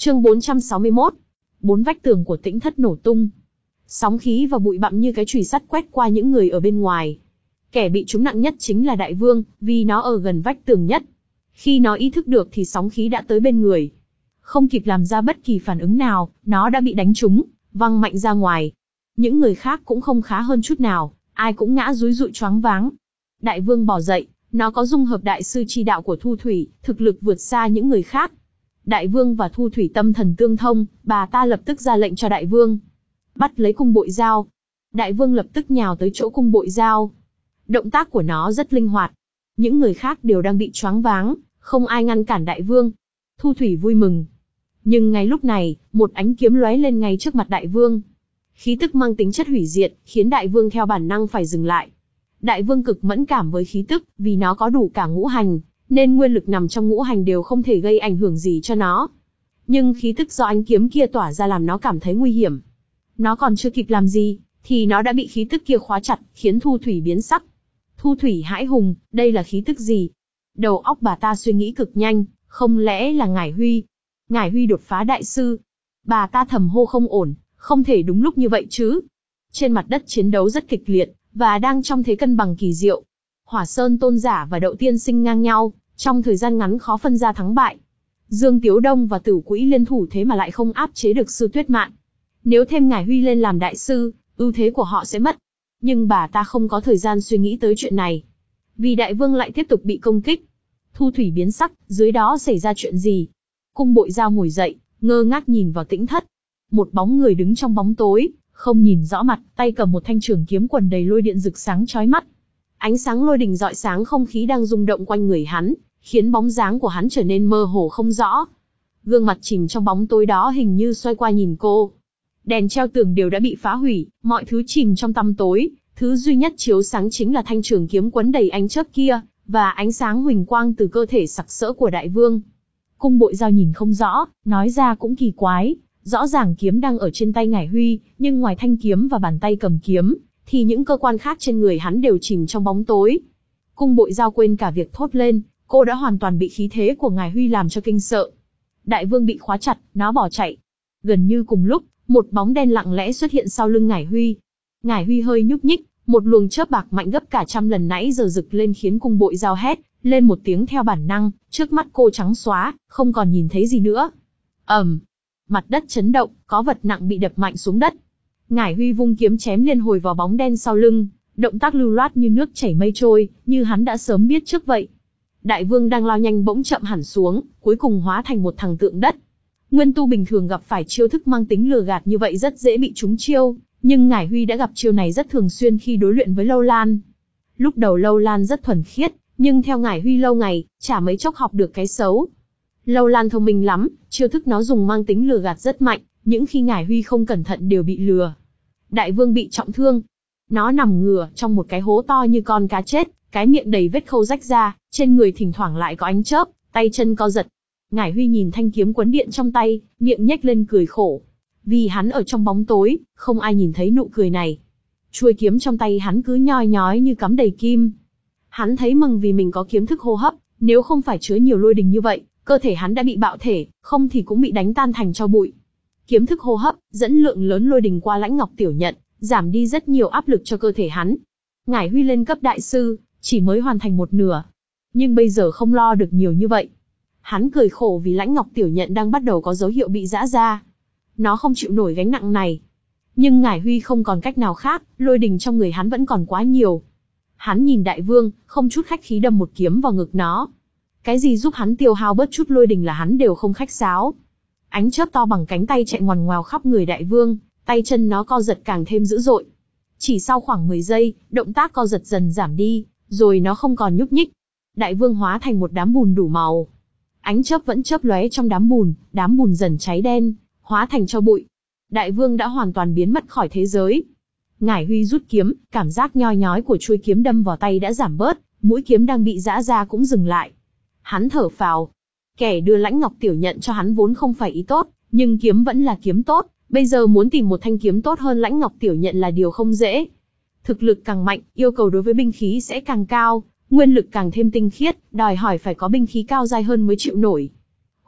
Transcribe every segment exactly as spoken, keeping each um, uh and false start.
Chương bốn trăm sáu mươi mốt. Bốn vách tường của Tĩnh Thất nổ tung. Sóng khí và bụi bặm như cái chùy sắt quét qua những người ở bên ngoài. Kẻ bị trúng nặng nhất chính là Đại Vương, vì nó ở gần vách tường nhất. Khi nó ý thức được thì sóng khí đã tới bên người. Không kịp làm ra bất kỳ phản ứng nào, nó đã bị đánh trúng, văng mạnh ra ngoài. Những người khác cũng không khá hơn chút nào, ai cũng ngã rúi rụi choáng váng. Đại Vương bò dậy, nó có dung hợp đại sư chi đạo của Thu Thủy, thực lực vượt xa những người khác. Đại Vương và Thu Thủy tâm thần tương thông, bà ta lập tức ra lệnh cho Đại Vương. Bắt lấy cung bội dao. Đại Vương lập tức nhào tới chỗ cung bội dao. Động tác của nó rất linh hoạt. Những người khác đều đang bị choáng váng, không ai ngăn cản Đại Vương. Thu Thủy vui mừng. Nhưng ngay lúc này, một ánh kiếm lóe lên ngay trước mặt Đại Vương. Khí tức mang tính chất hủy diệt, khiến Đại Vương theo bản năng phải dừng lại. Đại Vương cực mẫn cảm với khí tức, vì nó có đủ cả ngũ hành, nên nguyên lực nằm trong ngũ hành đều không thể gây ảnh hưởng gì cho nó. Nhưng khí tức do ánh kiếm kia tỏa ra làm nó cảm thấy nguy hiểm. Nó còn chưa kịp làm gì, thì nó đã bị khí tức kia khóa chặt, khiến Thu Thủy biến sắc. Thu Thủy hãi hùng, đây là khí tức gì? Đầu óc bà ta suy nghĩ cực nhanh, không lẽ là Ngải Huy? Ngải Huy đột phá đại sư. Bà ta thầm hô không ổn, không thể đúng lúc như vậy chứ. Trên mặt đất chiến đấu rất kịch liệt, và đang trong thế cân bằng kỳ diệu. Hỏa Sơn Tôn Giả và Đậu Tiên Sinh ngang nhau, trong thời gian ngắn khó phân ra thắng bại. Dương Tiếu Đông và Tử Quỹ liên thủ thế mà lại không áp chế được Sư Tuyết Mạn. Nếu thêm Ngải Huy lên làm đại sư, ưu thế của họ sẽ mất. Nhưng bà ta không có thời gian suy nghĩ tới chuyện này. Vì Đại Vương lại tiếp tục bị công kích. Thu Thủy biến sắc, dưới đó xảy ra chuyện gì? Cung bội dao ngồi dậy, ngơ ngác nhìn vào Tĩnh Thất. Một bóng người đứng trong bóng tối, không nhìn rõ mặt, tay cầm một thanh trường kiếm quần đầy lôi điện rực sáng chói mắt. Ánh sáng lôi đình rọi sáng không khí đang rung động quanh người hắn, khiến bóng dáng của hắn trở nên mơ hồ không rõ. Gương mặt chìm trong bóng tối đó hình như xoay qua nhìn cô. Đèn treo tường đều đã bị phá hủy, mọi thứ chìm trong tăm tối, thứ duy nhất chiếu sáng chính là thanh trường kiếm quấn đầy ánh chớp kia, và ánh sáng huỳnh quang từ cơ thể sặc sỡ của Đại Vương. Cung bội dao nhìn không rõ, nói ra cũng kỳ quái, rõ ràng kiếm đang ở trên tay Ngải Huy, nhưng ngoài thanh kiếm và bàn tay cầm kiếm, thì những cơ quan khác trên người hắn đều chìm trong bóng tối. Cung bội dao quên cả việc thốt lên, cô đã hoàn toàn bị khí thế của Ngải Huy làm cho kinh sợ. Đại Vương bị khóa chặt, nó bỏ chạy. Gần như cùng lúc, một bóng đen lặng lẽ xuất hiện sau lưng Ngải Huy. Ngải Huy hơi nhúc nhích, một luồng chớp bạc mạnh gấp cả trăm lần nãy giờ rực lên khiến cung bội dao hét lên một tiếng theo bản năng, trước mắt cô trắng xóa, không còn nhìn thấy gì nữa. ầm, mặt đất chấn động, có vật nặng bị đập mạnh xuống đất. Ngải Huy vung kiếm chém liên hồi vào bóng đen sau lưng, động tác lưu loát như nước chảy mây trôi, như hắn đã sớm biết trước vậy. Đại Vương đang lao nhanh bỗng chậm hẳn xuống, cuối cùng hóa thành một thằng tượng đất. Nguyên tu bình thường gặp phải chiêu thức mang tính lừa gạt như vậy rất dễ bị trúng chiêu, nhưng Ngải Huy đã gặp chiêu này rất thường xuyên khi đối luyện với Lâu Lan. Lúc đầu Lâu Lan rất thuần khiết, nhưng theo Ngải Huy lâu ngày, chả mấy chốc học được cái xấu. Lâu Lan thông minh lắm, chiêu thức nó dùng mang tính lừa gạt rất mạnh, những khi Ngải Huy không cẩn thận đều bị lừa. Đại Vương bị trọng thương. Nó nằm ngửa trong một cái hố to như con cá chết, cái miệng đầy vết khâu rách ra, trên người thỉnh thoảng lại có ánh chớp, tay chân co giật. Ngải Huy nhìn thanh kiếm quấn điện trong tay, miệng nhếch lên cười khổ. Vì hắn ở trong bóng tối, không ai nhìn thấy nụ cười này. Chuôi kiếm trong tay hắn cứ nhoi nhói như cắm đầy kim. Hắn thấy mừng vì mình có kiếm thức hô hấp, nếu không phải chứa nhiều lôi đình như vậy, cơ thể hắn đã bị bạo thể, không thì cũng bị đánh tan thành tro bụi. Kiếm thức hô hấp, dẫn lượng lớn lôi đình qua Lãnh Ngọc Tiểu Nhận, giảm đi rất nhiều áp lực cho cơ thể hắn. Ngải Huy lên cấp đại sư, chỉ mới hoàn thành một nửa. Nhưng bây giờ không lo được nhiều như vậy. Hắn cười khổ vì Lãnh Ngọc Tiểu Nhận đang bắt đầu có dấu hiệu bị giã ra. Nó không chịu nổi gánh nặng này. Nhưng Ngải Huy không còn cách nào khác, lôi đình trong người hắn vẫn còn quá nhiều. Hắn nhìn Đại Vương, không chút khách khí đâm một kiếm vào ngực nó. Cái gì giúp hắn tiêu hao bớt chút lôi đình là hắn đều không khách sáo. Ánh chớp to bằng cánh tay chạy ngoằn ngoèo khắp người Đại Vương, tay chân nó co giật càng thêm dữ dội. Chỉ sau khoảng mười giây, động tác co giật dần giảm đi, rồi nó không còn nhúc nhích. Đại Vương hóa thành một đám bùn đủ màu. Ánh chớp vẫn chớp lóe trong đám bùn, đám bùn dần cháy đen, hóa thành tro bụi. Đại Vương đã hoàn toàn biến mất khỏi thế giới. Ngải Huy rút kiếm, cảm giác nhoi nhói của chuôi kiếm đâm vào tay đã giảm bớt, mũi kiếm đang bị giã ra cũng dừng lại. Hắn thở phào. Kẻ đưa Lãnh Ngọc Tiểu Nhận cho hắn vốn không phải ý tốt, nhưng kiếm vẫn là kiếm tốt, bây giờ muốn tìm một thanh kiếm tốt hơn Lãnh Ngọc Tiểu Nhận là điều không dễ. Thực lực càng mạnh, yêu cầu đối với binh khí sẽ càng cao, nguyên lực càng thêm tinh khiết, đòi hỏi phải có binh khí cao dai hơn mới chịu nổi.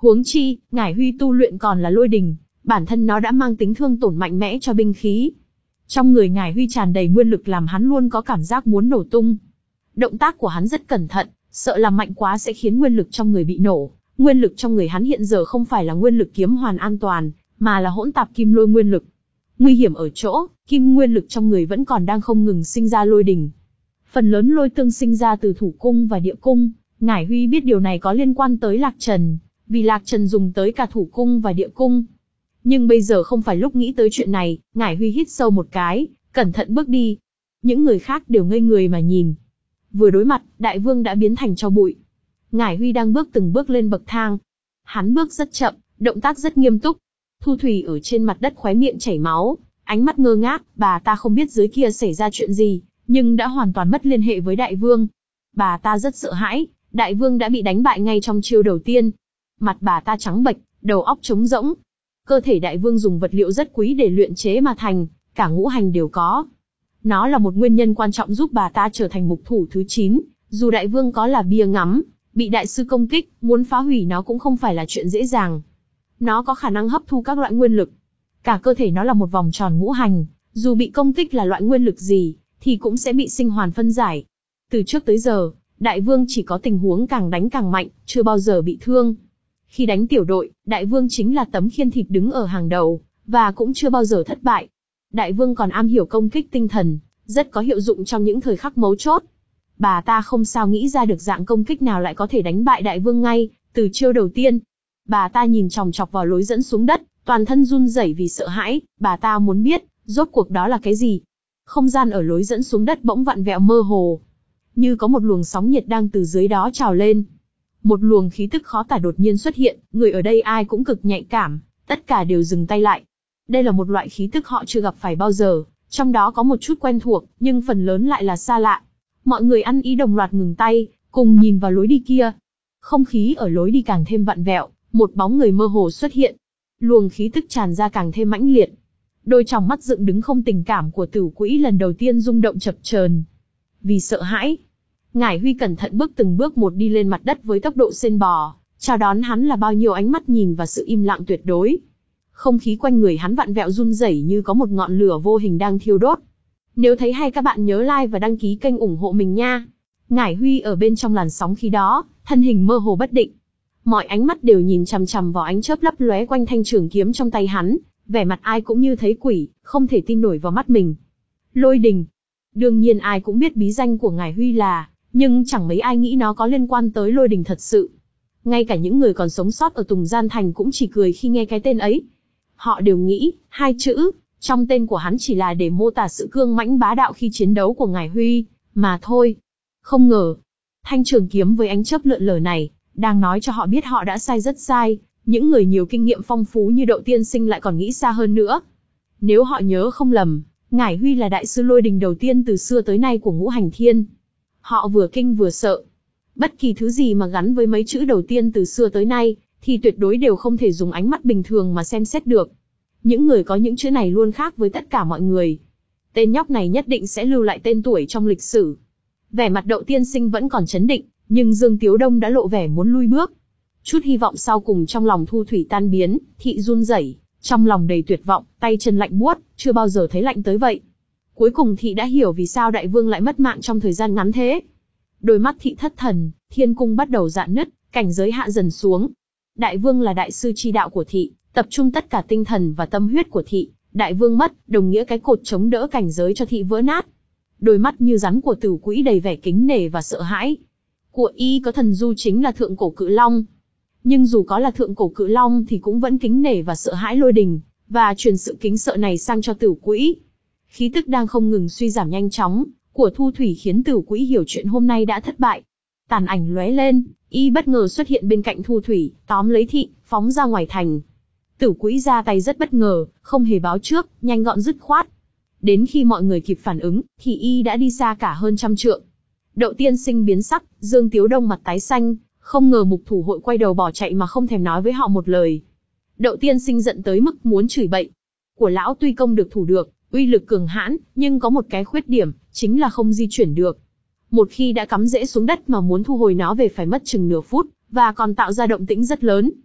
Huống chi, Ngải Huy tu luyện còn là lôi đình, bản thân nó đã mang tính thương tổn mạnh mẽ cho binh khí. Trong người Ngải Huy tràn đầy nguyên lực làm hắn luôn có cảm giác muốn nổ tung. Động tác của hắn rất cẩn thận, sợ làm mạnh quá sẽ khiến nguyên lực trong người bị nổ. Nguyên lực trong người hắn hiện giờ không phải là nguyên lực kiếm hoàn an toàn, mà là hỗn tạp kim lôi nguyên lực. Nguy hiểm ở chỗ, kim nguyên lực trong người vẫn còn đang không ngừng sinh ra lôi đình. Phần lớn lôi tương sinh ra từ thủ cung và địa cung. Ngải Huy biết điều này có liên quan tới Lạc Trần, vì Lạc Trần dùng tới cả thủ cung và địa cung. Nhưng bây giờ không phải lúc nghĩ tới chuyện này, Ngải Huy hít sâu một cái, cẩn thận bước đi. Những người khác đều ngây người mà nhìn. Vừa đối mặt, đại vương đã biến thành tro bụi. Ngải Huy đang bước từng bước lên bậc thang. Hắn bước rất chậm, động tác rất nghiêm túc. Thu Thủy ở trên mặt đất khóe miệng chảy máu, ánh mắt ngơ ngác, bà ta không biết dưới kia xảy ra chuyện gì, nhưng đã hoàn toàn mất liên hệ với đại vương. Bà ta rất sợ hãi, đại vương đã bị đánh bại ngay trong chiêu đầu tiên. Mặt bà ta trắng bệch, đầu óc trống rỗng. Cơ thể đại vương dùng vật liệu rất quý để luyện chế mà thành, cả ngũ hành đều có. Nó là một nguyên nhân quan trọng giúp bà ta trở thành mục thủ thứ chín, dù đại vương có là bia ngắm, bị đại sư công kích, muốn phá hủy nó cũng không phải là chuyện dễ dàng. Nó có khả năng hấp thu các loại nguyên lực. Cả cơ thể nó là một vòng tròn ngũ hành, dù bị công kích là loại nguyên lực gì, thì cũng sẽ bị sinh hoàn phân giải. Từ trước tới giờ, đại vương chỉ có tình huống càng đánh càng mạnh, chưa bao giờ bị thương. Khi đánh tiểu đội, đại vương chính là tấm khiên thịt đứng ở hàng đầu, và cũng chưa bao giờ thất bại. Đại vương còn am hiểu công kích tinh thần, rất có hiệu dụng trong những thời khắc mấu chốt. Bà ta không sao nghĩ ra được dạng công kích nào lại có thể đánh bại đại vương ngay, từ chiêu đầu tiên. Bà ta nhìn chòng chọc vào lối dẫn xuống đất, toàn thân run rẩy vì sợ hãi, bà ta muốn biết, rốt cuộc đó là cái gì. Không gian ở lối dẫn xuống đất bỗng vặn vẹo mơ hồ. Như có một luồng sóng nhiệt đang từ dưới đó trào lên. Một luồng khí tức khó tả đột nhiên xuất hiện, người ở đây ai cũng cực nhạy cảm, tất cả đều dừng tay lại. Đây là một loại khí tức họ chưa gặp phải bao giờ, trong đó có một chút quen thuộc, nhưng phần lớn lại là xa lạ. Mọi người ăn ý đồng loạt ngừng tay, cùng nhìn vào lối đi kia. Không khí ở lối đi càng thêm vặn vẹo, một bóng người mơ hồ xuất hiện. Luồng khí tức tràn ra càng thêm mãnh liệt. Đôi tròng mắt dựng đứng không tình cảm của Tử Quỹ lần đầu tiên rung động chập chờn. Vì sợ hãi, Ngải Huy cẩn thận bước từng bước một đi lên mặt đất với tốc độ sên bò, chào đón hắn là bao nhiêu ánh mắt nhìn và sự im lặng tuyệt đối. Không khí quanh người hắn vặn vẹo run rẩy như có một ngọn lửa vô hình đang thiêu đốt. Nếu thấy hay các bạn nhớ like và đăng ký kênh ủng hộ mình nha. Ngải Huy ở bên trong làn sóng khí đó, thân hình mơ hồ bất định. Mọi ánh mắt đều nhìn chằm chằm vào ánh chớp lấp lóe quanh thanh trường kiếm trong tay hắn, vẻ mặt ai cũng như thấy quỷ, không thể tin nổi vào mắt mình. Lôi đình. Đương nhiên ai cũng biết bí danh của Ngải Huy là, nhưng chẳng mấy ai nghĩ nó có liên quan tới lôi đình thật sự. Ngay cả những người còn sống sót ở Tùng Gian Thành cũng chỉ cười khi nghe cái tên ấy. Họ đều nghĩ, hai chữ, trong tên của hắn chỉ là để mô tả sự cương mãnh bá đạo khi chiến đấu của Ngải Huy, mà thôi. Không ngờ, thanh trường kiếm với ánh chớp lượn lờ này, đang nói cho họ biết họ đã sai rất sai, những người nhiều kinh nghiệm phong phú như Đậu Tiên Sinh lại còn nghĩ xa hơn nữa. Nếu họ nhớ không lầm, Ngải Huy là đại sư lôi đình đầu tiên từ xưa tới nay của Ngũ Hành Thiên. Họ vừa kinh vừa sợ. Bất kỳ thứ gì mà gắn với mấy chữ đầu tiên từ xưa tới nay, thì tuyệt đối đều không thể dùng ánh mắt bình thường mà xem xét được. Những người có những chữ này luôn khác với tất cả mọi người. Tên nhóc này nhất định sẽ lưu lại tên tuổi trong lịch sử. Vẻ mặt Đậu Tiên Sinh vẫn còn chấn định, nhưng Dương Tiếu Đông đã lộ vẻ muốn lui bước. Chút hy vọng sau cùng trong lòng Thu Thủy tan biến, thị run rẩy, trong lòng đầy tuyệt vọng, tay chân lạnh buốt, chưa bao giờ thấy lạnh tới vậy. Cuối cùng thị đã hiểu vì sao đại vương lại mất mạng trong thời gian ngắn thế. Đôi mắt thị thất thần, thiên cung bắt đầu rạn nứt, cảnh giới hạ dần xuống. Đại vương là đại sư chi đạo của thị, tập trung tất cả tinh thần và tâm huyết của thị. Đại vương mất, đồng nghĩa cái cột chống đỡ cảnh giới cho thị vỡ nát. Đôi mắt như rắn của Tử Quỹ đầy vẻ kính nể và sợ hãi. Của y có thần du chính là thượng cổ cự long. Nhưng dù có là thượng cổ cự long thì cũng vẫn kính nể và sợ hãi lôi đình, và truyền sự kính sợ này sang cho Tử Quỹ. Khí tức đang không ngừng suy giảm nhanh chóng của Thu Thủy khiến Tử Quỹ hiểu chuyện hôm nay đã thất bại. Tàn ảnh lóe lên, y bất ngờ xuất hiện bên cạnh Thu Thủy, tóm lấy thị, phóng ra ngoài thành. Tử Quỹ ra tay rất bất ngờ, không hề báo trước, nhanh gọn dứt khoát. Đến khi mọi người kịp phản ứng, thì y đã đi xa cả hơn trăm trượng. Đậu Tiên Sinh biến sắc, Dương Tiếu Đông mặt tái xanh, không ngờ mục thủ hội quay đầu bỏ chạy mà không thèm nói với họ một lời. Đậu Tiên Sinh giận tới mức muốn chửi bậy. Của lão tuy công được thủ được, uy lực cường hãn, nhưng có một cái khuyết điểm, chính là không di chuyển được. Một khi đã cắm rễ xuống đất mà muốn thu hồi nó về phải mất chừng nửa phút, và còn tạo ra động tĩnh rất lớn.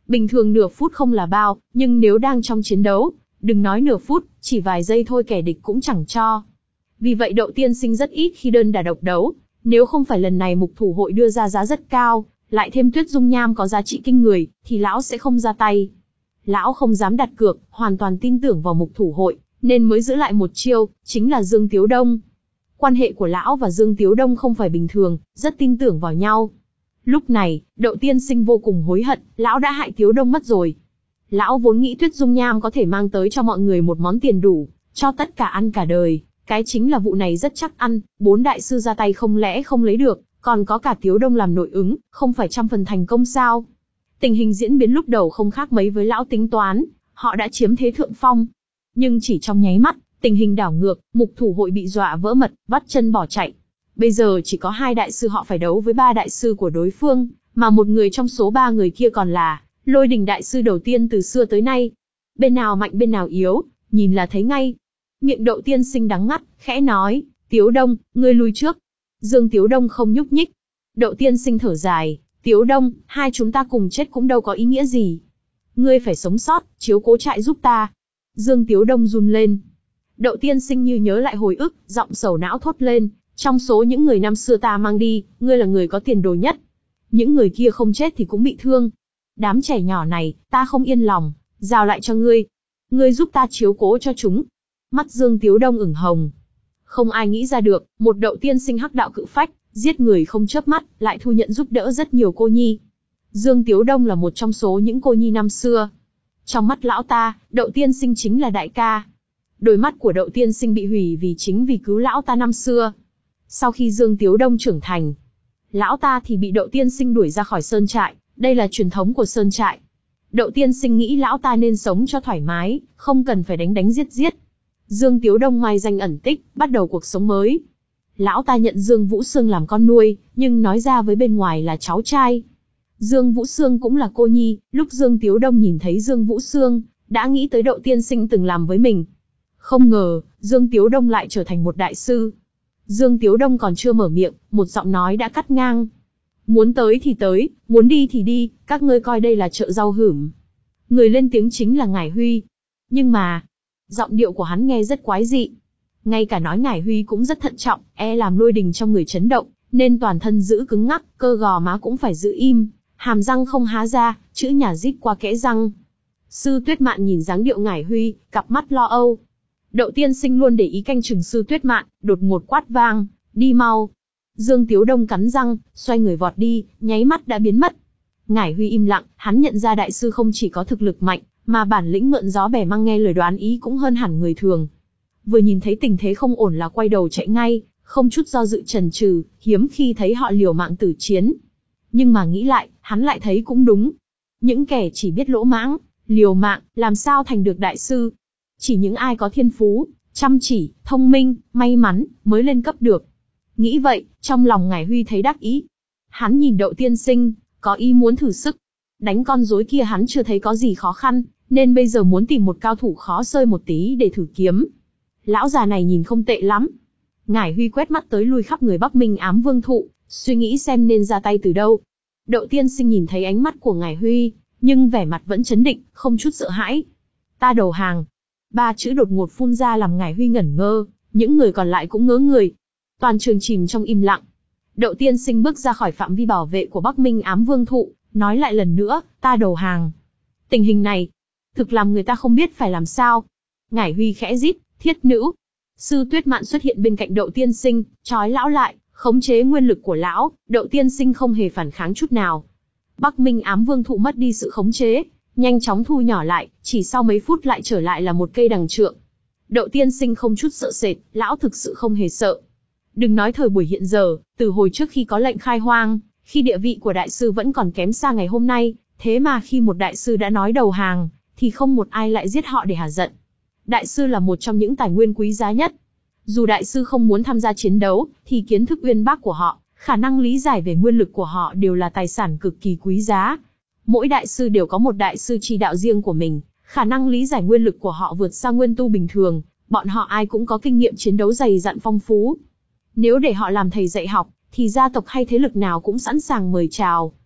Bình thường nửa phút không là bao, nhưng nếu đang trong chiến đấu, đừng nói nửa phút, chỉ vài giây thôi kẻ địch cũng chẳng cho. Vì vậy Đậu Tiên Sinh rất ít khi đơn đả độc đấu, nếu không phải lần này mục thủ hội đưa ra giá rất cao, lại thêm Tuyết Dung Nham có giá trị kinh người, thì lão sẽ không ra tay. Lão không dám đặt cược, hoàn toàn tin tưởng vào mục thủ hội, nên mới giữ lại một chiêu, chính là Dương Tiếu Đông. Quan hệ của lão và Dương Tiếu Đông không phải bình thường, rất tin tưởng vào nhau. Lúc này, Đậu Tiên Sinh vô cùng hối hận, lão đã hại Tiếu Đông mất rồi. Lão vốn nghĩ Tuyết Dung Nham có thể mang tới cho mọi người một món tiền đủ, cho tất cả ăn cả đời. Cái chính là vụ này rất chắc ăn, bốn đại sư ra tay không lẽ không lấy được, còn có cả Tiếu Đông làm nội ứng, không phải trăm phần thành công sao? Tình hình diễn biến lúc đầu không khác mấy với lão tính toán, họ đã chiếm thế thượng phong. Nhưng chỉ trong nháy mắt, tình hình đảo ngược, mục thủ hội bị dọa vỡ mật, vắt chân bỏ chạy. Bây giờ chỉ có hai đại sư họ phải đấu với ba đại sư của đối phương, mà một người trong số ba người kia còn là Lôi Đình đại sư đầu tiên từ xưa tới nay. Bên nào mạnh bên nào yếu, nhìn là thấy ngay. Miệng Đậu Tiên Sinh đắng ngắt, khẽ nói, Tiếu Đông, ngươi lui trước. Dương Tiếu Đông không nhúc nhích. Đậu Tiên Sinh thở dài, Tiếu Đông, hai chúng ta cùng chết cũng đâu có ý nghĩa gì. Ngươi phải sống sót, chiếu cố trại giúp ta. Dương Tiếu Đông run lên. Đậu Tiên Sinh như nhớ lại hồi ức, giọng sầu não thốt lên, trong số những người năm xưa ta mang đi, ngươi là người có tiền đồ nhất. Những người kia không chết thì cũng bị thương. Đám trẻ nhỏ này, ta không yên lòng, giao lại cho ngươi. Ngươi giúp ta chiếu cố cho chúng. Mắt Dương Tiếu Đông ửng hồng. Không ai nghĩ ra được, một Đậu Tiên Sinh hắc đạo cự phách, giết người không chớp mắt, lại thu nhận giúp đỡ rất nhiều cô nhi. Dương Tiếu Đông là một trong số những cô nhi năm xưa. Trong mắt lão ta, Đậu Tiên Sinh chính là đại ca. Đôi mắt của Đậu Tiên Sinh bị hủy vì chính vì cứu lão ta năm xưa. Sau khi Dương Tiếu Đông trưởng thành, lão ta thì bị Đậu Tiên Sinh đuổi ra khỏi sơn trại, đây là truyền thống của sơn trại. Đậu Tiên Sinh nghĩ lão ta nên sống cho thoải mái, không cần phải đánh đánh giết giết. Dương Tiếu Đông mai danh ẩn tích, bắt đầu cuộc sống mới. Lão ta nhận Dương Vũ Sương làm con nuôi, nhưng nói ra với bên ngoài là cháu trai. Dương Vũ Sương cũng là cô nhi, lúc Dương Tiếu Đông nhìn thấy Dương Vũ Sương, đã nghĩ tới Đậu Tiên Sinh từng làm với mình. Không ngờ, Dương Tiếu Đông lại trở thành một đại sư. Dương Tiếu Đông còn chưa mở miệng, một giọng nói đã cắt ngang. Muốn tới thì tới, muốn đi thì đi, các ngươi coi đây là chợ rau hửm. Người lên tiếng chính là Ngải Huy. Nhưng mà, giọng điệu của hắn nghe rất quái dị. Ngay cả nói Ngải Huy cũng rất thận trọng, e làm Lôi Đình trong người chấn động, nên toàn thân giữ cứng ngắc, cơ gò má cũng phải giữ im, hàm răng không há ra, chữ nhà rít qua kẽ răng. Sư Tuyết Mạn nhìn dáng điệu Ngải Huy, cặp mắt lo âu. Đậu Tiên Sinh luôn để ý canh chừng Sư Tuyết Mạn, đột ngột quát vang, đi mau. Dương Tiếu Đông cắn răng, xoay người vọt đi, nháy mắt đã biến mất. Ngải Huy im lặng, hắn nhận ra đại sư không chỉ có thực lực mạnh, mà bản lĩnh mượn gió bẻ măng nghe lời đoán ý cũng hơn hẳn người thường. Vừa nhìn thấy tình thế không ổn là quay đầu chạy ngay, không chút do dự chần chừ, hiếm khi thấy họ liều mạng tử chiến. Nhưng mà nghĩ lại, hắn lại thấy cũng đúng. Những kẻ chỉ biết lỗ mãng, liều mạng, làm sao thành được đại sư? Chỉ những ai có thiên phú, chăm chỉ, thông minh, may mắn, mới lên cấp được. Nghĩ vậy, trong lòng Ngải Huy thấy đắc ý. Hắn nhìn Đậu Tiên Sinh, có ý muốn thử sức. Đánh con rối kia hắn chưa thấy có gì khó khăn, nên bây giờ muốn tìm một cao thủ khó xơi một tí để thử kiếm. Lão già này nhìn không tệ lắm. Ngải Huy quét mắt tới lui khắp người Bắc Minh Ám Vương Thụ, suy nghĩ xem nên ra tay từ đâu. Đậu Tiên Sinh nhìn thấy ánh mắt của Ngải Huy, nhưng vẻ mặt vẫn chấn định, không chút sợ hãi. Ta đầu hàng. Ba chữ đột ngột phun ra làm Ngải Huy ngẩn ngơ, những người còn lại cũng ngớ người. Toàn trường chìm trong im lặng. Đậu Tiên Sinh bước ra khỏi phạm vi bảo vệ của Bắc Minh Ám Vương Thụ, nói lại lần nữa, ta đầu hàng. Tình hình này, thực làm người ta không biết phải làm sao. Ngải Huy khẽ rít, thiết nữ. Sư Tuyết Mạn xuất hiện bên cạnh Đậu Tiên Sinh, trói lão lại, khống chế nguyên lực của lão. Đậu Tiên Sinh không hề phản kháng chút nào. Bắc Minh Ám Vương Thụ mất đi sự khống chế, nhanh chóng thu nhỏ lại, chỉ sau mấy phút lại trở lại là một cây đằng trượng. Đậu Tiên Sinh không chút sợ sệt, lão thực sự không hề sợ. Đừng nói thời buổi hiện giờ, từ hồi trước khi có lệnh khai hoang, khi địa vị của đại sư vẫn còn kém xa ngày hôm nay, thế mà khi một đại sư đã nói đầu hàng, thì không một ai lại giết họ để hả giận. Đại sư là một trong những tài nguyên quý giá nhất. Dù đại sư không muốn tham gia chiến đấu, thì kiến thức uyên bác của họ, khả năng lý giải về nguyên lực của họ đều là tài sản cực kỳ quý giá. Mỗi đại sư đều có một đại sư chi đạo riêng của mình, khả năng lý giải nguyên lực của họ vượt xa nguyên tu bình thường, bọn họ ai cũng có kinh nghiệm chiến đấu dày dặn phong phú. Nếu để họ làm thầy dạy học, thì gia tộc hay thế lực nào cũng sẵn sàng mời chào.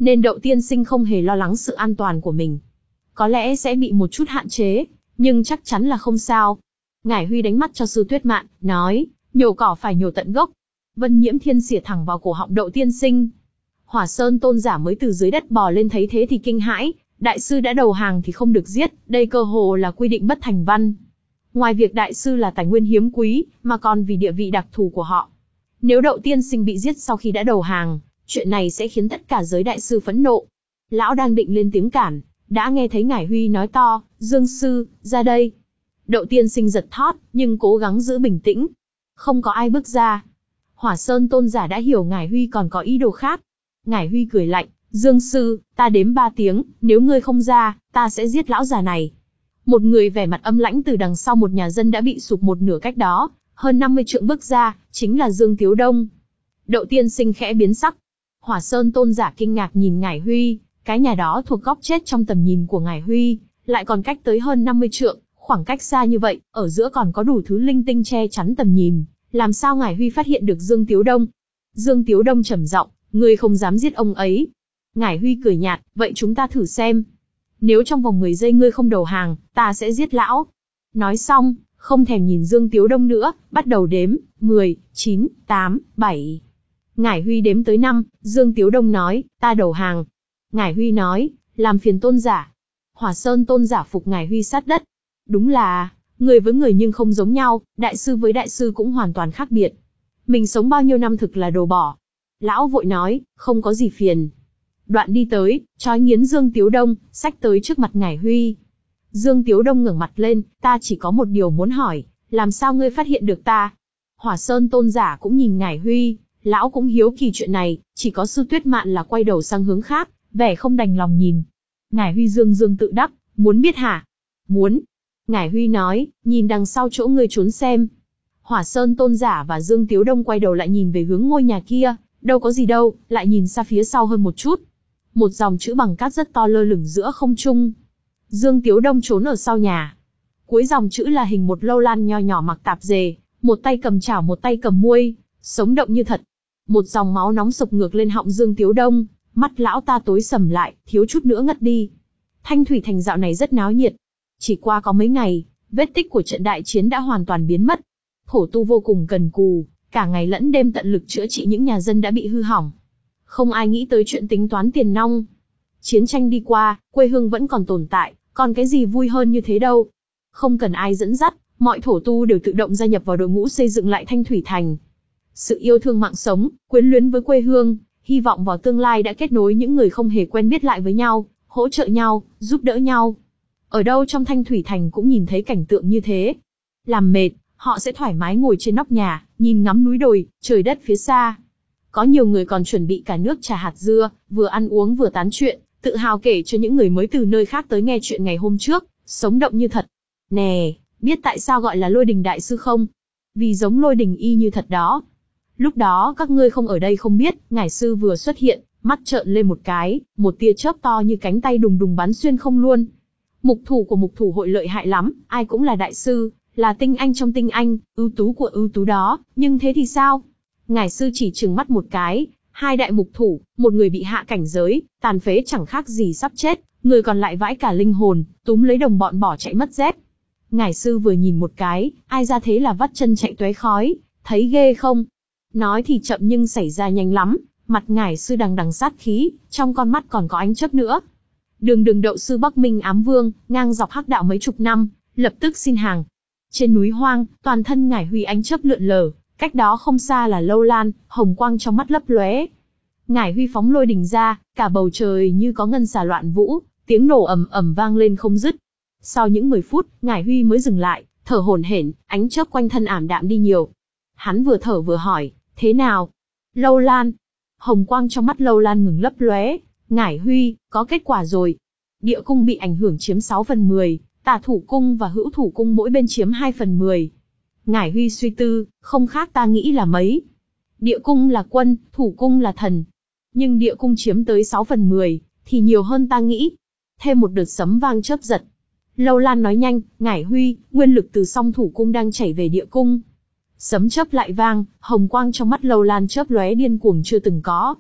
nên Đậu tiên sinh không hề lo lắng sự an toàn của mình. Có lẽ sẽ bị một chút hạn chế, nhưng chắc chắn là không sao. Ngải Huy đánh mắt cho Sư Tuyết Mạn, nói, nhổ cỏ phải nhổ tận gốc. Vân Nhiễm Thiên xỉa thẳng vào cổ họng Đậu tiên sinh. Hỏa Sơn tôn giả mới từ dưới đất bò lên thấy thế thì kinh hãi, đại sư đã đầu hàng thì không được giết, đây cơ hồ là quy định bất thành văn. Ngoài việc đại sư là tài nguyên hiếm quý, mà còn vì địa vị đặc thù của họ. Nếu Đậu tiên sinh bị giết sau khi đã đầu hàng, chuyện này sẽ khiến tất cả giới đại sư phẫn nộ. Lão đang định lên tiếng cản, đã nghe thấy Ngải Huy nói to, Dương sư, ra đây. Đậu tiên sinh giật thót, nhưng cố gắng giữ bình tĩnh. Không có ai bước ra. Hỏa Sơn tôn giả đã hiểu Ngải Huy còn có ý đồ khác. Ngải Huy cười lạnh, Dương sư, ta đếm ba tiếng, nếu ngươi không ra, ta sẽ giết lão già này. Một người vẻ mặt âm lãnh từ đằng sau một nhà dân đã bị sụp một nửa cách đó, hơn năm mươi trượng bước ra, chính là Dương Tiếu Đông. Đậu tiên sinh khẽ biến sắc. Hỏa Sơn tôn giả kinh ngạc nhìn Ngải Huy, cái nhà đó thuộc góc chết trong tầm nhìn của Ngải Huy, lại còn cách tới hơn năm mươi trượng, khoảng cách xa như vậy, ở giữa còn có đủ thứ linh tinh che chắn tầm nhìn, làm sao Ngải Huy phát hiện được Dương Tiếu Đông? Dương Tiếu Đông trầm giọng, ngươi không dám giết ông ấy. Ngải Huy cười nhạt, vậy chúng ta thử xem. Nếu trong vòng mười giây ngươi không đầu hàng, ta sẽ giết lão. Nói xong, không thèm nhìn Dương Tiếu Đông nữa, bắt đầu đếm, mười, chín, tám, bảy. Ngải Huy đếm tới năm, Dương Tiếu Đông nói, ta đầu hàng. Ngải Huy nói, làm phiền tôn giả. Hỏa Sơn tôn giả phục Ngải Huy sát đất. Đúng là, người với người nhưng không giống nhau, đại sư với đại sư cũng hoàn toàn khác biệt. Mình sống bao nhiêu năm thực là đồ bỏ. Lão vội nói, không có gì phiền. Đoạn đi tới, trói nghiến Dương Tiếu Đông, xách tới trước mặt Ngải Huy. Dương Tiếu Đông ngẩng mặt lên, ta chỉ có một điều muốn hỏi, làm sao ngươi phát hiện được ta? Hỏa Sơn tôn giả cũng nhìn Ngải Huy, lão cũng hiếu kỳ chuyện này, chỉ có Sư Tuyết Mạn là quay đầu sang hướng khác, vẻ không đành lòng nhìn. Ngải Huy dương dương tự đắc, muốn biết hả? Muốn. Ngải Huy nói, nhìn đằng sau chỗ ngươi trốn xem. Hỏa Sơn tôn giả và Dương Tiếu Đông quay đầu lại nhìn về hướng ngôi nhà kia, đâu có gì đâu, lại nhìn xa phía sau hơn một chút. Một dòng chữ bằng cát rất to lơ lửng giữa không trung. Dương Tiếu Đông trốn ở sau nhà. Cuối dòng chữ là hình một lâu lan nho nhỏ mặc tạp dề, một tay cầm chảo một tay cầm muôi, sống động như thật. Một dòng máu nóng sộc ngược lên họng Dương Tiếu Đông, mắt lão ta tối sầm lại, thiếu chút nữa ngất đi. Thanh Thủy Thành dạo này rất náo nhiệt. Chỉ qua có mấy ngày, vết tích của trận đại chiến đã hoàn toàn biến mất. Thổ tu vô cùng cần cù, cả ngày lẫn đêm tận lực chữa trị những nhà dân đã bị hư hỏng. Không ai nghĩ tới chuyện tính toán tiền nong. Chiến tranh đi qua, quê hương vẫn còn tồn tại, còn cái gì vui hơn như thế đâu. Không cần ai dẫn dắt, mọi thổ tu đều tự động gia nhập vào đội ngũ xây dựng lại Thanh Thủy Thành. Sự yêu thương mạng sống, quyến luyến với quê hương, hy vọng vào tương lai đã kết nối những người không hề quen biết lại với nhau, hỗ trợ nhau, giúp đỡ nhau. Ở đâu trong Thanh Thủy Thành cũng nhìn thấy cảnh tượng như thế. Làm mệt, họ sẽ thoải mái ngồi trên nóc nhà, nhìn ngắm núi đồi, trời đất phía xa. Có nhiều người còn chuẩn bị cả nước trà hạt dưa, vừa ăn uống vừa tán chuyện, tự hào kể cho những người mới từ nơi khác tới nghe chuyện ngày hôm trước, sống động như thật. Nè, biết tại sao gọi là Lôi Đình Đại Sư không? Vì giống Lôi Đình y như thật đó. Lúc đó các ngươi không ở đây không biết, Ngải Sư vừa xuất hiện, mắt trợn lên một cái, một tia chớp to như cánh tay đùng đùng bắn xuyên không luôn. Mục thủ của mục thủ hội lợi hại lắm, ai cũng là đại sư, là tinh anh trong tinh anh, ưu tú của ưu tú đó, nhưng thế thì sao? Ngải Sư chỉ trừng mắt một cái, hai đại mục thủ, một người bị hạ cảnh giới, tàn phế chẳng khác gì sắp chết, người còn lại vãi cả linh hồn, túm lấy đồng bọn bỏ chạy mất dép. Ngải Sư vừa nhìn một cái, ai ra thế là vắt chân chạy tóe khói, thấy ghê không? Nói thì chậm nhưng xảy ra nhanh lắm, mặt Ngải Sư đằng đằng sát khí, trong con mắt còn có ánh chớp nữa. Đường đường đậu sư Bắc Minh Ám Vương, ngang dọc hắc đạo mấy chục năm, lập tức xin hàng. Trên núi hoang, toàn thân Ngải Huy ánh chớp lượn lờ, cách đó không xa là lâu lan, hồng quang trong mắt lấp lóe. Ngải Huy phóng lôi đình ra, cả bầu trời như có ngân xà loạn vũ, tiếng nổ ầm ầm vang lên không dứt. Sau những mười phút, Ngải Huy mới dừng lại, thở hổn hển, ánh chớp quanh thân ảm đạm đi nhiều. Hắn vừa thở vừa hỏi, thế nào? Lâu lan. Hồng quang trong mắt lâu lan ngừng lấp lóe. Ngải Huy, có kết quả rồi. Địa cung bị ảnh hưởng chiếm sáu phần mười, tả thủ cung và hữu thủ cung mỗi bên chiếm hai phần mười. Ngải Huy suy tư, không khác ta nghĩ là mấy. Địa cung là quân, thủ cung là thần. Nhưng địa cung chiếm tới sáu phần mười, thì nhiều hơn ta nghĩ. Thêm một đợt sấm vang chớp giật. Lâu Lan nói nhanh, Ngải Huy, nguyên lực từ song thủ cung đang chảy về địa cung. Sấm chớp lại vang, hồng quang trong mắt Lâu Lan chớp lóe điên cuồng chưa từng có.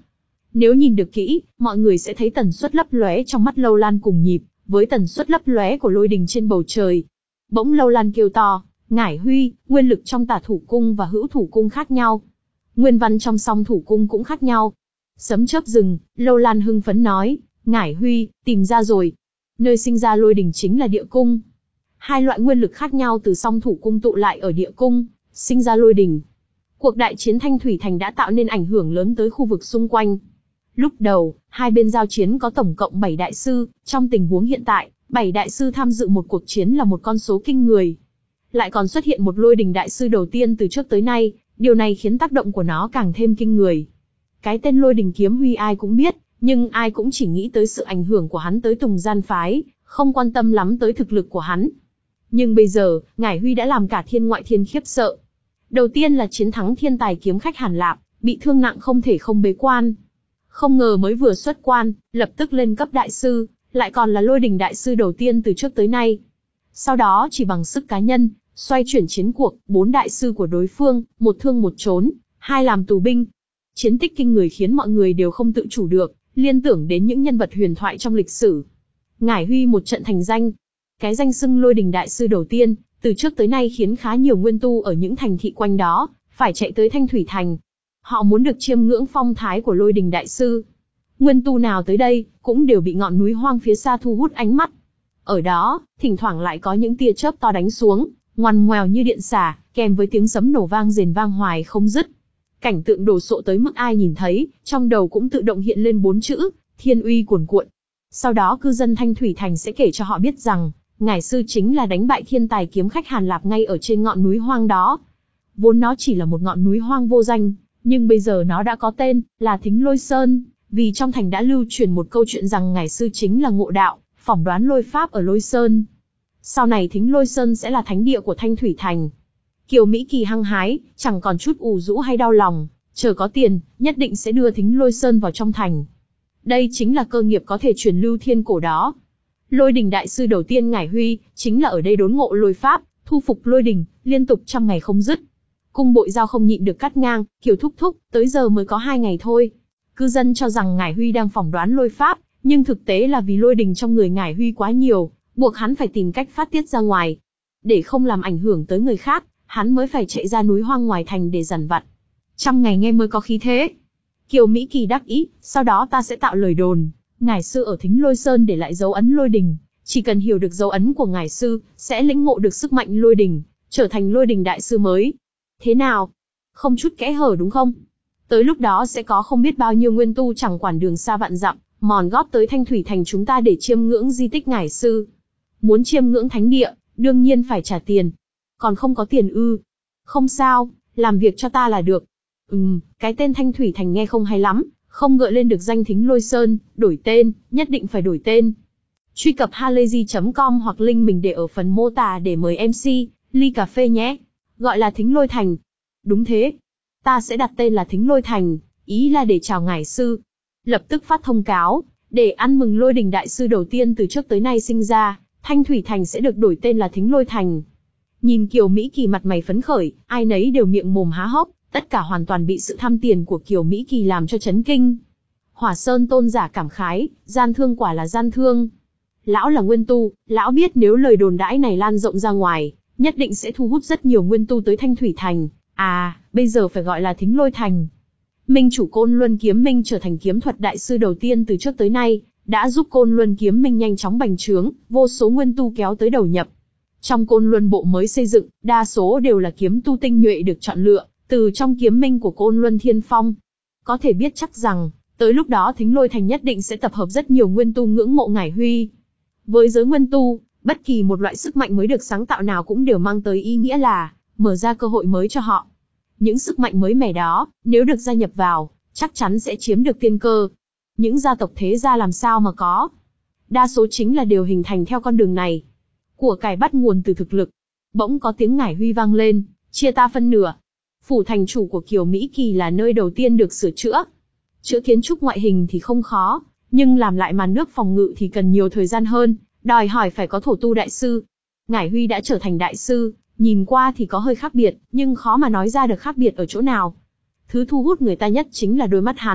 Nếu nhìn được kỹ, mọi người sẽ thấy tần suất lấp lóe trong mắt Lâu Lan cùng nhịp với tần suất lấp lóe của lôi đình trên bầu trời. Bỗng Lâu Lan kêu to, Ngải Huy, nguyên lực trong tả thủ cung và hữu thủ cung khác nhau. Nguyên văn trong song thủ cung cũng khác nhau. Sấm chớp rừng, Lâu Lan hưng phấn nói, Ngải Huy, tìm ra rồi. Nơi sinh ra lôi đình chính là địa cung. Hai loại nguyên lực khác nhau từ song thủ cung tụ lại ở địa cung, sinh ra lôi đình. Cuộc đại chiến Thanh Thủy Thành đã tạo nên ảnh hưởng lớn tới khu vực xung quanh. Lúc đầu, hai bên giao chiến có tổng cộng bảy đại sư, trong tình huống hiện tại, bảy đại sư tham dự một cuộc chiến là một con số kinh người. Lại còn xuất hiện một lôi đình đại sư đầu tiên từ trước tới nay, điều này khiến tác động của nó càng thêm kinh người. Cái tên lôi đình kiếm huy ai cũng biết, nhưng ai cũng chỉ nghĩ tới sự ảnh hưởng của hắn tới Tùng Gian Phái, không quan tâm lắm tới thực lực của hắn. Nhưng bây giờ, Ngải Huy đã làm cả thiên ngoại thiên khiếp sợ. Đầu tiên là chiến thắng thiên tài kiếm khách Hàn Lạp, bị thương nặng không thể không bế quan. Không ngờ mới vừa xuất quan, lập tức lên cấp đại sư, lại còn là lôi đình đại sư đầu tiên từ trước tới nay. Sau đó chỉ bằng sức cá nhân, xoay chuyển chiến cuộc, bốn đại sư của đối phương, một thương một trốn, hai làm tù binh. Chiến tích kinh người khiến mọi người đều không tự chủ được, liên tưởng đến những nhân vật huyền thoại trong lịch sử. Ngải Huy một trận thành danh. Cái danh xưng lôi đình đại sư đầu tiên, từ trước tới nay khiến khá nhiều nguyên tu ở những thành thị quanh đó, phải chạy tới Thanh Thủy Thành. Họ muốn được chiêm ngưỡng phong thái của lôi đình đại sư. Nguyên tu nào tới đây, cũng đều bị ngọn núi hoang phía xa thu hút ánh mắt. Ở đó, thỉnh thoảng lại có những tia chớp to đánh xuống, ngoằn ngoèo như điện xả, kèm với tiếng sấm nổ vang rền vang hoài không dứt. Cảnh tượng đồ sộ tới mức ai nhìn thấy, trong đầu cũng tự động hiện lên bốn chữ, thiên uy cuồn cuộn. Sau đó cư dân Thanh Thủy Thành sẽ kể cho họ biết rằng, Ngải sư chính là đánh bại thiên tài kiếm khách Hàn Lạp ngay ở trên ngọn núi hoang đó. Vốn nó chỉ là một ngọn núi hoang vô danh, nhưng bây giờ nó đã có tên, là Thính Lôi Sơn, vì trong thành đã lưu truyền một câu chuyện rằng Ngải sư chính là ngộ đạo, phỏng đoán lôi pháp ở Lôi Sơn. Sau này Thính Lôi Sơn sẽ là thánh địa của Thanh Thủy Thành. Kiều Mỹ Kỳ hăng hái, chẳng còn chút ủ rũ hay đau lòng, chờ có tiền, nhất định sẽ đưa Thính Lôi Sơn vào trong thành. Đây chính là cơ nghiệp có thể truyền lưu thiên cổ đó. Lôi đình đại sư đầu tiên Ngải Huy, chính là ở đây đốn ngộ lôi pháp, thu phục lôi đình, liên tục trăm ngày không dứt. Cung Bội Giao không nhịn được cắt ngang, Kiều thúc thúc, tới giờ mới có hai ngày thôi. Cư dân cho rằng Ngải Huy đang phỏng đoán lôi pháp, nhưng thực tế là vì lôi đình trong người Ngải Huy quá nhiều, buộc hắn phải tìm cách phát tiết ra ngoài. Để không làm ảnh hưởng tới người khác, hắn mới phải chạy ra núi hoang ngoài thành để dằn vặt. Trăm ngày nghe mới có khí thế. Kiều Mỹ Kỳ đắc ý, sau đó ta sẽ tạo lời đồn, Ngải sư ở Thính Lôi Sơn để lại dấu ấn lôi đình, chỉ cần hiểu được dấu ấn của Ngải sư, sẽ lĩnh ngộ được sức mạnh lôi đình, trở thành lôi đình đại sư mới. Thế nào? Không chút kẽ hở đúng không? Tới lúc đó sẽ có không biết bao nhiêu nguyên tu chẳng quản đường xa vạn dặm, mòn gót tới Thanh Thủy Thành chúng ta để chiêm ngưỡng di tích Ngải sư. Muốn chiêm ngưỡng thánh địa, đương nhiên phải trả tiền. Còn không có tiền ư? Không sao, làm việc cho ta là được. Ừm, cái tên Thanh Thủy Thành nghe không hay lắm, không gợi lên được danh Thính Lôi Sơn, đổi tên, nhất định phải đổi tên. Truy cập halayzi chấm com hoặc link mình để ở phần mô tả để mời em xê, ly cà phê nhé. Gọi là Thính Lôi Thành. Đúng thế. Ta sẽ đặt tên là Thính Lôi Thành, ý là để chào Ngải sư. Lập tức phát thông cáo, để ăn mừng lôi đình đại sư đầu tiên từ trước tới nay sinh ra, Thanh Thủy Thành sẽ được đổi tên là Thính Lôi Thành. Nhìn Kiều Mỹ Kỳ mặt mày phấn khởi, ai nấy đều miệng mồm há hốc, tất cả hoàn toàn bị sự tham tiền của Kiều Mỹ Kỳ làm cho chấn kinh. Hỏa Sơn tôn giả cảm khái, gian thương quả là gian thương. Lão là nguyên tu, lão biết nếu lời đồn đãi này lan rộng ra ngoài, nhất định sẽ thu hút rất nhiều nguyên tu tới Thanh Thủy Thành. À, bây giờ phải gọi là Thính Lôi Thành. Minh chủ Côn Luân Kiếm Minh trở thành kiếm thuật đại sư đầu tiên từ trước tới nay, đã giúp Côn Luân Kiếm Minh nhanh chóng bành trướng, vô số nguyên tu kéo tới đầu nhập. Trong Côn Luân bộ mới xây dựng, đa số đều là kiếm tu tinh nhuệ được chọn lựa từ trong kiếm minh của Côn Luân Thiên Phong. Có thể biết chắc rằng, tới lúc đó Thính Lôi Thành nhất định sẽ tập hợp rất nhiều nguyên tu ngưỡng mộ Ngải Huy. Với giới nguyên tu, bất kỳ một loại sức mạnh mới được sáng tạo nào cũng đều mang tới ý nghĩa là mở ra cơ hội mới cho họ. Những sức mạnh mới mẻ đó, nếu được gia nhập vào, chắc chắn sẽ chiếm được tiên cơ. Những gia tộc thế gia làm sao mà có. Đa số chính là đều hình thành theo con đường này. Của cải bắt nguồn từ thực lực. Bỗng có tiếng Ngải Huy vang lên, chia ta phân nửa. Phủ thành chủ của Kiều Mỹ Kỳ là nơi đầu tiên được sửa chữa. Chữa kiến trúc ngoại hình thì không khó, nhưng làm lại màn nước phòng ngự thì cần nhiều thời gian hơn, đòi hỏi phải có thổ tu đại sư. Ngải Huy đã trở thành đại sư, nhìn qua thì có hơi khác biệt, nhưng khó mà nói ra được khác biệt ở chỗ nào. Thứ thu hút người ta nhất chính là đôi mắt hắn,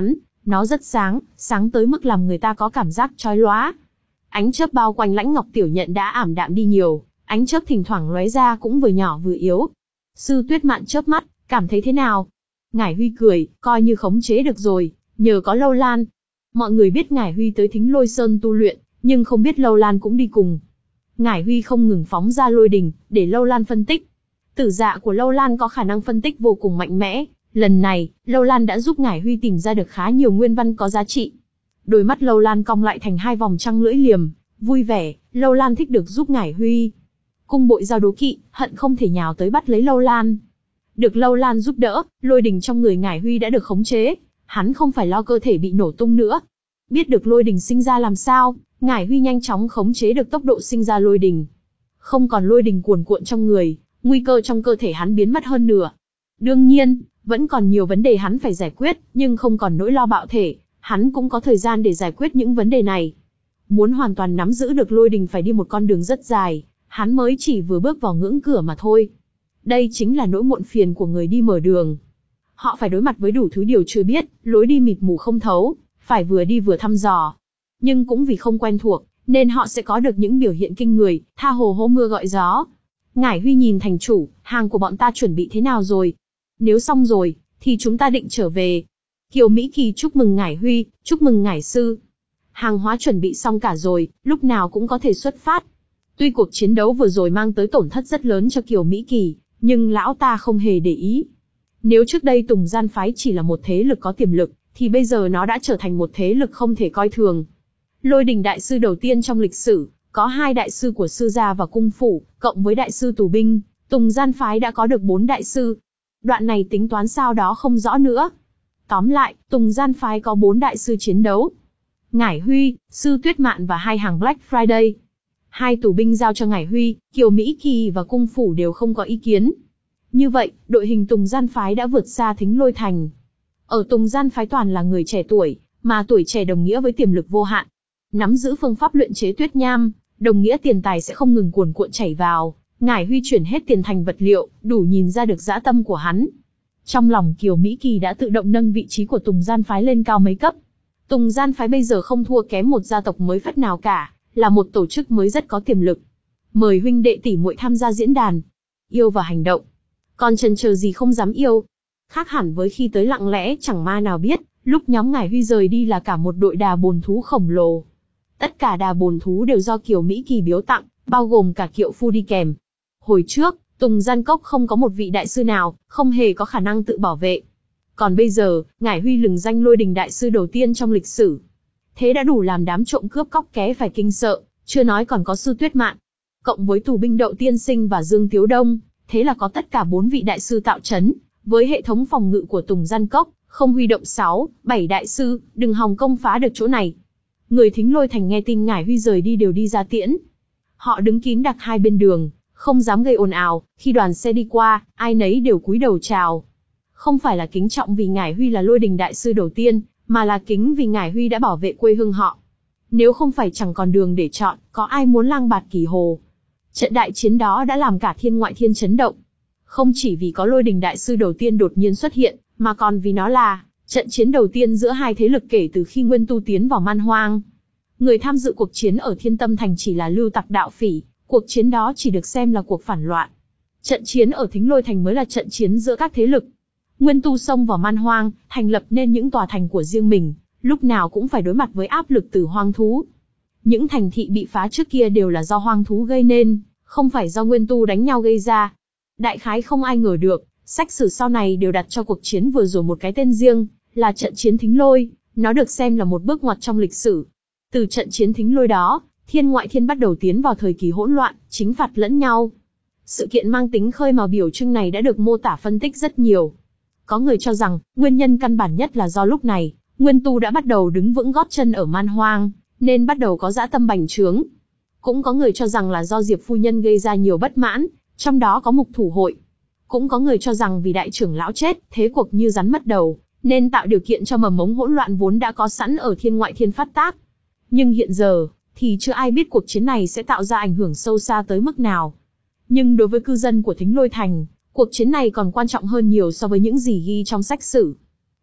Nó rất sáng, sáng tới mức làm người ta có cảm giác chói lóa. Ánh chớp bao quanh Lãnh Ngọc Tiểu Nhận đã ảm đạm đi nhiều, ánh chớp thỉnh thoảng lóe ra cũng vừa nhỏ vừa yếu. Sư Tuyết Mạn chớp mắt, cảm thấy thế nào? Ngải Huy cười, coi như khống chế được rồi, nhờ có Lâu Lan. Mọi người biết Ngải Huy tới Thính Lôi Sơn tu luyện, nhưng không biết Lâu Lan cũng đi cùng. Ngải Huy không ngừng phóng ra lôi đình, để Lâu Lan phân tích. Tử dạ của Lâu Lan có khả năng phân tích vô cùng mạnh mẽ. Lần này, Lâu Lan đã giúp Ngải Huy tìm ra được khá nhiều nguyên văn có giá trị. Đôi mắt Lâu Lan cong lại thành hai vòng trăng lưỡi liềm, vui vẻ, Lâu Lan thích được giúp Ngải Huy. Cung Bội Giao đố kỵ, hận không thể nhào tới bắt lấy Lâu Lan. Được Lâu Lan giúp đỡ, lôi đình trong người Ngải Huy đã được khống chế, hắn không phải lo cơ thể bị nổ tung nữa. Biết được lôi đình sinh ra làm sao, Ngải Huy nhanh chóng khống chế được tốc độ sinh ra lôi đình. Không còn lôi đình cuồn cuộn trong người, nguy cơ trong cơ thể hắn biến mất hơn nửa. Đương nhiên, vẫn còn nhiều vấn đề hắn phải giải quyết, nhưng không còn nỗi lo bạo thể, hắn cũng có thời gian để giải quyết những vấn đề này. Muốn hoàn toàn nắm giữ được lôi đình phải đi một con đường rất dài, hắn mới chỉ vừa bước vào ngưỡng cửa mà thôi. Đây chính là nỗi muộn phiền của người đi mở đường. Họ phải đối mặt với đủ thứ điều chưa biết, lối đi mịt mù không thấu, phải vừa đi vừa thăm dò. Nhưng cũng vì không quen thuộc, nên họ sẽ có được những biểu hiện kinh người, tha hồ hô mưa gọi gió. Ngải Huy nhìn thành chủ, hàng của bọn ta chuẩn bị thế nào rồi? Nếu xong rồi, thì chúng ta định trở về. Kiều Mỹ Kỳ chúc mừng Ngải Huy, chúc mừng Ngải Sư. Hàng hóa chuẩn bị xong cả rồi, lúc nào cũng có thể xuất phát. Tuy cuộc chiến đấu vừa rồi mang tới tổn thất rất lớn cho Kiều Mỹ Kỳ, nhưng lão ta không hề để ý. Nếu trước đây Tùng Gian Phái chỉ là một thế lực có tiềm lực, thì bây giờ nó đã trở thành một thế lực không thể coi thường. Lôi đình đại sư đầu tiên trong lịch sử, có hai đại sư của sư gia và cung phủ, cộng với đại sư tù binh, Tùng Gian Phái đã có được bốn đại sư. Đoạn này tính toán sao đó không rõ nữa. Tóm lại, Tùng Gian Phái có bốn đại sư chiến đấu. Ngải Huy, Sư Tuyết Mạn và hai hàng Black Friday. Hai tù binh giao cho Ngải Huy, Kiều Mỹ Kỳ và cung phủ đều không có ý kiến. Như vậy, đội hình Tùng Gian Phái đã vượt xa Thính Lôi Thành. Ở Tùng Gian Phái toàn là người trẻ tuổi, mà tuổi trẻ đồng nghĩa với tiềm lực vô hạn. Nắm giữ phương pháp luyện chế tuyết nham, đồng nghĩa tiền tài sẽ không ngừng cuồn cuộn chảy vào. Ngải Huy chuyển hết tiền thành vật liệu, đủ nhìn ra được dã tâm của hắn. Trong lòng Kiều Mỹ Kỳ đã tự động nâng vị trí của Tùng Gian Phái lên cao mấy cấp. Tùng Gian Phái bây giờ không thua kém một gia tộc mới phát nào cả, là một tổ chức mới rất có tiềm lực. Mời huynh đệ tỷ muội tham gia diễn đàn. Yêu và hành động. Còn chần chờ gì không dám yêu. Khác hẳn với khi tới lặng lẽ chẳng ma nào biết, lúc nhóm Ngải Huy rời đi là cả một đội đà bồn thú khổng lồ. Tất cả đà bồn thú đều do Kiều Mỹ Kỳ biếu tặng, bao gồm cả kiệu phu đi kèm. Hồi trước, Tùng Gian Cốc không có một vị đại sư nào, không hề có khả năng tự bảo vệ. Còn bây giờ, Ngải Huy lừng danh lôi đình đại sư đầu tiên trong lịch sử. Thế đã đủ làm đám trộm cướp cóc ké phải kinh sợ, chưa nói còn có Sư Tuyết Mạn. Cộng với tù binh Đậu Tiên Sinh và Dương Tiếu Đông, thế là có tất cả bốn vị đại sư tạo chấn. Với hệ thống phòng ngự của Tùng Gian Cốc, không huy động sáu, bảy đại sư, đừng hòng công phá được chỗ này. Người Thính Lôi Thành nghe tin Ngải Huy rời đi đều đi ra tiễn. Họ đứng kín đặc hai bên đường, không dám gây ồn ào, khi đoàn xe đi qua, ai nấy đều cúi đầu chào. Không phải là kính trọng vì Ngải Huy là lôi đình đại sư đầu tiên, mà là kính vì Ngải Huy đã bảo vệ quê hương họ. Nếu không phải chẳng còn đường để chọn, có ai muốn lang bạt Kỳ Hồ. Trận đại chiến đó đã làm cả thiên ngoại thiên chấn động. Không chỉ vì có lôi đình đại sư đầu tiên đột nhiên xuất hiện, mà còn vì nó là trận chiến đầu tiên giữa hai thế lực kể từ khi Nguyên Tu tiến vào Man Hoang. Người tham dự cuộc chiến ở Thiên Tâm Thành chỉ là lưu tặc đạo phỉ, cuộc chiến đó chỉ được xem là cuộc phản loạn. Trận chiến ở Thính Lôi Thành mới là trận chiến giữa các thế lực. Nguyên Tu xông vào Man Hoang, thành lập nên những tòa thành của riêng mình, lúc nào cũng phải đối mặt với áp lực từ hoang thú. Những thành thị bị phá trước kia đều là do hoang thú gây nên, không phải do Nguyên Tu đánh nhau gây ra. Đại khái không ai ngờ được, sách sử sau này đều đặt cho cuộc chiến vừa rồi một cái tên riêng, là trận chiến Thính Lôi, nó được xem là một bước ngoặt trong lịch sử. Từ trận chiến Thính Lôi đó, thiên ngoại thiên bắt đầu tiến vào thời kỳ hỗn loạn, chính phạt lẫn nhau. Sự kiện mang tính khơi mào biểu trưng này đã được mô tả phân tích rất nhiều. Có người cho rằng, nguyên nhân căn bản nhất là do lúc này, Nguyên Tu đã bắt đầu đứng vững gót chân ở Man Hoang, nên bắt đầu có dã tâm bành trướng. Cũng có người cho rằng là do Diệp phu nhân gây ra nhiều bất mãn, trong đó có Mục Thủ hội. Cũng có người cho rằng vì đại trưởng lão chết, thế cuộc như rắn mất đầu, nên tạo điều kiện cho mầm mống hỗn loạn vốn đã có sẵn ở thiên ngoại thiên phát tác. Nhưng hiện giờ, thì chưa ai biết cuộc chiến này sẽ tạo ra ảnh hưởng sâu xa tới mức nào. Nhưng đối với cư dân của Thính Lôi Thành, cuộc chiến này còn quan trọng hơn nhiều so với những gì ghi trong sách sử.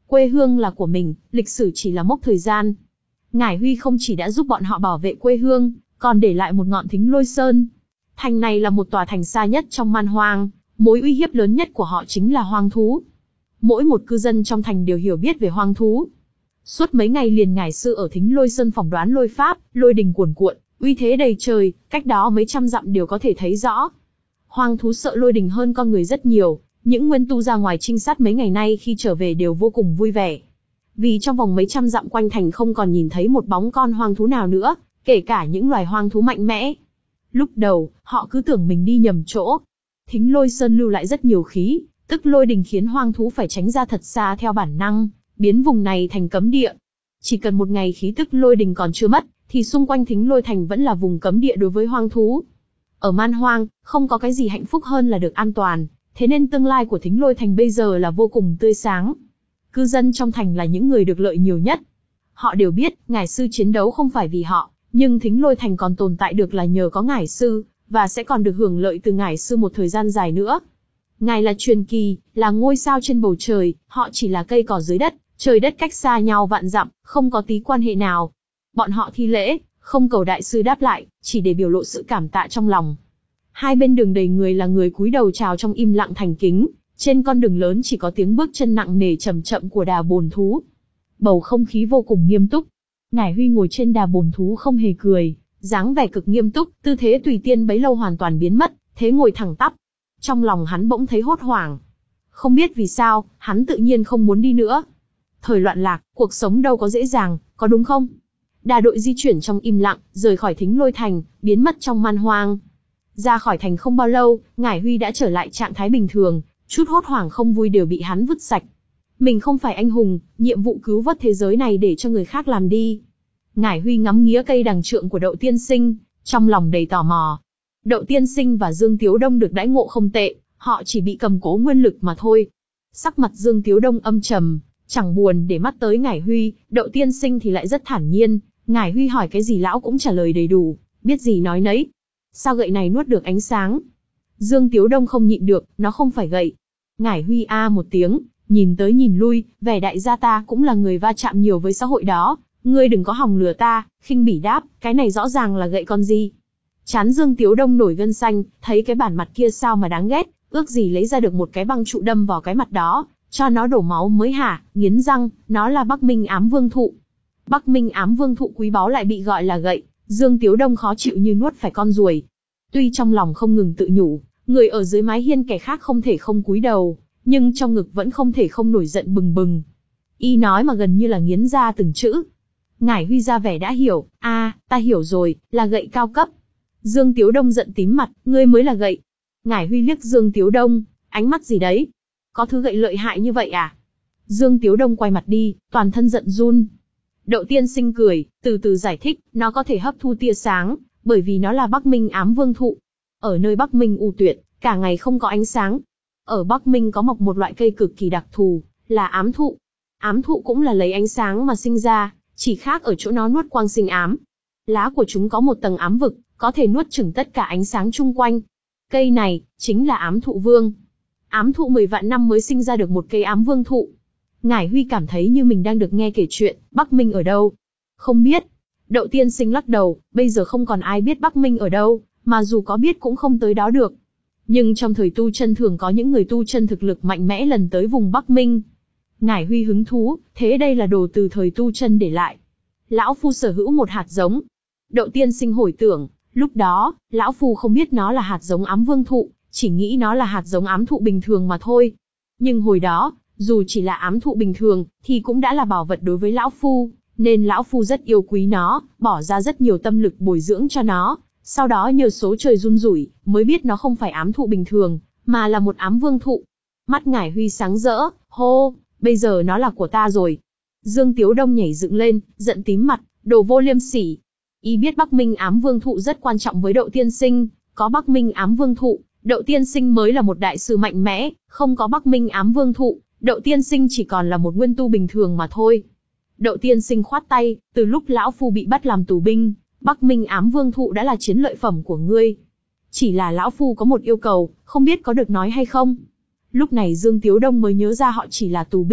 Quê hương là của mình, lịch sử chỉ là mốc thời gian. Ngải Huy không chỉ đã giúp bọn họ bảo vệ quê hương, còn để lại một ngọn Thính Lôi Sơn. Thành này là một tòa thành xa nhất trong man hoang, mối uy hiếp lớn nhất của họ chính là hoang thú. Mỗi một cư dân trong thành đều hiểu biết về hoang thú. Suốt mấy ngày liền Ngải Sư ở Thính Lôi Sơn phỏng đoán lôi pháp, lôi đình cuồn cuộn, uy thế đầy trời, cách đó mấy trăm dặm đều có thể thấy rõ. Hoang thú sợ lôi đình hơn con người rất nhiều, những nguyên tu ra ngoài trinh sát mấy ngày nay khi trở về đều vô cùng vui vẻ. Vì trong vòng mấy trăm dặm quanh thành không còn nhìn thấy một bóng con hoang thú nào nữa, kể cả những loài hoang thú mạnh mẽ. Lúc đầu, họ cứ tưởng mình đi nhầm chỗ. Thính Lôi Sơn lưu lại rất nhiều khí, tức lôi đình khiến hoang thú phải tránh ra thật xa theo bản năng, biến vùng này thành cấm địa. Chỉ cần một ngày khí tức lôi đình còn chưa mất, thì xung quanh Thính Lôi Thành vẫn là vùng cấm địa đối với hoang thú. Ở man hoang, không có cái gì hạnh phúc hơn là được an toàn, thế nên tương lai của Thính Lôi Thành bây giờ là vô cùng tươi sáng. Cư dân trong thành là những người được lợi nhiều nhất. Họ đều biết, Ngải Sư chiến đấu không phải vì họ, nhưng Thính Lôi Thành còn tồn tại được là nhờ có Ngải Sư, và sẽ còn được hưởng lợi từ Ngải Sư một thời gian dài nữa. Ngài là truyền kỳ, là ngôi sao trên bầu trời, họ chỉ là cây cỏ dưới đất, trời đất cách xa nhau vạn dặm, không có tí quan hệ nào. Bọn họ thi lễ, không cầu đại sư đáp lại, chỉ để biểu lộ sự cảm tạ trong lòng. Hai bên đường đầy người là người cúi đầu chào trong im lặng thành kính, trên con đường lớn chỉ có tiếng bước chân nặng nề chậm chậm của đà bồn thú. Bầu không khí vô cùng nghiêm túc. Ngải Huy ngồi trên đà bồn thú không hề cười, dáng vẻ cực nghiêm túc, tư thế tùy tiên bấy lâu hoàn toàn biến mất, thế ngồi thẳng tắp. Trong lòng hắn bỗng thấy hốt hoảng. Không biết vì sao, hắn tự nhiên không muốn đi nữa. Thời loạn lạc, cuộc sống đâu có dễ dàng, có đúng không? Đà đội di chuyển trong im lặng, rời khỏi Thính Lôi Thành, biến mất trong man hoang. Ra khỏi thành không bao lâu, Ngải Huy đã trở lại trạng thái bình thường, chút hốt hoảng không vui đều bị hắn vứt sạch. Mình không phải anh hùng, nhiệm vụ cứu vớt thế giới này để cho người khác làm đi. Ngải Huy ngắm nghía cây đằng trượng của Đậu Tiên Sinh, trong lòng đầy tò mò. Đậu Tiên Sinh và Dương Tiếu Đông được đãi ngộ không tệ, họ chỉ bị cầm cố nguyên lực mà thôi. Sắc mặt Dương Tiếu Đông âm trầm, chẳng buồn để mắt tới Ngải Huy, Đậu Tiên Sinh thì lại rất thản nhiên. Ngải Huy hỏi cái gì lão cũng trả lời đầy đủ, biết gì nói nấy. Sao gậy này nuốt được ánh sáng? Dương Tiếu Đông không nhịn được, nó không phải gậy. Ngải Huy a một tiếng, nhìn tới nhìn lui, vẻ đại gia ta cũng là người va chạm nhiều với xã hội đó. Ngươi đừng có hòng lừa ta, khinh bỉ đáp, cái này rõ ràng là gậy con gì. Chán Dương Tiếu Đông nổi gân xanh, thấy cái bản mặt kia sao mà đáng ghét, ước gì lấy ra được một cái băng trụ đâm vào cái mặt đó, cho nó đổ máu mới hả, nghiến răng, nó là Bắc Minh Ám Vương Thụ. Bắc Minh Ám Vương Thụ quý báu lại bị gọi là gậy, Dương Tiếu Đông khó chịu như nuốt phải con ruồi. Tuy trong lòng không ngừng tự nhủ, người ở dưới mái hiên kẻ khác không thể không cúi đầu, nhưng trong ngực vẫn không thể không nổi giận bừng bừng. Y nói mà gần như là nghiến ra từng chữ. Ngải Huy ra vẻ đã hiểu, a, à, ta hiểu rồi, là gậy cao cấp. Dương Tiếu Đông giận tím mặt, ngươi mới là gậy. Ngải Huy liếc Dương Tiếu Đông, ánh mắt gì đấy? Có thứ gậy lợi hại như vậy à? Dương Tiếu Đông quay mặt đi, toàn thân giận run. Đậu Tiên Sinh cười, từ từ giải thích, nó có thể hấp thu tia sáng, bởi vì nó là Bắc Minh Ám Vương Thụ. Ở nơi Bắc Minh u tuyệt, cả ngày không có ánh sáng. Ở Bắc Minh có mọc một loại cây cực kỳ đặc thù, là ám thụ. Ám thụ cũng là lấy ánh sáng mà sinh ra, chỉ khác ở chỗ nó nuốt quang sinh ám. Lá của chúng có một tầng ám vực, có thể nuốt chửng tất cả ánh sáng chung quanh. Cây này, chính là ám thụ vương. Ám thụ mười vạn năm mới sinh ra được một cây ám vương thụ. Ngải Huy cảm thấy như mình đang được nghe kể chuyện, Bắc Minh ở đâu? Không biết. Đậu Tiên Sinh lắc đầu, bây giờ không còn ai biết Bắc Minh ở đâu, mà dù có biết cũng không tới đó được. Nhưng trong thời tu chân thường có những người tu chân thực lực mạnh mẽ lần tới vùng Bắc Minh. Ngải Huy hứng thú, thế đây là đồ từ thời tu chân để lại. Lão Phu sở hữu một hạt giống. Đậu Tiên Sinh hồi tưởng, lúc đó, Lão Phu không biết nó là hạt giống ám vương thụ, chỉ nghĩ nó là hạt giống ám thụ bình thường mà thôi. Nhưng hồi đó, dù chỉ là ám thụ bình thường, thì cũng đã là bảo vật đối với Lão Phu, nên Lão Phu rất yêu quý nó, bỏ ra rất nhiều tâm lực bồi dưỡng cho nó. Sau đó nhờ số trời run rủi, mới biết nó không phải ám thụ bình thường, mà là một ám vương thụ. Mắt Ngải Huy sáng rỡ, hô, bây giờ nó là của ta rồi. Dương Tiếu Đông nhảy dựng lên, giận tím mặt, đồ vô liêm sỉ. Y biết Bắc Minh Ám Vương Thụ rất quan trọng với Đậu Tiên Sinh, có Bắc Minh Ám Vương Thụ, Đậu Tiên Sinh mới là một đại sư mạnh mẽ, không có Bắc Minh Ám Vương Thụ, Đậu Tiên Sinh chỉ còn là một nguyên tu bình thường mà thôi. Đậu Tiên Sinh khoát tay, từ lúc Lão Phu bị bắt làm tù binh, Bắc Minh Ám Vương Thụ đã là chiến lợi phẩm của ngươi. Chỉ là Lão Phu có một yêu cầu, không biết có được nói hay không? Lúc này Dương Tiếu Đông mới nhớ ra họ chỉ là tù binh,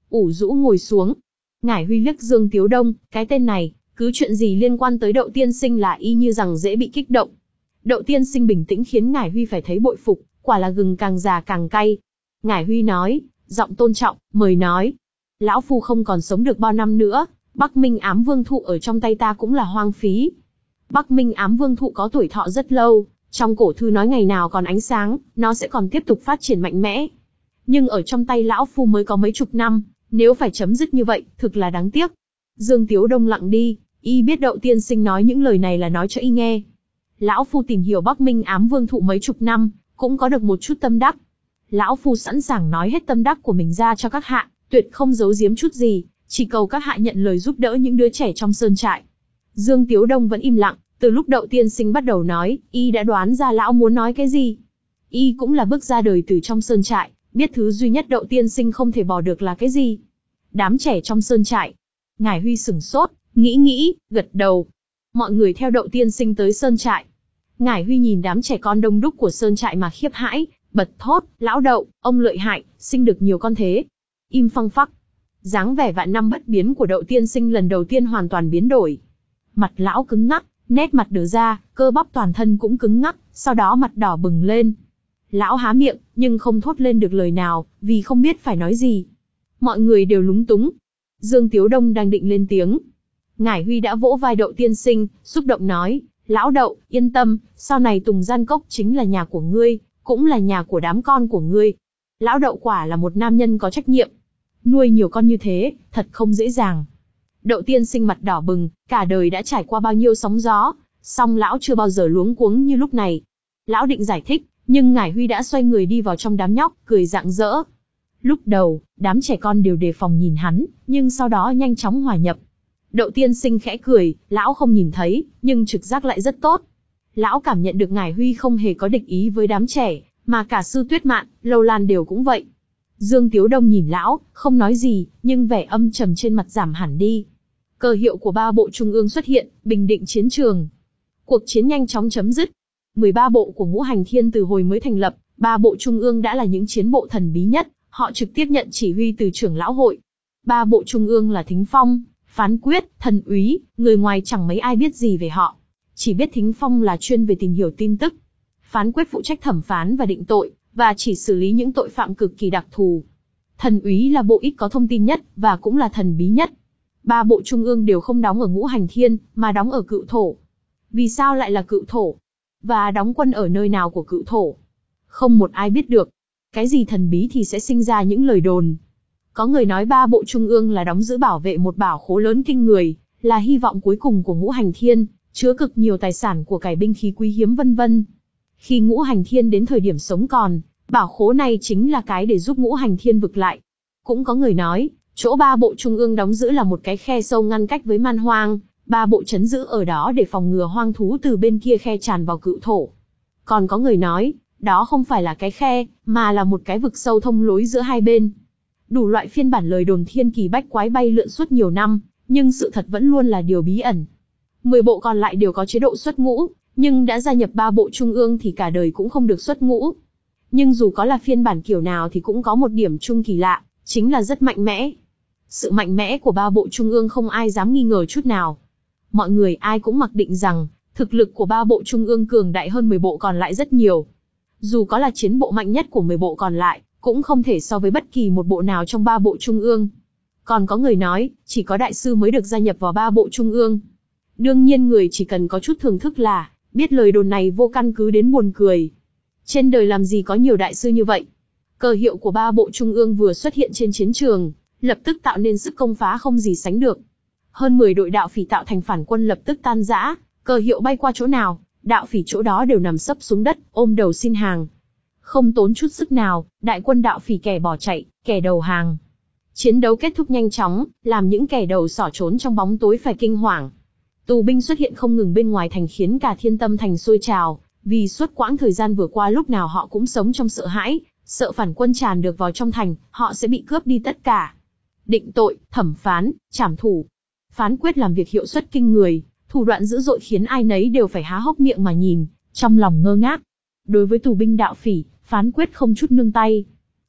ủ rũ ngồi xuống. Ngải Huy liếc Dương Tiếu Đông, cái tên này, cứ chuyện gì liên quan tới Đậu tiên sinh là y như rằng dễ bị kích động. Đậu tiên sinh bình tĩnh khiến Ngải Huy phải thấy bội phục, quả là gừng càng già càng cay. Ngải Huy nói, giọng tôn trọng, mời nói. Lão phu không còn sống được bao năm nữa, Bắc Minh Ám Vương thụ ở trong tay ta cũng là hoang phí. Bắc Minh Ám Vương thụ có tuổi thọ rất lâu, trong cổ thư nói ngày nào còn ánh sáng, nó sẽ còn tiếp tục phát triển mạnh mẽ. Nhưng ở trong tay lão phu mới có mấy chục năm, nếu phải chấm dứt như vậy, thực là đáng tiếc. Dương Tiếu Đông lặng đi, y biết Đậu tiên sinh nói những lời này là nói cho y nghe. Lão phu tìm hiểu Bắc Minh Ám Vương thụ mấy chục năm, cũng có được một chút tâm đắc. Lão phu sẵn sàng nói hết tâm đắc của mình ra cho các hạ, tuyệt không giấu giếm chút gì, chỉ cầu các hạ nhận lời giúp đỡ những đứa trẻ trong sơn trại. Dương Tiếu Đông vẫn im lặng, từ lúc Đậu tiên sinh bắt đầu nói, y đã đoán ra lão muốn nói cái gì. Y cũng là bước ra đời từ trong sơn trại, biết thứ duy nhất Đậu tiên sinh không thể bỏ được là cái gì. Đám trẻ trong sơn trại. Ngải Huy sửng sốt, nghĩ nghĩ, gật đầu. Mọi người theo Đậu tiên sinh tới sơn trại. Ngải Huy nhìn đám trẻ con đông đúc của sơn trại mà khiếp hãi, bật thốt, lão Đậu, ông lợi hại, sinh được nhiều con thế. Im phăng phắc. Dáng vẻ vạn năm bất biến của Đậu tiên sinh lần đầu tiên hoàn toàn biến đổi. Mặt lão cứng ngắc, nét mặt đờ ra, cơ bắp toàn thân cũng cứng ngắc, sau đó mặt đỏ bừng lên. Lão há miệng, nhưng không thốt lên được lời nào, vì không biết phải nói gì. Mọi người đều lúng túng. Dương Tiếu Đông đang định lên tiếng. Ngải Huy đã vỗ vai Đậu tiên sinh, xúc động nói, lão Đậu, yên tâm, sau này Tùng Gian Cốc chính là nhà của ngươi, cũng là nhà của đám con của ngươi. Lão Đậu quả là một nam nhân có trách nhiệm. Nuôi nhiều con như thế, thật không dễ dàng. Đậu tiên sinh mặt đỏ bừng, cả đời đã trải qua bao nhiêu sóng gió, song lão chưa bao giờ luống cuống như lúc này. Lão định giải thích, nhưng Ngải Huy đã xoay người đi vào trong đám nhóc, cười rạng rỡ. Lúc đầu, đám trẻ con đều đề phòng nhìn hắn, nhưng sau đó nhanh chóng hòa nhập. Đậu tiên sinh khẽ cười, lão không nhìn thấy, nhưng trực giác lại rất tốt. Lão cảm nhận được Ngải Huy không hề có địch ý với đám trẻ, mà cả Sư Tuyết Mạn, Lâu Lan đều cũng vậy. Dương Tiếu Đông nhìn lão, không nói gì, nhưng vẻ âm trầm trên mặt giảm hẳn đi. Cờ hiệu của ba bộ trung ương xuất hiện, bình định chiến trường. Cuộc chiến nhanh chóng chấm dứt. mười ba bộ của Ngũ Hành Thiên từ hồi mới thành lập, ba bộ trung ương đã là những chiến bộ thần bí nhất, họ trực tiếp nhận chỉ huy từ trưởng lão hội. Ba bộ trung ương là Thính Phong, Phán Quyết, Thần Úy, người ngoài chẳng mấy ai biết gì về họ. Chỉ biết Thính Phong là chuyên về tìm hiểu tin tức. Phán Quyết phụ trách thẩm phán và định tội, và chỉ xử lý những tội phạm cực kỳ đặc thù. Thần Úy là bộ ít có thông tin nhất, và cũng là thần bí nhất. Ba bộ trung ương đều không đóng ở Ngũ Hành Thiên, mà đóng ở Cự Thổ. Vì sao lại là Cự Thổ? Và đóng quân ở nơi nào của Cự Thổ? Không một ai biết được. Cái gì thần bí thì sẽ sinh ra những lời đồn. Có người nói ba bộ trung ương là đóng giữ bảo vệ một bảo khố lớn kinh người, là hy vọng cuối cùng của Ngũ Hành Thiên, chứa cực nhiều tài sản của cải binh khí quý hiếm vân vân. Khi Ngũ Hành Thiên đến thời điểm sống còn, bảo khố này chính là cái để giúp Ngũ Hành Thiên vực lại. Cũng có người nói, chỗ ba bộ trung ương đóng giữ là một cái khe sâu ngăn cách với man hoang, ba bộ trấn giữ ở đó để phòng ngừa hoang thú từ bên kia khe tràn vào Cự Thổ. Còn có người nói, đó không phải là cái khe, mà là một cái vực sâu thông lối giữa hai bên. Đủ loại phiên bản lời đồn thiên kỳ bách quái bay lượn suốt nhiều năm, nhưng sự thật vẫn luôn là điều bí ẩn. Mười bộ còn lại đều có chế độ xuất ngũ, nhưng đã gia nhập ba bộ trung ương thì cả đời cũng không được xuất ngũ. Nhưng dù có là phiên bản kiểu nào thì cũng có một điểm chung kỳ lạ, chính là rất mạnh mẽ. Sự mạnh mẽ của ba bộ trung ương không ai dám nghi ngờ chút nào. Mọi người ai cũng mặc định rằng, thực lực của ba bộ trung ương cường đại hơn mười bộ còn lại rất nhiều. Dù có là chiến bộ mạnh nhất của mười bộ còn lại, cũng không thể so với bất kỳ một bộ nào trong ba bộ trung ương. Còn có người nói, chỉ có đại sư mới được gia nhập vào ba bộ trung ương. Đương nhiên người chỉ cần có chút thưởng thức là, biết lời đồn này vô căn cứ đến buồn cười. Trên đời làm gì có nhiều đại sư như vậy. Cờ hiệu của ba bộ trung ương vừa xuất hiện trên chiến trường, lập tức tạo nên sức công phá không gì sánh được. Hơn mười đội đạo phỉ tạo thành phản quân lập tức tan rã, cờ hiệu bay qua chỗ nào, đạo phỉ chỗ đó đều nằm sấp xuống đất, ôm đầu xin hàng. Không tốn chút sức nào, đại quân đạo phỉ kẻ bỏ chạy, kẻ đầu hàng. Chiến đấu kết thúc nhanh chóng, làm những kẻ đầu sỏ trốn trong bóng tối phải kinh hoàng. Tù binh xuất hiện không ngừng bên ngoài thành khiến cả Thiên Tâm thành sôi trào, vì suốt quãng thời gian vừa qua lúc nào họ cũng sống trong sợ hãi, sợ phản quân tràn được vào trong thành, họ sẽ bị cướp đi tất cả. Định tội, thẩm phán, trảm thủ. Phán Quyết làm việc hiệu suất kinh người, thủ đoạn dữ dội khiến ai nấy đều phải há hốc miệng mà nhìn, trong lòng ngơ ngác. Đối với tù binh đạo phỉ, Phán Quyết không chút nương tay.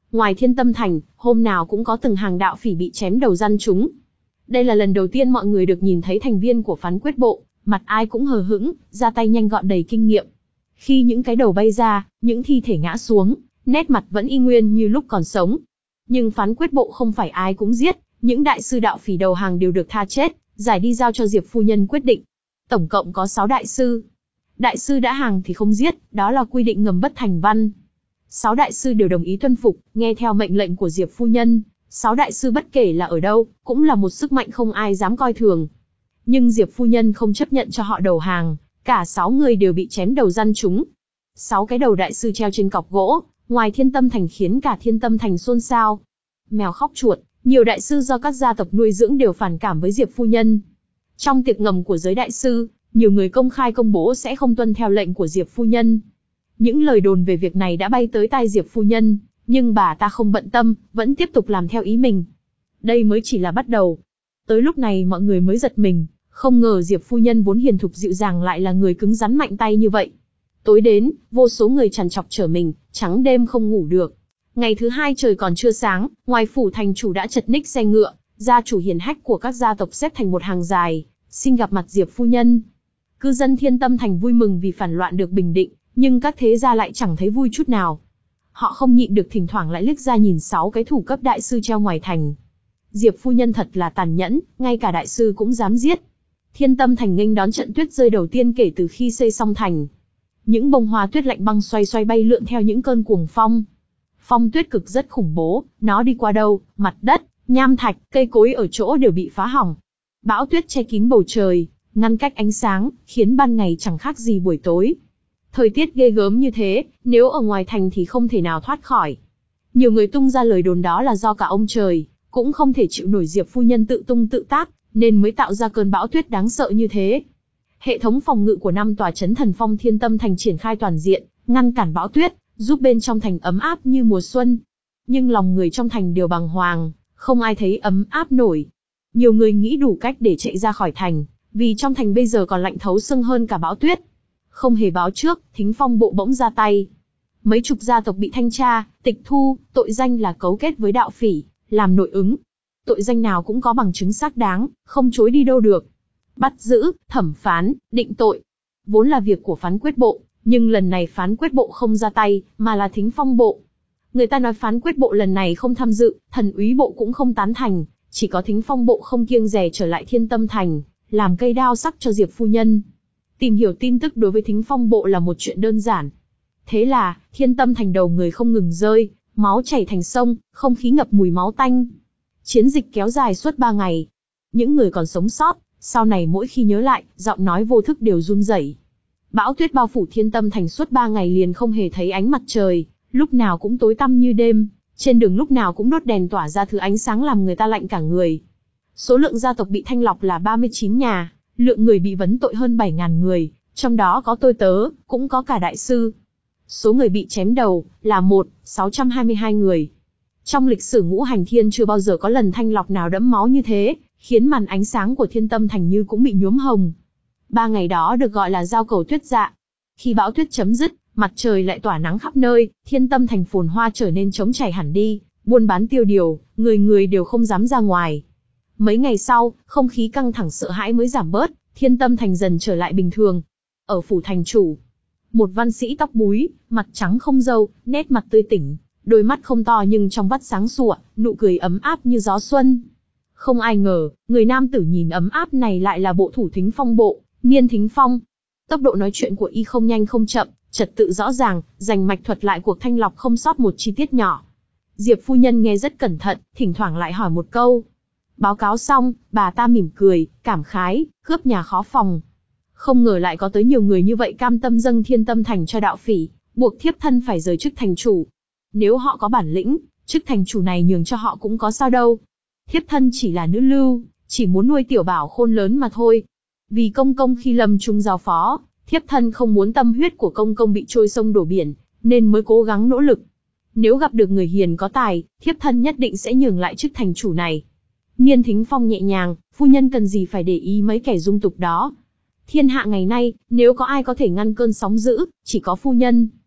Ngoài Thiên Tâm Thành, hôm nào cũng có từng hàng đạo phỉ bị chém đầu răn chúng. Đây là lần đầu tiên mọi người được nhìn thấy thành viên của phán quyết bộ, mặt ai cũng hờ hững, ra tay nhanh gọn đầy kinh nghiệm. Khi những cái đầu bay ra, những thi thể ngã xuống, nét mặt vẫn y nguyên như lúc còn sống. Nhưng phán quyết bộ không phải ai cũng giết, những đại sư đạo phỉ đầu hàng đều được tha chết, giải đi giao cho Diệp phu nhân quyết định. Tổng cộng có sáu đại sư. Đại sư đã hàng thì không giết, đó là quy định ngầm bất thành văn. Sáu đại sư đều đồng ý tuân phục, nghe theo mệnh lệnh của Diệp phu nhân. Sáu đại sư bất kể là ở đâu, cũng là một sức mạnh không ai dám coi thường. Nhưng Diệp phu nhân không chấp nhận cho họ đầu hàng, cả sáu người đều bị chém đầu răn chúng. Sáu cái đầu đại sư treo trên cọc gỗ, ngoài Thiên Tâm Thành khiến cả Thiên Tâm Thành xôn xao. Mèo khóc chuột, nhiều đại sư do các gia tộc nuôi dưỡng đều phản cảm với Diệp phu nhân. Trong tiệc ngầm của giới đại sư, nhiều người công khai công bố sẽ không tuân theo lệnh của Diệp phu nhân. Những lời đồn về việc này đã bay tới tai Diệp phu nhân, nhưng bà ta không bận tâm, vẫn tiếp tục làm theo ý mình. Đây mới chỉ là bắt đầu. Tới lúc này mọi người mới giật mình, không ngờ Diệp phu nhân vốn hiền thục dịu dàng lại là người cứng rắn mạnh tay như vậy. Tối đến, vô số người trằn trọc trở mình, trắng đêm không ngủ được. Ngày thứ hai trời còn chưa sáng, ngoài phủ thành chủ đã chật ních xe ngựa, gia chủ hiển hách của các gia tộc xếp thành một hàng dài, xin gặp mặt Diệp phu nhân. Cư dân Thiên Tâm Thành vui mừng vì phản loạn được bình định, nhưng các thế gia lại chẳng thấy vui chút nào. Họ không nhịn được thỉnh thoảng lại liếc ra nhìn sáu cái thủ cấp đại sư treo ngoài thành. Diệp phu nhân thật là tàn nhẫn, ngay cả đại sư cũng dám giết. Thiên Tâm Thành nghênh đón trận tuyết rơi đầu tiên kể từ khi xây xong thành. Những bông hoa tuyết lạnh băng xoay xoay bay lượn theo những cơn cuồng phong. Phong tuyết cực rất khủng bố, nó đi qua đâu, mặt đất, nham thạch, cây cối ở chỗ đều bị phá hỏng. Bão tuyết che kín bầu trời, ngăn cách ánh sáng, khiến ban ngày chẳng khác gì buổi tối. Thời tiết ghê gớm như thế, nếu ở ngoài thành thì không thể nào thoát khỏi. Nhiều người tung ra lời đồn đó là do cả ông trời, cũng không thể chịu nổi Diệp phu nhân tự tung tự tác, nên mới tạo ra cơn bão tuyết đáng sợ như thế. Hệ thống phòng ngự của năm tòa trấn thần phong Thiên Tâm Thành triển khai toàn diện, ngăn cản bão tuyết, giúp bên trong thành ấm áp như mùa xuân. Nhưng lòng người trong thành đều bàng hoàng, không ai thấy ấm áp nổi. Nhiều người nghĩ đủ cách để chạy ra khỏi thành, vì trong thành bây giờ còn lạnh thấu xương hơn cả bão tuyết. Không hề báo trước, Thính Phong bộ bỗng ra tay. Mấy chục gia tộc bị thanh tra, tịch thu, tội danh là cấu kết với đạo phỉ, làm nội ứng. Tội danh nào cũng có bằng chứng xác đáng, không chối đi đâu được. Bắt giữ, thẩm phán, định tội. Vốn là việc của phán quyết bộ, nhưng lần này phán quyết bộ không ra tay, mà là Thính Phong bộ. Người ta nói phán quyết bộ lần này không tham dự, thần úy bộ cũng không tán thành, chỉ có Thính Phong bộ không kiêng dè trở lại Thiên Tâm Thành, làm cây đao sắc cho Diệp phu nhân. Tìm hiểu tin tức đối với Thính Phong bộ là một chuyện đơn giản. Thế là, Thiên Tâm Thành đầu người không ngừng rơi, máu chảy thành sông, không khí ngập mùi máu tanh. Chiến dịch kéo dài suốt ba ngày. Những người còn sống sót, sau này mỗi khi nhớ lại, giọng nói vô thức đều run rẩy. Bão tuyết bao phủ Thiên Tâm Thành suốt ba ngày liền không hề thấy ánh mặt trời, lúc nào cũng tối tăm như đêm, trên đường lúc nào cũng đốt đèn tỏa ra thứ ánh sáng làm người ta lạnh cả người. Số lượng gia tộc bị thanh lọc là ba mươi chín nhà, lượng người bị vấn tội hơn bảy nghìn người, trong đó có tôi tớ, cũng có cả đại sư. Số người bị chém đầu là một nghìn sáu trăm hai mươi hai người. Trong lịch sử Ngũ Hành Thiên chưa bao giờ có lần thanh lọc nào đẫm máu như thế, khiến màn ánh sáng của Thiên Tâm Thành như cũng bị nhuốm hồng. Ba ngày đó được gọi là giao cầu tuyết dạ. Khi bão tuyết chấm dứt, mặt trời lại tỏa nắng khắp nơi, Thiên Tâm Thành phồn hoa trở nên trống chảy hẳn đi, buôn bán tiêu điều, người người đều không dám ra ngoài. Mấy ngày sau, không khí căng thẳng sợ hãi mới giảm bớt, Thiên Tâm Thành dần trở lại bình thường. Ở phủ thành chủ, một văn sĩ tóc búi, mặt trắng không râu, nét mặt tươi tỉnh, đôi mắt không to nhưng trong vắt sáng sủa, nụ cười ấm áp như gió xuân. Không ai ngờ, người nam tử nhìn ấm áp này lại là bộ thủ Thính Phong bộ, Niên Thính Phong. Tốc độ nói chuyện của y không nhanh không chậm, trật tự rõ ràng, rành mạch thuật lại cuộc thanh lọc không sót một chi tiết nhỏ. Diệp phu nhân nghe rất cẩn thận, thỉnh thoảng lại hỏi một câu. Báo cáo xong, bà ta mỉm cười, cảm khái, cướp nhà khó phòng. Không ngờ lại có tới nhiều người như vậy cam tâm dâng Thiên Tâm Thành cho đạo phỉ, buộc thiếp thân phải rời chức thành chủ. Nếu họ có bản lĩnh, chức thành chủ này nhường cho họ cũng có sao đâu. Thiếp thân chỉ là nữ lưu, chỉ muốn nuôi tiểu bảo khôn lớn mà thôi. Vì công công khi lâm chung giao phó, thiếp thân không muốn tâm huyết của công công bị trôi sông đổ biển, nên mới cố gắng nỗ lực. Nếu gặp được người hiền có tài, thiếp thân nhất định sẽ nhường lại chức thành chủ này. Niên Thính Phong nhẹ nhàng, phu nhân cần gì phải để ý mấy kẻ dung tục đó. Thiên hạ ngày nay, nếu có ai có thể ngăn cơn sóng dữ, chỉ có phu nhân.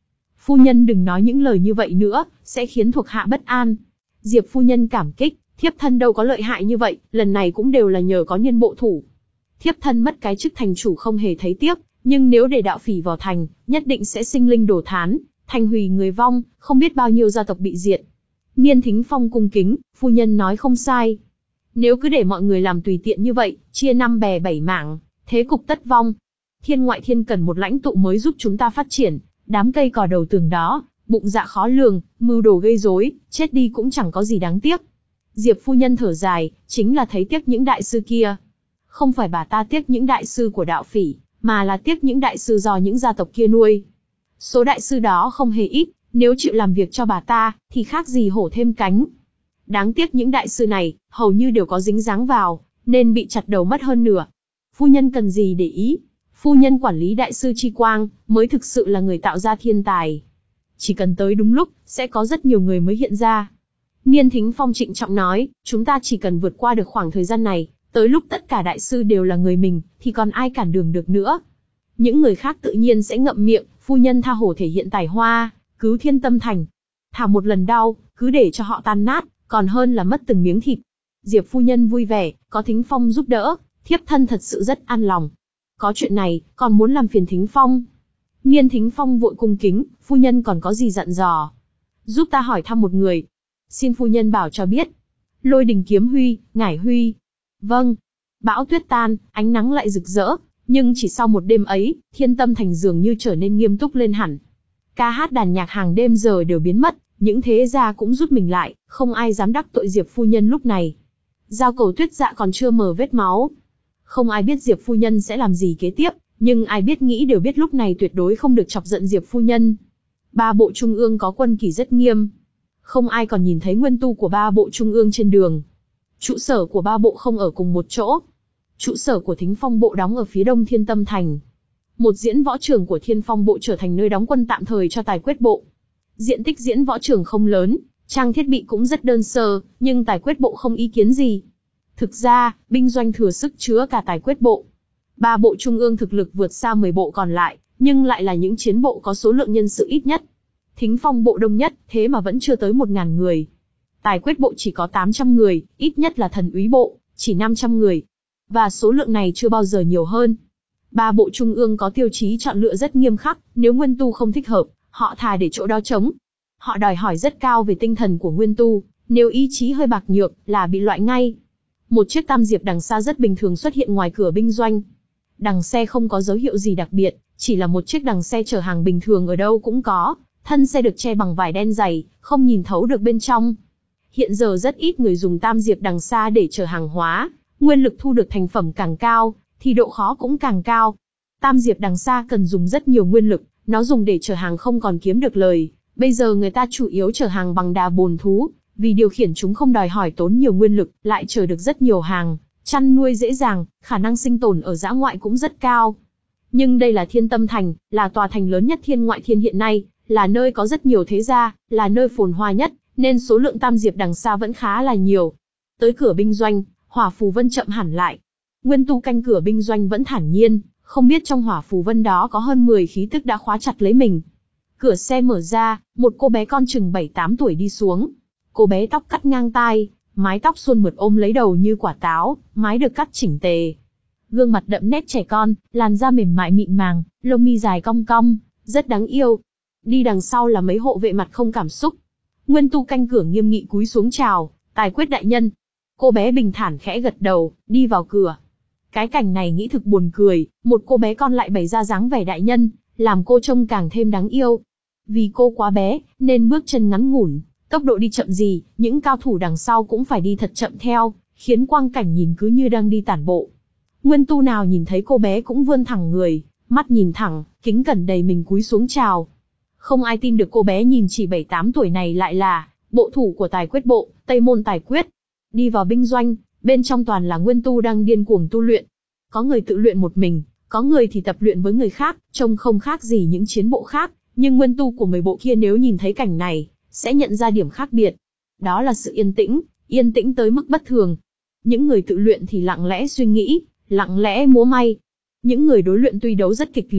Phu nhân đừng nói những lời như vậy nữa, sẽ khiến thuộc hạ bất an. Diệp phu nhân cảm kích, thiếp thân đâu có lợi hại như vậy, lần này cũng đều là nhờ có nhân bộ thủ. Thiếp thân mất cái chức thành chủ không hề thấy tiếc, nhưng nếu để đạo phỉ vào thành, nhất định sẽ sinh linh đổ thán, thành hủy người vong, không biết bao nhiêu gia tộc bị diệt. Niên Thính Phong cung kính, phu nhân nói không sai. Nếu cứ để mọi người làm tùy tiện như vậy, chia năm bè bảy mảng, thế cục tất vong. Thiên ngoại thiên cần một lãnh tụ mới giúp chúng ta phát triển, đám cây cỏ đầu tường đó, bụng dạ khó lường, mưu đồ gây rối, chết đi cũng chẳng có gì đáng tiếc. Diệp phu nhân thở dài, chính là thấy tiếc những đại sư kia. Không phải bà ta tiếc những đại sư của đạo phỉ, mà là tiếc những đại sư do những gia tộc kia nuôi. Số đại sư đó không hề ít, nếu chịu làm việc cho bà ta, thì khác gì hổ thêm cánh. Đáng tiếc những đại sư này, hầu như đều có dính dáng vào, nên bị chặt đầu mất hơn nửa. Phu nhân cần gì để ý? Phu nhân quản lý đại sư Chi Quang, mới thực sự là người tạo ra thiên tài. Chỉ cần tới đúng lúc, sẽ có rất nhiều người mới hiện ra. Niên Thính Phong trịnh trọng nói, chúng ta chỉ cần vượt qua được khoảng thời gian này, tới lúc tất cả đại sư đều là người mình, thì còn ai cản đường được nữa. Những người khác tự nhiên sẽ ngậm miệng, phu nhân tha hồ thể hiện tài hoa, cứu thiên tâm thành. Thả một lần đau, cứ để cho họ tan nát, còn hơn là mất từng miếng thịt. Diệp phu nhân vui vẻ, có Thính Phong giúp đỡ, thiếp thân thật sự rất an lòng. Có chuyện này, còn muốn làm phiền Thính Phong. Niên Thính Phong vội cung kính, phu nhân còn có gì dặn dò? Giúp ta hỏi thăm một người. Xin phu nhân bảo cho biết. Lôi Đình Kiếm Huy, Ngải Huy. Vâng. Bão tuyết tan, ánh nắng lại rực rỡ, nhưng chỉ sau một đêm ấy, thiên tâm thành dường như trở nên nghiêm túc lên hẳn. Ca hát đàn nhạc hàng đêm giờ đều biến mất, những thế gia cũng rút mình lại, không ai dám đắc tội Diệp phu nhân lúc này. Giao Cầu Tuyết Dạ còn chưa mờ vết máu. Không ai biết Diệp phu nhân sẽ làm gì kế tiếp, nhưng ai biết nghĩ đều biết lúc này tuyệt đối không được chọc giận Diệp phu nhân. Ba bộ trung ương có quân kỷ rất nghiêm. Không ai còn nhìn thấy nguyên tu của ba bộ trung ương trên đường. Trụ sở của ba bộ không ở cùng một chỗ. Trụ sở của Thính Phong bộ đóng ở phía đông Thiên Tâm Thành. Một diễn võ trường của Thiên Phong bộ trở thành nơi đóng quân tạm thời cho Tài Quyết bộ. Diện tích diễn võ trường không lớn, trang thiết bị cũng rất đơn sơ, nhưng Tài Quyết bộ không ý kiến gì. Thực ra, binh doanh thừa sức chứa cả Tài Quyết bộ. Ba bộ trung ương thực lực vượt xa mười bộ còn lại, nhưng lại là những chiến bộ có số lượng nhân sự ít nhất. Thính Phong bộ đông nhất, thế mà vẫn chưa tới một nghìn người. Tài Quyết bộ chỉ có tám trăm người, ít nhất là Thần Úy bộ, chỉ năm trăm người. Và số lượng này chưa bao giờ nhiều hơn. Ba bộ trung ương có tiêu chí chọn lựa rất nghiêm khắc, nếu nguyên tu không thích hợp, họ thà để chỗ đó trống. Họ đòi hỏi rất cao về tinh thần của nguyên tu, nếu ý chí hơi bạc nhược, là bị loại ngay. Một chiếc tam diệp đằng xa rất bình thường xuất hiện ngoài cửa binh doanh. Đằng xe không có dấu hiệu gì đặc biệt, chỉ là một chiếc đằng xe chở hàng bình thường ở đâu cũng có, thân xe được che bằng vải đen dày, không nhìn thấu được bên trong. Hiện giờ rất ít người dùng tam diệp đằng xa để chở hàng hóa, nguyên lực thu được thành phẩm càng cao, thì độ khó cũng càng cao. Tam diệp đằng xa cần dùng rất nhiều nguyên lực, nó dùng để chở hàng không còn kiếm được lời. Bây giờ người ta chủ yếu chở hàng bằng đà bồn thú, vì điều khiển chúng không đòi hỏi tốn nhiều nguyên lực, lại chở được rất nhiều hàng, chăn nuôi dễ dàng, khả năng sinh tồn ở dã ngoại cũng rất cao. Nhưng đây là Thiên Tâm Thành, là tòa thành lớn nhất thiên ngoại thiên hiện nay, là nơi có rất nhiều thế gia, là nơi phồn hoa nhất, nên số lượng tam diệp đằng xa vẫn khá là nhiều. Tới cửa binh doanh, Hỏa Phù Vân chậm hẳn lại. Nguyên tu canh cửa binh doanh vẫn thản nhiên, không biết trong Hỏa Phù Vân đó có hơn mười khí tức đã khóa chặt lấy mình. Cửa xe mở ra, một cô bé con chừng bảy tám tuổi đi xuống. Cô bé tóc cắt ngang tai, mái tóc suôn mượt ôm lấy đầu như quả táo, mái được cắt chỉnh tề. Gương mặt đậm nét trẻ con, làn da mềm mại mịn màng, lông mi dài cong cong, rất đáng yêu. Đi đằng sau là mấy hộ vệ mặt không cảm xúc. Nguyên tu canh cửa nghiêm nghị cúi xuống chào, Tài Quyết đại nhân. Cô bé bình thản khẽ gật đầu, đi vào cửa. Cái cảnh này nghĩ thực buồn cười, một cô bé con lại bày ra dáng vẻ đại nhân, làm cô trông càng thêm đáng yêu. Vì cô quá bé, nên bước chân ngắn ngủn, tốc độ đi chậm gì, những cao thủ đằng sau cũng phải đi thật chậm theo, khiến quang cảnh nhìn cứ như đang đi tản bộ. Nguyên tu nào nhìn thấy cô bé cũng vươn thẳng người, mắt nhìn thẳng, kính cẩn đầy mình cúi xuống chào. Không ai tin được cô bé nhìn chỉ bảy tám tuổi này lại là bộ thủ của Tài Quyết bộ, Tây Môn Tài Quyết. Đi vào binh doanh, bên trong toàn là nguyên tu đang điên cuồng tu luyện. Có người tự luyện một mình, có người thì tập luyện với người khác, trông không khác gì những chiến bộ khác, nhưng nguyên tu của mười bộ kia nếu nhìn thấy cảnh này, sẽ nhận ra điểm khác biệt. Đó là sự yên tĩnh, yên tĩnh tới mức bất thường. Những người tự luyện thì lặng lẽ suy nghĩ, lặng lẽ múa may. Những người đối luyện tuy đấu rất kịch liệt,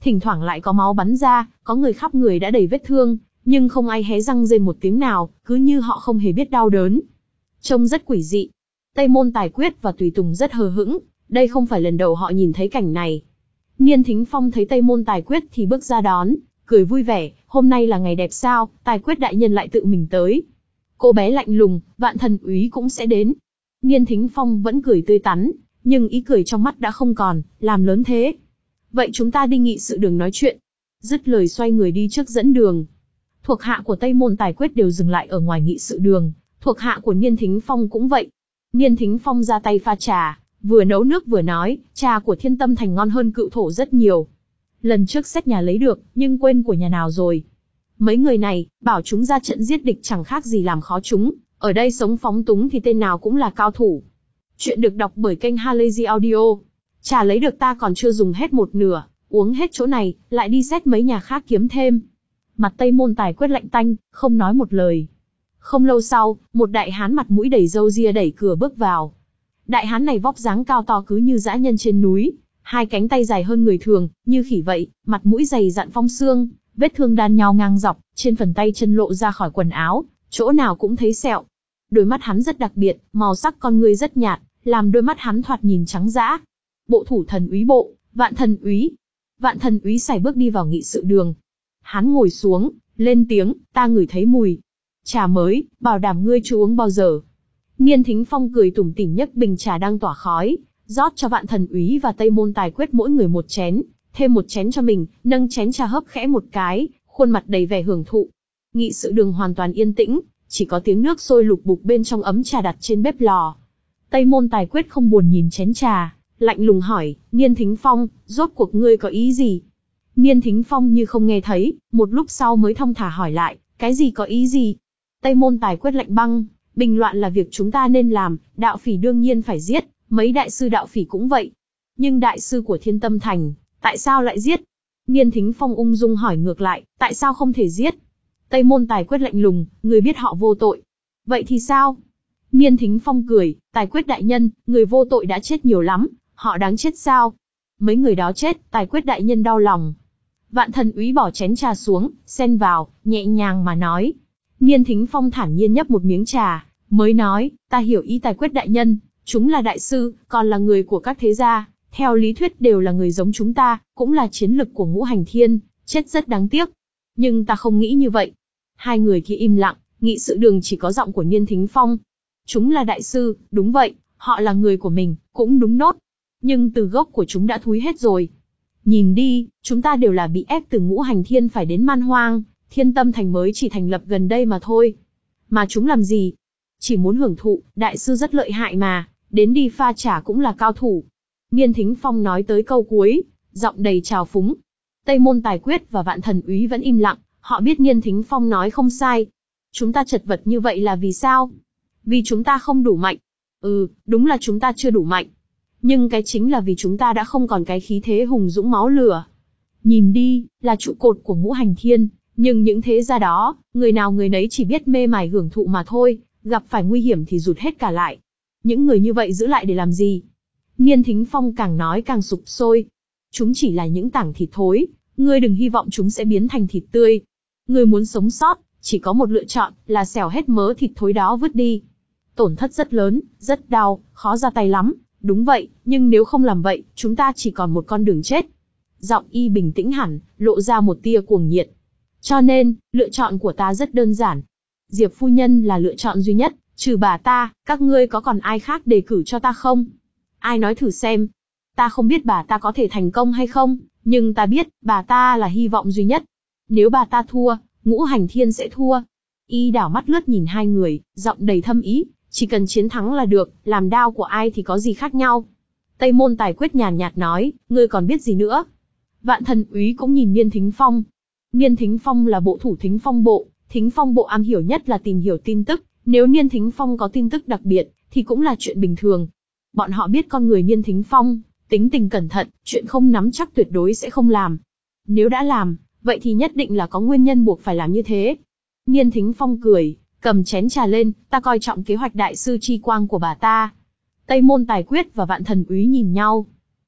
thỉnh thoảng lại có máu bắn ra, có người khắp người đã đầy vết thương, nhưng không ai hé răng rên một tiếng nào, cứ như họ không hề biết đau đớn. Trông rất quỷ dị. Tây Môn Tài Quyết và Tùy Tùng rất hờ hững, đây không phải lần đầu họ nhìn thấy cảnh này. Niên Thính Phong thấy Tây Môn Tài Quyết thì bước ra đón, cười vui vẻ, hôm nay là ngày đẹp sao, Tài Quyết đại nhân lại tự mình tới. Cô bé lạnh lùng, Vạn Thần Úy cũng sẽ đến. Niên Thính Phong vẫn cười tươi tắn, nhưng ý cười trong mắt đã không còn, làm lớn thế. Vậy chúng ta đi nghị sự đường nói chuyện. Dứt lời xoay người đi trước dẫn đường. Thuộc hạ của Tây Môn Tài Quyết đều dừng lại ở ngoài nghị sự đường, thuộc hạ của Niên Thính Phong cũng vậy. Niên Thính Phong ra tay pha trà, vừa nấu nước vừa nói, trà của Thiên Tâm Thành ngon hơn Cựu Thổ rất nhiều. Lần trước xét nhà lấy được, nhưng quên của nhà nào rồi. Mấy người này, bảo chúng ra trận giết địch chẳng khác gì làm khó chúng, ở đây sống phóng túng thì tên nào cũng là cao thủ. Chuyện được đọc bởi kênh Halazy Audio. Trà lấy được ta còn chưa dùng hết một nửa, uống hết chỗ này, lại đi xét mấy nhà khác kiếm thêm. Mặt Tây Môn Tài Quyết lạnh tanh, không nói một lời. Không lâu sau, một đại hán mặt mũi đầy râu ria đẩy cửa bước vào. Đại hán này vóc dáng cao to cứ như dã nhân trên núi, hai cánh tay dài hơn người thường, như khỉ vậy, mặt mũi dày dặn phong xương, vết thương đan nhau ngang dọc, trên phần tay chân lộ ra khỏi quần áo, chỗ nào cũng thấy sẹo. Đôi mắt hắn rất đặc biệt, màu sắc con ngươi rất nhạt, làm đôi mắt hắn thoạt nhìn trắng dã. Bộ thủ thần úy bộ, Vạn Thần Úy. Vạn Thần Úy sải bước đi vào nghị sự đường. Hắn ngồi xuống, lên tiếng, ta ngửi thấy mùi trà mới, bảo đảm ngươi chưa uống bao giờ. Niên Thính Phong cười tủm tỉm nhấc bình trà đang tỏa khói, rót cho Vạn Thần Úy và Tây Môn Tài Quyết mỗi người một chén, thêm một chén cho mình, nâng chén trà hấp khẽ một cái, khuôn mặt đầy vẻ hưởng thụ. Nghị sự đường hoàn toàn yên tĩnh, chỉ có tiếng nước sôi lục bục bên trong ấm trà đặt trên bếp lò. Tây Môn Tài Quyết không buồn nhìn chén trà, lạnh lùng hỏi, Niên Thính Phong, rốt cuộc ngươi có ý gì? Niên Thính Phong như không nghe thấy, một lúc sau mới thong thả hỏi lại, cái gì có ý gì? Tây Môn Tài Quyết lạnh băng, bình loạn là việc chúng ta nên làm, đạo phỉ đương nhiên phải giết, mấy đại sư đạo phỉ cũng vậy. Nhưng đại sư của Thiên Tâm Thành, tại sao lại giết? Niên Thính Phong ung dung hỏi ngược lại, tại sao không thể giết? Tây Môn Tài Quyết lạnh lùng, người biết họ vô tội. Vậy thì sao? Niên Thính Phong cười, Tài Quyết đại nhân, người vô tội đã chết nhiều lắm, họ đáng chết sao? Mấy người đó chết, Tài Quyết đại nhân đau lòng. Vạn Thần Úy bỏ chén trà xuống, xen vào, nhẹ nhàng mà nói. Niên Thính Phong thản nhiên nhấp một miếng trà, mới nói, ta hiểu ý Tài Quyết đại nhân, chúng là đại sư, còn là người của các thế gia, theo lý thuyết đều là người giống chúng ta, cũng là chiến lực của Ngũ Hành Thiên, chết rất đáng tiếc. Nhưng ta không nghĩ như vậy. Hai người kia im lặng, nghị sự đường chỉ có giọng của Niên Thính Phong. Chúng là đại sư, đúng vậy, họ là người của mình, cũng đúng nốt. Nhưng từ gốc của chúng đã thúi hết rồi. Nhìn đi, chúng ta đều là bị ép từ Ngũ Hành Thiên phải đến Man Hoang, Thiên Tâm Thành mới chỉ thành lập gần đây mà thôi. Mà chúng làm gì? Chỉ muốn hưởng thụ, đại sư rất lợi hại mà, đến đi pha trà cũng là cao thủ. Niên Thính Phong nói tới câu cuối, giọng đầy trào phúng. Tây Môn Tài Quyết và Vạn Thần Úy vẫn im lặng, họ biết Niên Thính Phong nói không sai. Chúng ta chật vật như vậy là vì sao? Vì chúng ta không đủ mạnh. Ừ, đúng là chúng ta chưa đủ mạnh. Nhưng cái chính là vì chúng ta đã không còn cái khí thế hùng dũng máu lửa. Nhìn đi, là trụ cột của Ngũ Hành Thiên, nhưng những thế gia đó, người nào người nấy chỉ biết mê mải hưởng thụ mà thôi, gặp phải nguy hiểm thì rụt hết cả lại. Những người như vậy giữ lại để làm gì? Niên Thính Phong càng nói càng sục sôi. Chúng chỉ là những tảng thịt thối, ngươi đừng hy vọng chúng sẽ biến thành thịt tươi. Ngươi muốn sống sót, chỉ có một lựa chọn, là xẻo hết mớ thịt thối đó vứt đi. Tổn thất rất lớn, rất đau, khó ra tay lắm, đúng vậy, nhưng nếu không làm vậy, chúng ta chỉ còn một con đường chết. Giọng y bình tĩnh hẳn, lộ ra một tia cuồng nhiệt. Cho nên, lựa chọn của ta rất đơn giản. Diệp phu nhân là lựa chọn duy nhất, trừ bà ta, các ngươi có còn ai khác đề cử cho ta không? Ai nói thử xem. Ta không biết bà ta có thể thành công hay không, nhưng ta biết, bà ta là hy vọng duy nhất. Nếu bà ta thua, Ngũ Hành Thiên sẽ thua. Y đảo mắt lướt nhìn hai người, giọng đầy thâm ý, chỉ cần chiến thắng là được, làm đao của ai thì có gì khác nhau. Tây Môn Tài Quyết nhàn nhạt nói, ngươi còn biết gì nữa? Vạn Thần Úy cũng nhìn Niên Thính Phong. Niên Thính Phong là bộ thủ Thính Phong bộ, Thính Phong bộ am hiểu nhất là tìm hiểu tin tức, nếu Niên Thính Phong có tin tức đặc biệt, thì cũng là chuyện bình thường. Bọn họ biết con người Niên Thính Phong, tính tình cẩn thận, chuyện không nắm chắc tuyệt đối sẽ không làm. Nếu đã làm, vậy thì nhất định là có nguyên nhân buộc phải làm như thế. Niên Thính Phong cười, cầm chén trà lên, ta coi trọng kế hoạch đại sư chi quang của bà ta. Tây Môn Tài Quyết và Vạn Thần Úy nhìn nhau.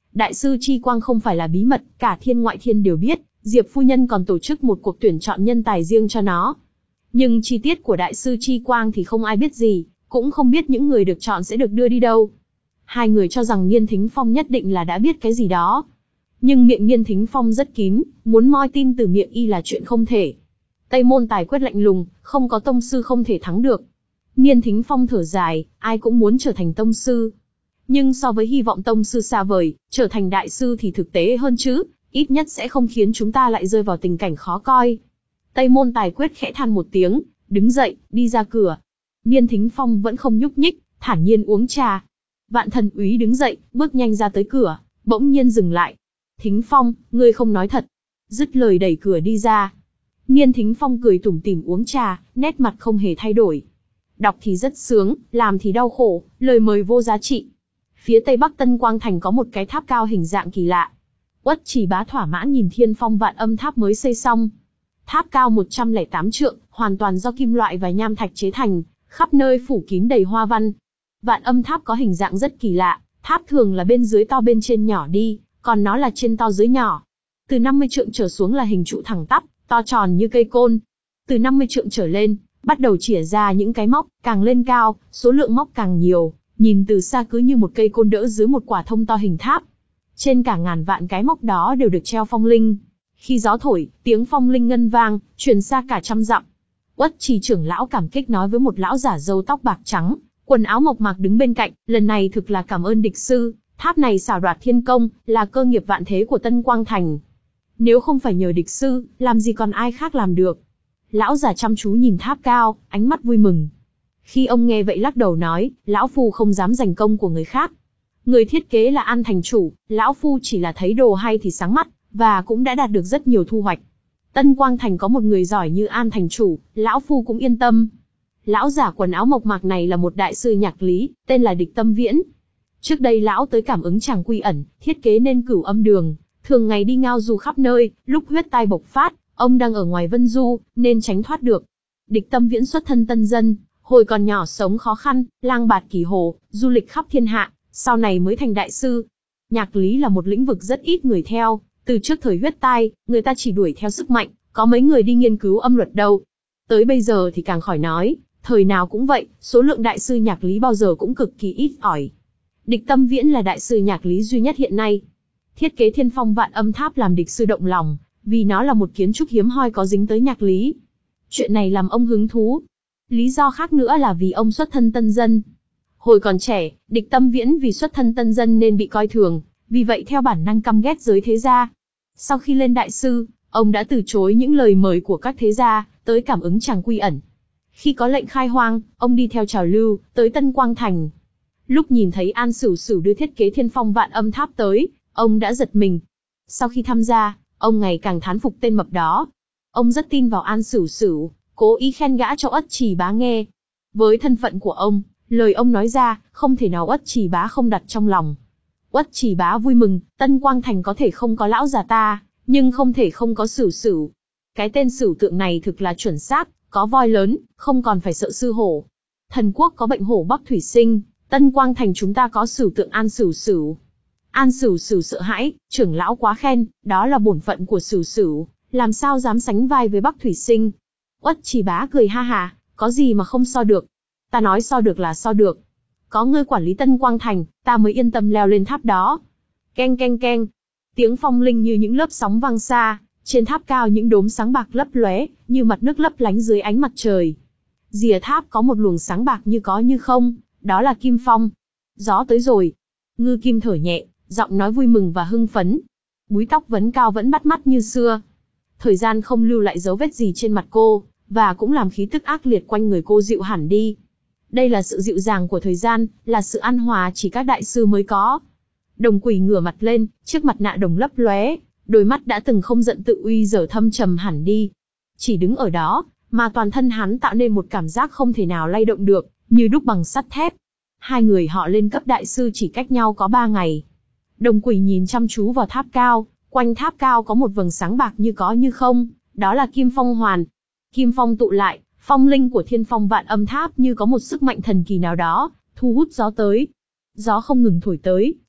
Đại sư chi quang không phải là bí mật, cả thiên ngoại thiên đều biết, Diệp phu nhân còn tổ chức một cuộc tuyển chọn nhân tài riêng cho nó. Nhưng chi tiết của đại sư chi quang thì không ai biết gì, cũng không biết những người được chọn sẽ được đưa đi đâu. Hai người cho rằng Niên Thính Phong nhất định là đã biết cái gì đó. Nhưng miệng Niên Thính Phong rất kín, muốn moi tin từ miệng y là chuyện không thể. Tây môn tài quyết lạnh lùng, không có tông sư không thể thắng được. Niên Thính Phong thở dài, ai cũng muốn trở thành tông sư. Nhưng so với hy vọng tông sư xa vời, trở thành đại sư thì thực tế hơn chứ, ít nhất sẽ không khiến chúng ta lại rơi vào tình cảnh khó coi. Tây môn tài quyết khẽ than một tiếng, đứng dậy, đi ra cửa. Niên Thính Phong vẫn không nhúc nhích, thản nhiên uống trà. Vạn Thần Úy đứng dậy, bước nhanh ra tới cửa, bỗng nhiên dừng lại. Thính Phong, ngươi không nói thật. Dứt lời đẩy cửa đi ra. Niên Thính Phong cười tủm tỉm uống trà, nét mặt không hề thay đổi. Đọc thì rất sướng, làm thì đau khổ, lời mời vô giá trị. Phía tây bắc Tân Quang Thành có một cái tháp cao hình dạng kỳ lạ. Uất Trì Bá thỏa mãn nhìn Thiên Phong Vạn Âm Tháp mới xây xong. Tháp cao một trăm lẻ tám trượng, hoàn toàn do kim loại và nham thạch chế thành, khắp nơi phủ kín đầy hoa văn. Vạn Âm Tháp có hình dạng rất kỳ lạ, tháp thường là bên dưới to bên trên nhỏ đi, còn nó là trên to dưới nhỏ. Từ năm mươi trượng trở xuống là hình trụ thẳng tắp, to tròn như cây côn. Từ năm mươi trượng trở lên, bắt đầu chĩa ra những cái móc, càng lên cao, số lượng móc càng nhiều, nhìn từ xa cứ như một cây côn đỡ dưới một quả thông to hình tháp. Trên cả ngàn vạn cái móc đó đều được treo phong linh. Khi gió thổi, tiếng phong linh ngân vang, truyền xa cả trăm dặm. Uất Trì trưởng lão cảm kích nói với một lão giả râu tóc bạc trắng, quần áo mộc mạc đứng bên cạnh, lần này thực là cảm ơn địch sư, tháp này xảo đoạt thiên công, là cơ nghiệp vạn thế của Tân Quang Thành. Nếu không phải nhờ địch sư, làm gì còn ai khác làm được. Lão giả chăm chú nhìn tháp cao, ánh mắt vui mừng. Khi ông nghe vậy lắc đầu nói, lão phu không dám giành công của người khác. Người thiết kế là An thành chủ, lão phu chỉ là thấy đồ hay thì sáng mắt, và cũng đã đạt được rất nhiều thu hoạch. Tân Quang Thành có một người giỏi như An thành chủ, lão phu cũng yên tâm. Lão giả quần áo mộc mạc này là một đại sư nhạc lý, tên là Địch Tâm Viễn. Trước đây lão tới cảm ứng chàng quy ẩn, thiết kế nên Cửu Âm Đường, thường ngày đi ngao du khắp nơi, lúc huyết tai bộc phát, ông đang ở ngoài Vân Du, nên tránh thoát được. Địch Tâm Viễn xuất thân tân dân, hồi còn nhỏ sống khó khăn, lang bạt kỳ hồ, du lịch khắp thiên hạ, sau này mới thành đại sư. Nhạc lý là một lĩnh vực rất ít người theo, từ trước thời huyết tai, người ta chỉ đuổi theo sức mạnh, có mấy người đi nghiên cứu âm luật đâu. Tới bây giờ thì càng khỏi nói, thời nào cũng vậy, số lượng đại sư nhạc lý bao giờ cũng cực kỳ ít ỏi. Địch Tâm Viễn là đại sư nhạc lý duy nhất hiện nay. Thiết kế Thiên Phong Vạn Âm Tháp làm địch sư động lòng, vì nó là một kiến trúc hiếm hoi có dính tới nhạc lý. Chuyện này làm ông hứng thú. Lý do khác nữa là vì ông xuất thân tân dân. Hồi còn trẻ, Địch Tâm Viễn vì xuất thân tân dân nên bị coi thường, vì vậy theo bản năng căm ghét giới thế gia. Sau khi lên đại sư, ông đã từ chối những lời mời của các thế gia, tới cảm ứng chàng quy ẩn. Khi có lệnh khai hoang, ông đi theo trào lưu, tới Tân Quang Thành. Lúc nhìn thấy An Sửu Sửu đưa thiết kế Thiên Phong Vạn Âm Tháp tới, ông đã giật mình. Sau khi tham gia, ông ngày càng thán phục tên mập đó. Ông rất tin vào An Sửu Sửu, cố ý khen gã cho Uất Trì Bá nghe. Với thân phận của ông, lời ông nói ra, không thể nào Uất Trì Bá không đặt trong lòng. Uất Trì Bá vui mừng, Tân Quang Thành có thể không có lão già ta, nhưng không thể không có Sửu Sửu. Cái tên Sửu tượng này thực là chuẩn xác, có voi lớn, không còn phải sợ sư hổ. Thần quốc có bệnh hổ Bắc thủy sinh, Tân Quang Thành chúng ta có Sửu tượng An Sửu Sửu. An Sửu Sửu sợ hãi, trưởng lão quá khen, đó là bổn phận của Sửu Sửu, làm sao dám sánh vai với Bắc thủy sinh. Uất Trì Bá cười ha hà, có gì mà không so được. Ta nói so được là so được. Có ngươi quản lý Tân Quang Thành, ta mới yên tâm leo lên tháp đó. Keng keng keng. Tiếng phong linh như những lớp sóng vang xa, trên tháp cao những đốm sáng bạc lấp lóe, như mặt nước lấp lánh dưới ánh mặt trời. Rìa tháp có một luồng sáng bạc như có như không, đó là kim phong. Gió tới rồi. Ngư Kim thở nhẹ, giọng nói vui mừng và hưng phấn. Búi tóc vấn cao vẫn bắt mắt như xưa. Thời gian không lưu lại dấu vết gì trên mặt cô, và cũng làm khí tức ác liệt quanh người cô dịu hẳn đi. Đây là sự dịu dàng của thời gian, là sự an hòa chỉ các đại sư mới có. Đồng Quỷ ngửa mặt lên, trước mặt nạ đồng lấp lóe, đôi mắt đã từng không giận tự uy giờ thâm trầm hẳn đi. Chỉ đứng ở đó, mà toàn thân hắn tạo nên một cảm giác không thể nào lay động được, như đúc bằng sắt thép. Hai người họ lên cấp đại sư chỉ cách nhau có ba ngày. Đồng Quỷ nhìn chăm chú vào tháp cao, quanh tháp cao có một vầng sáng bạc như có như không, đó là Kim Phong Hoàn. Kim Phong tụ lại, phong linh của Thiên Phong Vạn Âm Tháp như có một sức mạnh thần kỳ nào đó, thu hút gió tới. Gió không ngừng thổi tới,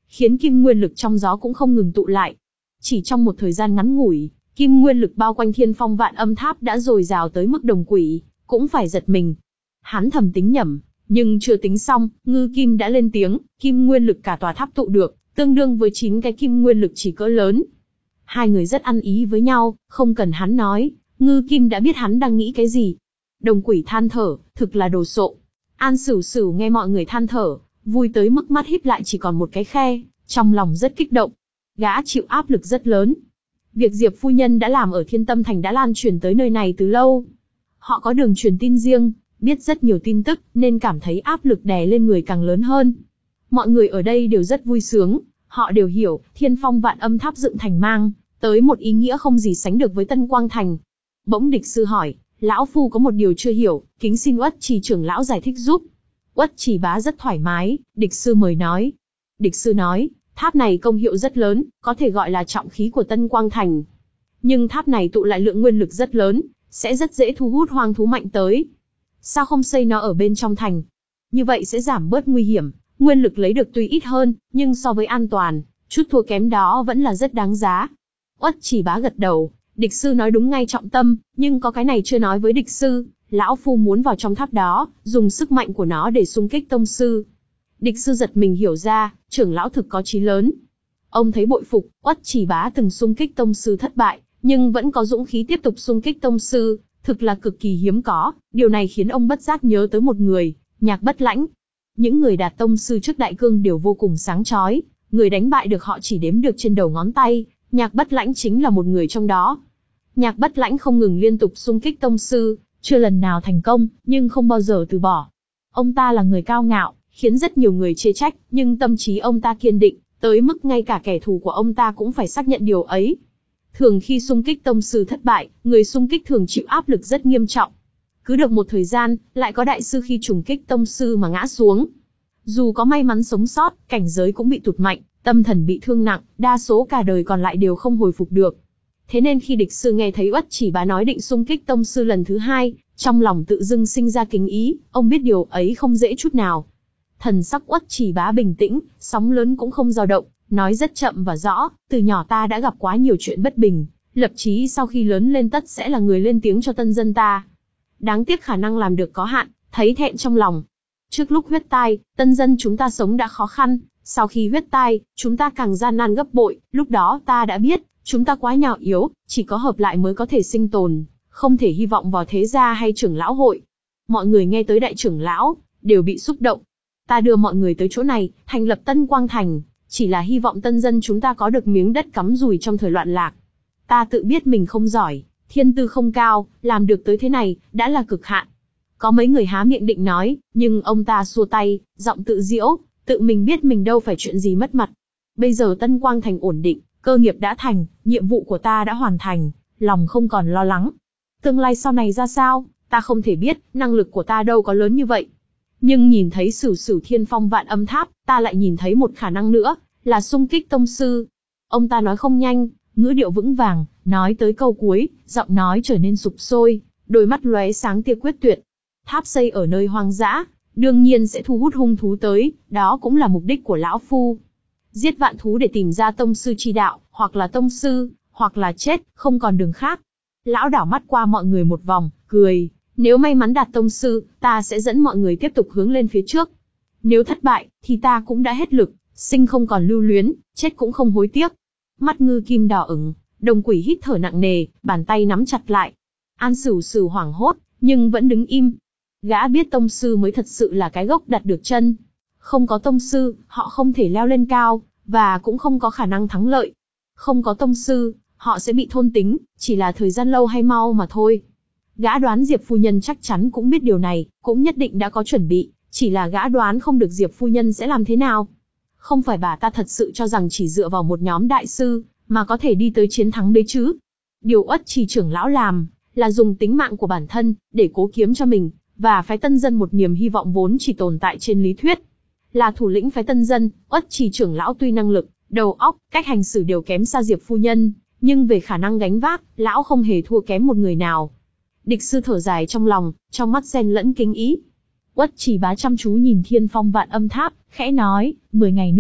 khiến kim nguyên lực trong gió cũng không ngừng tụ lại. Chỉ trong một thời gian ngắn ngủi, kim nguyên lực bao quanh Thiên Phong Vạn Âm Tháp đã dồi dào tới mức Đồng Quỷ cũng phải giật mình. Hắn thầm tính nhẩm, nhưng chưa tính xong, Ngư Kim đã lên tiếng, kim nguyên lực cả tòa tháp tụ được, tương đương với chín cái kim nguyên lực chỉ cỡ lớn. Hai người rất ăn ý với nhau, không cần hắn nói, Ngư Kim đã biết hắn đang nghĩ cái gì. Đồng Quỷ than thở, thực là đồ sộ. An Sửu Sửu nghe mọi người than thở, vui tới mức mắt híp lại chỉ còn một cái khe, trong lòng rất kích động. Gã chịu áp lực rất lớn. Việc Diệp phu nhân đã làm ở Thiên Tâm Thành đã lan truyền tới nơi này từ lâu. Họ có đường truyền tin riêng, biết rất nhiều tin tức, nên cảm thấy áp lực đè lên người càng lớn hơn. Mọi người ở đây đều rất vui sướng, họ đều hiểu, Thiên Phong Vạn Âm Tháp dựng thành mang tới một ý nghĩa không gì sánh được với Tân Quang Thành. Bỗng Địch Sư hỏi, lão phu có một điều chưa hiểu, kính xin Uất Trì trưởng lão giải thích giúp. Uất Trì Bá rất thoải mái, Địch Sư mời nói. Địch Sư nói, tháp này công hiệu rất lớn, có thể gọi là trọng khí của Tân Quang Thành. Nhưng tháp này tụ lại lượng nguyên lực rất lớn, sẽ rất dễ thu hút hoang thú mạnh tới. Sao không xây nó ở bên trong thành? Như vậy sẽ giảm bớt nguy hiểm, nguyên lực lấy được tuy ít hơn, nhưng so với an toàn, chút thua kém đó vẫn là rất đáng giá. Uất Trì Bá gật đầu, Địch Sư nói đúng ngay trọng tâm, nhưng có cái này chưa nói với Địch Sư, lão phu muốn vào trong tháp đó, dùng sức mạnh của nó để xung kích tông sư. Địch Sư giật mình hiểu ra, trưởng lão thực có chí lớn. Ông thấy bội phục, Uất Trì Bá từng xung kích tông sư thất bại, nhưng vẫn có dũng khí tiếp tục xung kích tông sư, thực là cực kỳ hiếm có, điều này khiến ông bất giác nhớ tới một người, Nhạc Bất Lãnh. Những người đạt tông sư trước đại cương đều vô cùng sáng chói, người đánh bại được họ chỉ đếm được trên đầu ngón tay, Nhạc Bất Lãnh chính là một người trong đó. Nhạc Bất Lãnh không ngừng liên tục xung kích tông sư, chưa lần nào thành công, nhưng không bao giờ từ bỏ. Ông ta là người cao ngạo, khiến rất nhiều người chê trách, nhưng tâm trí ông ta kiên định, tới mức ngay cả kẻ thù của ông ta cũng phải xác nhận điều ấy. Thường khi xung kích tông sư thất bại, người xung kích thường chịu áp lực rất nghiêm trọng. Cứ được một thời gian, lại có đại sư khi trùng kích tông sư mà ngã xuống. Dù có may mắn sống sót, cảnh giới cũng bị tụt mạnh, tâm thần bị thương nặng, đa số cả đời còn lại đều không hồi phục được. Thế nên khi Địch Sư nghe thấy Uất Trì Bá nói định xung kích tông sư lần thứ hai, trong lòng tự dưng sinh ra kính ý, ông biết điều ấy không dễ chút nào. Thần sắc Uất Trì Bá bình tĩnh, sóng lớn cũng không dao động, nói rất chậm và rõ, từ nhỏ ta đã gặp quá nhiều chuyện bất bình, lập chí sau khi lớn lên tất sẽ là người lên tiếng cho tân dân ta. Đáng tiếc khả năng làm được có hạn, thấy thẹn trong lòng. Trước lúc huyết tai, tân dân chúng ta sống đã khó khăn, sau khi huyết tai, chúng ta càng gian nan gấp bội, lúc đó ta đã biết, chúng ta quá nhỏ yếu, chỉ có hợp lại mới có thể sinh tồn, không thể hy vọng vào thế gia hay trưởng lão hội. Mọi người nghe tới đại trưởng lão, đều bị xúc động. Ta đưa mọi người tới chỗ này, thành lập Tân Quang Thành, chỉ là hy vọng tân dân chúng ta có được miếng đất cắm rùi trong thời loạn lạc. Ta tự biết mình không giỏi, thiên tư không cao, làm được tới thế này, đã là cực hạn. Có mấy người há miệng định nói, nhưng ông ta xua tay, giọng tự diễu, tự mình biết mình đâu phải chuyện gì mất mặt. Bây giờ Tân Quang Thành ổn định, cơ nghiệp đã thành, nhiệm vụ của ta đã hoàn thành, lòng không còn lo lắng. Tương lai sau này ra sao, ta không thể biết, năng lực của ta đâu có lớn như vậy. Nhưng nhìn thấy Sửu Sửu Thiên Phong Vạn Âm Tháp, ta lại nhìn thấy một khả năng nữa, là xung kích tông sư. Ông ta nói không nhanh, ngữ điệu vững vàng, nói tới câu cuối, giọng nói trở nên sục sôi, đôi mắt lóe sáng tia quyết tuyệt. Tháp xây ở nơi hoang dã, đương nhiên sẽ thu hút hung thú tới, đó cũng là mục đích của lão phu. Giết vạn thú để tìm ra tông sư chi đạo, hoặc là tông sư, hoặc là chết, không còn đường khác. Lão đảo mắt qua mọi người một vòng, cười. Nếu may mắn đạt tông sư, ta sẽ dẫn mọi người tiếp tục hướng lên phía trước. Nếu thất bại, thì ta cũng đã hết lực, sinh không còn lưu luyến, chết cũng không hối tiếc. Mắt Ngư Kim đỏ ửng, Đồng Quỷ hít thở nặng nề, bàn tay nắm chặt lại. An Sửu Sửu hoảng hốt, nhưng vẫn đứng im. Gã biết tông sư mới thật sự là cái gốc đặt được chân. Không có tông sư, họ không thể leo lên cao, và cũng không có khả năng thắng lợi. Không có tông sư, họ sẽ bị thôn tính, chỉ là thời gian lâu hay mau mà thôi. Gã đoán Diệp phu nhân chắc chắn cũng biết điều này, cũng nhất định đã có chuẩn bị, chỉ là gã đoán không được Diệp phu nhân sẽ làm thế nào. Không phải bà ta thật sự cho rằng chỉ dựa vào một nhóm đại sư, mà có thể đi tới chiến thắng đấy chứ. Điều Uất Trì trưởng lão làm, là dùng tính mạng của bản thân, để cố kiếm cho mình, và phái Tân Dân một niềm hy vọng vốn chỉ tồn tại trên lý thuyết. Là thủ lĩnh phái Tân Dân, Uất Trì trưởng lão tuy năng lực, đầu óc, cách hành xử đều kém xa Diệp phu nhân, nhưng về khả năng gánh vác, lão không hề thua kém một người nào. Địch Sư thở dài trong lòng, trong mắt xen lẫn kính ý. Uất Trì Bá chăm chú nhìn Thiên Phong Vạn Âm Tháp, khẽ nói, mười ngày nữa,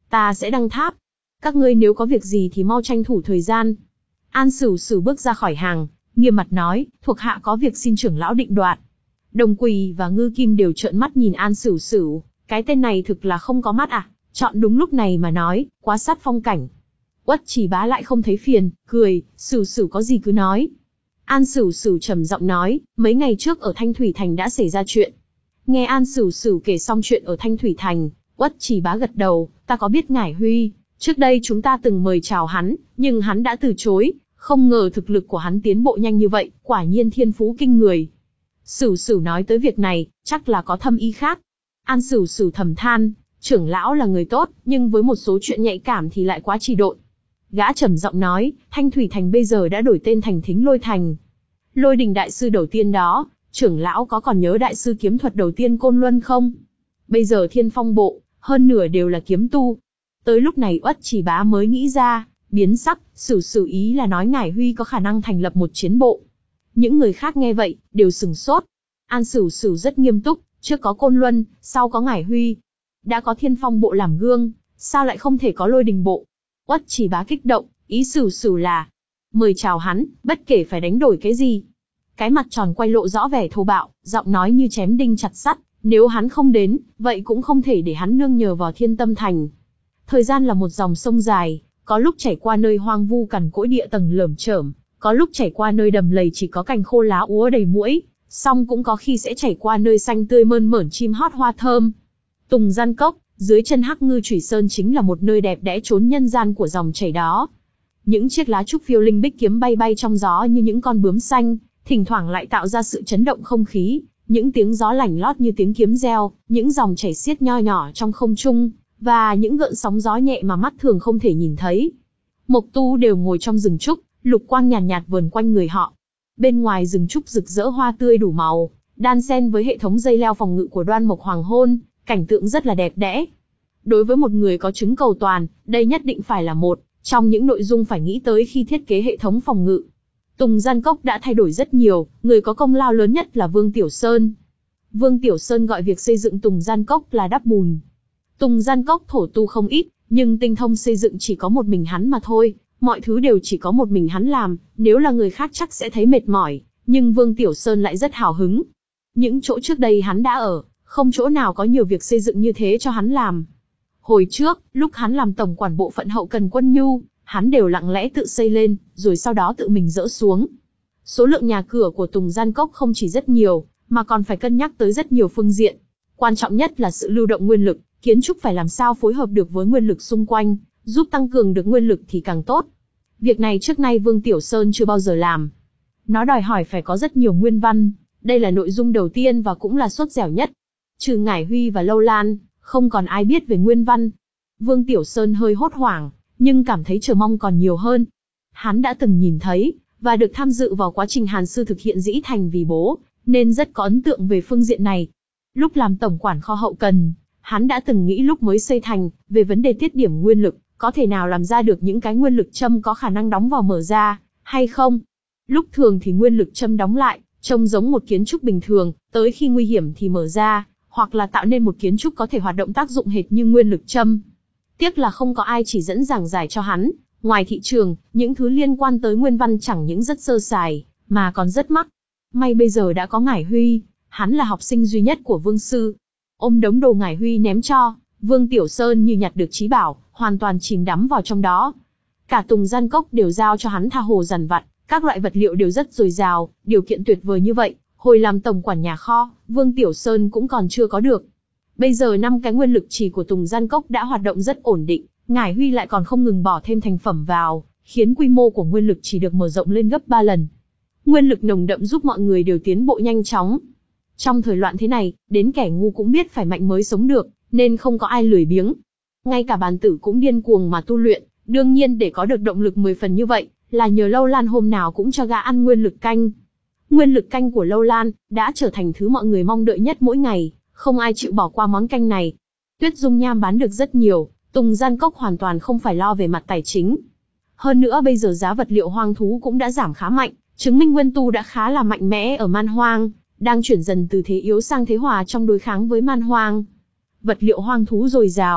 Ta sẽ đăng tháp. Các ngươi nếu có việc gì thì mau tranh thủ thời gian. An Sửu Sửu bước ra khỏi hàng, nghiêm mặt nói, thuộc hạ có việc xin trưởng lão định đoạt. Đồng Quỳ và Ngư Kim đều trợn mắt nhìn An Sửu Sửu, cái tên này thực là không có mắt à, chọn đúng lúc này mà nói, quá sát phong cảnh. Uất Chỉ Bá lại không thấy phiền, cười, Sửu Sửu có gì cứ nói. An Sửu Sửu trầm giọng nói, mấy ngày trước ở Thanh Thủy Thành đã xảy ra chuyện. Nghe An Sửu Sửu kể xong chuyện ở Thanh Thủy Thành, Uất Chỉ Bá gật đầu, ta có biết Ngải Huy, trước đây chúng ta từng mời chào hắn, nhưng hắn đã từ chối, không ngờ thực lực của hắn tiến bộ nhanh như vậy, quả nhiên thiên phú kinh người. Sửu Sửu nói tới việc này, chắc là có thâm ý khác. An Sửu Sửu thầm than, trưởng lão là người tốt, nhưng với một số chuyện nhạy cảm thì lại quá trì độn. Gã trầm giọng nói, Thanh Thủy Thành bây giờ đã đổi tên thành Thính Lôi Thành. Lôi Đình đại sư đầu tiên đó, trưởng lão có còn nhớ đại sư kiếm thuật đầu tiên Côn Luân không? Bây giờ Thiên Phong bộ, hơn nửa đều là kiếm tu. Tới lúc này Uất Chỉ Bá mới nghĩ ra, biến sắc, Sửu Sửu ý là nói Ngải Huy có khả năng thành lập một chiến bộ. Những người khác nghe vậy, đều sừng sốt. An Sửu Sửu rất nghiêm túc, trước có Côn Luân, sau có Ngải Huy. Đã có Thiên Phong bộ làm gương, sao lại không thể có Lôi Đình bộ? Uất Chỉ Bá kích động, ý Sửu Sửu là mời chào hắn, bất kể phải đánh đổi cái gì. Cái mặt tròn quay lộ rõ vẻ thô bạo, giọng nói như chém đinh chặt sắt, nếu hắn không đến, vậy cũng không thể để hắn nương nhờ vào Thiên Tâm Thành. Thời gian là một dòng sông dài, có lúc chảy qua nơi hoang vu cằn cỗi địa tầng lởm chởm, có lúc chảy qua nơi đầm lầy chỉ có cành khô lá úa đầy muỗi, song cũng có khi sẽ chảy qua nơi xanh tươi mơn mởn chim hót hoa thơm. Tùng Gian Cốc, dưới chân Hắc Ngư Chủy Sơn chính là một nơi đẹp đẽ trốn nhân gian của dòng chảy đó. Những chiếc lá trúc phiêu linh bích kiếm bay bay trong gió như những con bướm xanh, thỉnh thoảng lại tạo ra sự chấn động không khí, những tiếng gió lảnh lót như tiếng kiếm reo, những dòng chảy xiết nho nhỏ trong không trung, và những gợn sóng gió nhẹ mà mắt thường không thể nhìn thấy. Mộc Tu đều ngồi trong rừng trúc, lục quang nhàn nhạt, nhạt vờn quanh người họ. Bên ngoài rừng trúc rực rỡ hoa tươi đủ màu, đan xen với hệ thống dây leo phòng ngự của Đoan Mộc Hoàng Hôn, cảnh tượng rất là đẹp đẽ. Đối với một người có chứng cầu toàn, đây nhất định phải là một trong những nội dung phải nghĩ tới khi thiết kế hệ thống phòng ngự. Tùng Gian Cốc đã thay đổi rất nhiều, người có công lao lớn nhất là Vương Tiểu Sơn. Vương Tiểu Sơn gọi việc xây dựng Tùng Gian Cốc là đắp bùn. Tùng Gian Cốc thổ tu không ít, nhưng tinh thông xây dựng chỉ có một mình hắn mà thôi, mọi thứ đều chỉ có một mình hắn làm, nếu là người khác chắc sẽ thấy mệt mỏi, nhưng Vương Tiểu Sơn lại rất hào hứng. Những chỗ trước đây hắn đã ở, không chỗ nào có nhiều việc xây dựng như thế cho hắn làm. Hồi trước, lúc hắn làm tổng quản bộ phận hậu cần quân nhu, hắn đều lặng lẽ tự xây lên, rồi sau đó tự mình dỡ xuống. Số lượng nhà cửa của Tùng Gian Cốc không chỉ rất nhiều, mà còn phải cân nhắc tới rất nhiều phương diện. Quan trọng nhất là sự lưu động nguyên lực, kiến trúc phải làm sao phối hợp được với nguyên lực xung quanh, giúp tăng cường được nguyên lực thì càng tốt. Việc này trước nay Vương Tiểu Sơn chưa bao giờ làm. Nó đòi hỏi phải có rất nhiều nguyên văn, đây là nội dung đầu tiên và cũng là sốt dẻo nhất. Trừ Ngải Huy và Lâu Lan, không còn ai biết về nguyên văn. Vương Tiểu Sơn hơi hốt hoảng, nhưng cảm thấy chờ mong còn nhiều hơn. Hắn đã từng nhìn thấy, và được tham dự vào quá trình Hàn Sư thực hiện dĩ thành vì bố, nên rất có ấn tượng về phương diện này. Lúc làm tổng quản kho hậu cần, hắn đã từng nghĩ lúc mới xây thành, về vấn đề tiết điểm nguyên lực, có thể nào làm ra được những cái nguyên lực châm có khả năng đóng vào mở ra, hay không? Lúc thường thì nguyên lực châm đóng lại, trông giống một kiến trúc bình thường, tới khi nguy hiểm thì mở ra, hoặc là tạo nên một kiến trúc có thể hoạt động tác dụng hệt như nguyên lực châm. Tiếc là không có ai chỉ dẫn giảng giải cho hắn, ngoài thị trường, những thứ liên quan tới nguyên văn chẳng những rất sơ sài, mà còn rất mắc. May bây giờ đã có Ngải Huy, hắn là học sinh duy nhất của Vương Sư. Ôm đống đồ Ngải Huy ném cho, Vương Tiểu Sơn như nhặt được trí bảo, hoàn toàn chìm đắm vào trong đó. Cả Tùng Gian Cốc đều giao cho hắn tha hồ dằn vặt, các loại vật liệu đều rất dồi dào, điều kiện tuyệt vời như vậy, hồi làm tổng quản nhà kho, Vương Tiểu Sơn cũng còn chưa có được. Bây giờ năm cái nguyên lực trì của Tùng Gian Cốc đã hoạt động rất ổn định, Ngải Huy lại còn không ngừng bỏ thêm thành phẩm vào, khiến quy mô của nguyên lực chỉ được mở rộng lên gấp ba lần. Nguyên lực nồng đậm giúp mọi người đều tiến bộ nhanh chóng. Trong thời loạn thế này, đến kẻ ngu cũng biết phải mạnh mới sống được, nên không có ai lười biếng. Ngay cả bàn tử cũng điên cuồng mà tu luyện, đương nhiên để có được động lực mười phần như vậy, là nhờ Lâu Lan hôm nào cũng cho gã ăn nguyên lực canh. Nguyên lực canh của Lâu Lan đã trở thành thứ mọi người mong đợi nhất mỗi ngày, không ai chịu bỏ qua món canh này. Tuyết dung nham bán được rất nhiều, Tùng Gian Cốc hoàn toàn không phải lo về mặt tài chính. Hơn nữa bây giờ giá vật liệu hoang thú cũng đã giảm khá mạnh, chứng minh nguyên tu đã khá là mạnh mẽ ở man hoang, đang chuyển dần từ thế yếu sang thế hòa trong đối kháng với man hoang. Vật liệu hoang thú dồi dào,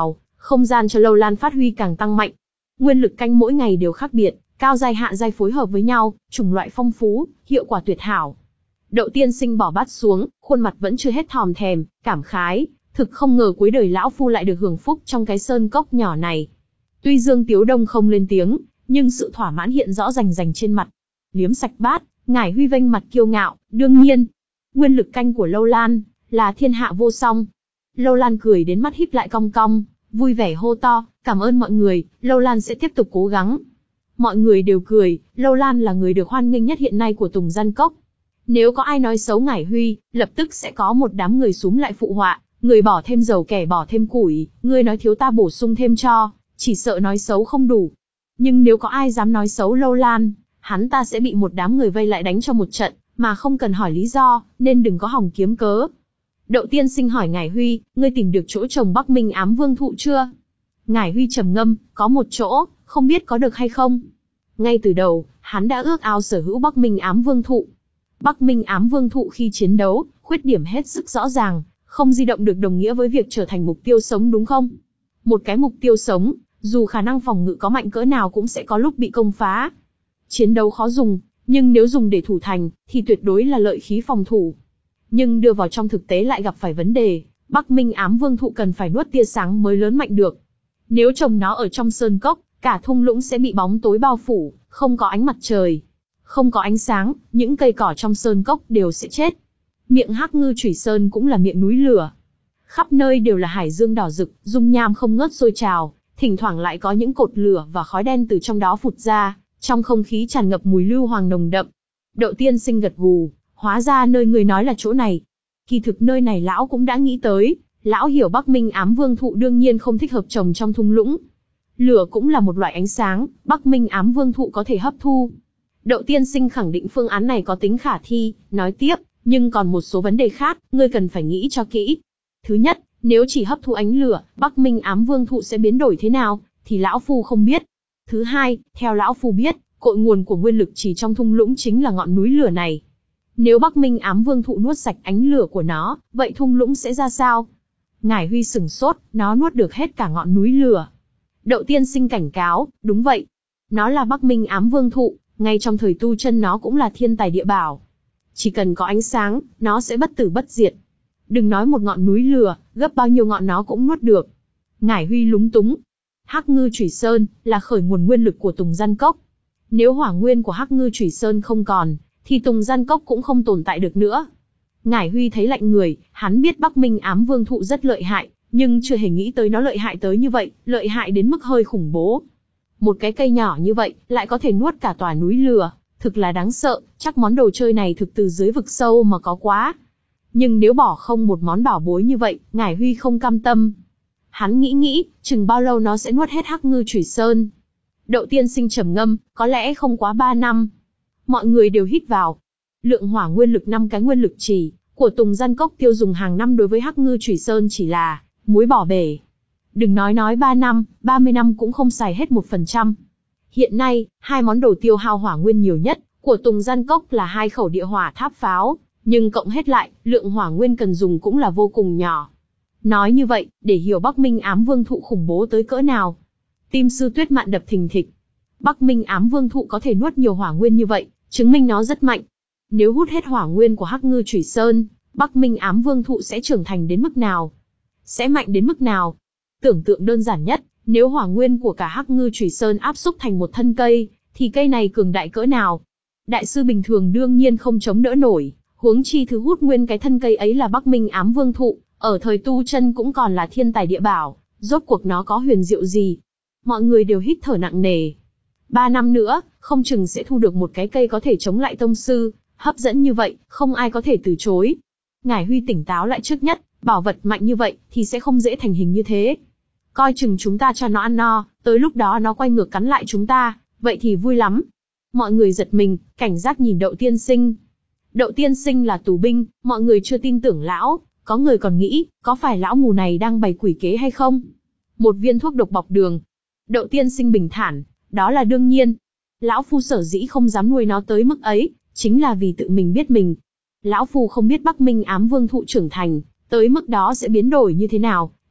không gian cho lâu lan phát huy càng tăng mạnh. Nguyên lực canh mỗi ngày đều khác biệt, cao giai hạ giai phối hợp với nhau, chủng loại phong phú, hiệu quả tuyệt hảo. Đậu tiên sinh bỏ bát xuống, khuôn mặt vẫn chưa hết thòm thèm, cảm khái, thực không ngờ cuối đời lão phu lại được hưởng phúc trong cái sơn cốc nhỏ này. Tuy Dương Tiếu Đông không lên tiếng, nhưng sự thỏa mãn hiện rõ rành rành trên mặt. Liếm sạch bát, Ngải Huy vênh mặt kiêu ngạo, đương nhiên, nguyên lực canh của Lâu Lan là thiên hạ vô song. Lâu Lan cười đến mắt híp lại cong cong, vui vẻ hô to, cảm ơn mọi người, Lâu Lan sẽ tiếp tục cố gắng. Mọi người đều cười, Lâu Lan là người được hoan nghênh nhất hiện nay của Tùng Gian Cốc. Nếu có ai nói xấu Ngải Huy, lập tức sẽ có một đám người xúm lại phụ họa, người bỏ thêm dầu kẻ bỏ thêm củi, người nói thiếu ta bổ sung thêm cho, chỉ sợ nói xấu không đủ. Nhưng nếu có ai dám nói xấu Lâu Lan, hắn ta sẽ bị một đám người vây lại đánh cho một trận, mà không cần hỏi lý do, nên đừng có hòng kiếm cớ. Đậu tiên sinh hỏi Ngải Huy, ngươi tìm được chỗ trồng Bắc Minh Ám Vương thụ chưa? Ngải Huy trầm ngâm, có một chỗ, không biết có được hay không. Ngay từ đầu, hắn đã ước ao sở hữu Bắc Minh Ám Vương thụ. Bắc Minh Ám Vương thụ khi chiến đấu, khuyết điểm hết sức rõ ràng, không di động được đồng nghĩa với việc trở thành mục tiêu sống đúng không? Một cái mục tiêu sống, dù khả năng phòng ngự có mạnh cỡ nào cũng sẽ có lúc bị công phá. Chiến đấu khó dùng, nhưng nếu dùng để thủ thành, thì tuyệt đối là lợi khí phòng thủ. Nhưng đưa vào trong thực tế lại gặp phải vấn đề, Bắc Minh Ám Vương thụ cần phải nuốt tia sáng mới lớn mạnh được. Nếu trồng nó ở trong sơn cốc, cả thung lũng sẽ bị bóng tối bao phủ, không có ánh mặt trời. Không có ánh sáng, những cây cỏ trong sơn cốc đều sẽ chết. Miệng Hắc Ngư Chủy Sơn cũng là miệng núi lửa. Khắp nơi đều là hải dương đỏ rực, dung nham không ngớt sôi trào, thỉnh thoảng lại có những cột lửa và khói đen từ trong đó phụt ra, trong không khí tràn ngập mùi lưu hoàng nồng đậm. Đậu tiên sinh gật gù, hóa ra nơi người nói là chỗ này. Kỳ thực nơi này lão cũng đã nghĩ tới, lão hiểu Bắc Minh Ám Vương thụ đương nhiên không thích hợp trồng trong thung lũng. Lửa cũng là một loại ánh sáng, Bắc Minh Ám Vương thụ có thể hấp thu. Đậu tiên sinh khẳng định phương án này có tính khả thi, nói tiếp, nhưng còn một số vấn đề khác, ngươi cần phải nghĩ cho kỹ. Thứ nhất, nếu chỉ hấp thu ánh lửa, Bắc Minh Ám Vương thụ sẽ biến đổi thế nào, thì lão phu không biết. Thứ hai, theo lão phu biết, cội nguồn của nguyên lực chỉ trong thung lũng chính là ngọn núi lửa này. Nếu Bắc Minh Ám Vương thụ nuốt sạch ánh lửa của nó, vậy thung lũng sẽ ra sao? Ngải Huy sửng sốt, nó nuốt được hết cả ngọn núi lửa. Đậu tiên sinh cảnh cáo, đúng vậy. Nó là Bắc Minh Ám Vương thụ, ngay trong thời tu chân nó cũng là thiên tài địa bảo. Chỉ cần có ánh sáng, nó sẽ bất tử bất diệt. Đừng nói một ngọn núi lửa, gấp bao nhiêu ngọn nó cũng nuốt được. Ngải Huy lúng túng. Hắc Ngư Chủy Sơn là khởi nguồn nguyên lực của Tùng Gian Cốc. Nếu hỏa nguyên của Hắc Ngư Chủy Sơn không còn, thì Tùng Gian Cốc cũng không tồn tại được nữa. Ngải Huy thấy lạnh người, hắn biết Bắc Minh Ám Vương thụ rất lợi hại, nhưng chưa hề nghĩ tới nó lợi hại tới như vậy, lợi hại đến mức hơi khủng bố. Một cái cây nhỏ như vậy, lại có thể nuốt cả tòa núi lửa, thực là đáng sợ, chắc món đồ chơi này thực từ dưới vực sâu mà có quá. Nhưng nếu bỏ không một món bảo bối như vậy, Ngải Huy không cam tâm. Hắn nghĩ nghĩ, chừng bao lâu nó sẽ nuốt hết Hắc Ngư Chủy Sơn. Đậu tiên sinh trầm ngâm, có lẽ không quá ba năm. Mọi người đều hít vào. Lượng hỏa nguyên lực năm cái nguyên lực chỉ của Tùng Gian Cốc tiêu dùng hàng năm đối với Hắc Ngư Chủy Sơn chỉ là muối bỏ bể. Đừng nói nói ba năm, ba mươi năm cũng không xài hết một phần trăm. Hiện nay, hai món đồ tiêu hao hỏa nguyên nhiều nhất của Tùng Gian Cốc là hai khẩu địa hỏa tháp pháo, nhưng cộng hết lại, lượng hỏa nguyên cần dùng cũng là vô cùng nhỏ. Nói như vậy, để hiểu Bắc Minh Ám Vương thụ khủng bố tới cỡ nào. Tim sư Tuyết Mạn đập thình thịch. Bắc Minh Ám Vương thụ có thể nuốt nhiều hỏa nguyên như vậy, chứng minh nó rất mạnh. Nếu hút hết hỏa nguyên của Hắc Ngư Chủy Sơn, Bắc Minh Ám Vương thụ sẽ trưởng thành đến mức nào? Sẽ mạnh đến mức nào? Tưởng tượng đơn giản nhất, nếu hỏa nguyên của cả Hắc Ngư Chủy Sơn áp xúc thành một thân cây, thì cây này cường đại cỡ nào? Đại sư bình thường đương nhiên không chống đỡ nổi, huống chi thứ hút nguyên cái thân cây ấy là Bắc Minh Ám Vương thụ, ở thời tu chân cũng còn là thiên tài địa bảo, rốt cuộc nó có huyền diệu gì? Mọi người đều hít thở nặng nề. Ba năm nữa, không chừng sẽ thu được một cái cây có thể chống lại tông sư, hấp dẫn như vậy, không ai có thể từ chối. Ngải Huy tỉnh táo lại trước nhất, bảo vật mạnh như vậy, thì sẽ không dễ thành hình như thế. Coi chừng chúng ta cho nó ăn no, tới lúc đó nó quay ngược cắn lại chúng ta, vậy thì vui lắm. Mọi người giật mình, cảnh giác nhìn Đậu tiên sinh. Đậu tiên sinh là tù binh, mọi người chưa tin tưởng lão, có người còn nghĩ, có phải lão mù này đang bày quỷ kế hay không? Một viên thuốc độc bọc đường. Đậu tiên sinh bình thản, đó là đương nhiên. Lão phu sở dĩ không dám nuôi nó tới mức ấy, chính là vì tự mình biết mình. Lão phu không biết Bắc Minh Ám Vương thụ trưởng thành, tới mức đó sẽ biến đổi như thế nào,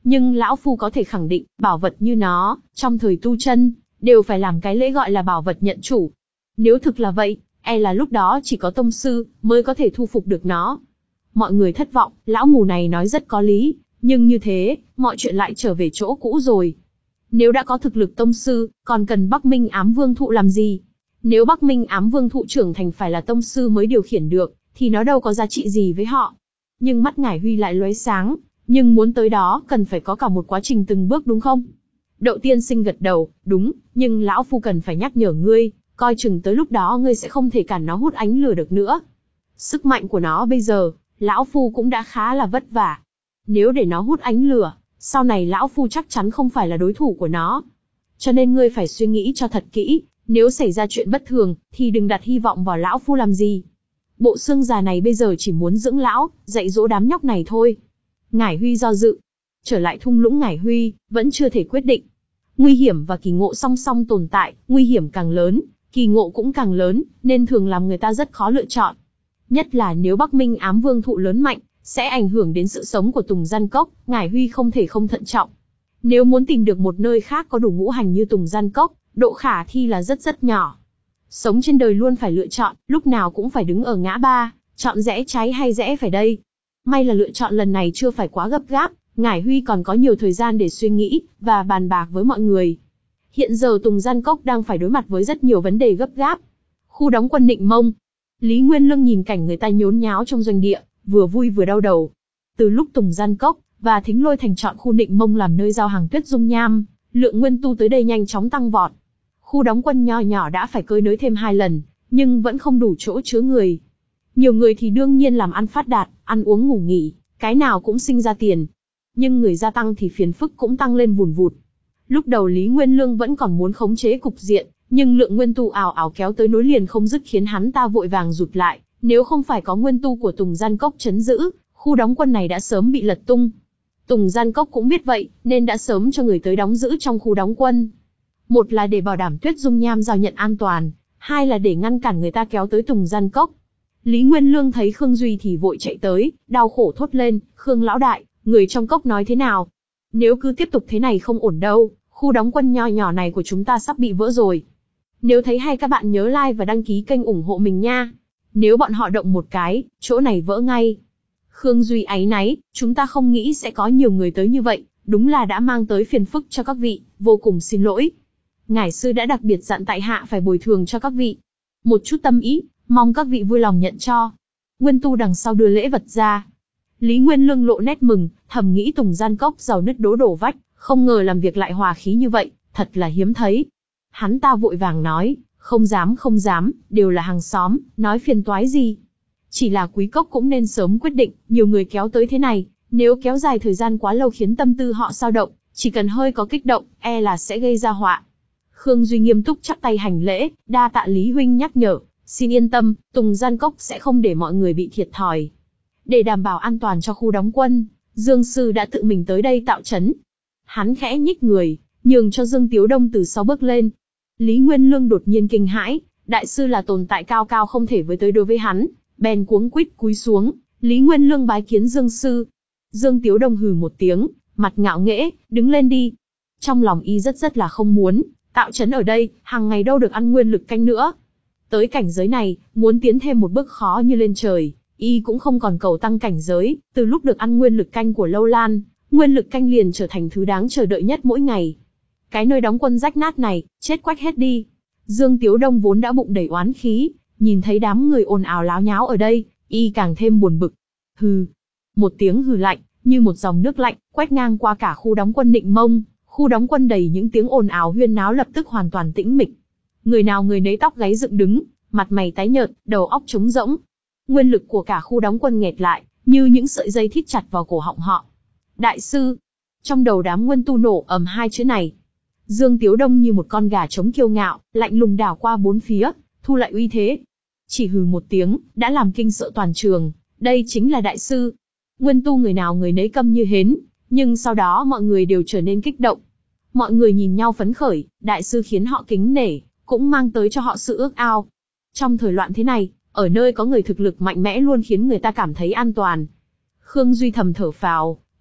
Nhưng lão phu có thể khẳng định, bảo vật như nó, trong thời tu chân, đều phải làm cái lễ gọi là bảo vật nhận chủ. Nếu thực là vậy, e là lúc đó chỉ có tông sư mới có thể thu phục được nó. Mọi người thất vọng, lão mù này nói rất có lý, nhưng như thế, mọi chuyện lại trở về chỗ cũ rồi. Nếu đã có thực lực tông sư, còn cần Bắc Minh Ám Vương thụ làm gì? Nếu Bắc Minh Ám Vương thụ trưởng thành phải là tông sư mới điều khiển được, thì nó đâu có giá trị gì với họ. Nhưng mắt Ngải Huy lại lóe sáng, nhưng muốn tới đó cần phải có cả một quá trình từng bước đúng không? Đậu tiên sinh gật đầu, đúng, nhưng lão phu cần phải nhắc nhở ngươi, coi chừng tới lúc đó ngươi sẽ không thể cản nó hút ánh lửa được nữa. Sức mạnh của nó bây giờ, lão phu cũng đã khá là vất vả. Nếu để nó hút ánh lửa, sau này lão phu chắc chắn không phải là đối thủ của nó. Cho nên ngươi phải suy nghĩ cho thật kỹ, nếu xảy ra chuyện bất thường, thì đừng đặt hy vọng vào lão phu làm gì. Bộ xương già này bây giờ chỉ muốn dưỡng lão, dạy dỗ đám nhóc này thôi. Ngải Huy do dự. Trở lại thung lũng Ngải Huy, vẫn chưa thể quyết định. Nguy hiểm và kỳ ngộ song song tồn tại, nguy hiểm càng lớn, kỳ ngộ cũng càng lớn, nên thường làm người ta rất khó lựa chọn. Nhất là nếu Bắc Minh Ám Vương thụ lớn mạnh, sẽ ảnh hưởng đến sự sống của Tùng Gian Cốc, Ngải Huy không thể không thận trọng. Nếu muốn tìm được một nơi khác có đủ ngũ hành như Tùng Gian Cốc, độ khả thi là rất rất nhỏ. Sống trên đời luôn phải lựa chọn, lúc nào cũng phải đứng ở ngã ba, chọn rẽ trái hay rẽ phải đây. May là lựa chọn lần này chưa phải quá gấp gáp, Ngải Huy còn có nhiều thời gian để suy nghĩ, và bàn bạc với mọi người. Hiện giờ Tùng Gian Cốc đang phải đối mặt với rất nhiều vấn đề gấp gáp. Khu đóng quân Nịnh Mông. Lý Nguyên Lương nhìn cảnh người ta nhốn nháo trong doanh địa, vừa vui vừa đau đầu. Từ lúc Tùng Gian Cốc và Thính Lôi Thành chọn khu Nịnh Mông làm nơi giao hàng Tuyết Dung Nham, lượng nguyên tu tới đây nhanh chóng tăng vọt. Khu đóng quân nho nhỏ đã phải cơi nới thêm hai lần, nhưng vẫn không đủ chỗ chứa người. Nhiều người thì đương nhiên làm ăn phát đạt, ăn uống ngủ nghỉ, cái nào cũng sinh ra tiền. Nhưng người gia tăng thì phiền phức cũng tăng lên vùn vụt. Lúc đầu Lý Nguyên Lương vẫn còn muốn khống chế cục diện, nhưng lượng nguyên tu ào ào kéo tới nối liền không dứt khiến hắn ta vội vàng rụt lại. Nếu không phải có nguyên tu của Tùng Gian Cốc trấn giữ, khu đóng quân này đã sớm bị lật tung. Tùng Gian Cốc cũng biết vậy, nên đã sớm cho người tới đóng giữ trong khu đóng quân. Một là để bảo đảm Tuyết Dung Nham giao nhận an toàn, hai là để ngăn cản người ta kéo tới Tùng Gian Cốc. Lý Nguyên Lương thấy Khương Duy thì vội chạy tới, đau khổ thốt lên, Khương lão đại, người trong cốc nói thế nào? Nếu cứ tiếp tục thế này không ổn đâu, khu đóng quân nho nhỏ này của chúng ta sắp bị vỡ rồi. Nếu thấy hay các bạn nhớ like và đăng ký kênh ủng hộ mình nha. Nếu bọn họ động một cái, chỗ này vỡ ngay. Khương Duy áy náy, chúng ta không nghĩ sẽ có nhiều người tới như vậy, đúng là đã mang tới phiền phức cho các vị, vô cùng xin lỗi. Ngải sư đã đặc biệt dặn tại hạ phải bồi thường cho các vị. Một chút tâm ý, mong các vị vui lòng nhận cho. Nguyên tu đằng sau đưa lễ vật ra. Lý Nguyên Lương lộ nét mừng, thầm nghĩ Tùng Gian Cốc giàu nứt đố đổ vách, không ngờ làm việc lại hòa khí như vậy, thật là hiếm thấy. Hắn ta vội vàng nói, không dám không dám, đều là hàng xóm, nói phiền toái gì. Chỉ là quý cốc cũng nên sớm quyết định, nhiều người kéo tới thế này, nếu kéo dài thời gian quá lâu khiến tâm tư họ dao động, chỉ cần hơi có kích động, e là sẽ gây ra họa. Khương Duy nghiêm túc chắp tay hành lễ, đa tạ Lý huynh nhắc nhở, xin yên tâm, Tùng Gian Cốc sẽ không để mọi người bị thiệt thòi. Để đảm bảo an toàn cho khu đóng quân, Dương Sư đã tự mình tới đây tạo trấn. Hắn khẽ nhích người, nhường cho Dương Tiếu Đông từ sau bước lên. Lý Nguyên Lương đột nhiên kinh hãi, đại sư là tồn tại cao cao không thể với tới đối với hắn, bèn cuống quýt cúi xuống, Lý Nguyên Lương bái kiến Dương Sư. Dương Tiếu Đông hừ một tiếng, mặt ngạo nghễ, đứng lên đi. Trong lòng y rất rất là không muốn, tạo trấn ở đây, hàng ngày đâu được ăn nguyên lực canh nữa. Tới cảnh giới này, muốn tiến thêm một bước khó như lên trời, y cũng không còn cầu tăng cảnh giới, từ lúc được ăn nguyên lực canh của Lâu Lan, nguyên lực canh liền trở thành thứ đáng chờ đợi nhất mỗi ngày. Cái nơi đóng quân rách nát này, chết quách hết đi. Dương Tiếu Đông vốn đã bụng đầy oán khí, nhìn thấy đám người ồn ào láo nháo ở đây, y càng thêm buồn bực. Hừ. Một tiếng hừ lạnh, như một dòng nước lạnh, quét ngang qua cả khu đóng quân Nịnh Mông, khu đóng quân đầy những tiếng ồn ào huyên náo lập tức hoàn toàn tĩnh mịch. Người nào người nấy tóc gáy dựng đứng, mặt mày tái nhợt, đầu óc trống rỗng. Nguyên lực của cả khu đóng quân nghẹt lại, như những sợi dây thít chặt vào cổ họng họ. Đại sư. Trong đầu đám nguyên tu nổ ầm hai chữ này. Dương Tiếu Đông như một con gà trống kiêu ngạo, lạnh lùng đảo qua bốn phía, thu lại uy thế. Chỉ hừ một tiếng, đã làm kinh sợ toàn trường, đây chính là đại sư. Nguyên tu người nào người nấy câm như hến, nhưng sau đó mọi người đều trở nên kích động. Mọi người nhìn nhau phấn khởi, đại sư khiến họ kính nể, cũng mang tới cho họ sự ước ao. Trong thời loạn thế này, ở nơi có người thực lực mạnh mẽ luôn khiến người ta cảm thấy an toàn. Khương Duy thầm thở phào,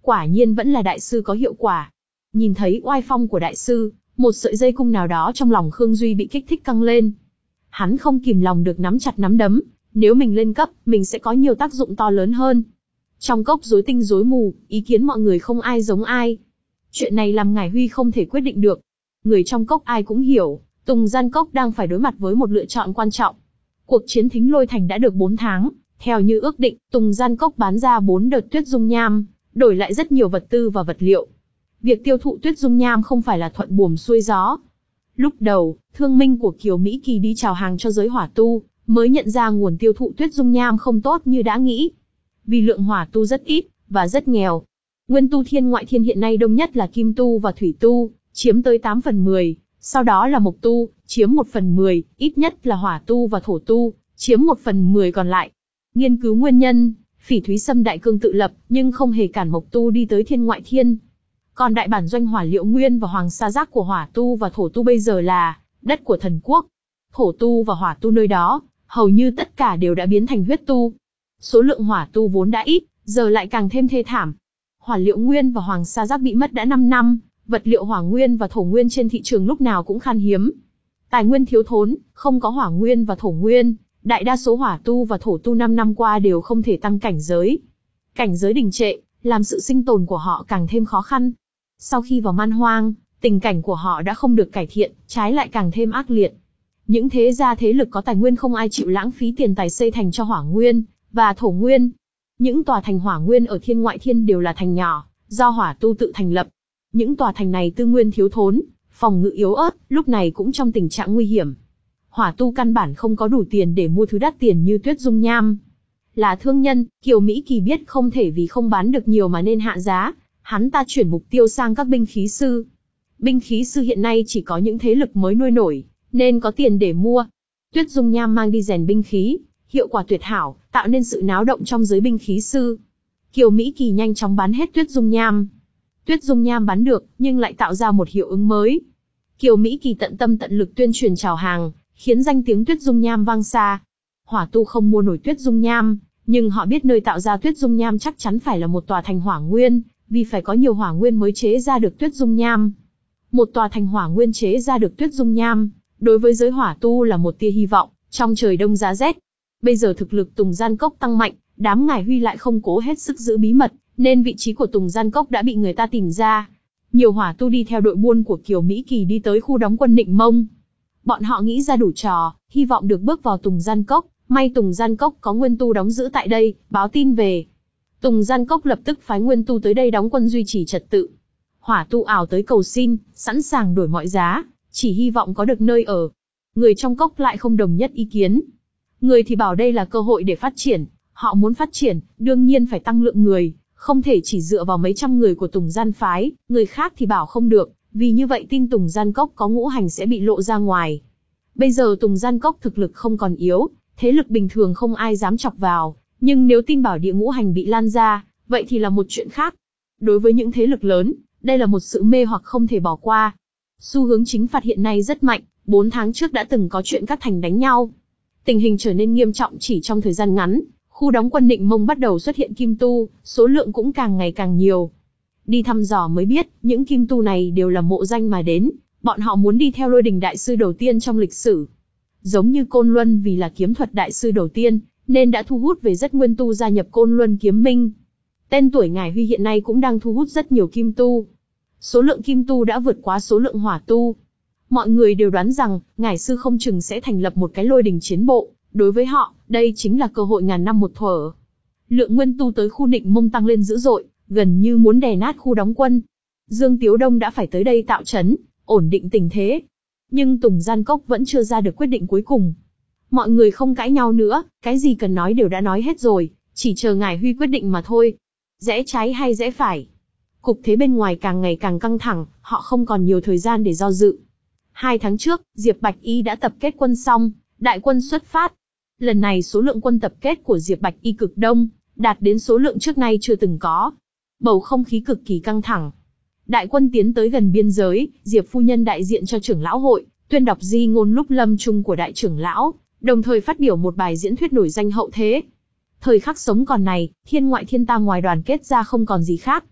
Quả nhiên vẫn là đại sư có hiệu quả. Nhìn thấy oai phong của đại sư, một sợi dây cung nào đó trong lòng Khương Duy bị kích thích căng lên. Hắn không kìm lòng được nắm chặt nắm đấm, nếu mình lên cấp, mình sẽ có nhiều tác dụng to lớn hơn. Trong cốc rối tinh rối mù, ý kiến mọi người không ai giống ai. Chuyện này làm Ngải Huy không thể quyết định được. Người trong cốc ai cũng hiểu, Tùng Gian Cốc đang phải đối mặt với một lựa chọn quan trọng. Cuộc chiến Thính Lôi Thành đã được bốn tháng, theo như ước định, Tùng Gian Cốc bán ra bốn đợt tuyết dung nham, đổi lại rất nhiều vật tư và vật liệu. Việc tiêu thụ tuyết dung nham không phải là thuận buồm xuôi gió. Lúc đầu, thương minh của Kiều Mỹ Kỳ đi chào hàng cho giới hỏa tu, mới nhận ra nguồn tiêu thụ tuyết dung nham không tốt như đã nghĩ. Vì lượng hỏa tu rất ít, và rất nghèo. Nguyên tu thiên ngoại thiên hiện nay đông nhất là kim tu và thủy tu, chiếm tới tám phần mười, sau đó là mộc tu, chiếm một phần mười, ít nhất là hỏa tu và thổ tu, chiếm một phần mười còn lại. Nghiên cứu nguyên nhân, Phỉ Thúy Sâm Đại Cương tự lập, nhưng không hề cản mộc tu đi tới thiên ngoại thiên. Còn đại bản doanh hỏa liệu nguyên và hoàng sa giác của hỏa tu và thổ tu bây giờ là đất của thần quốc. Thổ tu và hỏa tu nơi đó, hầu như tất cả đều đã biến thành huyết tu. Số lượng hỏa tu vốn đã ít, giờ lại càng thêm thê thảm. Hỏa liệu nguyên và hoàng sa giác bị mất đã năm năm, vật liệu hỏa nguyên và thổ nguyên trên thị trường lúc nào cũng khan hiếm. Tài nguyên thiếu thốn, không có hỏa nguyên và thổ nguyên, đại đa số hỏa tu và thổ tu năm năm qua đều không thể tăng cảnh giới. Cảnh giới đình trệ, làm sự sinh tồn của họ càng thêm khó khăn. Sau khi vào man hoang, tình cảnh của họ đã không được cải thiện, trái lại càng thêm ác liệt. Những thế gia thế lực có tài nguyên không ai chịu lãng phí tiền tài xây thành cho hỏa nguyên và thổ nguyên. Những tòa thành hỏa nguyên ở thiên ngoại thiên đều là thành nhỏ, do hỏa tu tự thành lập. Những tòa thành này tư nguyên thiếu thốn, phòng ngự yếu ớt, lúc này cũng trong tình trạng nguy hiểm. Hỏa tu căn bản không có đủ tiền để mua thứ đắt tiền như tuyết dung nham. Là thương nhân, Kiều Mỹ Kỳ biết không thể vì không bán được nhiều mà nên hạ giá, hắn ta chuyển mục tiêu sang các binh khí sư. Binh khí sư hiện nay chỉ có những thế lực mới nuôi nổi, nên có tiền để mua. Tuyết dung nham mang đi rèn binh khí, hiệu quả tuyệt hảo, tạo nên sự náo động trong giới binh khí sư. Kiều Mỹ Kỳ nhanh chóng bán hết tuyết dung nham. Tuyết dung nham bán được, nhưng lại tạo ra một hiệu ứng mới. Kiều Mỹ Kỳ tận tâm tận lực tuyên truyền chào hàng, khiến danh tiếng tuyết dung nham vang xa. Hỏa tu không mua nổi tuyết dung nham, nhưng họ biết nơi tạo ra tuyết dung nham chắc chắn phải là một tòa thành hỏa nguyên, vì phải có nhiều hỏa nguyên mới chế ra được tuyết dung nham. Một tòa thành hỏa nguyên chế ra được tuyết dung nham, đối với giới hỏa tu là một tia hy vọng, trong trời đông giá rét. Bây giờ thực lực Tùng Gian Cốc tăng mạnh, đám Ngải Huy lại không cố hết sức giữ bí mật, nên vị trí của Tùng Gian Cốc đã bị người ta tìm ra. Nhiều hỏa tu đi theo đội buôn của Kiều Mỹ Kỳ đi tới khu đóng quân Nịnh Mông. Bọn họ nghĩ ra đủ trò, hy vọng được bước vào Tùng Gian Cốc, may Tùng Gian Cốc có nguyên tu đóng giữ tại đây, báo tin về. Tùng Gian Cốc lập tức phái nguyên tu tới đây đóng quân duy trì trật tự. Hỏa tu ảo tới cầu xin, sẵn sàng đổi mọi giá, chỉ hy vọng có được nơi ở. Người trong cốc lại không đồng nhất ý kiến. Người thì bảo đây là cơ hội để phát triển, họ muốn phát triển, đương nhiên phải tăng lượng người, không thể chỉ dựa vào mấy trăm người của Tùng Gian phái, người khác thì bảo không được, vì như vậy tin Tùng Gian Cốc có ngũ hành sẽ bị lộ ra ngoài. Bây giờ Tùng Gian Cốc thực lực không còn yếu, thế lực bình thường không ai dám chọc vào, nhưng nếu tin bảo địa ngũ hành bị lan ra, vậy thì là một chuyện khác. Đối với những thế lực lớn, đây là một sự mê hoặc không thể bỏ qua. Xu hướng chính phạt hiện nay rất mạnh, bốn tháng trước đã từng có chuyện các thành đánh nhau. Tình hình trở nên nghiêm trọng chỉ trong thời gian ngắn, khu đóng quân Nịnh Mông bắt đầu xuất hiện kim tu, số lượng cũng càng ngày càng nhiều. Đi thăm dò mới biết, những kim tu này đều là mộ danh mà đến, bọn họ muốn đi theo Lôi Đình đại sư đầu tiên trong lịch sử. Giống như Côn Luân vì là kiếm thuật đại sư đầu tiên, nên đã thu hút về rất nguyên tu gia nhập Côn Luân Kiếm Minh. Tên tuổi Ngải Huy hiện nay cũng đang thu hút rất nhiều kim tu. Số lượng kim tu đã vượt quá số lượng hỏa tu. Mọi người đều đoán rằng, Ngải sư không chừng sẽ thành lập một cái Lôi Đình chiến bộ, đối với họ, đây chính là cơ hội ngàn năm một thuở. Lượng nguyên tu tới khu Nịnh Mông tăng lên dữ dội, gần như muốn đè nát khu đóng quân. Dương Tiếu Đông đã phải tới đây tạo trấn, ổn định tình thế. Nhưng Tùng Gian Cốc vẫn chưa ra được quyết định cuối cùng. Mọi người không cãi nhau nữa, cái gì cần nói đều đã nói hết rồi, chỉ chờ Ngải Huy quyết định mà thôi. Rẽ trái hay rẽ phải? Cục thế bên ngoài càng ngày càng căng thẳng, họ không còn nhiều thời gian để do dự. Hai tháng trước, Diệp Bạch Y đã tập kết quân xong, đại quân xuất phát. Lần này số lượng quân tập kết của Diệp Bạch Y cực đông, đạt đến số lượng trước nay chưa từng có. Bầu không khí cực kỳ căng thẳng. Đại quân tiến tới gần biên giới, Diệp phu nhân đại diện cho trưởng lão hội, tuyên đọc di ngôn lúc lâm chung của đại trưởng lão, đồng thời phát biểu một bài diễn thuyết nổi danh hậu thế. Thời khắc sống còn này, thiên ngoại thiên ta ngoài đoàn kết ra không còn gì khác.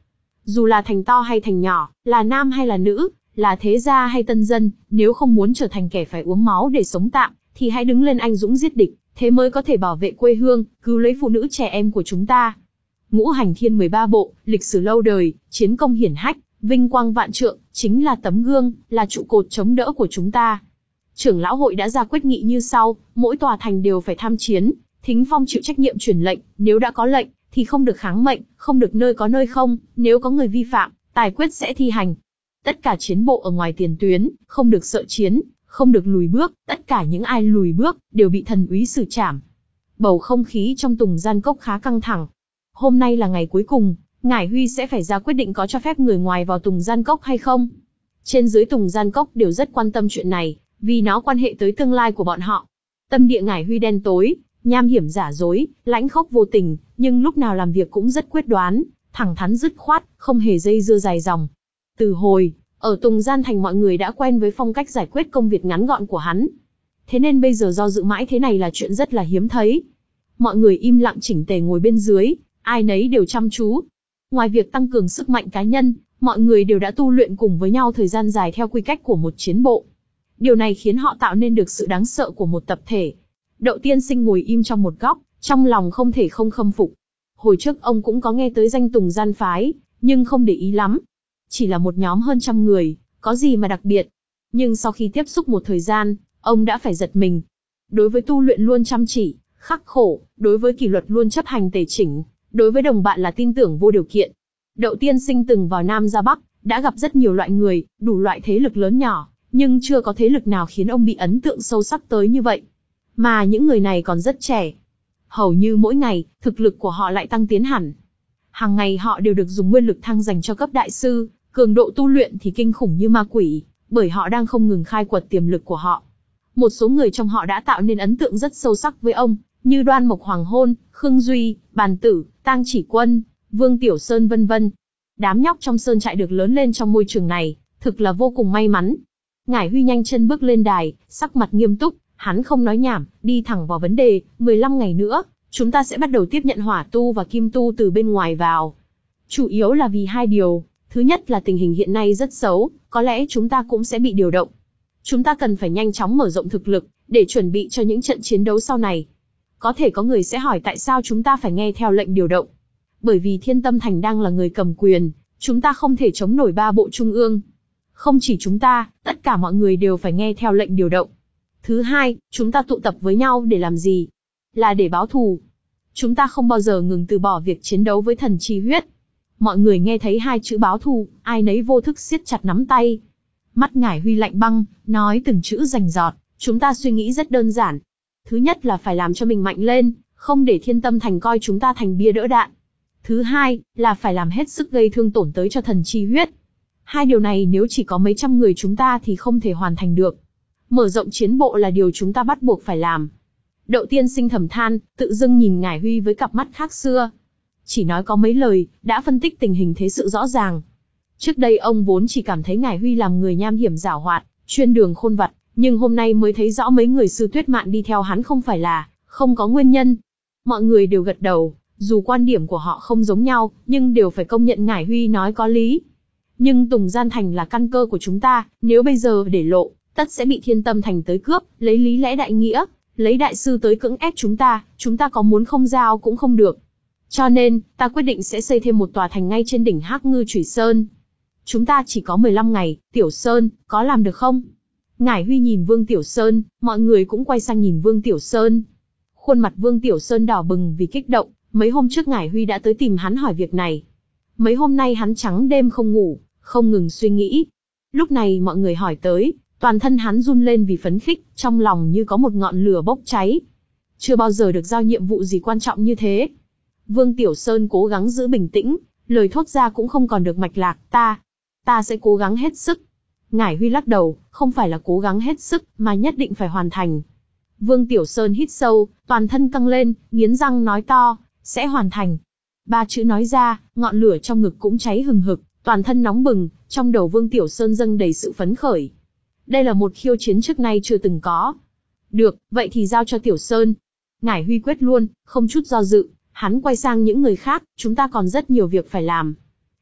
dù là thành to hay thành nhỏ, là nam hay là nữ, là thế gia hay tân dân, nếu không muốn trở thành kẻ phải uống máu để sống tạm, thì hãy đứng lên anh dũng giết địch, thế mới có thể bảo vệ quê hương, cứu lấy phụ nữ trẻ em của chúng ta. Ngũ hành thiên mười ba bộ, lịch sử lâu đời, chiến công hiển hách, vinh quang vạn trượng, chính là tấm gương, là trụ cột chống đỡ của chúng ta. Trưởng lão hội đã ra quyết nghị như sau, mỗi tòa thành đều phải tham chiến, Thính Phong chịu trách nhiệm truyền lệnh, nếu đã có lệnh, thì không được kháng mệnh, không được nơi có nơi không, nếu có người vi phạm, tài quyết sẽ thi hành. Tất cả chiến bộ ở ngoài tiền tuyến, không được sợ chiến, không được lùi bước, tất cả những ai lùi bước, đều bị thần úy xử trảm. Bầu không khí trong Tùng Gian Cốc khá căng thẳng. Hôm nay là ngày cuối cùng, Ngải Huy sẽ phải ra quyết định có cho phép người ngoài vào Tùng Gian Cốc hay không. Trên dưới Tùng Gian Cốc đều rất quan tâm chuyện này, vì nó quan hệ tới tương lai của bọn họ. Tâm địa Ngải Huy đen tối, nham hiểm giả dối, lãnh khốc vô tình, nhưng lúc nào làm việc cũng rất quyết đoán, thẳng thắn dứt khoát, không hề dây dưa dài dòng. Từ hồi, ở Tùng Gian Thành mọi người đã quen với phong cách giải quyết công việc ngắn gọn của hắn. Thế nên bây giờ do dự mãi thế này là chuyện rất là hiếm thấy. Mọi người im lặng chỉnh tề ngồi bên dưới, ai nấy đều chăm chú. Ngoài việc tăng cường sức mạnh cá nhân, mọi người đều đã tu luyện cùng với nhau thời gian dài theo quy cách của một chiến bộ. Điều này khiến họ tạo nên được sự đáng sợ của một tập thể. Đậu Tiên Sinh ngồi im trong một góc, trong lòng không thể không khâm phục. Hồi trước ông cũng có nghe tới danh Tùng Gian Phái, nhưng không để ý lắm. Chỉ là một nhóm hơn trăm người, có gì mà đặc biệt. Nhưng sau khi tiếp xúc một thời gian, ông đã phải giật mình. Đối với tu luyện luôn chăm chỉ, khắc khổ, đối với kỷ luật luôn chấp hành tề chỉnh, đối với đồng bạn là tin tưởng vô điều kiện. Đậu Tiên Sinh từng vào Nam ra Bắc, đã gặp rất nhiều loại người, đủ loại thế lực lớn nhỏ, nhưng chưa có thế lực nào khiến ông bị ấn tượng sâu sắc tới như vậy. Mà những người này còn rất trẻ. Hầu như mỗi ngày, thực lực của họ lại tăng tiến hẳn. Hàng ngày họ đều được dùng nguyên lực thăng dành cho cấp đại sư, cường độ tu luyện thì kinh khủng như ma quỷ, bởi họ đang không ngừng khai quật tiềm lực của họ. Một số người trong họ đã tạo nên ấn tượng rất sâu sắc với ông, như Đoan Mộc Hoàng Hôn, Khương Duy, Bàn Tử, Tang Chỉ Quân, Vương Tiểu Sơn vân vân. Đám nhóc trong sơn trại được lớn lên trong môi trường này, thực là vô cùng may mắn. Ngải Huy nhanh chân bước lên đài, sắc mặt nghiêm túc, hắn không nói nhảm, đi thẳng vào vấn đề, mười lăm ngày nữa, chúng ta sẽ bắt đầu tiếp nhận hỏa tu và kim tu từ bên ngoài vào. Chủ yếu là vì hai điều, thứ nhất là tình hình hiện nay rất xấu, có lẽ chúng ta cũng sẽ bị điều động. Chúng ta cần phải nhanh chóng mở rộng thực lực, để chuẩn bị cho những trận chiến đấu sau này. Có thể có người sẽ hỏi tại sao chúng ta phải nghe theo lệnh điều động. Bởi vì Thiên Tâm Thành đang là người cầm quyền, chúng ta không thể chống nổi ba bộ trung ương. Không chỉ chúng ta, tất cả mọi người đều phải nghe theo lệnh điều động. Thứ hai, chúng ta tụ tập với nhau để làm gì? Là để báo thù. Chúng ta không bao giờ ngừng từ bỏ việc chiến đấu với thần chi huyết. Mọi người nghe thấy hai chữ báo thù, ai nấy vô thức siết chặt nắm tay. Mắt Ngải Huy lạnh băng, nói từng chữ rành rọt, chúng ta suy nghĩ rất đơn giản. Thứ nhất là phải làm cho mình mạnh lên, không để Thiên Tâm Thành coi chúng ta thành bia đỡ đạn. Thứ hai, là phải làm hết sức gây thương tổn tới cho thần chi huyết. Hai điều này nếu chỉ có mấy trăm người chúng ta thì không thể hoàn thành được. Mở rộng chiến bộ là điều chúng ta bắt buộc phải làm. Đậu Tiên Sinh thầm than, tự dưng nhìn Ngải Huy với cặp mắt khác xưa. Chỉ nói có mấy lời, đã phân tích tình hình thế sự rõ ràng. Trước đây ông vốn chỉ cảm thấy Ngải Huy làm người nham hiểm giảo hoạt, chuyên đường khôn vặt, nhưng hôm nay mới thấy rõ mấy người sư tuyết mạn đi theo hắn không phải là không có nguyên nhân. Mọi người đều gật đầu, dù quan điểm của họ không giống nhau, nhưng đều phải công nhận Ngải Huy nói có lý. Nhưng Tùng Gian Thành là căn cơ của chúng ta, nếu bây giờ để lộ, tất sẽ bị Thiên Tâm Thành tới cướp, lấy lý lẽ đại nghĩa, lấy đại sư tới cưỡng ép chúng ta, chúng ta có muốn không giao cũng không được. Cho nên, ta quyết định sẽ xây thêm một tòa thành ngay trên đỉnh Hắc Ngư Chủy Sơn. Chúng ta chỉ có mười lăm ngày, Tiểu Sơn, có làm được không? Ngải Huy nhìn Vương Tiểu Sơn, mọi người cũng quay sang nhìn Vương Tiểu Sơn. Khuôn mặt Vương Tiểu Sơn đỏ bừng vì kích động, mấy hôm trước Ngải Huy đã tới tìm hắn hỏi việc này. Mấy hôm nay hắn trắng đêm không ngủ, không ngừng suy nghĩ. Lúc này mọi người hỏi tới, toàn thân hắn run lên vì phấn khích, trong lòng như có một ngọn lửa bốc cháy. Chưa bao giờ được giao nhiệm vụ gì quan trọng như thế. Vương Tiểu Sơn cố gắng giữ bình tĩnh, lời thốt ra cũng không còn được mạch lạc, ta, ta sẽ cố gắng hết sức. Ngải Huy lắc đầu, không phải là cố gắng hết sức, mà nhất định phải hoàn thành. Vương Tiểu Sơn hít sâu, toàn thân căng lên, nghiến răng nói to, sẽ hoàn thành. Ba chữ nói ra, ngọn lửa trong ngực cũng cháy hừng hực, toàn thân nóng bừng, trong đầu Vương Tiểu Sơn dâng đầy sự phấn khởi. Đây là một khiêu chiến trước nay chưa từng có. Được, vậy thì giao cho Tiểu Sơn. Ngải Huy quyết luôn, không chút do dự, hắn quay sang những người khác, chúng ta còn rất nhiều việc phải làm.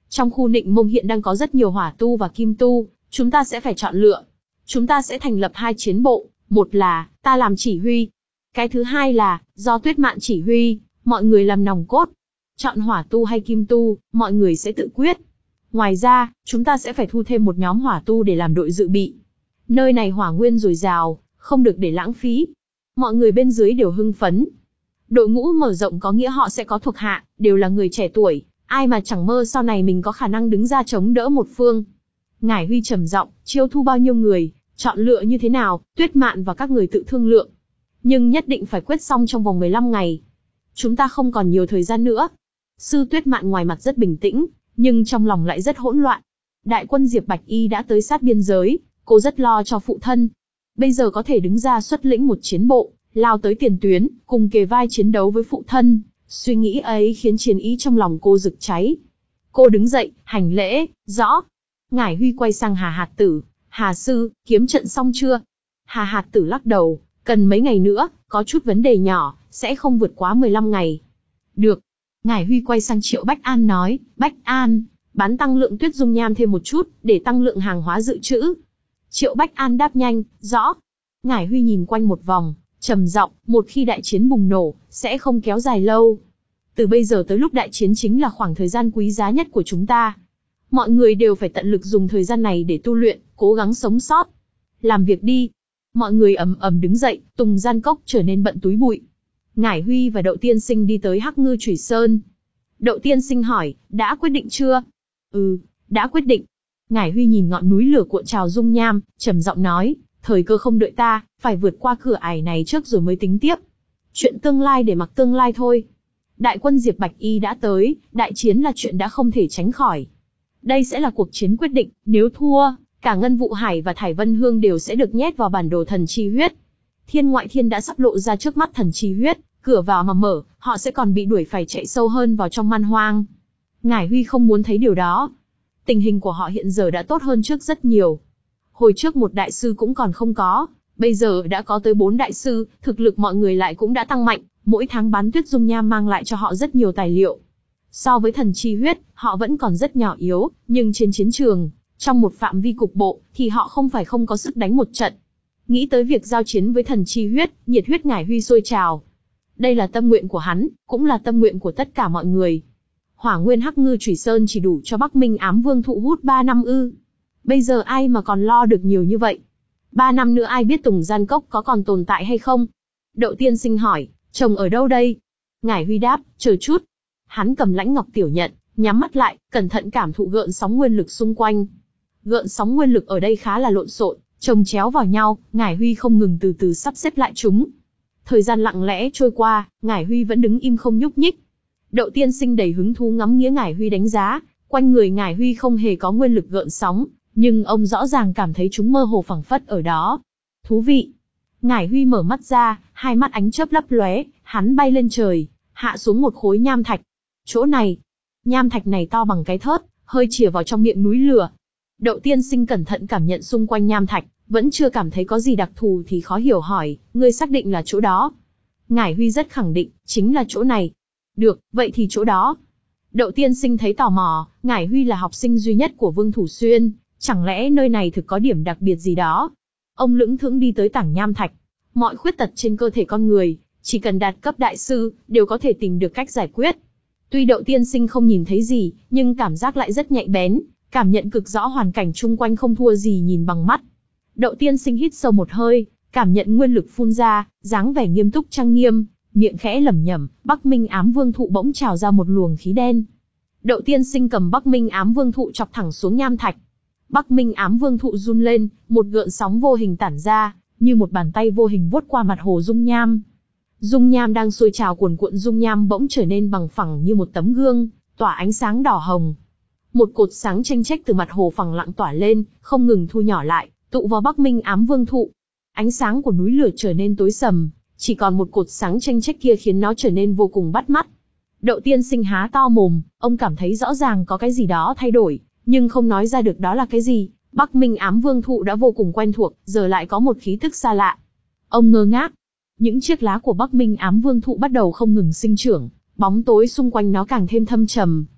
Trong khu Nịnh Mông hiện đang có rất nhiều hỏa tu và kim tu, chúng ta sẽ phải chọn lựa. Chúng ta sẽ thành lập hai chiến bộ, một là, ta làm chỉ huy. Cái thứ hai là, do Tuyết Mạn chỉ huy, mọi người làm nòng cốt. Chọn hỏa tu hay kim tu, mọi người sẽ tự quyết. Ngoài ra, chúng ta sẽ phải thu thêm một nhóm hỏa tu để làm đội dự bị. Nơi này hỏa nguyên dồi dào, không được để lãng phí. Mọi người bên dưới đều hưng phấn. Đội ngũ mở rộng có nghĩa họ sẽ có thuộc hạ, đều là người trẻ tuổi, ai mà chẳng mơ sau này mình có khả năng đứng ra chống đỡ một phương. Ngải Huy trầm giọng, chiêu thu bao nhiêu người, chọn lựa như thế nào, Tuyết Mạn và các người tự thương lượng. Nhưng nhất định phải quyết xong trong vòng mười lăm ngày. Chúng ta không còn nhiều thời gian nữa. Sư Tuyết Mạn ngoài mặt rất bình tĩnh, nhưng trong lòng lại rất hỗn loạn. Đại quân Diệp Bạch Y đã tới sát biên giới, cô rất lo cho phụ thân. Bây giờ có thể đứng ra xuất lĩnh một chiến bộ, lao tới tiền tuyến, cùng kề vai chiến đấu với phụ thân. Suy nghĩ ấy khiến chiến ý trong lòng cô rực cháy. Cô đứng dậy, hành lễ, rõ. Ngải Huy quay sang Hà Hạt Tử, Hà sư, kiếm trận xong chưa? Hà Hạt Tử lắc đầu, cần mấy ngày nữa, có chút vấn đề nhỏ, sẽ không vượt quá mười lăm ngày. Được. Ngải Huy quay sang Triệu Bách An nói, Bách An, bán tăng lượng tuyết dung nham thêm một chút, để tăng lượng hàng hóa dự trữ. Triệu Bách An đáp nhanh, rõ. Ngải Huy nhìn quanh một vòng, trầm giọng, một khi đại chiến bùng nổ, sẽ không kéo dài lâu. Từ bây giờ tới lúc đại chiến chính là khoảng thời gian quý giá nhất của chúng ta. Mọi người đều phải tận lực dùng thời gian này để tu luyện, cố gắng sống sót. Làm việc đi. Mọi người ầm ầm đứng dậy, Tùng Gian Cốc trở nên bận túi bụi. Ngải Huy và Đậu Tiên Sinh đi tới Hắc Ngư Chủy Sơn. Đậu Tiên Sinh hỏi, đã quyết định chưa? Ừ, đã quyết định. Ngải Huy nhìn ngọn núi lửa cuộn trào dung nham, trầm giọng nói, thời cơ không đợi ta, phải vượt qua cửa ải này trước rồi mới tính tiếp. Chuyện tương lai để mặc tương lai thôi. Đại quân Diệp Bạch Y đã tới, đại chiến là chuyện đã không thể tránh khỏi. Đây sẽ là cuộc chiến quyết định, nếu thua, cả Ngân Vụ Hải và Thải Vân Hương đều sẽ được nhét vào bản đồ thần chi huyết. Thiên ngoại thiên đã sắp lộ ra trước mắt thần chi huyết, cửa vào mà mở, họ sẽ còn bị đuổi phải chạy sâu hơn vào trong man hoang. Ngải Huy không muốn thấy điều đó. Tình hình của họ hiện giờ đã tốt hơn trước rất nhiều. Hồi trước một đại sư cũng còn không có, bây giờ đã có tới bốn đại sư, thực lực mọi người lại cũng đã tăng mạnh, mỗi tháng bán tuyết dung nham mang lại cho họ rất nhiều tài liệu. So với thần chi huyết, họ vẫn còn rất nhỏ yếu, nhưng trên chiến trường, trong một phạm vi cục bộ, thì họ không phải không có sức đánh một trận. Nghĩ tới việc giao chiến với thần chi huyết, nhiệt huyết Ngải Huy sôi trào. Đây là tâm nguyện của hắn, cũng là tâm nguyện của tất cả mọi người. Hỏa nguyên Hắc Ngư Chủy Sơn chỉ đủ cho Bắc Minh Ám Vương thụ hút ba năm ư? Bây giờ ai mà còn lo được nhiều như vậy? Ba năm nữa ai biết Tùng Gian Cốc có còn tồn tại hay không? Đậu Tiên Sinh hỏi, chồng ở đâu đây? Ngải Huy đáp, chờ chút. Hắn cầm lãnh ngọc tiểu nhận, nhắm mắt lại, cẩn thận cảm thụ gợn sóng nguyên lực xung quanh. Gợn sóng nguyên lực ở đây khá là lộn xộn, chồng chéo vào nhau, Ngải Huy không ngừng từ từ sắp xếp lại chúng. Thời gian lặng lẽ trôi qua, Ngải Huy vẫn đứng im không nhúc nhích. Đậu Tiên Sinh đầy hứng thú ngắm nghía Ngải Huy đánh giá, quanh người Ngải Huy không hề có nguyên lực gợn sóng, nhưng ông rõ ràng cảm thấy chúng mơ hồ phảng phất ở đó. Thú vị. Ngải Huy mở mắt ra, hai mắt ánh chớp lấp lóe, hắn bay lên trời, hạ xuống một khối nham thạch. Chỗ này, nham thạch này to bằng cái thớt, hơi chìa vào trong miệng núi lửa. Đậu Tiên Sinh cẩn thận cảm nhận xung quanh nham thạch, vẫn chưa cảm thấy có gì đặc thù thì khó hiểu hỏi, ngươi xác định là chỗ đó? Ngải Huy rất khẳng định, chính là chỗ này. Được, vậy thì chỗ đó. Đậu Tiên Sinh thấy tò mò, Ngải Huy là học sinh duy nhất của Vương Thủ Xuyên, chẳng lẽ nơi này thực có điểm đặc biệt gì đó? Ông lững thững đi tới tảng nham thạch. Mọi khuyết tật trên cơ thể con người, chỉ cần đạt cấp đại sư, đều có thể tìm được cách giải quyết. Tuy Đậu Tiên Sinh không nhìn thấy gì, nhưng cảm giác lại rất nhạy bén, cảm nhận cực rõ hoàn cảnh chung quanh không thua gì nhìn bằng mắt. Đậu Tiên Sinh hít sâu một hơi, cảm nhận nguyên lực phun ra, dáng vẻ nghiêm túc trang nghiêm, miệng khẽ lẩm nhẩm, Bắc Minh Ám Vương thụ bỗng trào ra một luồng khí đen. Đậu Tiên Sinh cầm Bắc Minh Ám Vương thụ chọc thẳng xuống nham thạch. Bắc Minh Ám Vương thụ run lên, một gợn sóng vô hình tản ra, như một bàn tay vô hình vuốt qua mặt hồ dung nham. Dung nham đang sôi trào cuồn cuộn, dung nham bỗng trở nên bằng phẳng như một tấm gương, tỏa ánh sáng đỏ hồng. Một cột sáng chênh chách từ mặt hồ phẳng lặng tỏa lên, không ngừng thu nhỏ lại, tụ vào Bắc Minh Ám Vương thụ. Ánh sáng của núi lửa trở nên tối sầm, chỉ còn một cột sáng chênh chách kia khiến nó trở nên vô cùng bắt mắt. Đậu Tiên Sinh há to mồm, ông cảm thấy rõ ràng có cái gì đó thay đổi, nhưng không nói ra được đó là cái gì. Bắc Minh Ám Vương thụ đã vô cùng quen thuộc, giờ lại có một khí tức xa lạ. Ông ngơ ngác. Những chiếc lá của Bắc Minh Ám Vương thụ bắt đầu không ngừng sinh trưởng, bóng tối xung quanh nó càng thêm thâm trầm.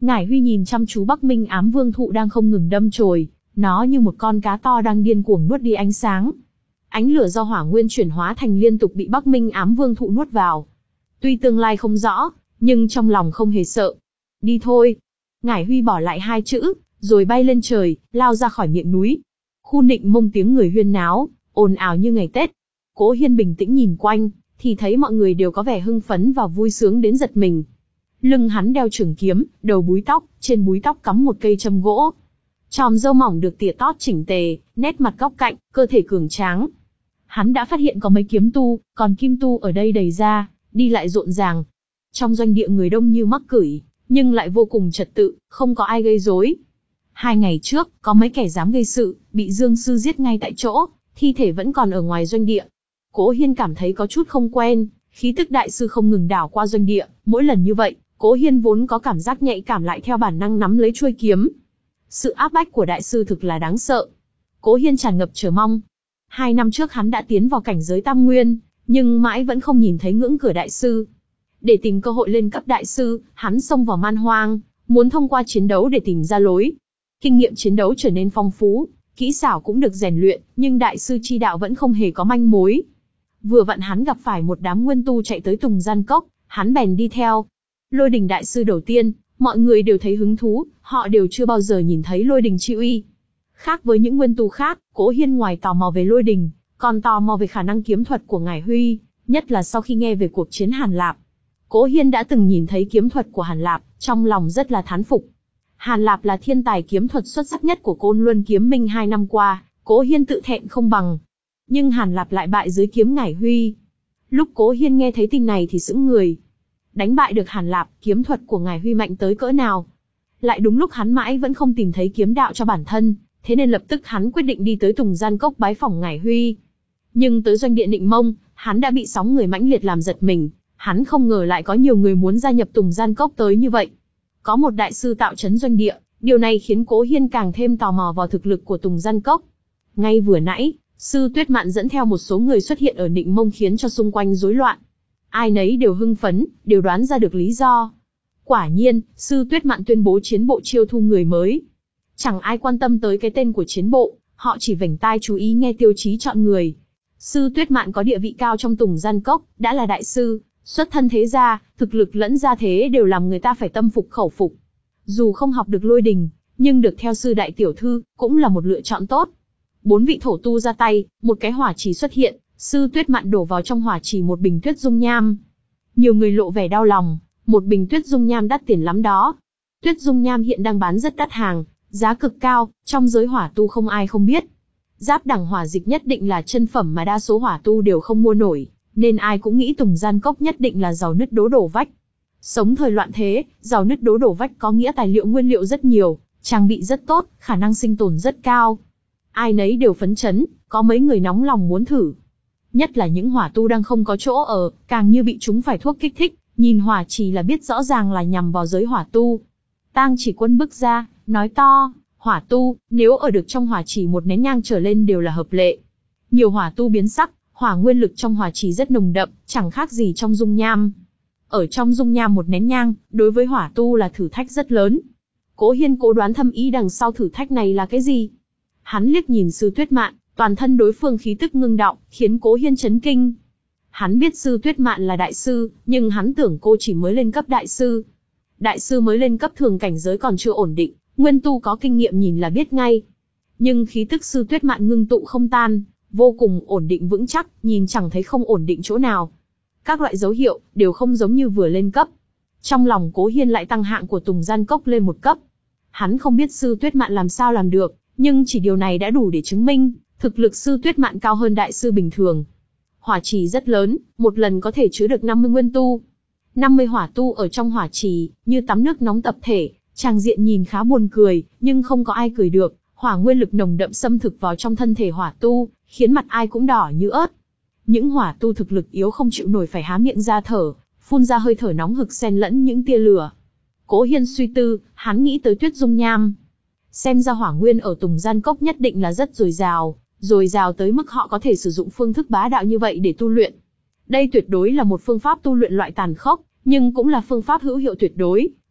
Ngải Huy nhìn chăm chú Bắc Minh Ám Vương thụ đang không ngừng đâm chồi, nó như một con cá to đang điên cuồng nuốt đi ánh sáng. Ánh lửa do hỏa nguyên chuyển hóa thành liên tục bị Bắc Minh Ám Vương thụ nuốt vào. Tuy tương lai không rõ, nhưng trong lòng không hề sợ. Đi thôi. Ngải Huy bỏ lại hai chữ, rồi bay lên trời, lao ra khỏi miệng núi. Khu Nịnh Mông tiếng người huyên náo, ồn ào như ngày Tết. Cố Hiên bình tĩnh nhìn quanh, thì thấy mọi người đều có vẻ hưng phấn và vui sướng đến giật mình. Lưng hắn đeo trường kiếm, đầu búi tóc, trên búi tóc cắm một cây châm gỗ. Chòm râu mỏng được tỉa tót chỉnh tề, nét mặt góc cạnh, cơ thể cường tráng. Hắn đã phát hiện có mấy kiếm tu, còn kim tu ở đây đầy ra, đi lại rộn ràng. Trong doanh địa người đông như mắc cửi, nhưng lại vô cùng trật tự, không có ai gây rối. Hai ngày trước, có mấy kẻ dám gây sự, bị Dương Sư giết ngay tại chỗ, thi thể vẫn còn ở ngoài doanh địa. Cố Hiên cảm thấy có chút không quen, khí tức đại sư không ngừng đảo qua doanh địa, mỗi lần như vậy, Cố Hiên vốn có cảm giác nhạy cảm lại theo bản năng nắm lấy chuôi kiếm. Sự áp bách của đại sư thực là đáng sợ. Cố Hiên tràn ngập chờ mong. Hai năm trước hắn đã tiến vào cảnh giới Tam Nguyên, nhưng mãi vẫn không nhìn thấy ngưỡng cửa đại sư. Để tìm cơ hội lên cấp đại sư, hắn xông vào man hoang, muốn thông qua chiến đấu để tìm ra lối. Kinh nghiệm chiến đấu trở nên phong phú, kỹ xảo cũng được rèn luyện, nhưng đại sư chi đạo vẫn không hề có manh mối. Vừa vặn hắn gặp phải một đám nguyên tu chạy tới Tùng Gian Cốc, hắn bèn đi theo. Lôi Đình đại sư đầu tiên, mọi người đều thấy hứng thú, họ đều chưa bao giờ nhìn thấy Lôi Đình chi uy. Khác với những nguyên tu khác, Cố Hiên ngoài tò mò về Lôi Đình, còn tò mò về khả năng kiếm thuật của Ngải Huy, nhất là sau khi nghe về cuộc chiến Hàn Lạp. Cố Hiên đã từng nhìn thấy kiếm thuật của Hàn Lạp, trong lòng rất là thán phục. Hàn Lạp là thiên tài kiếm thuật xuất sắc nhất của Côn Luân Kiếm Minh hai năm qua, Cố Hiên tự thẹn không bằng. Nhưng Hàn Lạp lại bại dưới kiếm Ngải Huy. Lúc Cố Hiên nghe thấy tin này thì sững người. Đánh bại được Hàn Lạp, kiếm thuật của Ngải Huy mạnh tới cỡ nào? Lại đúng lúc hắn mãi vẫn không tìm thấy kiếm đạo cho bản thân, thế nên lập tức hắn quyết định đi tới Tùng Gian Cốc bái phỏng Ngải Huy. Nhưng tới doanh địa Nịnh Mông, hắn đã bị sóng người mãnh liệt làm giật mình. Hắn không ngờ lại có nhiều người muốn gia nhập Tùng Gian Cốc tới như vậy. Có một đại sư tạo trấn doanh địa, điều này khiến Cố Hiên càng thêm tò mò vào thực lực của Tùng Gian Cốc. Ngay vừa nãy, Sư Tuyết Mạn dẫn theo một số người xuất hiện ở Nịnh Mông khiến cho xung quanh rối loạn. Ai nấy đều hưng phấn, đều đoán ra được lý do. Quả nhiên, Sư Tuyết Mạn tuyên bố chiến bộ chiêu thu người mới. Chẳng ai quan tâm tới cái tên của chiến bộ, họ chỉ vểnh tai chú ý nghe tiêu chí chọn người. Sư Tuyết Mạn có địa vị cao trong Tùng Gian Cốc, đã là đại sư, xuất thân thế gia, thực lực lẫn gia thế đều làm người ta phải tâm phục khẩu phục. Dù không học được Lôi Đình, nhưng được theo sư đại tiểu thư, cũng là một lựa chọn tốt. Bốn vị thổ tu ra tay, một cái hỏa trì xuất hiện, Sư Tuyết Mạn đổ vào trong hỏa trì một bình tuyết dung nham. Nhiều người lộ vẻ đau lòng, một bình tuyết dung nham đắt tiền lắm đó. Tuyết dung nham hiện đang bán rất đắt hàng, giá cực cao, trong giới hỏa tu không ai không biết. Giáp đẳng hỏa dịch nhất định là chân phẩm mà đa số hỏa tu đều không mua nổi, nên ai cũng nghĩ Tùng Gian Cốc nhất định là giàu nứt đố đổ vách. Sống thời loạn thế, giàu nứt đố đổ vách có nghĩa tài liệu nguyên liệu rất nhiều, trang bị rất tốt, khả năng sinh tồn rất cao. Ai nấy đều phấn chấn, có mấy người nóng lòng muốn thử. Nhất là những hỏa tu đang không có chỗ ở, càng như bị chúng phải thuốc kích thích, nhìn hỏa trì là biết rõ ràng là nhằm vào giới hỏa tu. Tang Chỉ Quân bước ra, nói to, hỏa tu, nếu ở được trong hỏa trì một nén nhang trở lên đều là hợp lệ. Nhiều hỏa tu biến sắc, hỏa nguyên lực trong hỏa trì rất nồng đậm, chẳng khác gì trong dung nham. Ở trong dung nham một nén nhang, đối với hỏa tu là thử thách rất lớn. Cố Hiên cố đoán thâm ý đằng sau thử thách này là cái gì. Hắn liếc nhìn Sư Tuyết Mạn, toàn thân đối phương khí tức ngưng động, khiến Cố Hiên chấn kinh. Hắn biết Sư Tuyết Mạn là đại sư, nhưng hắn tưởng cô chỉ mới lên cấp đại sư. Đại sư mới lên cấp thường cảnh giới còn chưa ổn định, nguyên tu có kinh nghiệm nhìn là biết ngay. Nhưng khí tức Sư Tuyết Mạn ngưng tụ không tan, vô cùng ổn định vững chắc, nhìn chẳng thấy không ổn định chỗ nào. Các loại dấu hiệu đều không giống như vừa lên cấp. Trong lòng Cố Hiên lại tăng hạng của Tùng Gian Cốc lên một cấp. Hắn không biết Sư Tuyết Mạn làm sao làm được, nhưng chỉ điều này đã đủ để chứng minh thực lực Sư Tuyết Mạn cao hơn đại sư bình thường. Hỏa trì rất lớn, một lần có thể chứa được năm mươi nguyên tu. năm mươi hỏa tu ở trong hỏa trì, như tắm nước nóng tập thể, tràng diện nhìn khá buồn cười, nhưng không có ai cười được. Hỏa nguyên lực nồng đậm xâm thực vào trong thân thể hỏa tu, khiến mặt ai cũng đỏ như ớt. Những hỏa tu thực lực yếu không chịu nổi phải há miệng ra thở, phun ra hơi thở nóng hực xen lẫn những tia lửa. Cố Hiên suy tư, hắn nghĩ tới tuyết dung nham. Xem ra hỏa nguyên ở Tùng Gian Cốc nhất định là rất dồi dào, dồi dào tới mức họ có thể sử dụng phương thức bá đạo như vậy để tu luyện. Đây tuyệt đối là một phương pháp tu luyện loại tàn khốc, nhưng cũng là phương pháp hữu hiệu tuyệt đối,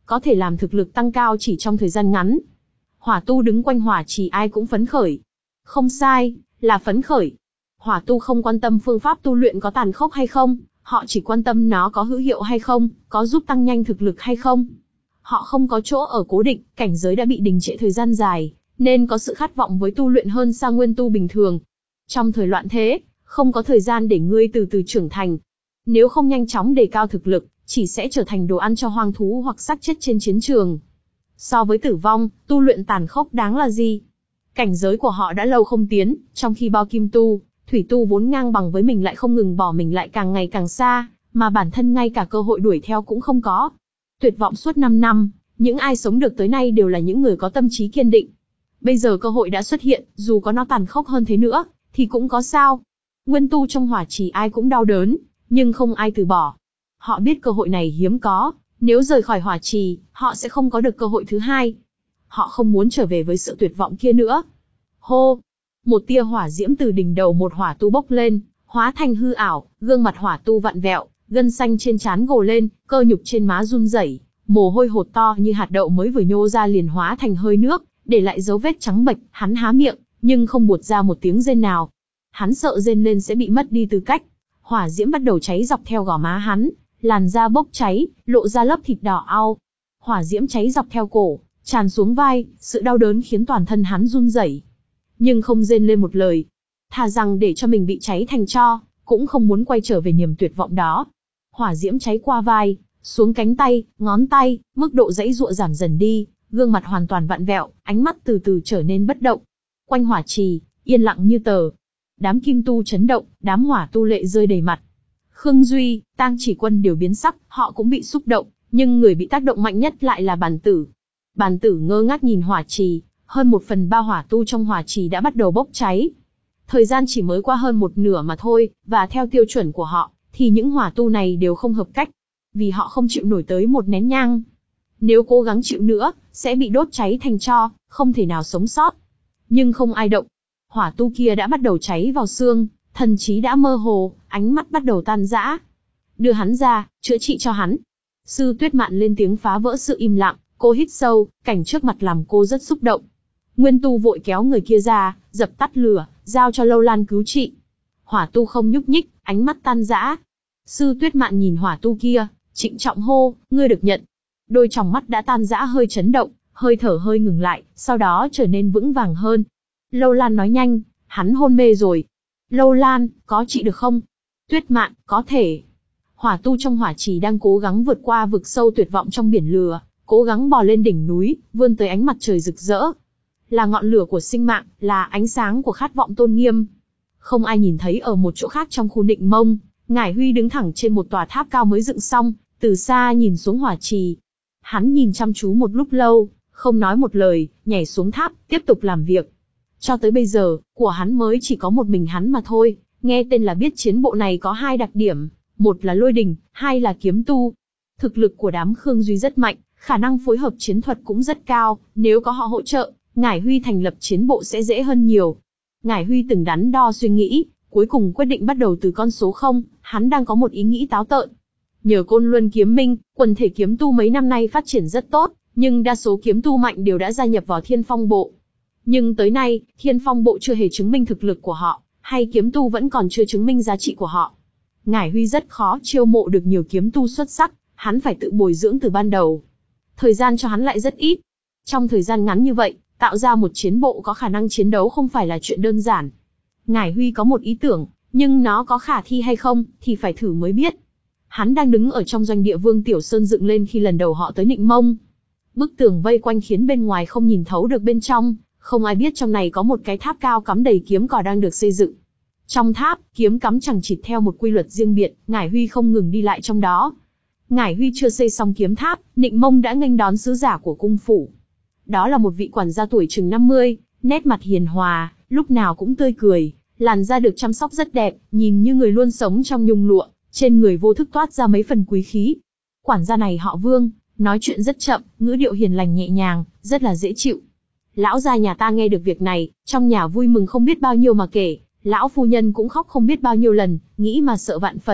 có thể làm thực lực tăng cao chỉ trong thời gian ngắn. Hỏa tu đứng quanh hỏa trì ai cũng phấn khởi. Không sai, là phấn khởi. Hỏa tu không quan tâm phương pháp tu luyện có tàn khốc hay không, họ chỉ quan tâm nó có hữu hiệu hay không, có giúp tăng nhanh thực lực hay không. Họ không có chỗ ở cố định, cảnh giới đã bị đình trệ thời gian dài, nên có sự khát vọng với tu luyện hơn xa nguyên tu bình thường. Trong thời loạn thế, không có thời gian để ngươi từ từ trưởng thành. Nếu không nhanh chóng đề cao thực lực, chỉ sẽ trở thành đồ ăn cho hoang thú hoặc xác chết trên chiến trường. So với tử vong, tu luyện tàn khốc đáng là gì? Cảnh giới của họ đã lâu không tiến, trong khi bao kim tu, thủy tu vốn ngang bằng với mình lại không ngừng bỏ mình lại càng ngày càng xa, mà bản thân ngay cả cơ hội đuổi theo cũng không có. Tuyệt vọng suốt năm năm, những ai sống được tới nay đều là những người có tâm trí kiên định. Bây giờ cơ hội đã xuất hiện, dù có nó tàn khốc hơn thế nữa, thì cũng có sao. Nguyên tu trong hỏa trì ai cũng đau đớn, nhưng không ai từ bỏ. Họ biết cơ hội này hiếm có, nếu rời khỏi hỏa trì, họ sẽ không có được cơ hội thứ hai. Họ không muốn trở về với sự tuyệt vọng kia nữa. Hô! Một tia hỏa diễm từ đỉnh đầu một hỏa tu bốc lên, hóa thành hư ảo, gương mặt hỏa tu vặn vẹo, gân xanh trên trán gồ lên, cơ nhục trên má run rẩy, mồ hôi hột to như hạt đậu mới vừa nhô ra liền hóa thành hơi nước, để lại dấu vết trắng bệch. Hắn há miệng, nhưng không buột ra một tiếng rên nào. Hắn sợ rên lên sẽ bị mất đi tư cách. Hỏa diễm bắt đầu cháy dọc theo gò má hắn, làn da bốc cháy, lộ ra lớp thịt đỏ au. Hỏa diễm cháy dọc theo cổ, tràn xuống vai, sự đau đớn khiến toàn thân hắn run rẩy, nhưng không rên lên một lời. Thà rằng để cho mình bị cháy thành tro, cũng không muốn quay trở về niềm tuyệt vọng đó. Hỏa diễm cháy qua vai, xuống cánh tay, ngón tay, mức độ giãy giụa giảm dần đi, gương mặt hoàn toàn vặn vẹo, ánh mắt từ từ trở nên bất động. Quanh hỏa trì, yên lặng như tờ. Đám kim tu chấn động, đám hỏa tu lệ rơi đầy mặt. Khương Duy, Tang Chỉ Quân đều biến sắc, họ cũng bị xúc động, nhưng người bị tác động mạnh nhất lại là Bàn Tử. Bàn Tử ngơ ngác nhìn hỏa trì, hơn một phần ba hỏa tu trong hỏa trì đã bắt đầu bốc cháy. Thời gian chỉ mới qua hơn một nửa mà thôi, và theo tiêu chuẩn của họ, thì những hỏa tu này đều không hợp cách, vì họ không chịu nổi tới một nén nhang. Nếu cố gắng chịu nữa, sẽ bị đốt cháy thành tro, không thể nào sống sót. Nhưng không ai động. Hỏa tu kia đã bắt đầu cháy vào xương, thần trí đã mơ hồ, ánh mắt bắt đầu tan rã. Đưa hắn ra, chữa trị cho hắn. Sư Tuyết Mạn lên tiếng phá vỡ sự im lặng, cô hít sâu, cảnh trước mặt làm cô rất xúc động. Nguyên tu vội kéo người kia ra, dập tắt lửa, giao cho Lâu Lan cứu trị. Hỏa tu không nhúc nhích, ánh mắt tan rã. Sư Tuyết Mạn nhìn hỏa tu kia, trịnh trọng hô, ngươi được nhận. Đôi tròng mắt đã tan rã hơi chấn động, hơi thở hơi ngừng lại, sau đó trở nên vững vàng hơn. Lâu Lan nói nhanh, hắn hôn mê rồi. Lâu Lan, có trị được không? Tuyết Mạn, có thể. Hỏa tu trong hỏa trì đang cố gắng vượt qua vực sâu tuyệt vọng trong biển lửa, cố gắng bò lên đỉnh núi, vươn tới ánh mặt trời rực rỡ. Là ngọn lửa của sinh mạng, là ánh sáng của khát vọng tôn nghiêm. Không ai nhìn thấy ở một chỗ khác trong khu Nịnh Mông, Ngải Huy đứng thẳng trên một tòa tháp cao mới dựng xong, từ xa nhìn xuống hỏa trì. Hắn nhìn chăm chú một lúc lâu, không nói một lời, nhảy xuống tháp, tiếp tục làm việc. Cho tới bây giờ, của hắn mới chỉ có một mình hắn mà thôi, nghe tên là biết chiến bộ này có hai đặc điểm, một là lôi đình, hai là kiếm tu. Thực lực của đám Khương Duy rất mạnh, khả năng phối hợp chiến thuật cũng rất cao, nếu có họ hỗ trợ, Ngải Huy thành lập chiến bộ sẽ dễ hơn nhiều. Ngải Huy từng đắn đo suy nghĩ, cuối cùng quyết định bắt đầu từ con số không, hắn đang có một ý nghĩ táo tợn. Nhờ Côn Luân Kiếm Minh, quần thể kiếm tu mấy năm nay phát triển rất tốt, nhưng đa số kiếm tu mạnh đều đã gia nhập vào Thiên Phong Bộ. Nhưng tới nay, Thiên Phong Bộ chưa hề chứng minh thực lực của họ, hay kiếm tu vẫn còn chưa chứng minh giá trị của họ. Ngải Huy rất khó chiêu mộ được nhiều kiếm tu xuất sắc, hắn phải tự bồi dưỡng từ ban đầu. Thời gian cho hắn lại rất ít. Trong thời gian ngắn như vậy, tạo ra một chiến bộ có khả năng chiến đấu không phải là chuyện đơn giản. Ngải Huy có một ý tưởng, nhưng nó có khả thi hay không, thì phải thử mới biết. Hắn đang đứng ở trong doanh địa Vương Tiểu Sơn dựng lên khi lần đầu họ tới Nịnh Mông. Bức tường vây quanh khiến bên ngoài không nhìn thấu được bên trong, không ai biết trong này có một cái tháp cao cắm đầy kiếm cò đang được xây dựng. Trong tháp, kiếm cắm chằng chịt theo một quy luật riêng biệt, Ngải Huy không ngừng đi lại trong đó. Ngải Huy chưa xây xong kiếm tháp, Nịnh Mông đã nghênh đón sứ giả của cung phủ. Đó là một vị quản gia tuổi chừng năm mươi, nét mặt hiền hòa, lúc nào cũng tươi cười, làn da được chăm sóc rất đẹp, nhìn như người luôn sống trong nhung lụa, trên người vô thức toát ra mấy phần quý khí. Quản gia này họ Vương, nói chuyện rất chậm, ngữ điệu hiền lành nhẹ nhàng, rất là dễ chịu. Lão gia nhà ta nghe được việc này, trong nhà vui mừng không biết bao nhiêu mà kể, lão phu nhân cũng khóc không biết bao nhiêu lần, nghĩ mà sợ vạn phần,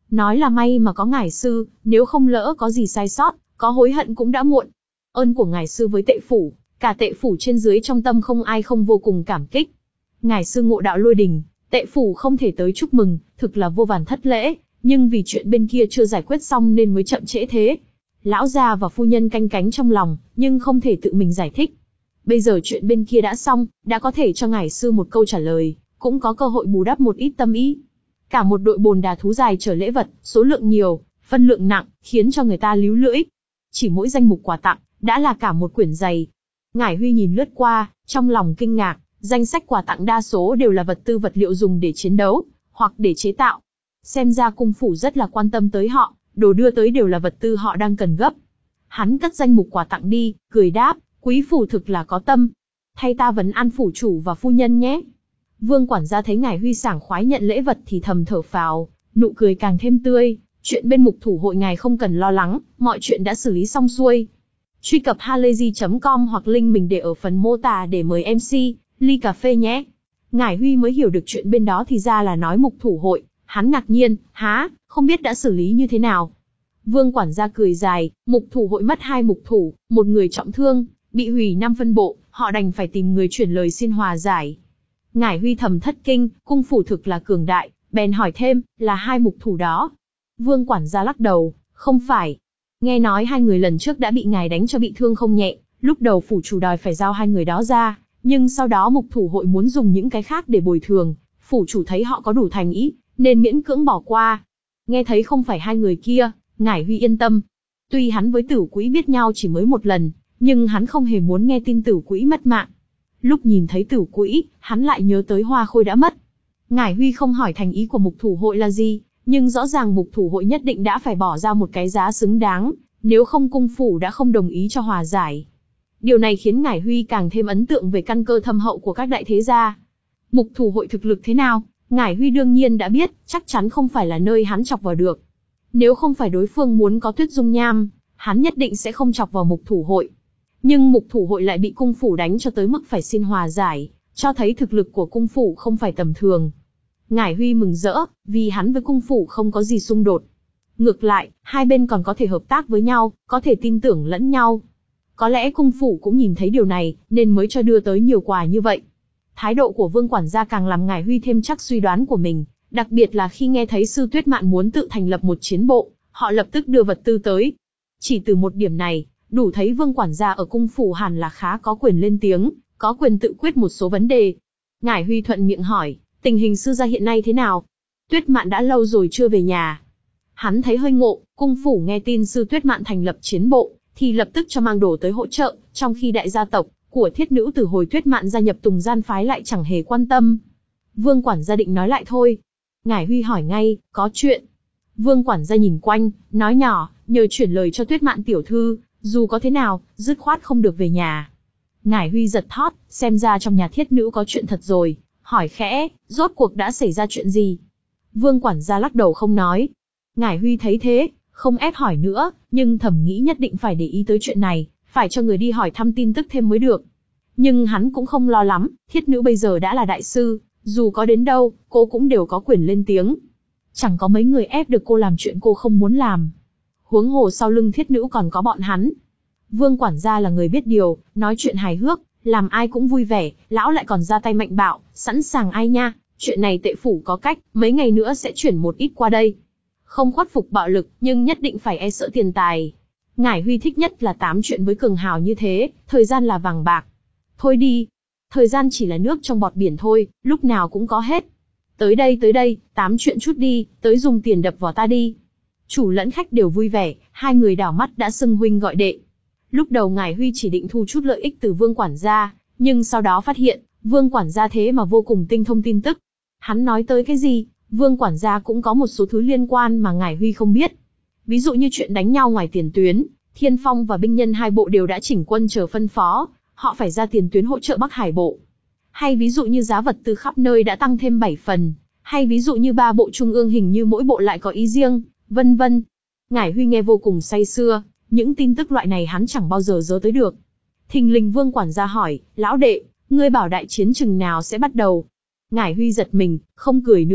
Nói là may mà có ngải sư, nếu không lỡ có gì sai sót, có hối hận cũng đã muộn. Ơn của ngải sư với Tệ phủ, cả Tệ phủ trên dưới trong tâm không ai không vô cùng cảm kích. Ngải sư ngộ đạo lôi đình, Tệ phủ không thể tới chúc mừng, thực là vô vàn thất lễ, nhưng vì chuyện bên kia chưa giải quyết xong nên mới chậm trễ thế. Lão gia và phu nhân canh cánh trong lòng, nhưng không thể tự mình giải thích. Bây giờ chuyện bên kia đã xong, đã có thể cho ngải sư một câu trả lời, cũng có cơ hội bù đắp một ít tâm ý. Cả một đội bồn đà thú dài chở lễ vật, số lượng nhiều, phân lượng nặng, khiến cho người ta líu lưỡi. Chỉ mỗi danh mục quà tặng, đã là cả một quyển dày. Ngải Huy nhìn lướt qua, trong lòng kinh ngạc, danh sách quà tặng đa số đều là vật tư vật liệu dùng để chiến đấu, hoặc để chế tạo. Xem ra cung phủ rất là quan tâm tới họ, đồ đưa tới đều là vật tư họ đang cần gấp. Hắn cất danh mục quà tặng đi, cười đáp, quý phủ thực là có tâm. Thay ta vấn an phủ chủ và phu nhân nhé. Vương quản gia thấy Ngải Huy sảng khoái nhận lễ vật thì thầm thở phào, nụ cười càng thêm tươi. Chuyện bên mục thủ hội ngài không cần lo lắng, mọi chuyện đã xử lý xong xuôi. Truy cập halayzi chấm com hoặc link mình để ở phần mô tả để mời em xê, ly cà phê nhé. Ngải Huy mới hiểu được chuyện bên đó thì ra là nói mục thủ hội, hắn ngạc nhiên, há, không biết đã xử lý như thế nào. Vương quản gia cười dài, mục thủ hội mất hai mục thủ, một người trọng thương, bị hủy năm phân bộ, họ đành phải tìm người chuyển lời xin hòa giải. Ngải Huy thầm thất kinh, cung phủ thực là cường đại, bèn hỏi thêm, là hai mục thủ đó. Vương quản gia lắc đầu, không phải. Nghe nói hai người lần trước đã bị ngài đánh cho bị thương không nhẹ, lúc đầu phủ chủ đòi phải giao hai người đó ra, nhưng sau đó mục thủ hội muốn dùng những cái khác để bồi thường, phủ chủ thấy họ có đủ thành ý, nên miễn cưỡng bỏ qua. Nghe thấy không phải hai người kia, Ngải Huy yên tâm. Tuy hắn với Tử Quỹ biết nhau chỉ mới một lần, nhưng hắn không hề muốn nghe tin Tử Quỹ mất mạng. Lúc nhìn thấy Tử Quỹ, hắn lại nhớ tới Hoa Khôi đã mất. Ngải Huy không hỏi thành ý của mục thủ hội là gì, nhưng rõ ràng mục thủ hội nhất định đã phải bỏ ra một cái giá xứng đáng, nếu không cung phủ đã không đồng ý cho hòa giải. Điều này khiến Ngải Huy càng thêm ấn tượng về căn cơ thâm hậu của các đại thế gia. Mục thủ hội thực lực thế nào, Ngải Huy đương nhiên đã biết, chắc chắn không phải là nơi hắn chọc vào được. Nếu không phải đối phương muốn có Tuyết Dung Nham, hắn nhất định sẽ không chọc vào mục thủ hội. Nhưng mục thủ hội lại bị cung phủ đánh cho tới mức phải xin hòa giải, cho thấy thực lực của cung phủ không phải tầm thường. Ngải Huy mừng rỡ, vì hắn với cung phủ không có gì xung đột. Ngược lại, hai bên còn có thể hợp tác với nhau, có thể tin tưởng lẫn nhau. Có lẽ cung phủ cũng nhìn thấy điều này, nên mới cho đưa tới nhiều quà như vậy. Thái độ của Vương quản gia càng làm Ngải Huy thêm chắc suy đoán của mình, đặc biệt là khi nghe thấy Sư Tuyết Mạn muốn tự thành lập một chiến bộ, họ lập tức đưa vật tư tới. Chỉ từ một điểm này, đủ thấy Vương quản gia ở cung phủ hẳn là khá có quyền lên tiếng, có quyền tự quyết một số vấn đề. Ngải Huy thuận miệng hỏi, tình hình sư gia hiện nay thế nào? Tuyết Mạn đã lâu rồi chưa về nhà. Hắn thấy hơi ngộ, cung phủ nghe tin Sư Tuyết Mạn thành lập chiến bộ, thì lập tức cho mang đồ tới hỗ trợ, trong khi đại gia tộc của thiết nữ từ hồi Tuyết Mạn gia nhập Tùng Gian phái lại chẳng hề quan tâm. Vương quản gia định nói lại thôi. Ngải Huy hỏi ngay, có chuyện. Vương quản gia nhìn quanh, nói nhỏ, nhờ chuyển lời cho Tuyết Mạn tiểu thư, dù có thế nào, dứt khoát không được về nhà. Ngải Huy giật thót, xem ra trong nhà thiết nữ có chuyện thật rồi, hỏi khẽ, rốt cuộc đã xảy ra chuyện gì? Vương quản gia lắc đầu không nói. Ngải Huy thấy thế, không ép hỏi nữa, nhưng thầm nghĩ nhất định phải để ý tới chuyện này, phải cho người đi hỏi thăm tin tức thêm mới được. Nhưng hắn cũng không lo lắm, thiết nữ bây giờ đã là đại sư, dù có đến đâu, cô cũng đều có quyền lên tiếng. Chẳng có mấy người ép được cô làm chuyện cô không muốn làm. Huống hồ sau lưng thiết nữ còn có bọn hắn. Vương quản gia là người biết điều, nói chuyện hài hước, làm ai cũng vui vẻ, lão lại còn ra tay mạnh bạo, sẵn sàng ai nha, chuyện này Tệ phủ có cách, mấy ngày nữa sẽ chuyển một ít qua đây. Không khuất phục bạo lực, nhưng nhất định phải e sợ tiền tài. Ngải Huy thích nhất là tám chuyện với cường hào như thế, thời gian là vàng bạc. Thôi đi, thời gian chỉ là nước trong bọt biển thôi, lúc nào cũng có hết. Tới đây tới đây, tám chuyện chút đi, tới dùng tiền đập vào ta đi. Chủ lẫn khách đều vui vẻ, hai người đảo mắt đã xưng huynh gọi đệ. Lúc đầu Ngải Huy chỉ định thu chút lợi ích từ Vương quản gia, nhưng sau đó phát hiện, Vương quản gia thế mà vô cùng tinh thông tin tức. Hắn nói tới cái gì, Vương quản gia cũng có một số thứ liên quan mà Ngải Huy không biết. Ví dụ như chuyện đánh nhau ngoài tiền tuyến, Thiên Phong và binh nhân hai bộ đều đã chỉnh quân chờ phân phó, họ phải ra tiền tuyến hỗ trợ Bắc Hải bộ. Hay ví dụ như giá vật tư khắp nơi đã tăng thêm bảy phần, hay ví dụ như ba bộ trung ương hình như mỗi bộ lại có ý riêng, vân vân. Ngải Huy nghe vô cùng say sưa, những tin tức loại này hắn chẳng bao giờ nhớ tới được. Thình lình Vương quản gia hỏi, lão đệ, ngươi bảo đại chiến chừng nào sẽ bắt đầu? Ngải Huy giật mình, không cười nữa,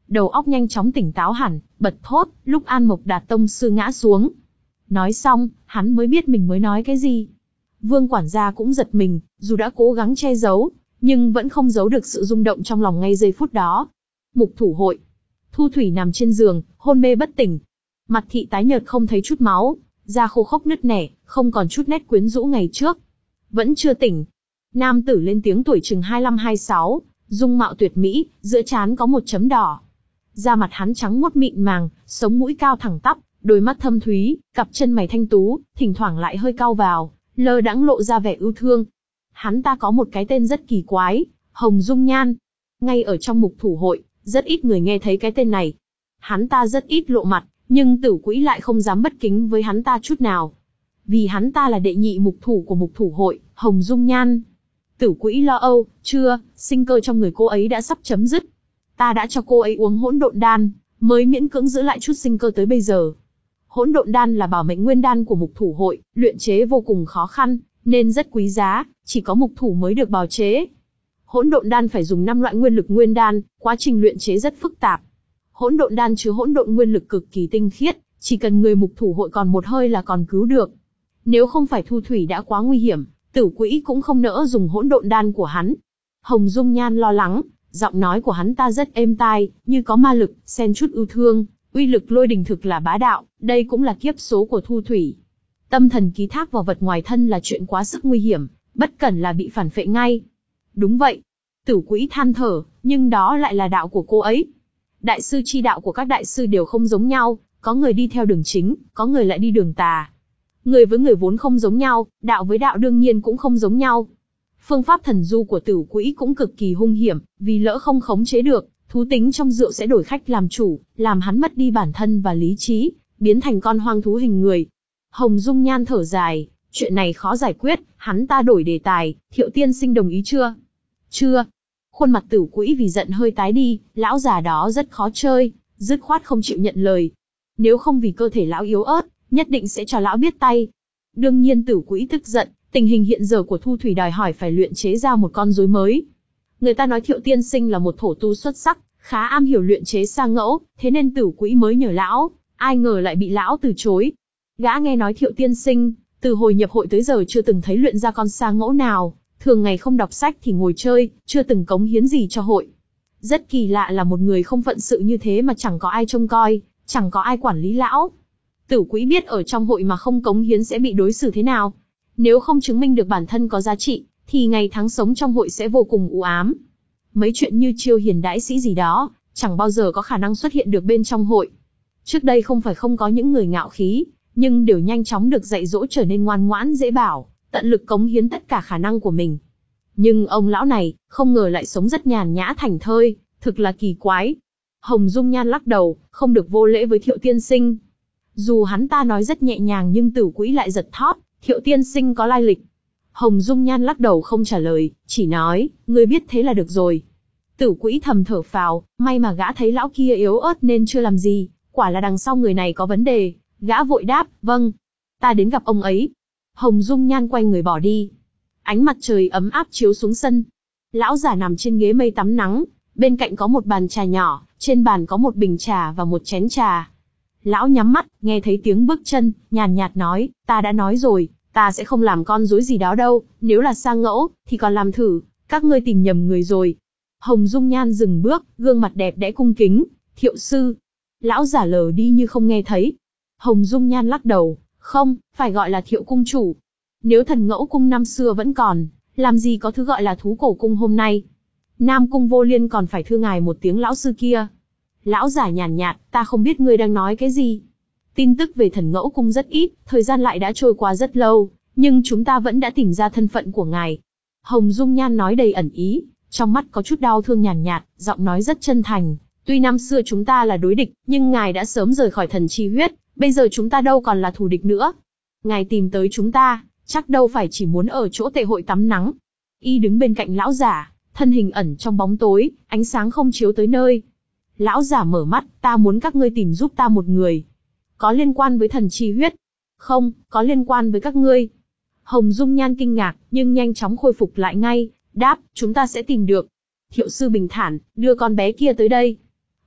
đầu óc nhanh chóng tỉnh táo hẳn, bật thốt, lúc An Mộc Đạt tông sư ngã xuống. Nói xong, hắn mới biết mình mới nói cái gì. Vương quản gia cũng giật mình, dù đã cố gắng che giấu, nhưng vẫn không giấu được sự rung động trong lòng ngay giây phút đó. Mục thủ hội. Thu Thủy nằm trên giường, hôn mê bất tỉnh. Mặt thị tái nhợt không thấy chút máu, da khô khốc nứt nẻ, không còn chút nét quyến rũ ngày trước. Vẫn chưa tỉnh. Nam tử lên tiếng tuổi chừng hai lăm hai sáu, dung mạo tuyệt mỹ, giữa trán có một chấm đỏ. Da mặt hắn trắng muốt mịn màng, sống mũi cao thẳng tắp, đôi mắt thâm thúy, cặp chân mày thanh tú, thỉnh thoảng lại hơi cau vào, lơ đãng lộ ra vẻ ưu thương. Hắn ta có một cái tên rất kỳ quái, Hồng Dung Nhan. Ngay ở trong mục thủ hội, rất ít người nghe thấy cái tên này. Hắn ta rất ít lộ mặt, nhưng Tử Quỹ lại không dám bất kính với hắn ta chút nào. Vì hắn ta là đệ nhị mục thủ của mục thủ hội, Hồng Dung Nhan. Tử Quỹ lo âu, chưa, sinh cơ trong người cô ấy đã sắp chấm dứt. Ta đã cho cô ấy uống hỗn độn đan, mới miễn cưỡng giữ lại chút sinh cơ tới bây giờ. Hỗn độn đan là bảo mệnh nguyên đan của mục thủ hội, luyện chế vô cùng khó khăn, nên rất quý giá, chỉ có mục thủ mới được bào chế. Hỗn độn đan phải dùng năm loại nguyên lực nguyên đan, quá trình luyện chế rất phức tạp. Hỗn độn đan chứa hỗn độn nguyên lực cực kỳ tinh khiết, chỉ cần người mục thủ hội còn một hơi là còn cứu được. Nếu không phải Thu Thủy đã quá nguy hiểm, Tử Quỹ cũng không nỡ dùng hỗn độn đan của hắn. Hồng Dung Nhan lo lắng, giọng nói của hắn ta rất êm tai, như có ma lực, xen chút ưu thương, uy lực lôi đình thực là bá đạo, đây cũng là kiếp số của Thu Thủy. Tâm thần ký thác vào vật ngoài thân là chuyện quá sức nguy hiểm, bất cẩn là bị phản phệ ngay. Đúng vậy. Tử Quỹ than thở, nhưng đó lại là đạo của cô ấy. Đại sư chi đạo của các đại sư đều không giống nhau, có người đi theo đường chính, có người lại đi đường tà. Người với người vốn không giống nhau, đạo với đạo đương nhiên cũng không giống nhau. Phương pháp thần du của Tử Quỹ cũng cực kỳ hung hiểm, vì lỡ không khống chế được, thú tính trong rượu sẽ đổi khách làm chủ, làm hắn mất đi bản thân và lý trí, biến thành con hoang thú hình người. Hồng Dung Nhan thở dài, chuyện này khó giải quyết, hắn ta đổi đề tài, Thiệu tiên sinh đồng ý chưa? Chưa. Khuôn mặt Tử Quỹ vì giận hơi tái đi, lão già đó rất khó chơi, dứt khoát không chịu nhận lời. Nếu không vì cơ thể lão yếu ớt, nhất định sẽ cho lão biết tay. Đương nhiên Tử Quỹ tức giận, tình hình hiện giờ của Thu Thủy đòi hỏi phải luyện chế ra một con rối mới. Người ta nói Thiệu tiên sinh là một thổ tu xuất sắc, khá am hiểu luyện chế sa ngẫu, thế nên Tử Quỹ mới nhờ lão, ai ngờ lại bị lão từ chối. Gã nghe nói Thiệu tiên sinh, từ hồi nhập hội tới giờ chưa từng thấy luyện ra con sa ngẫu nào, thường ngày không đọc sách thì ngồi chơi, chưa từng cống hiến gì cho hội. Rất kỳ lạ là một người không phận sự như thế mà chẳng có ai trông coi, chẳng có ai quản lý lão. Tử Quỹ biết ở trong hội mà không cống hiến sẽ bị đối xử thế nào. Nếu không chứng minh được bản thân có giá trị, thì ngày tháng sống trong hội sẽ vô cùng u ám. Mấy chuyện như chiêu hiền đãi sĩ gì đó, chẳng bao giờ có khả năng xuất hiện được bên trong hội. Trước đây không phải không có những người ngạo khí, nhưng đều nhanh chóng được dạy dỗ trở nên ngoan ngoãn dễ bảo, tận lực cống hiến tất cả khả năng của mình. Nhưng ông lão này, không ngờ lại sống rất nhàn nhã thảnh thơi, thực là kỳ quái. Hồng Dung Nhan lắc đầu, không được vô lễ với Thiệu tiên sinh. Dù hắn ta nói rất nhẹ nhàng nhưng Tử Quỹ lại giật thót, Thiệu tiên sinh có lai lịch. Hồng Dung Nhan lắc đầu không trả lời, chỉ nói, ngươi biết thế là được rồi. Tử Quỹ thầm thở phào, may mà gã thấy lão kia yếu ớt nên chưa làm gì, quả là đằng sau người này có vấn đề. Gã vội đáp, vâng, ta đến gặp ông ấy. Hồng Dung Nhan quay người bỏ đi. Ánh mặt trời ấm áp chiếu xuống sân. Lão già nằm trên ghế mây tắm nắng, bên cạnh có một bàn trà nhỏ, trên bàn có một bình trà và một chén trà. Lão nhắm mắt, nghe thấy tiếng bước chân, nhàn nhạt nói, ta đã nói rồi, ta sẽ không làm con rối gì đó đâu, nếu là sa ngẫu, thì còn làm thử, các ngươi tìm nhầm người rồi. Hồng Dung Nhan dừng bước, gương mặt đẹp đẽ cung kính, Thiệu sư. Lão giả lờ đi như không nghe thấy. Hồng Dung Nhan lắc đầu, không, phải gọi là Thiệu cung chủ. Nếu Thần Ngẫu cung năm xưa vẫn còn, làm gì có thứ gọi là thú cổ cung hôm nay. Nam cung Vô Liên còn phải thưa ngài một tiếng lão sư kia. Lão giả nhàn nhạt, ta không biết ngươi đang nói cái gì. Tin tức về Thần Ngẫu cung rất ít, thời gian lại đã trôi qua rất lâu, nhưng chúng ta vẫn đã tìm ra thân phận của ngài. Hồng Dung Nhan nói đầy ẩn ý, trong mắt có chút đau thương nhàn nhạt, giọng nói rất chân thành. Tuy năm xưa chúng ta là đối địch, nhưng ngài đã sớm rời khỏi thần chi huyết, bây giờ chúng ta đâu còn là thù địch nữa. Ngài tìm tới chúng ta, chắc đâu phải chỉ muốn ở chỗ tệ hội tắm nắng. Y đứng bên cạnh lão giả, thân hình ẩn trong bóng tối, ánh sáng không chiếu tới nơi. Lão giả mở mắt, ta muốn các ngươi tìm giúp ta một người. Có liên quan với thần chi huyết? Không, có liên quan với các ngươi. Hồng Dung Nhan kinh ngạc, nhưng nhanh chóng khôi phục lại ngay, đáp, chúng ta sẽ tìm được. Thiệu sư bình thản, đưa con bé kia tới đây.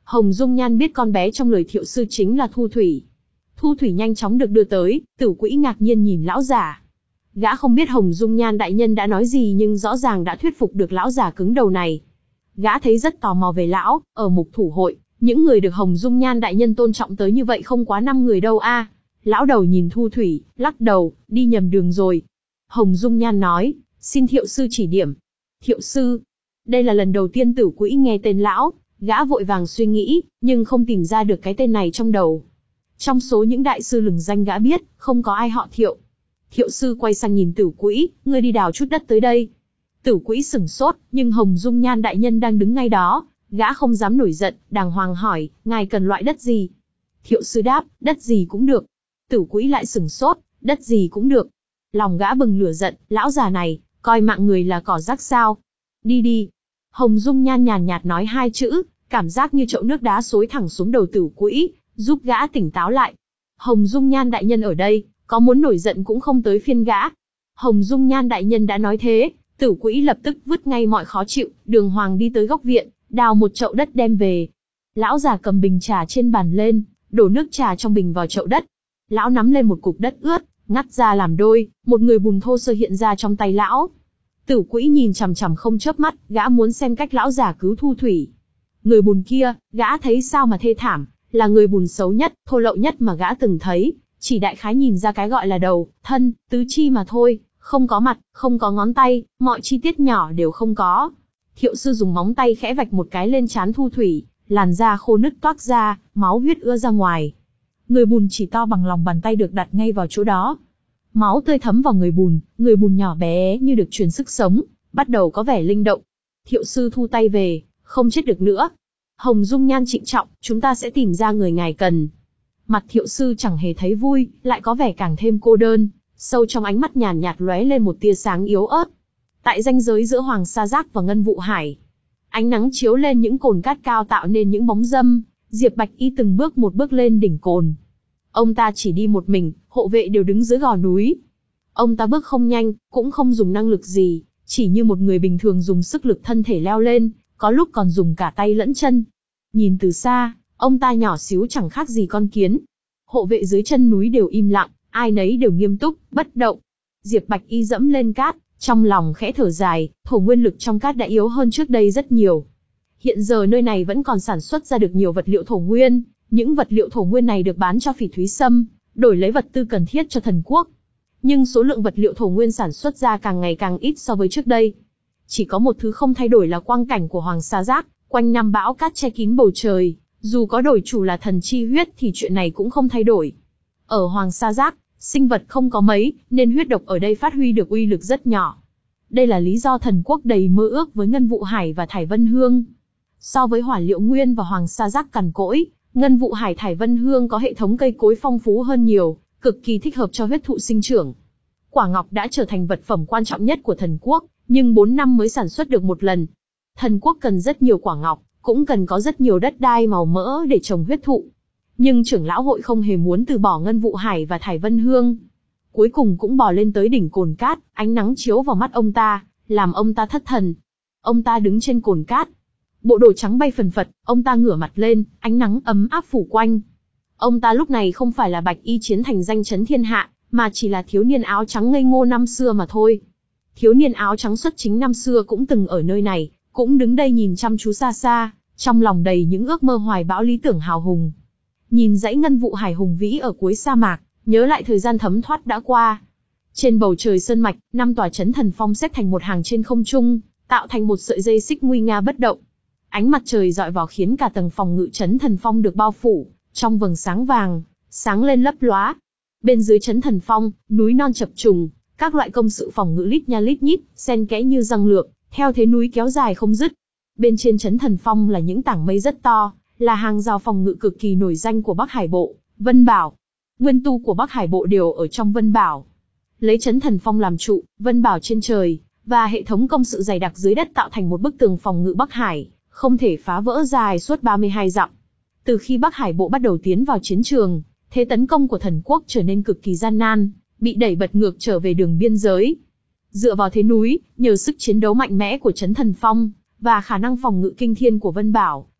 Hồng Dung Nhan biết con bé trong lời Thiệu sư chính là Thu Thủy. Thu Thủy nhanh chóng được đưa tới, Tử Quỹ ngạc nhiên nhìn lão giả. Gã không biết Hồng Dung Nhan đại nhân đã nói gì nhưng rõ ràng đã thuyết phục được lão giả cứng đầu này. Gã thấy rất tò mò về lão, ở mục thủ hội, những người được Hồng Dung Nhan đại nhân tôn trọng tới như vậy không quá năm người đâu a. Lão đầu nhìn Thu Thủy, lắc đầu, đi nhầm đường rồi. Hồng Dung Nhan nói, xin Thiệu sư chỉ điểm. Thiệu sư? Đây là lần đầu tiên Tử Quỹ nghe tên lão, gã vội vàng suy nghĩ, nhưng không tìm ra được cái tên này trong đầu. Trong số những đại sư lừng danh gã biết, không có ai họ Thiệu. Thiệu sư quay sang nhìn Tử Quỹ, ngươi đi đào chút đất tới đây. Tử Quỹ sửng sốt, nhưng Hồng Dung Nhan đại nhân đang đứng ngay đó, gã không dám nổi giận, đàng hoàng hỏi, ngài cần loại đất gì? Thiệu sư đáp, đất gì cũng được. Tử Quỹ lại sửng sốt, đất gì cũng được. Lòng gã bừng lửa giận, lão già này, coi mạng người là cỏ rác sao? Đi đi. Hồng Dung Nhan nhàn nhạt nói hai chữ, cảm giác như chậu nước đá xối thẳng xuống đầu Tử Quỹ, giúp gã tỉnh táo lại. Hồng Dung Nhan đại nhân ở đây, có muốn nổi giận cũng không tới phiên gã. Hồng Dung Nhan đại nhân đã nói thế, Tử Quỹ lập tức vứt ngay mọi khó chịu, đường hoàng đi tới góc viện, đào một chậu đất đem về. Lão già cầm bình trà trên bàn lên, đổ nước trà trong bình vào chậu đất. Lão nắm lên một cục đất ướt, ngắt ra làm đôi, một người bùn thô sơ hiện ra trong tay lão. Tử Quỹ nhìn chằm chằm không chớp mắt, gã muốn xem cách lão già cứu Thu Thủy. Người bùn kia, gã thấy sao mà thê thảm, là người bùn xấu nhất, thô lậu nhất mà gã từng thấy, chỉ đại khái nhìn ra cái gọi là đầu, thân, tứ chi mà thôi, không có mặt, không có ngón tay, mọi chi tiết nhỏ đều không có. Thiệu sư dùng móng tay khẽ vạch một cái lên trán Thu Thủy, làn da khô nứt toác ra, máu huyết ưa ra ngoài. Người bùn chỉ to bằng lòng bàn tay được đặt ngay vào chỗ đó. Máu tươi thấm vào người bùn, người bùn nhỏ bé như được truyền sức sống, bắt đầu có vẻ linh động. Thiệu sư thu tay về, không chết được nữa. Hồng Dung Nhan trịnh trọng, chúng ta sẽ tìm ra người ngài cần. Mặt Thiệu sư chẳng hề thấy vui, lại có vẻ càng thêm cô đơn, sâu trong ánh mắt nhàn nhạt lóe lên một tia sáng yếu ớt. Tại ranh giới giữa Hoàng Sa Giác và Ngân Vụ Hải, ánh nắng chiếu lên những cồn cát cao tạo nên những bóng râm. Diệp Bạch Y từng bước một bước lên đỉnh cồn. Ông ta chỉ đi một mình, hộ vệ đều đứng dưới gò núi. Ông ta bước không nhanh, cũng không dùng năng lực gì, chỉ như một người bình thường dùng sức lực thân thể leo lên, có lúc còn dùng cả tay lẫn chân. Nhìn từ xa, ông ta nhỏ xíu chẳng khác gì con kiến. Hộ vệ dưới chân núi đều im lặng, ai nấy đều nghiêm túc, bất động. Diệp Bạch Y dẫm lên cát, trong lòng khẽ thở dài, thổ nguyên lực trong cát đã yếu hơn trước đây rất nhiều. Hiện giờ nơi này vẫn còn sản xuất ra được nhiều vật liệu thổ nguyên, những vật liệu thổ nguyên này được bán cho Phỉ Thúy Sâm, đổi lấy vật tư cần thiết cho thần quốc. Nhưng số lượng vật liệu thổ nguyên sản xuất ra càng ngày càng ít so với trước đây. Chỉ có một thứ không thay đổi là quang cảnh của Hoàng Sa Giác, quanh năm bão cát che kín bầu trời, dù có đổi chủ là thần chi huyết thì chuyện này cũng không thay đổi. Ở Hoàng Sa Giác, sinh vật không có mấy, nên huyết độc ở đây phát huy được uy lực rất nhỏ. Đây là lý do thần quốc đầy mơ ước với Ngân Vụ Hải và Thải Vân Hương. So với Hỏa Liệu Nguyên và Hoàng Sa Giác cằn cỗi, Ngân Vụ Hải Thải Vân Hương có hệ thống cây cối phong phú hơn nhiều, cực kỳ thích hợp cho huyết thụ sinh trưởng. Quả ngọc đã trở thành vật phẩm quan trọng nhất của thần quốc, nhưng bốn năm mới sản xuất được một lần. Thần quốc cần rất nhiều quả ngọc, cũng cần có rất nhiều đất đai màu mỡ để trồng huyết thụ. Nhưng trưởng lão hội không hề muốn từ bỏ Ngân Vụ Hải và Thải Vân Hương. Cuối cùng cũng bò lên tới đỉnh cồn cát, ánh nắng chiếu vào mắt ông ta, làm ông ta thất thần. Ông ta đứng trên cồn cát, bộ đồ trắng bay phần phật, ông ta ngửa mặt lên, ánh nắng ấm áp phủ quanh. Ông ta lúc này không phải là Bạch Y chiến thành danh chấn thiên hạ, mà chỉ là thiếu niên áo trắng ngây ngô năm xưa mà thôi. Thiếu niên áo trắng xuất chính năm xưa cũng từng ở nơi này, cũng đứng đây nhìn chăm chú xa xa, trong lòng đầy những ước mơ hoài bão lý tưởng hào hùng. Nhìn dãy Ngân Vụ Hải hùng vĩ ở cuối sa mạc, nhớ lại thời gian thấm thoát đã qua. Trên bầu trời sơn mạch, năm tòa chấn thần phong xếp thành một hàng trên không trung, tạo thành một sợi dây xích nguy nga bất động. Ánh mặt trời dọi vào khiến cả tầng phòng ngự chấn thần phong được bao phủ trong vầng sáng vàng, sáng lên lấp lóa. Bên dưới chấn thần phong, núi non chập trùng, các loại công sự phòng ngự lít nha lít nhít, xen kẽ như răng lược, theo thế núi kéo dài không dứt. Bên trên chấn thần phong là những tảng mây rất to, là hàng rào phòng ngự cực kỳ nổi danh của Bắc Hải Bộ, Vân Bảo. Nguyên tu của Bắc Hải Bộ đều ở trong Vân Bảo. Lấy chấn thần phong làm trụ, Vân Bảo trên trời, và hệ thống công sự dày đặc dưới đất tạo thành một bức tường phòng ngự Bắc Hải, không thể phá vỡ dài suốt ba mươi hai dặm. Từ khi Bắc Hải Bộ bắt đầu tiến vào chiến trường, thế tấn công của thần quốc trở nên cực kỳ gian nan, bị đẩy bật ngược trở về đường biên giới. Dựa vào thế núi, nhờ sức chiến đấu mạnh mẽ của chấn thần phong, và khả năng phòng ngự kinh thiên của Vân Bảo,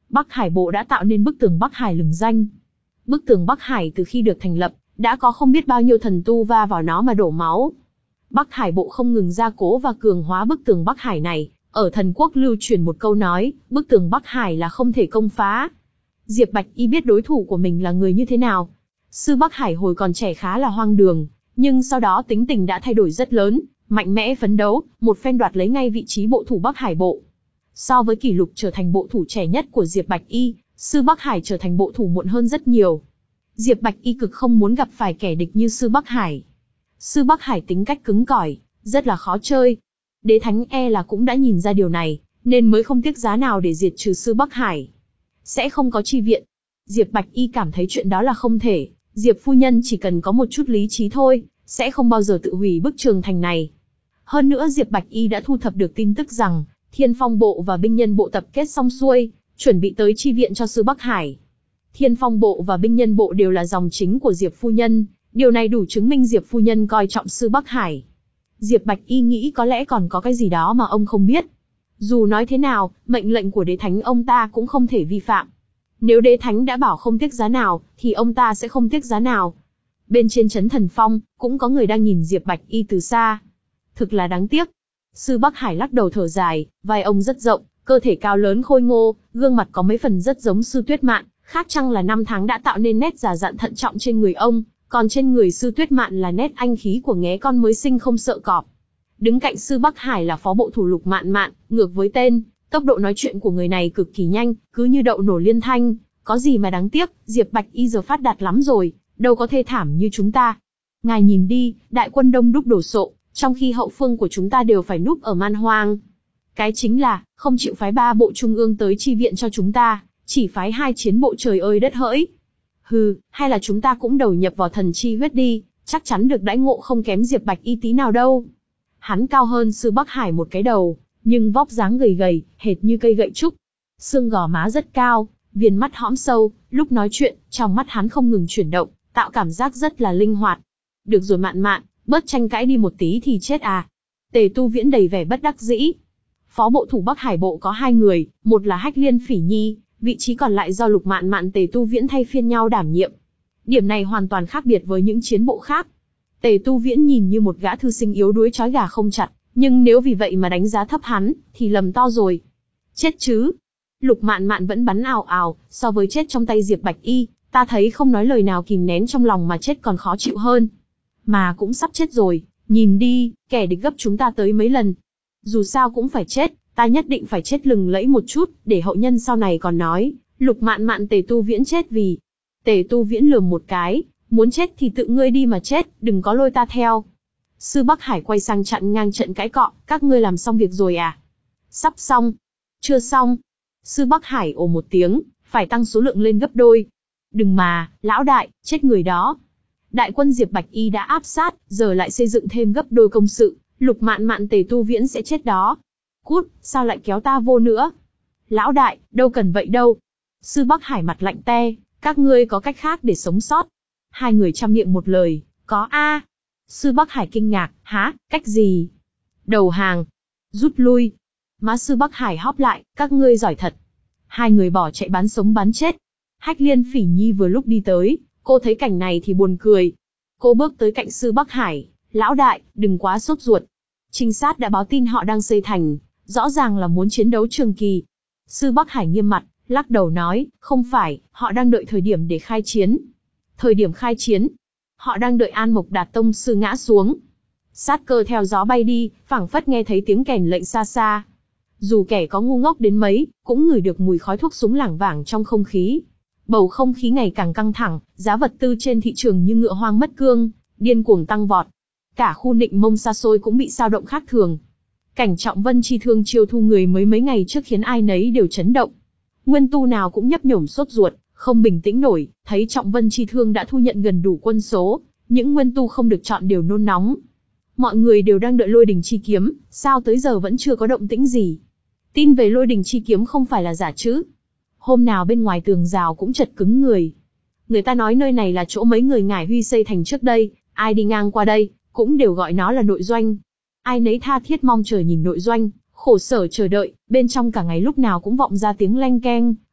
Bắc Hải Bộ đã tạo nên bức tường Bắc Hải lừng danh. Bức tường Bắc Hải từ khi được thành lập, đã có không biết bao nhiêu thần tu va vào nó mà đổ máu. Bắc Hải Bộ không ngừng gia cố và cường hóa bức tường Bắc Hải này. Ở thần quốc lưu truyền một câu nói, bức tường Bắc Hải là không thể công phá. Diệp Bạch Y biết đối thủ của mình là người như thế nào. Sư Bắc Hải hồi còn trẻ khá là hoang đường, nhưng sau đó tính tình đã thay đổi rất lớn, mạnh mẽ phấn đấu, một phen đoạt lấy ngay vị trí bộ thủ Bắc Hải Bộ. So với kỷ lục trở thành bộ thủ trẻ nhất của Diệp Bạch Y, Sư Bắc Hải trở thành bộ thủ muộn hơn rất nhiều. Diệp Bạch Y cực không muốn gặp phải kẻ địch như Sư Bắc Hải. Sư Bắc Hải tính cách cứng cỏi, rất là khó chơi. Đế Thánh e là cũng đã nhìn ra điều này, nên mới không tiếc giá nào để diệt trừ Sư Bắc Hải. Sẽ không có chi viện. Diệp Bạch Y cảm thấy chuyện đó là không thể. Diệp phu nhân chỉ cần có một chút lý trí thôi, sẽ không bao giờ tự hủy bức tường thành này. Hơn nữa Diệp Bạch Y đã thu thập được tin tức rằng, Thiên Phong Bộ và binh nhân bộ tập kết xong xuôi, chuẩn bị tới chi viện cho Sư Bắc Hải. Thiên Phong Bộ và binh nhân bộ đều là dòng chính của Diệp phu nhân, điều này đủ chứng minh Diệp phu nhân coi trọng Sư Bắc Hải. Diệp Bạch Y nghĩ có lẽ còn có cái gì đó mà ông không biết. Dù nói thế nào, mệnh lệnh của Đế Thánh ông ta cũng không thể vi phạm. Nếu Đế Thánh đã bảo không tiếc giá nào, thì ông ta sẽ không tiếc giá nào. Bên trên trấn Thần Phong, cũng có người đang nhìn Diệp Bạch Y từ xa. Thực là đáng tiếc. Sư Bắc Hải lắc đầu thở dài, vai ông rất rộng, cơ thể cao lớn khôi ngô, gương mặt có mấy phần rất giống Sư Tuyết Mạn, khác chăng là năm tháng đã tạo nên nét già dặn thận trọng trên người ông, còn trên người Sư Tuyết Mạn là nét anh khí của nghé con mới sinh không sợ cọp. Đứng cạnh Sư Bắc Hải là phó bộ thủ Lục Mạn Mạn, ngược với tên, tốc độ nói chuyện của người này cực kỳ nhanh, cứ như đậu nổ liên thanh, có gì mà đáng tiếc, Diệp Bạch Y giờ phát đạt lắm rồi, đâu có thê thảm như chúng ta. Ngài nhìn đi, đại quân đông đúc đổ sộ, trong khi hậu phương của chúng ta đều phải núp ở man hoang. Cái chính là, không chịu phái ba bộ trung ương tới chi viện cho chúng ta, chỉ phái hai chiến bộ trời ơi đất hỡi. Hừ, hay là chúng ta cũng đầu nhập vào thần chi huyết đi, chắc chắn được đãi ngộ không kém Diệp Bạch Y tí nào đâu. Hắn cao hơn Sư Bắc Hải một cái đầu, nhưng vóc dáng gầy gầy, hệt như cây gậy trúc. Xương gò má rất cao, viền mắt hõm sâu, lúc nói chuyện, trong mắt hắn không ngừng chuyển động, tạo cảm giác rất là linh hoạt. Được rồi Mạn Mạn, bớt tranh cãi đi một tí thì chết à. Tề Tu Viễn đầy vẻ bất đắc dĩ. Phó bộ thủ Bắc Hải Bộ có hai người, một là Hách Liên Phỉ Nhi, vị trí còn lại do Lục Mạn Mạn Tề Tu Viễn thay phiên nhau đảm nhiệm. Điểm này hoàn toàn khác biệt với những chiến bộ khác. Tề Tu Viễn nhìn như một gã thư sinh yếu đuối trói gà không chặt, nhưng nếu vì vậy mà đánh giá thấp hắn, thì lầm to rồi. Chết chứ. Lục Mạn Mạn vẫn bắn ào ào, so với chết trong tay Diệp Bạch Y, ta thấy không nói lời nào kìm nén trong lòng mà chết còn khó chịu hơn. Mà cũng sắp chết rồi, nhìn đi, kẻ địch gấp chúng ta tới mấy lần. Dù sao cũng phải chết, ta nhất định phải chết lừng lẫy một chút, để hậu nhân sau này còn nói, Lục Mạn Mạn Tề Tu Viễn chết vì. Tề Tu Viễn lườm một cái, muốn chết thì tự ngươi đi mà chết, đừng có lôi ta theo. Sư Bắc Hải quay sang chặn ngang trận cãi cọ, các ngươi làm xong việc rồi à? Sắp xong. Chưa xong. Sư Bắc Hải ồ một tiếng, phải tăng số lượng lên gấp đôi. Đừng mà, lão đại, chết người đó. Đại quân Diệp Bạch Y đã áp sát, giờ lại xây dựng thêm gấp đôi công sự, Lục Mạn Mạn Tề Tu Viễn sẽ chết đó. Cút, sao lại kéo ta vô nữa? Lão đại, đâu cần vậy đâu. Sư Bắc Hải mặt lạnh te, các ngươi có cách khác để sống sót. Hai người chăm miệng một lời, có a. Sư Bắc Hải kinh ngạc, hả, cách gì? Đầu hàng. Rút lui. Má Sư Bắc Hải hóp lại, các ngươi giỏi thật. Hai người bỏ chạy bán sống bán chết. Hách Liên Phỉ Nhi vừa lúc đi tới, cô thấy cảnh này thì buồn cười. Cô bước tới cạnh Sư Bắc Hải, lão đại, đừng quá sốt ruột. Trinh sát đã báo tin họ đang xây thành, rõ ràng là muốn chiến đấu trường kỳ. Sư Bắc Hải nghiêm mặt, lắc đầu nói, không phải, họ đang đợi thời điểm để khai chiến. Thời điểm khai chiến, họ đang đợi An Mộc Đạt Tông sư ngã xuống. Sát cơ theo gió bay đi, phảng phất nghe thấy tiếng kèn lệnh xa xa. Dù kẻ có ngu ngốc đến mấy, cũng ngửi được mùi khói thuốc súng lảng vảng trong không khí. Bầu không khí ngày càng căng thẳng, giá vật tư trên thị trường như ngựa hoang mất cương, điên cuồng tăng vọt. Cả khu Nịnh Mông xa xôi cũng bị xao động khác thường. Cảnh Trọng Vân chi thương chiêu thu người mới mấy ngày trước khiến ai nấy đều chấn động. Nguyên tu nào cũng nhấp nhổm sốt ruột, không bình tĩnh nổi, thấy Trọng Vân chi thương đã thu nhận gần đủ quân số, những nguyên tu không được chọn đều nôn nóng. Mọi người đều đang đợi Lôi Đình chi kiếm, sao tới giờ vẫn chưa có động tĩnh gì? Tin về Lôi Đình chi kiếm không phải là giả chứ? Hôm nào bên ngoài tường rào cũng chật cứng người. Người ta nói nơi này là chỗ mấy người Ngải Huy xây thành trước đây, ai đi ngang qua đây, cũng đều gọi nó là nội doanh. Ai nấy tha thiết mong chờ nhìn nội doanh, khổ sở chờ đợi, bên trong cả ngày lúc nào cũng vọng ra tiếng leng keng,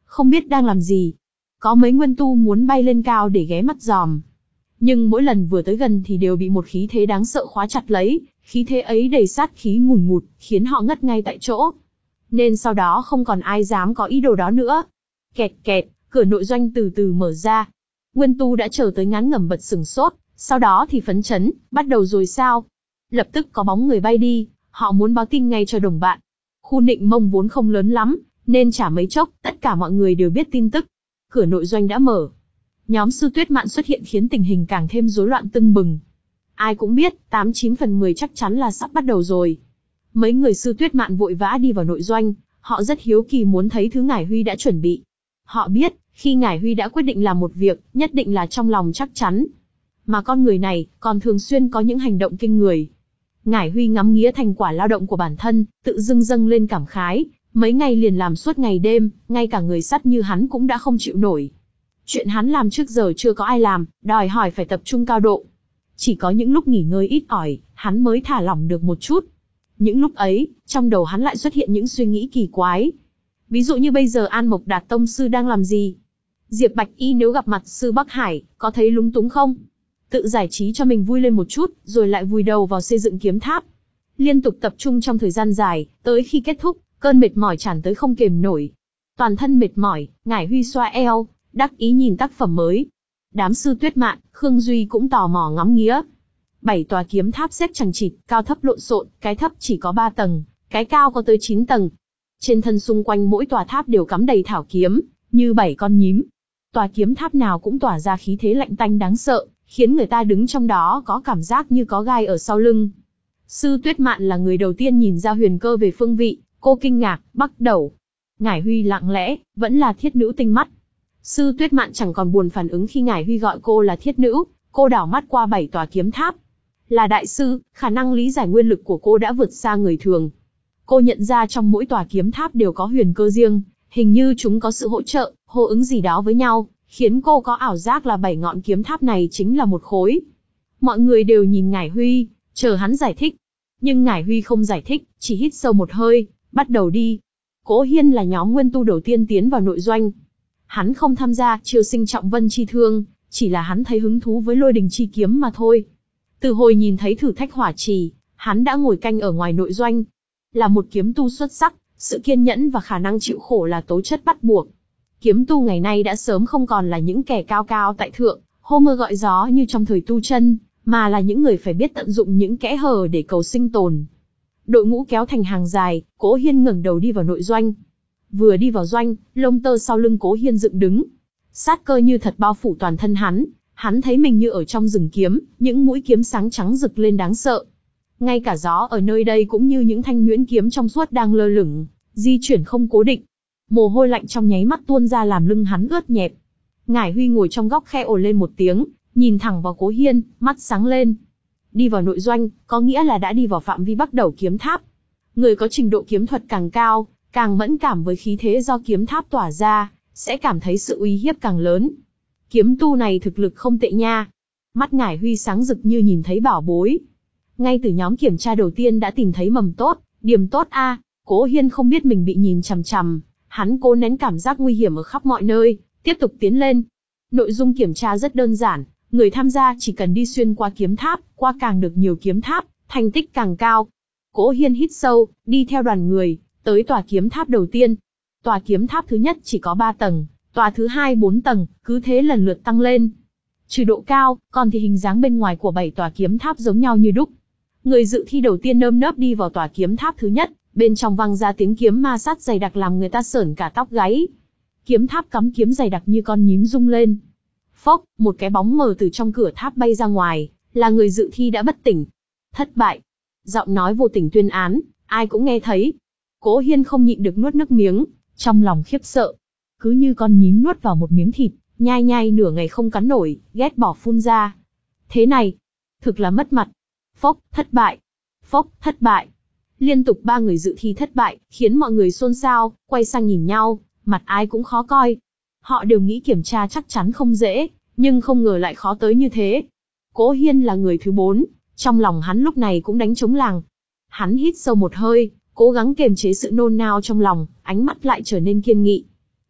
không biết đang làm gì. Có mấy nguyên tu muốn bay lên cao để ghé mắt dòm. Nhưng mỗi lần vừa tới gần thì đều bị một khí thế đáng sợ khóa chặt lấy, khí thế ấy đầy sát khí ngùn ngụt, khiến họ ngất ngay tại chỗ. Nên sau đó không còn ai dám có ý đồ đó nữa. Kẹt kẹt, cửa nội doanh từ từ mở ra. Nguyên tu đã chờ tới ngán ngẩm bật sửng sốt, sau đó thì phấn chấn, bắt đầu rồi sao? Lập tức có bóng người bay đi, họ muốn báo tin ngay cho đồng bạn. Khu Nịnh Mông vốn không lớn lắm, nên chả mấy chốc, tất cả mọi người đều biết tin tức. Cửa nội doanh đã mở. Nhóm Sư Tuyết Mạn xuất hiện khiến tình hình càng thêm rối loạn tưng bừng. Ai cũng biết, tám chín phần mười chắc chắn là sắp bắt đầu rồi. Mấy người Sư Tuyết Mạn vội vã đi vào nội doanh, họ rất hiếu kỳ muốn thấy thứ Ngải Huy đã chuẩn bị. Họ biết, khi Ngải Huy đã quyết định làm một việc, nhất định là trong lòng chắc chắn. Mà con người này, còn thường xuyên có những hành động kinh người. Ngải Huy ngắm nghía thành quả lao động của bản thân, tự dưng dâng lên cảm khái, mấy ngày liền làm suốt ngày đêm, ngay cả người sắt như hắn cũng đã không chịu nổi. Chuyện hắn làm trước giờ chưa có ai làm, đòi hỏi phải tập trung cao độ. Chỉ có những lúc nghỉ ngơi ít ỏi, hắn mới thả lỏng được một chút. Những lúc ấy, trong đầu hắn lại xuất hiện những suy nghĩ kỳ quái. Ví dụ như bây giờ An Mộc Đạt Tông Sư đang làm gì? Diệp Bạch Y nếu gặp mặt Sư Bắc Hải, có thấy lúng túng không? Tự giải trí cho mình vui lên một chút, rồi lại vùi đầu vào xây dựng kiếm tháp. Liên tục tập trung trong thời gian dài, tới khi kết thúc, cơn mệt mỏi tràn tới không kềm nổi. Toàn thân mệt mỏi, Ngải Huy xoa eo, đắc ý nhìn tác phẩm mới. Đám Sư Tuyết Mạn, Khương Duy cũng tò mò ngắm nghía. Bảy tòa kiếm tháp xếp chằng chịt, cao thấp lộn xộn, cái thấp chỉ có ba tầng, cái cao có tới chín tầng. Trên thân xung quanh mỗi tòa tháp đều cắm đầy thảo kiếm, như bảy con nhím. Tòa kiếm tháp nào cũng tỏa ra khí thế lạnh tanh đáng sợ, khiến người ta đứng trong đó có cảm giác như có gai ở sau lưng. Sư Tuyết Mạn là người đầu tiên nhìn ra huyền cơ về phương vị, cô kinh ngạc, bắt đầu. Ngải Huy lặng lẽ, vẫn là thiết nữ tinh mắt. Sư Tuyết Mạn chẳng còn buồn phản ứng khi Ngải Huy gọi cô là thiết nữ, cô đảo mắt qua bảy tòa kiếm tháp. Là đại sư, khả năng lý giải nguyên lực của cô đã vượt xa người thường. Cô nhận ra trong mỗi tòa kiếm tháp đều có huyền cơ riêng, hình như chúng có sự hỗ trợ, hô ứng gì đó với nhau, khiến cô có ảo giác là bảy ngọn kiếm tháp này chính là một khối. Mọi người đều nhìn Ngải Huy, chờ hắn giải thích. Nhưng Ngải Huy không giải thích, chỉ hít sâu một hơi, bắt đầu đi. Cố Hiên là nhóm nguyên tu đầu tiên tiến vào nội doanh. Hắn không tham gia Chiêu Sinh Trọng Vân chi thương, chỉ là hắn thấy hứng thú với Lôi Đình chi kiếm mà thôi. Từ hồi nhìn thấy thử thách hỏa trì, hắn đã ngồi canh ở ngoài nội doanh. Là một kiếm tu xuất sắc, sự kiên nhẫn và khả năng chịu khổ là tố chất bắt buộc. Kiếm tu ngày nay đã sớm không còn là những kẻ cao cao tại thượng, hô mưa gọi gió như trong thời tu chân, mà là những người phải biết tận dụng những kẽ hở để cầu sinh tồn. Đội ngũ kéo thành hàng dài, Cố Hiên ngẩng đầu đi vào nội doanh. Vừa đi vào doanh, lông tơ sau lưng Cố Hiên dựng đứng. Sát cơ như thật bao phủ toàn thân hắn, hắn thấy mình như ở trong rừng kiếm, những mũi kiếm sáng trắng rực lên đáng sợ. Ngay cả gió ở nơi đây cũng như những thanh nhuyễn kiếm trong suốt đang lơ lửng, di chuyển không cố định. Mồ hôi lạnh trong nháy mắt tuôn ra làm lưng hắn ướt nhẹp. Ngải Huy ngồi trong góc khe ồ lên một tiếng, nhìn thẳng vào Cố Hiên, mắt sáng lên. Đi vào nội doanh, có nghĩa là đã đi vào phạm vi Bắc Đầu kiếm tháp. Người có trình độ kiếm thuật càng cao, càng mẫn cảm với khí thế do kiếm tháp tỏa ra, sẽ cảm thấy sự uy hiếp càng lớn. Kiếm tu này thực lực không tệ nha. Mắt Ngải Huy sáng rực như nhìn thấy bảo bối. Ngay từ nhóm kiểm tra đầu tiên đã tìm thấy mầm tốt, điểm tốt a. Cố Hiên không biết mình bị nhìn chằm chằm, hắn cố nén cảm giác nguy hiểm ở khắp mọi nơi, tiếp tục tiến lên. Nội dung kiểm tra rất đơn giản, người tham gia chỉ cần đi xuyên qua kiếm tháp, qua càng được nhiều kiếm tháp, thành tích càng cao. Cố Hiên hít sâu, đi theo đoàn người, tới tòa kiếm tháp đầu tiên. Tòa kiếm tháp thứ nhất chỉ có ba tầng, tòa thứ hai bốn tầng, cứ thế lần lượt tăng lên. Trừ độ cao, còn thì hình dáng bên ngoài của bảy tòa kiếm tháp giống nhau như đúc. Người dự thi đầu tiên nơm nớp đi vào tòa kiếm tháp thứ nhất, bên trong vang ra tiếng kiếm ma sát dày đặc làm người ta sởn cả tóc gáy. Kiếm tháp cắm kiếm dày đặc như con nhím rung lên. Phốc, một cái bóng mờ từ trong cửa tháp bay ra ngoài, là người dự thi đã bất tỉnh. Thất bại. Giọng nói vô tình tuyên án, ai cũng nghe thấy. Cố Hiên không nhịn được nuốt nước miếng, trong lòng khiếp sợ. Cứ như con nhím nuốt vào một miếng thịt, nhai nhai nửa ngày không cắn nổi, ghét bỏ phun ra. Thế này, thực là mất mặt. Phốc, thất bại. Phốc, thất bại. Liên tục ba người dự thi thất bại, khiến mọi người xôn xao, quay sang nhìn nhau, mặt ai cũng khó coi. Họ đều nghĩ kiểm tra chắc chắn không dễ, nhưng không ngờ lại khó tới như thế. Cố Hiên là người thứ bốn, trong lòng hắn lúc này cũng đánh trống làng. Hắn hít sâu một hơi, cố gắng kiềm chế sự nôn nao trong lòng, ánh mắt lại trở nên kiên nghị.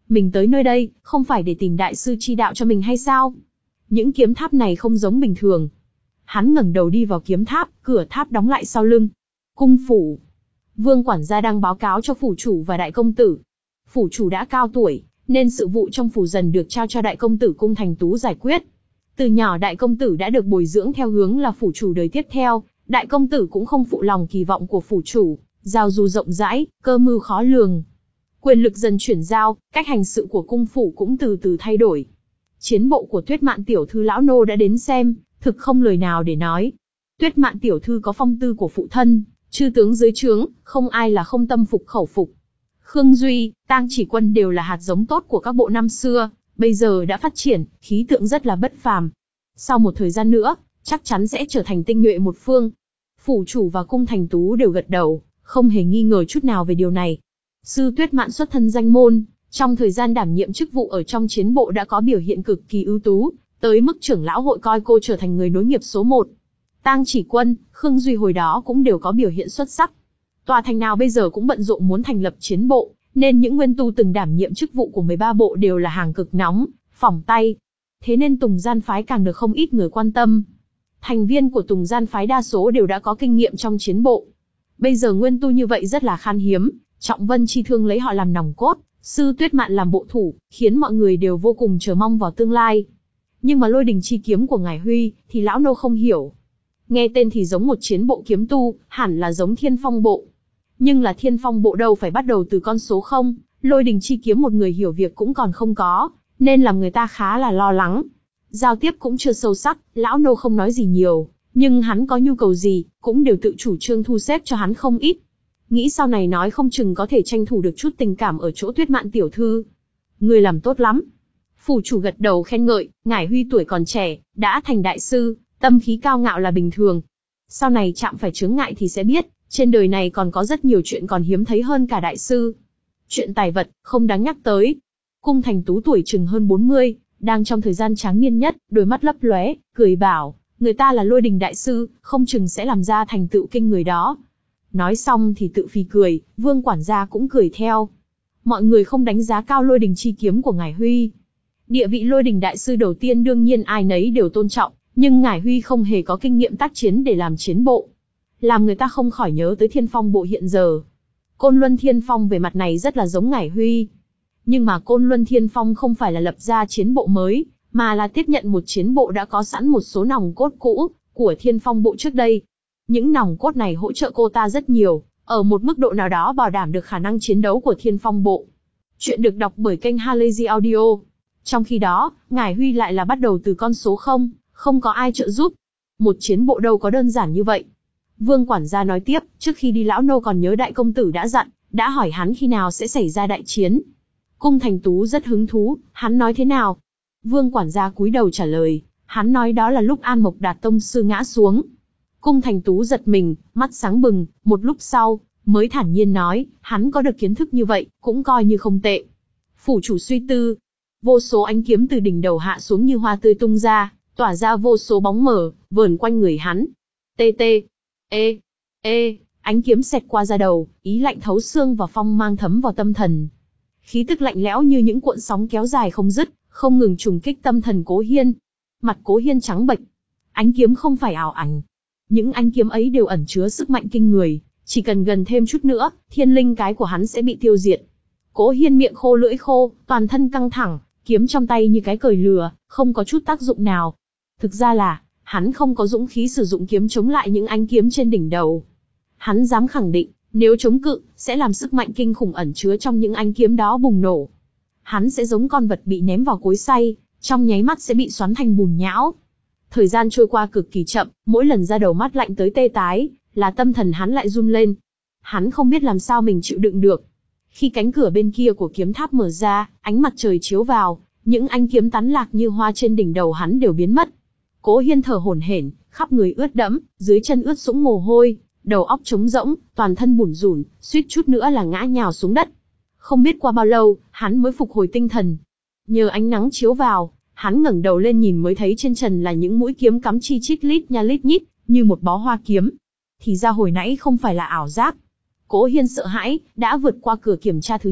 Mình tới nơi đây, không phải để tìm đại sư chi đạo cho mình hay sao? Những kiếm tháp này không giống bình thường. Hắn ngẩng đầu đi vào kiếm tháp, cửa tháp đóng lại sau lưng. Cung phủ. Vương quản gia đang báo cáo cho phủ chủ và đại công tử. Phủ chủ đã cao tuổi, nên sự vụ trong phủ dần được trao cho đại công tử Cung Thành Tú giải quyết. Từ nhỏ đại công tử đã được bồi dưỡng theo hướng là phủ chủ đời tiếp theo, đại công tử cũng không phụ lòng kỳ vọng của phủ chủ, giao du rộng rãi, cơ mưu khó lường. Quyền lực dần chuyển giao, cách hành sự của cung phủ cũng từ từ thay đổi. Chiến bộ của Tuyết Mạn tiểu thư lão nô đã đến xem, thực không lời nào để nói. Tuyết Mạn tiểu thư có phong tư của phụ thân, chư tướng dưới trướng, không ai là không tâm phục khẩu phục. Khương Duy, Tang Chỉ Quân đều là hạt giống tốt của các bộ năm xưa, bây giờ đã phát triển, khí tượng rất là bất phàm. Sau một thời gian nữa, chắc chắn sẽ trở thành tinh nhuệ một phương. Phủ chủ và Cung Thành Tú đều gật đầu, không hề nghi ngờ chút nào về điều này. Sư Tuyết Mạn xuất thân danh môn, trong thời gian đảm nhiệm chức vụ ở trong chiến bộ đã có biểu hiện cực kỳ ưu tú, tới mức trưởng lão hội coi cô trở thành người nối nghiệp số một. Tang Chỉ Quân, Khương Duy hồi đó cũng đều có biểu hiện xuất sắc. Tòa thành nào bây giờ cũng bận rộn muốn thành lập chiến bộ, nên những nguyên tu từng đảm nhiệm chức vụ của mười ba bộ đều là hàng cực nóng, phỏng tay. Thế nên Tùng Gian phái càng được không ít người quan tâm. Thành viên của Tùng Gian phái đa số đều đã có kinh nghiệm trong chiến bộ. Bây giờ nguyên tu như vậy rất là khan hiếm, Trọng Vân Chi Thương lấy họ làm nòng cốt, Sư Tuyết Mạn làm bộ thủ, khiến mọi người đều vô cùng chờ mong vào tương lai. Nhưng mà Lôi Đình Chi Kiếm của ngài Huy, thì lão nô không hiểu. Nghe tên thì giống một chiến bộ kiếm tu, hẳn là giống Thiên Phong bộ. Nhưng là Thiên Phong bộ đâu phải bắt đầu từ con số không, Lôi Đình Chi Kiếm một người hiểu việc cũng còn không có, nên làm người ta khá là lo lắng. Giao tiếp cũng chưa sâu sắc, lão nô không nói gì nhiều, nhưng hắn có nhu cầu gì, cũng đều tự chủ trương thu xếp cho hắn không ít. Nghĩ sau này nói không chừng có thể tranh thủ được chút tình cảm ở chỗ Tuyết Mạn tiểu thư. Người làm tốt lắm. Phủ chủ gật đầu khen ngợi, ngài Huy tuổi còn trẻ, đã thành đại sư, tâm khí cao ngạo là bình thường. Sau này chạm phải chướng ngại thì sẽ biết, trên đời này còn có rất nhiều chuyện còn hiếm thấy hơn cả đại sư. Chuyện tài vật, không đáng nhắc tới. Cung Thành Tú tuổi chừng hơn bốn mươi, đang trong thời gian tráng niên nhất, đôi mắt lấp lóe, cười bảo, người ta là Lôi Đình đại sư, không chừng sẽ làm ra thành tựu kinh người đó. Nói xong thì tự phì cười, Vương quản gia cũng cười theo. Mọi người không đánh giá cao Lôi Đình chi kiếm của ngài Huy. Địa vị Lôi Đình đại sư đầu tiên đương nhiên ai nấy đều tôn trọng, nhưng ngài Huy không hề có kinh nghiệm tác chiến để làm chiến bộ. Làm người ta không khỏi nhớ tới Thiên Phong bộ hiện giờ. Côn Luân Thiên Phong về mặt này rất là giống ngài Huy. Nhưng mà Côn Luân Thiên Phong không phải là lập ra chiến bộ mới, mà là tiếp nhận một chiến bộ đã có sẵn một số nòng cốt cũ của Thiên Phong bộ trước đây. Những nòng cốt này hỗ trợ cô ta rất nhiều, ở một mức độ nào đó bảo đảm được khả năng chiến đấu của Thiên Phong bộ. Chuyện được đọc bởi kênh Halazy Audio. Trong khi đó, ngài Huy lại là bắt đầu từ con số không, không có ai trợ giúp. Một chiến bộ đâu có đơn giản như vậy. Vương quản gia nói tiếp, trước khi đi lão nô còn nhớ đại công tử đã dặn, đã hỏi hắn khi nào sẽ xảy ra đại chiến. Cung Thành Tú rất hứng thú, hắn nói thế nào? Vương quản gia cúi đầu trả lời, hắn nói đó là lúc An Mộc Đạt tông sư ngã xuống. Cung Thành Tú giật mình, mắt sáng bừng, một lúc sau, mới thản nhiên nói, hắn có được kiến thức như vậy, cũng coi như không tệ. Phủ chủ suy tư, vô số ánh kiếm từ đỉnh đầu hạ xuống như hoa tươi tung ra, tỏa ra vô số bóng mờ, vờn quanh người hắn. Tê tê, ê, ê, ánh kiếm xẹt qua da đầu, ý lạnh thấu xương và phong mang thấm vào tâm thần. Khí tức lạnh lẽo như những cuộn sóng kéo dài không dứt, không ngừng trùng kích tâm thần Cố Hiên. Mặt Cố Hiên trắng bệch. Ánh kiếm không phải ảo ảnh. Những ánh kiếm ấy đều ẩn chứa sức mạnh kinh người, chỉ cần gần thêm chút nữa, thiên linh cái của hắn sẽ bị tiêu diệt. Cố Hiên miệng khô lưỡi khô, toàn thân căng thẳng, kiếm trong tay như cái cời lừa, không có chút tác dụng nào. Thực ra là, hắn không có dũng khí sử dụng kiếm chống lại những ánh kiếm trên đỉnh đầu. Hắn dám khẳng định, nếu chống cự, sẽ làm sức mạnh kinh khủng ẩn chứa trong những ánh kiếm đó bùng nổ. Hắn sẽ giống con vật bị ném vào cối xay, trong nháy mắt sẽ bị xoắn thành bùn nhão. Thời gian trôi qua cực kỳ chậm, mỗi lần ra đầu mắt lạnh tới tê tái, là tâm thần hắn lại run lên. Hắn không biết làm sao mình chịu đựng được. Khi cánh cửa bên kia của kiếm tháp mở ra, ánh mặt trời chiếu vào, những ánh kiếm tán lạc như hoa trên đỉnh đầu hắn đều biến mất. Cố Hiên thở hổn hển, khắp người ướt đẫm, dưới chân ướt sũng mồ hôi, đầu óc trống rỗng, toàn thân bủn rủn, suýt chút nữa là ngã nhào xuống đất. Không biết qua bao lâu, hắn mới phục hồi tinh thần. Nhờ ánh nắng chiếu vào, hắn ngẩng đầu lên nhìn mới thấy trên trần là những mũi kiếm cắm chi chít lít nha lít nhít, như một bó hoa kiếm. Thì ra hồi nãy không phải là ảo giác. Cố Hiên sợ hãi, đã vượt qua cửa kiểm tra thứ nhất,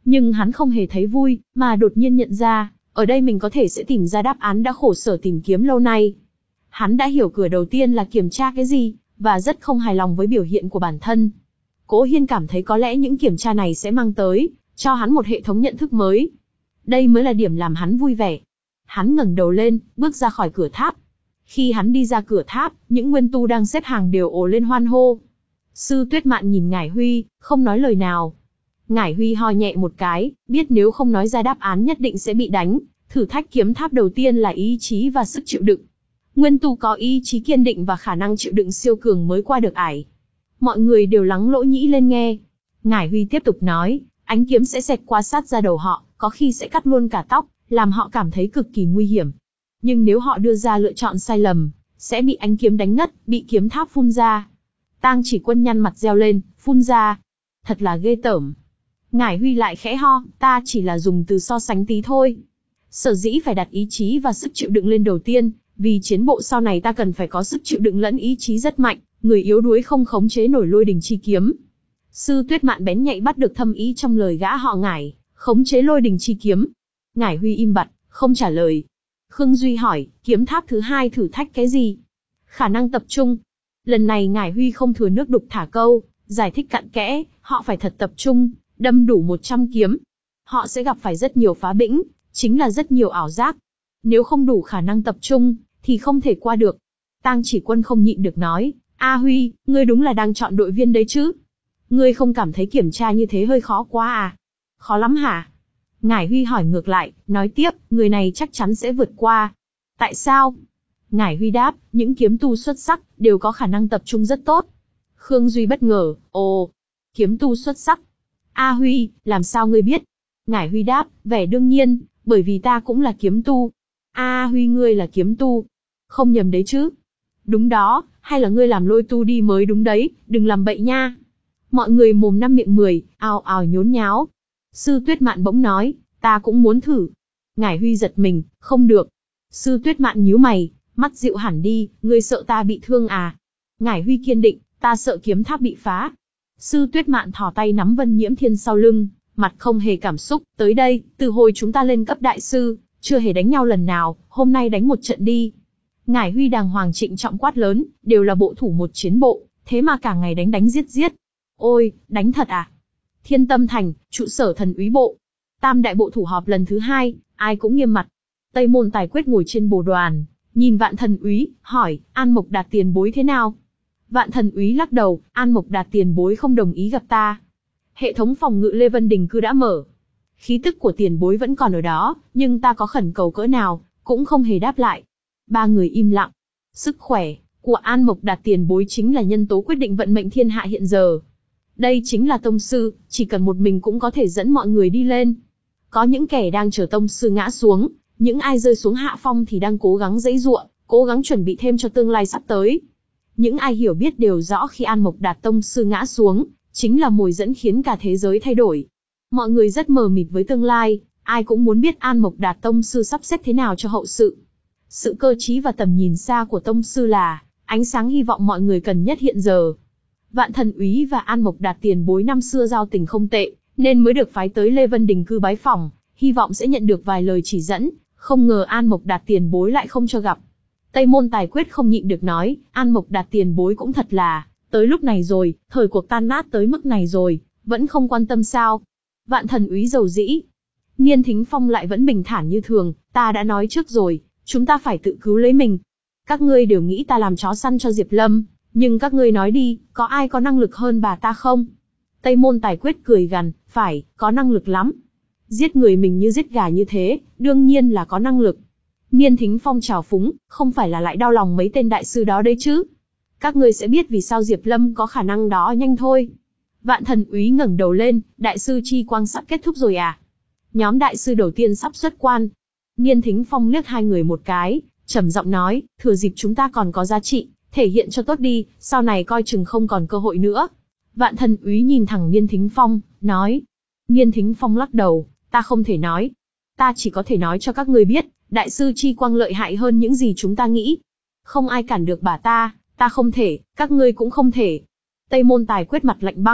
Nhưng hắn không hề thấy vui, mà đột nhiên nhận ra, ở đây mình có thể sẽ tìm ra đáp án đã khổ sở tìm kiếm lâu nay. Hắn đã hiểu cửa đầu tiên là kiểm tra cái gì, và rất không hài lòng với biểu hiện của bản thân. Cố Hiên cảm thấy có lẽ những kiểm tra này sẽ mang tới cho hắn một hệ thống nhận thức mới. Đây mới là điểm làm hắn vui vẻ. Hắn ngẩng đầu lên, bước ra khỏi cửa tháp. Khi hắn đi ra cửa tháp, những nguyên tu đang xếp hàng đều ồ lên hoan hô. Sư Tuyết Mạn nhìn Ngải Huy, không nói lời nào. Ngải Huy ho nhẹ một cái, biết nếu không nói ra đáp án nhất định sẽ bị đánh. Thử thách kiếm tháp đầu tiên là ý chí và sức chịu đựng. Nguyên tu có ý chí kiên định và khả năng chịu đựng siêu cường mới qua được ải. Mọi người đều lắng lỗ nhĩ lên nghe. Ngải Huy tiếp tục nói, ánh kiếm sẽ xẹt qua sát ra đầu họ, có khi sẽ cắt luôn cả tóc, làm họ cảm thấy cực kỳ nguy hiểm. Nhưng nếu họ đưa ra lựa chọn sai lầm, sẽ bị ánh kiếm đánh ngất, bị kiếm tháp phun ra. Tang Chỉ Quân nhăn mặt reo lên, phun ra. Thật là ghê tởm. Ngải Huy lại khẽ ho, ta chỉ là dùng từ so sánh tí thôi. Sở dĩ phải đặt ý chí và sức chịu đựng lên đầu tiên, vì chiến bộ sau này ta cần phải có sức chịu đựng lẫn ý chí rất mạnh, người yếu đuối không khống chế nổi lôi đình chi kiếm. Sư Tuyết Mạn bén nhạy bắt được thâm ý trong lời gã họ Ngải, khống chế lôi đình chi kiếm. Ngải Huy im bặt, không trả lời. Khương Duy hỏi, kiếm tháp thứ hai thử thách cái gì? Khả năng tập trung. Lần này Ngải Huy không thừa nước đục thả câu, giải thích cặn kẽ, họ phải thật tập trung, đâm đủ một trăm kiếm. Họ sẽ gặp phải rất nhiều phá bĩnh, chính là rất nhiều ảo giác. Nếu không đủ khả năng tập trung, thì không thể qua được. Tang Chỉ Quân không nhịn được nói, A Huy, ngươi đúng là đang chọn đội viên đấy chứ? Ngươi không cảm thấy kiểm tra như thế hơi khó quá à? Khó lắm hả? Ngải Huy hỏi ngược lại, nói tiếp, người này chắc chắn sẽ vượt qua. Tại sao? Ngải Huy đáp, những kiếm tu xuất sắc, đều có khả năng tập trung rất tốt. Khương Duy bất ngờ, ồ, kiếm tu xuất sắc. A Huy, làm sao ngươi biết? Ngải Huy đáp, vẻ đương nhiên, bởi vì ta cũng là kiếm tu. A Huy ngươi là kiếm tu. Không nhầm đấy chứ? Đúng đó, hay là ngươi làm lôi tu đi mới đúng đấy, đừng làm bậy nha. Mọi người mồm năm miệng mười, ào ào nhốn nháo. Sư Tuyết Mạn bỗng nói, ta cũng muốn thử. Ngải Huy giật mình, không được. Sư Tuyết Mạn nhíu mày, mắt dịu hẳn đi, ngươi sợ ta bị thương à? Ngải Huy kiên định, ta sợ kiếm tháp bị phá. Sư Tuyết Mạn thò tay nắm Vân Nhiễm Thiên sau lưng, mặt không hề cảm xúc, tới đây, từ hồi chúng ta lên cấp đại sư, chưa hề đánh nhau lần nào, hôm nay đánh một trận đi. Ngải Huy đàng hoàng trịnh trọng quát lớn, đều là bộ thủ một chiến bộ, thế mà cả ngày đánh đánh giết giết. Ôi, đánh thật à? Thiên Tâm Thành, trụ sở thần úy bộ. Tam đại bộ thủ họp lần thứ hai, ai cũng nghiêm mặt. Tây Môn Tài Quyết ngồi trên bồ đoàn, nhìn Vạn Thần úy, hỏi, An Mộc Đạt tiền bối thế nào? Vạn Thần úy lắc đầu, An Mộc Đạt tiền bối không đồng ý gặp ta. Hệ thống phòng ngự Lê Vân Đình cứ đã mở. Khí tức của tiền bối vẫn còn ở đó, nhưng ta có khẩn cầu cỡ nào, cũng không hề đáp lại. Ba người im lặng. Sức khỏe của An Mộc Đạt tiền bối chính là nhân tố quyết định vận mệnh thiên hạ hiện giờ. Đây chính là tông sư, chỉ cần một mình cũng có thể dẫn mọi người đi lên. Có những kẻ đang chờ tông sư ngã xuống, những ai rơi xuống hạ phong thì đang cố gắng giãy giụa, cố gắng chuẩn bị thêm cho tương lai sắp tới. Những ai hiểu biết đều rõ khi An Mộc Đạt tông sư ngã xuống, chính là mồi dẫn khiến cả thế giới thay đổi. Mọi người rất mờ mịt với tương lai, ai cũng muốn biết An Mộc Đạt tông sư sắp xếp thế nào cho hậu sự. Sự cơ trí và tầm nhìn xa của tông sư là ánh sáng hy vọng mọi người cần nhất hiện giờ. Vạn Thần úy và An Mộc Đạt tiền bối năm xưa giao tình không tệ, nên mới được phái tới Lê Vân Đình cư bái phỏng, hy vọng sẽ nhận được vài lời chỉ dẫn, không ngờ An Mộc Đạt tiền bối lại không cho gặp. Tây Môn Tài Quyết không nhịn được nói, An Mộc Đạt tiền bối cũng thật là, tới lúc này rồi, thời cuộc tan nát tới mức này rồi, vẫn không quan tâm sao? Vạn Thần úy dầu dĩ. Niên Thính Phong lại vẫn bình thản như thường, ta đã nói trước rồi, chúng ta phải tự cứu lấy mình. Các ngươi đều nghĩ ta làm chó săn cho Diệp Lâm, nhưng các ngươi nói đi, có ai có năng lực hơn bà ta không? Tây Môn Tài Quyết cười gằn, phải, có năng lực lắm. Giết người mình như giết gà như thế, đương nhiên là có năng lực. Niên Thính Phong trào phúng, không phải là lại đau lòng mấy tên đại sư đó đấy chứ? Các ngươi sẽ biết vì sao Diệp Lâm có khả năng đó nhanh thôi. Vạn Thần úy ngẩng đầu lên, đại sư chi quang sắp kết thúc rồi à? Nhóm đại sư đầu tiên sắp xuất quan. Niên Thính Phong liếc hai người một cái, trầm giọng nói, thừa dịp chúng ta còn có giá trị, thể hiện cho tốt đi, sau này coi chừng không còn cơ hội nữa. Vạn Thần úy nhìn thẳng Niên Thính Phong, nói. Niên Thính Phong lắc đầu, ta không thể nói. Ta chỉ có thể nói cho các ngươi biết, đại sư chi quang lợi hại hơn những gì chúng ta nghĩ. Không ai cản được bà ta, ta không thể, các ngươi cũng không thể. Tây Môn Tài Quyết mặt lạnh băng,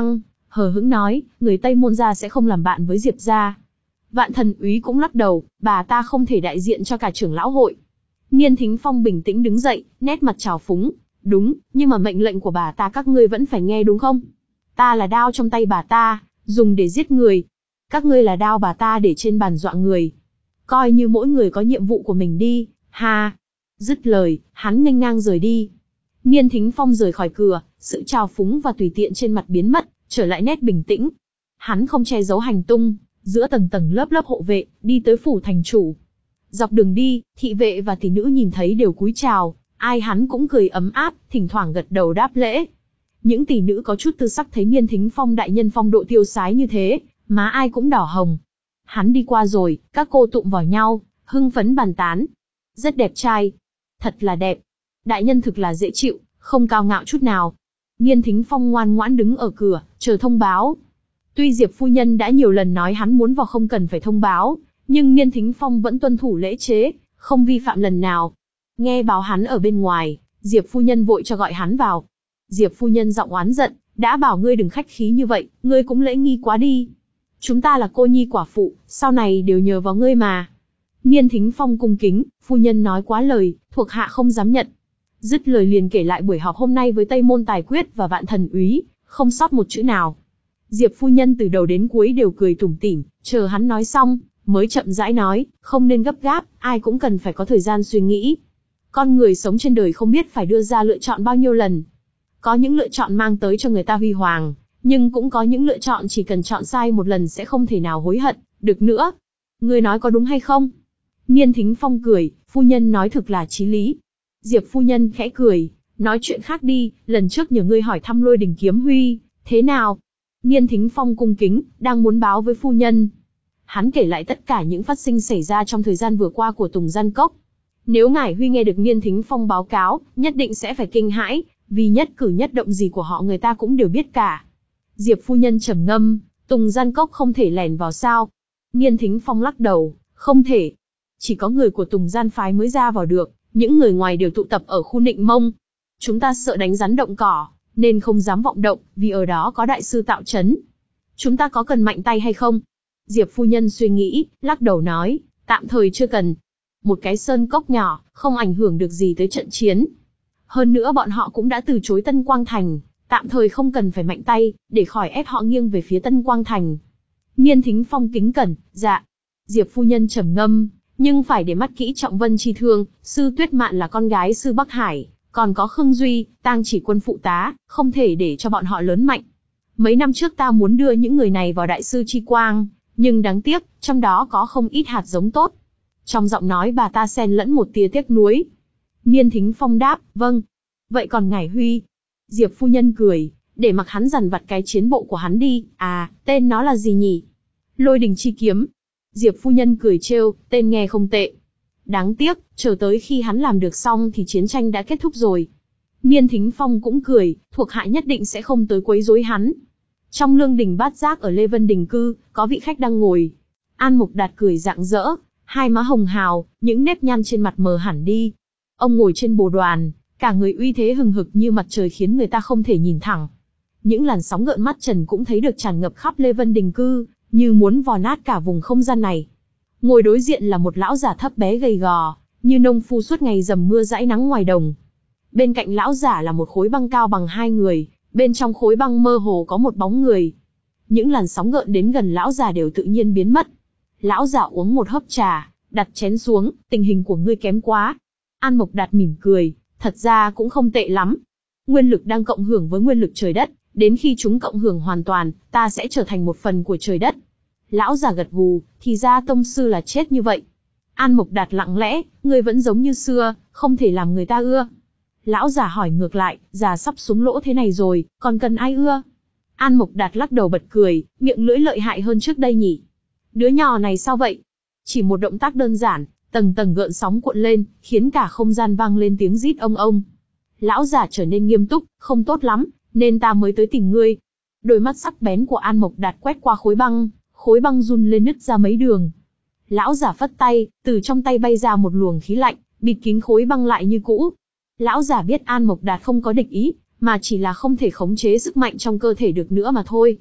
hờ hững nói, người Tây Môn gia sẽ không làm bạn với Diệp gia. Vạn Thần Úy cũng lắc đầu, bà ta không thể đại diện cho cả trưởng lão hội. Niên Thính Phong bình tĩnh đứng dậy, nét mặt trào phúng, đúng, nhưng mà mệnh lệnh của bà ta các ngươi vẫn phải nghe đúng không? Ta là đao trong tay bà ta, dùng để giết người. Các ngươi là đao bà ta để trên bàn dọa người. Coi như mỗi người có nhiệm vụ của mình đi, ha. Dứt lời, hắn nghênh ngang rời đi. Niên Thính Phong rời khỏi cửa, sự trào phúng và tùy tiện trên mặt biến mất, trở lại nét bình tĩnh. Hắn không che giấu hành tung, giữa tầng tầng lớp lớp hộ vệ, đi tới phủ thành chủ. Dọc đường đi, thị vệ và tỷ nữ nhìn thấy đều cúi chào, ai hắn cũng cười ấm áp, thỉnh thoảng gật đầu đáp lễ. Những tỷ nữ có chút tư sắc thấy Niên Thính Phong đại nhân phong độ tiêu sái như thế, má ai cũng đỏ hồng. Hắn đi qua rồi, các cô tụm vào nhau, hưng phấn bàn tán. Rất đẹp trai. Thật là đẹp. Đại nhân thực là dễ chịu, không cao ngạo chút nào. Niên Thính Phong ngoan ngoãn đứng ở cửa, chờ thông báo. Tuy Diệp phu nhân đã nhiều lần nói hắn muốn vào không cần phải thông báo, nhưng Niên Thính Phong vẫn tuân thủ lễ chế, không vi phạm lần nào. Nghe báo hắn ở bên ngoài, Diệp phu nhân vội cho gọi hắn vào. Diệp phu nhân giọng oán giận, đã bảo ngươi đừng khách khí như vậy, ngươi cũng lễ nghi quá đi. Chúng ta là cô nhi quả phụ, sau này đều nhờ vào ngươi mà. Niên Thính Phong cung kính, phu nhân nói quá lời, thuộc hạ không dám nhận. Dứt lời liền kể lại buổi họp hôm nay với Tây Môn Tài Quyết và Vạn Thần Úy, không sót một chữ nào. Diệp phu nhân từ đầu đến cuối đều cười tủm tỉm, chờ hắn nói xong, mới chậm rãi nói, không nên gấp gáp, ai cũng cần phải có thời gian suy nghĩ. Con người sống trên đời không biết phải đưa ra lựa chọn bao nhiêu lần. Có những lựa chọn mang tới cho người ta huy hoàng, nhưng cũng có những lựa chọn chỉ cần chọn sai một lần sẽ không thể nào hối hận được nữa. Ngươi nói có đúng hay không? Niên Thính Phong cười, phu nhân nói thực là chí lý. Diệp phu nhân khẽ cười, nói chuyện khác đi, lần trước nhờ ngươi hỏi thăm Lôi Đình Kiếm Huy, thế nào? Niên Thính Phong cung kính, đang muốn báo với phu nhân. Hắn kể lại tất cả những phát sinh xảy ra trong thời gian vừa qua của Tùng Gian Cốc. Nếu ngải Huy nghe được Niên Thính Phong báo cáo, nhất định sẽ phải kinh hãi, vì nhất cử nhất động gì của họ người ta cũng đều biết cả. Diệp phu nhân trầm ngâm, Tùng Gian Cốc không thể lẻn vào sao? Niên Thính Phong lắc đầu, không thể. Chỉ có người của Tùng Gian phái mới ra vào được, những người ngoài đều tụ tập ở khu Nịnh Mông. Chúng ta sợ đánh rắn động cỏ, nên không dám vọng động, vì ở đó có đại sư tạo trấn. Chúng ta có cần mạnh tay hay không? Diệp phu nhân suy nghĩ, lắc đầu nói, tạm thời chưa cần. Một cái sơn cốc nhỏ, không ảnh hưởng được gì tới trận chiến. Hơn nữa bọn họ cũng đã từ chối Tân Quang Thành, tạm thời không cần phải mạnh tay, để khỏi ép họ nghiêng về phía Tân Quang Thành. Niên Thính Phong kính cẩn, dạ. Diệp phu nhân trầm ngâm, nhưng phải để mắt kỹ Trọng Vân chi thương, sư Tuyết Mạn là con gái sư Bắc Hải, còn có Khương Duy, Tang Chỉ Quân phụ tá, không thể để cho bọn họ lớn mạnh. Mấy năm trước ta muốn đưa những người này vào đại sư chi quang, nhưng đáng tiếc, trong đó có không ít hạt giống tốt. Trong giọng nói bà ta xen lẫn một tia tiếc nuối. Niên Thính Phong đáp, vâng. Vậy còn ngải Huy? Diệp phu nhân cười, để mặc hắn dằn vặt cái chiến bộ của hắn đi, à, tên nó là gì nhỉ? Lôi Đình Chi Kiếm. Diệp phu nhân cười trêu, tên nghe không tệ. Đáng tiếc, chờ tới khi hắn làm được xong thì chiến tranh đã kết thúc rồi. Niên Thính Phong cũng cười, thuộc hạ nhất định sẽ không tới quấy rối hắn. Trong lương đình bát giác ở Lê Vân Đình Cư, có vị khách đang ngồi. An Mục Đạt cười rạng rỡ, hai má hồng hào, những nếp nhăn trên mặt mờ hẳn đi. Ông ngồi trên bồ đoàn, cả người uy thế hừng hực như mặt trời khiến người ta không thể nhìn thẳng. Những làn sóng gợn mắt trần cũng thấy được tràn ngập khắp Lê Vân Đình Cư, như muốn vò nát cả vùng không gian này. Ngồi đối diện là một lão giả thấp bé gầy gò, như nông phu suốt ngày dầm mưa dãi nắng ngoài đồng. Bên cạnh lão giả là một khối băng cao bằng hai người, bên trong khối băng mơ hồ có một bóng người. Những làn sóng gợn đến gần lão già đều tự nhiên biến mất. Lão già uống một hớp trà, đặt chén xuống, tình hình của ngươi kém quá. An Mộc Đạt mỉm cười, thật ra cũng không tệ lắm. Nguyên lực đang cộng hưởng với nguyên lực trời đất, đến khi chúng cộng hưởng hoàn toàn, ta sẽ trở thành một phần của trời đất. Lão già gật gù, thì ra tông sư là chết như vậy. An Mộc Đạt lặng lẽ, ngươi vẫn giống như xưa, không thể làm người ta ưa. Lão già hỏi ngược lại, già sắp xuống lỗ thế này rồi, còn cần ai ưa? An Mộc Đạt lắc đầu bật cười, miệng lưỡi lợi hại hơn trước đây nhỉ. Đứa nhỏ này sao vậy? Chỉ một động tác đơn giản, tầng tầng gợn sóng cuộn lên, khiến cả không gian vang lên tiếng rít ông ông. Lão già trở nên nghiêm túc, không tốt lắm, nên ta mới tới tìm ngươi. Đôi mắt sắc bén của An Mộc Đạt quét qua khối băng, khối băng run lên nứt ra mấy đường. Lão già phất tay, từ trong tay bay ra một luồng khí lạnh, bịt kín khối băng lại như cũ. Lão già biết An Mộc Đạt không có địch ý, mà chỉ là không thể khống chế sức mạnh trong cơ thể được nữa mà thôi.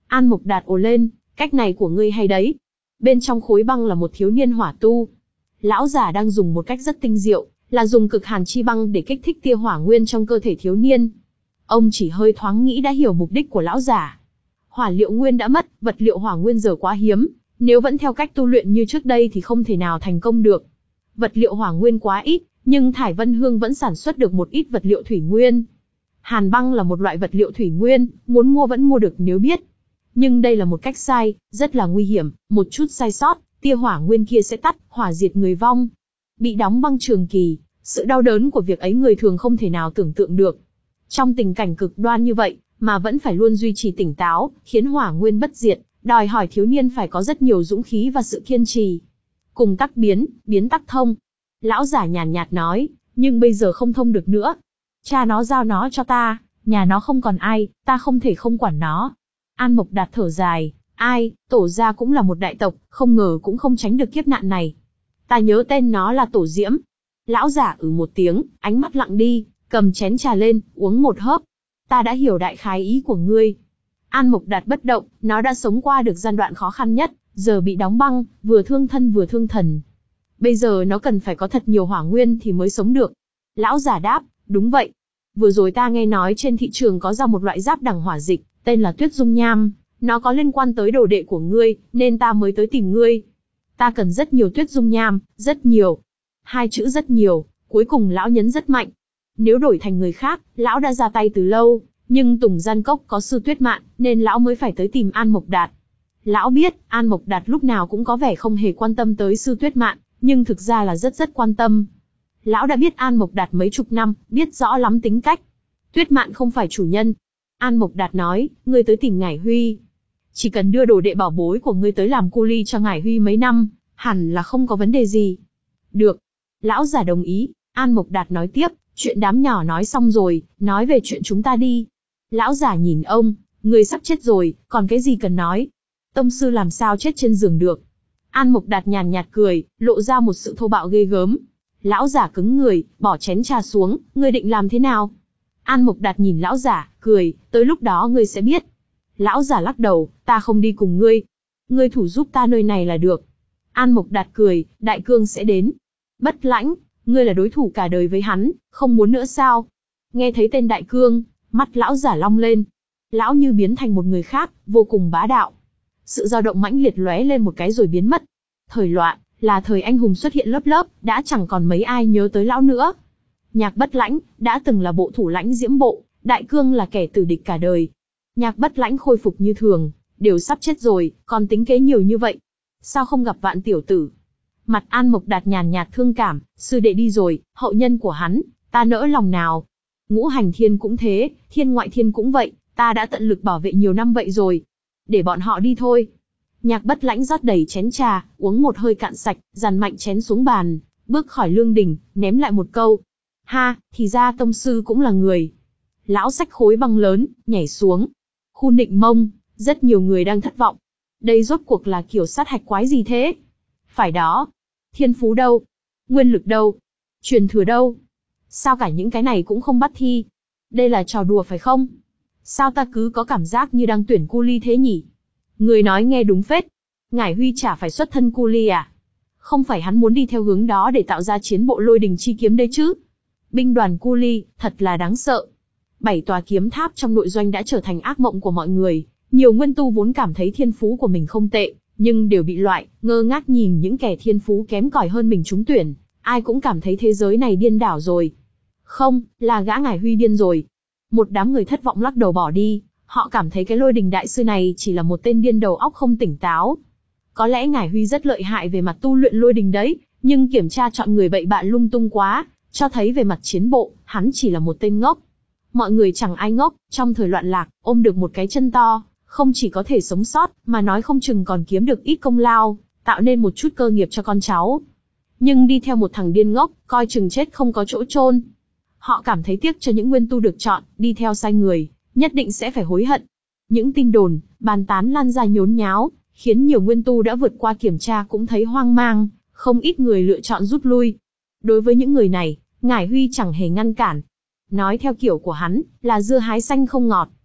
An Mộc Đạt ồ lên, cách này của ngươi hay đấy. Bên trong khối băng là một thiếu niên hỏa tu. Lão giả đang dùng một cách rất tinh diệu, là dùng cực hàn chi băng để kích thích tia hỏa nguyên trong cơ thể thiếu niên. Ông chỉ hơi thoáng nghĩ đã hiểu mục đích của lão giả. Hỏa liệu nguyên đã mất, vật liệu hỏa nguyên giờ quá hiếm, nếu vẫn theo cách tu luyện như trước đây thì không thể nào thành công được. Vật liệu hỏa nguyên quá ít, nhưng Thải Vân Hương vẫn sản xuất được một ít vật liệu thủy nguyên. Hàn băng là một loại vật liệu thủy nguyên, muốn mua vẫn mua được nếu biết. Nhưng đây là một cách sai, rất là nguy hiểm, một chút sai sót, tia hỏa nguyên kia sẽ tắt, hỏa diệt người vong. Bị đóng băng trường kỳ, sự đau đớn của việc ấy người thường không thể nào tưởng tượng được. Trong tình cảnh cực đoan như vậy, mà vẫn phải luôn duy trì tỉnh táo, khiến hỏa nguyên bất diệt, đòi hỏi thiếu niên phải có rất nhiều dũng khí và sự kiên trì. Cùng tắc biến, biến tắc thông. Lão giả nhàn nhạt nói, nhưng bây giờ không thông được nữa. Cha nó giao nó cho ta, nhà nó không còn ai, ta không thể không quản nó. An Mộc Đạt thở dài, ai, Tổ gia cũng là một đại tộc, không ngờ cũng không tránh được kiếp nạn này. Ta nhớ tên nó là Tổ Diễm. Lão giả ừ một tiếng, ánh mắt lặng đi, cầm chén trà lên, uống một hớp. Ta đã hiểu đại khái ý của ngươi. An Mộc Đạt bất động, nó đã sống qua được giai đoạn khó khăn nhất, giờ bị đóng băng, vừa thương thân vừa thương thần. Bây giờ nó cần phải có thật nhiều hỏa nguyên thì mới sống được. Lão giả đáp, đúng vậy. Vừa rồi ta nghe nói trên thị trường có ra một loại giáp đẳng hỏa dịch, tên là Tuyết Dung Nham. Nó có liên quan tới đồ đệ của ngươi, nên ta mới tới tìm ngươi. Ta cần rất nhiều Tuyết Dung Nham, rất nhiều. Hai chữ rất nhiều, cuối cùng lão nhấn rất mạnh. Nếu đổi thành người khác, lão đã ra tay từ lâu, nhưng Tùng Gian Cốc có Sư Tuyết Mạn, nên lão mới phải tới tìm An Mộc Đạt. Lão biết, An Mộc Đạt lúc nào cũng có vẻ không hề quan tâm tới Sư Tuyết Mạn, nhưng thực ra là rất rất quan tâm. Lão đã biết An Mộc Đạt mấy chục năm, biết rõ lắm tính cách. Tuyết Mạn không phải chủ nhân. An Mộc Đạt nói, ngươi tới tìm Ngải Huy. Chỉ cần đưa đồ đệ bảo bối của ngươi tới làm cu ly cho Ngải Huy mấy năm, hẳn là không có vấn đề gì. Được. Lão giả đồng ý. An Mộc Đạt nói tiếp, chuyện đám nhỏ nói xong rồi, nói về chuyện chúng ta đi. Lão giả nhìn ông, ngươi sắp chết rồi, còn cái gì cần nói? Tông sư làm sao chết trên giường được? An Mộc Đạt nhàn nhạt cười, lộ ra một sự thô bạo ghê gớm. Lão giả cứng người, bỏ chén trà xuống, ngươi định làm thế nào? An Mộc Đạt nhìn lão giả, cười, tới lúc đó ngươi sẽ biết. Lão giả lắc đầu, ta không đi cùng ngươi. Ngươi thủ giúp ta nơi này là được. An Mộc Đạt cười, Đại Cương sẽ đến. Bất Lãnh, ngươi là đối thủ cả đời với hắn, không muốn nữa sao? Nghe thấy tên Đại Cương, mắt lão giả long lên. Lão như biến thành một người khác, vô cùng bá đạo. Sự dao động mãnh liệt lóe lên một cái rồi biến mất. Thời loạn, là thời anh hùng xuất hiện lớp lớp, đã chẳng còn mấy ai nhớ tới lão nữa. Nhạc Bất Lãnh, đã từng là bộ thủ lãnh Diễm Bộ, Đại Cương là kẻ tử địch cả đời. Nhạc Bất Lãnh khôi phục như thường, đều sắp chết rồi, còn tính kế nhiều như vậy. Sao không gặp Vạn tiểu tử? Mặt An Mộc Đạt nhàn nhạt thương cảm, sư đệ đi rồi, hậu nhân của hắn, ta nỡ lòng nào. Ngũ Hành Thiên cũng thế, Thiên Ngoại Thiên cũng vậy, ta đã tận lực bảo vệ nhiều năm vậy rồi. Để bọn họ đi thôi. Nhạc Bất Lãnh rót đầy chén trà, uống một hơi cạn sạch, dàn mạnh chén xuống bàn, bước khỏi lương đình, ném lại một câu. Ha, thì ra tông sư cũng là người. Lão xách khối băng lớn, nhảy xuống. Khu Nịnh Mông, rất nhiều người đang thất vọng. Đây rốt cuộc là kiểu sát hạch quái gì thế? Phải đó. Thiên phú đâu? Nguyên lực đâu? Truyền thừa đâu? Sao cả những cái này cũng không bắt thi? Đây là trò đùa phải không? Sao ta cứ có cảm giác như đang tuyển cu ly thế nhỉ? Người nói nghe đúng phết. Ngải Huy chả phải xuất thân cu ly à? Không phải hắn muốn đi theo hướng đó để tạo ra chiến bộ Lôi Đình chi kiếm đấy chứ? Binh đoàn cu ly, thật là đáng sợ. Bảy tòa kiếm tháp trong nội doanh đã trở thành ác mộng của mọi người. Nhiều nguyên tu vốn cảm thấy thiên phú của mình không tệ, nhưng đều bị loại, ngơ ngác nhìn những kẻ thiên phú kém cỏi hơn mình trúng tuyển. Ai cũng cảm thấy thế giới này điên đảo rồi. Không, là gã Ngải Huy điên rồi. Một đám người thất vọng lắc đầu bỏ đi. Họ cảm thấy cái Lôi Đình đại sư này chỉ là một tên điên đầu óc không tỉnh táo. Có lẽ Ngải Huy rất lợi hại về mặt tu luyện Lôi Đình đấy, nhưng kiểm tra chọn người bậy bạ lung tung quá, cho thấy về mặt chiến bộ, hắn chỉ là một tên ngốc. Mọi người chẳng ai ngốc, trong thời loạn lạc, ôm được một cái chân to, không chỉ có thể sống sót, mà nói không chừng còn kiếm được ít công lao, tạo nên một chút cơ nghiệp cho con cháu. Nhưng đi theo một thằng điên ngốc, coi chừng chết không có chỗ chôn. Họ cảm thấy tiếc cho những nguyên tu được chọn, đi theo sai người, nhất định sẽ phải hối hận. Những tin đồn, bàn tán lan ra nhốn nháo, khiến nhiều nguyên tu đã vượt qua kiểm tra cũng thấy hoang mang, không ít người lựa chọn rút lui. Đối với những người này, Ngải Huy chẳng hề ngăn cản. Nói theo kiểu của hắn, là dưa hái xanh không ngọt.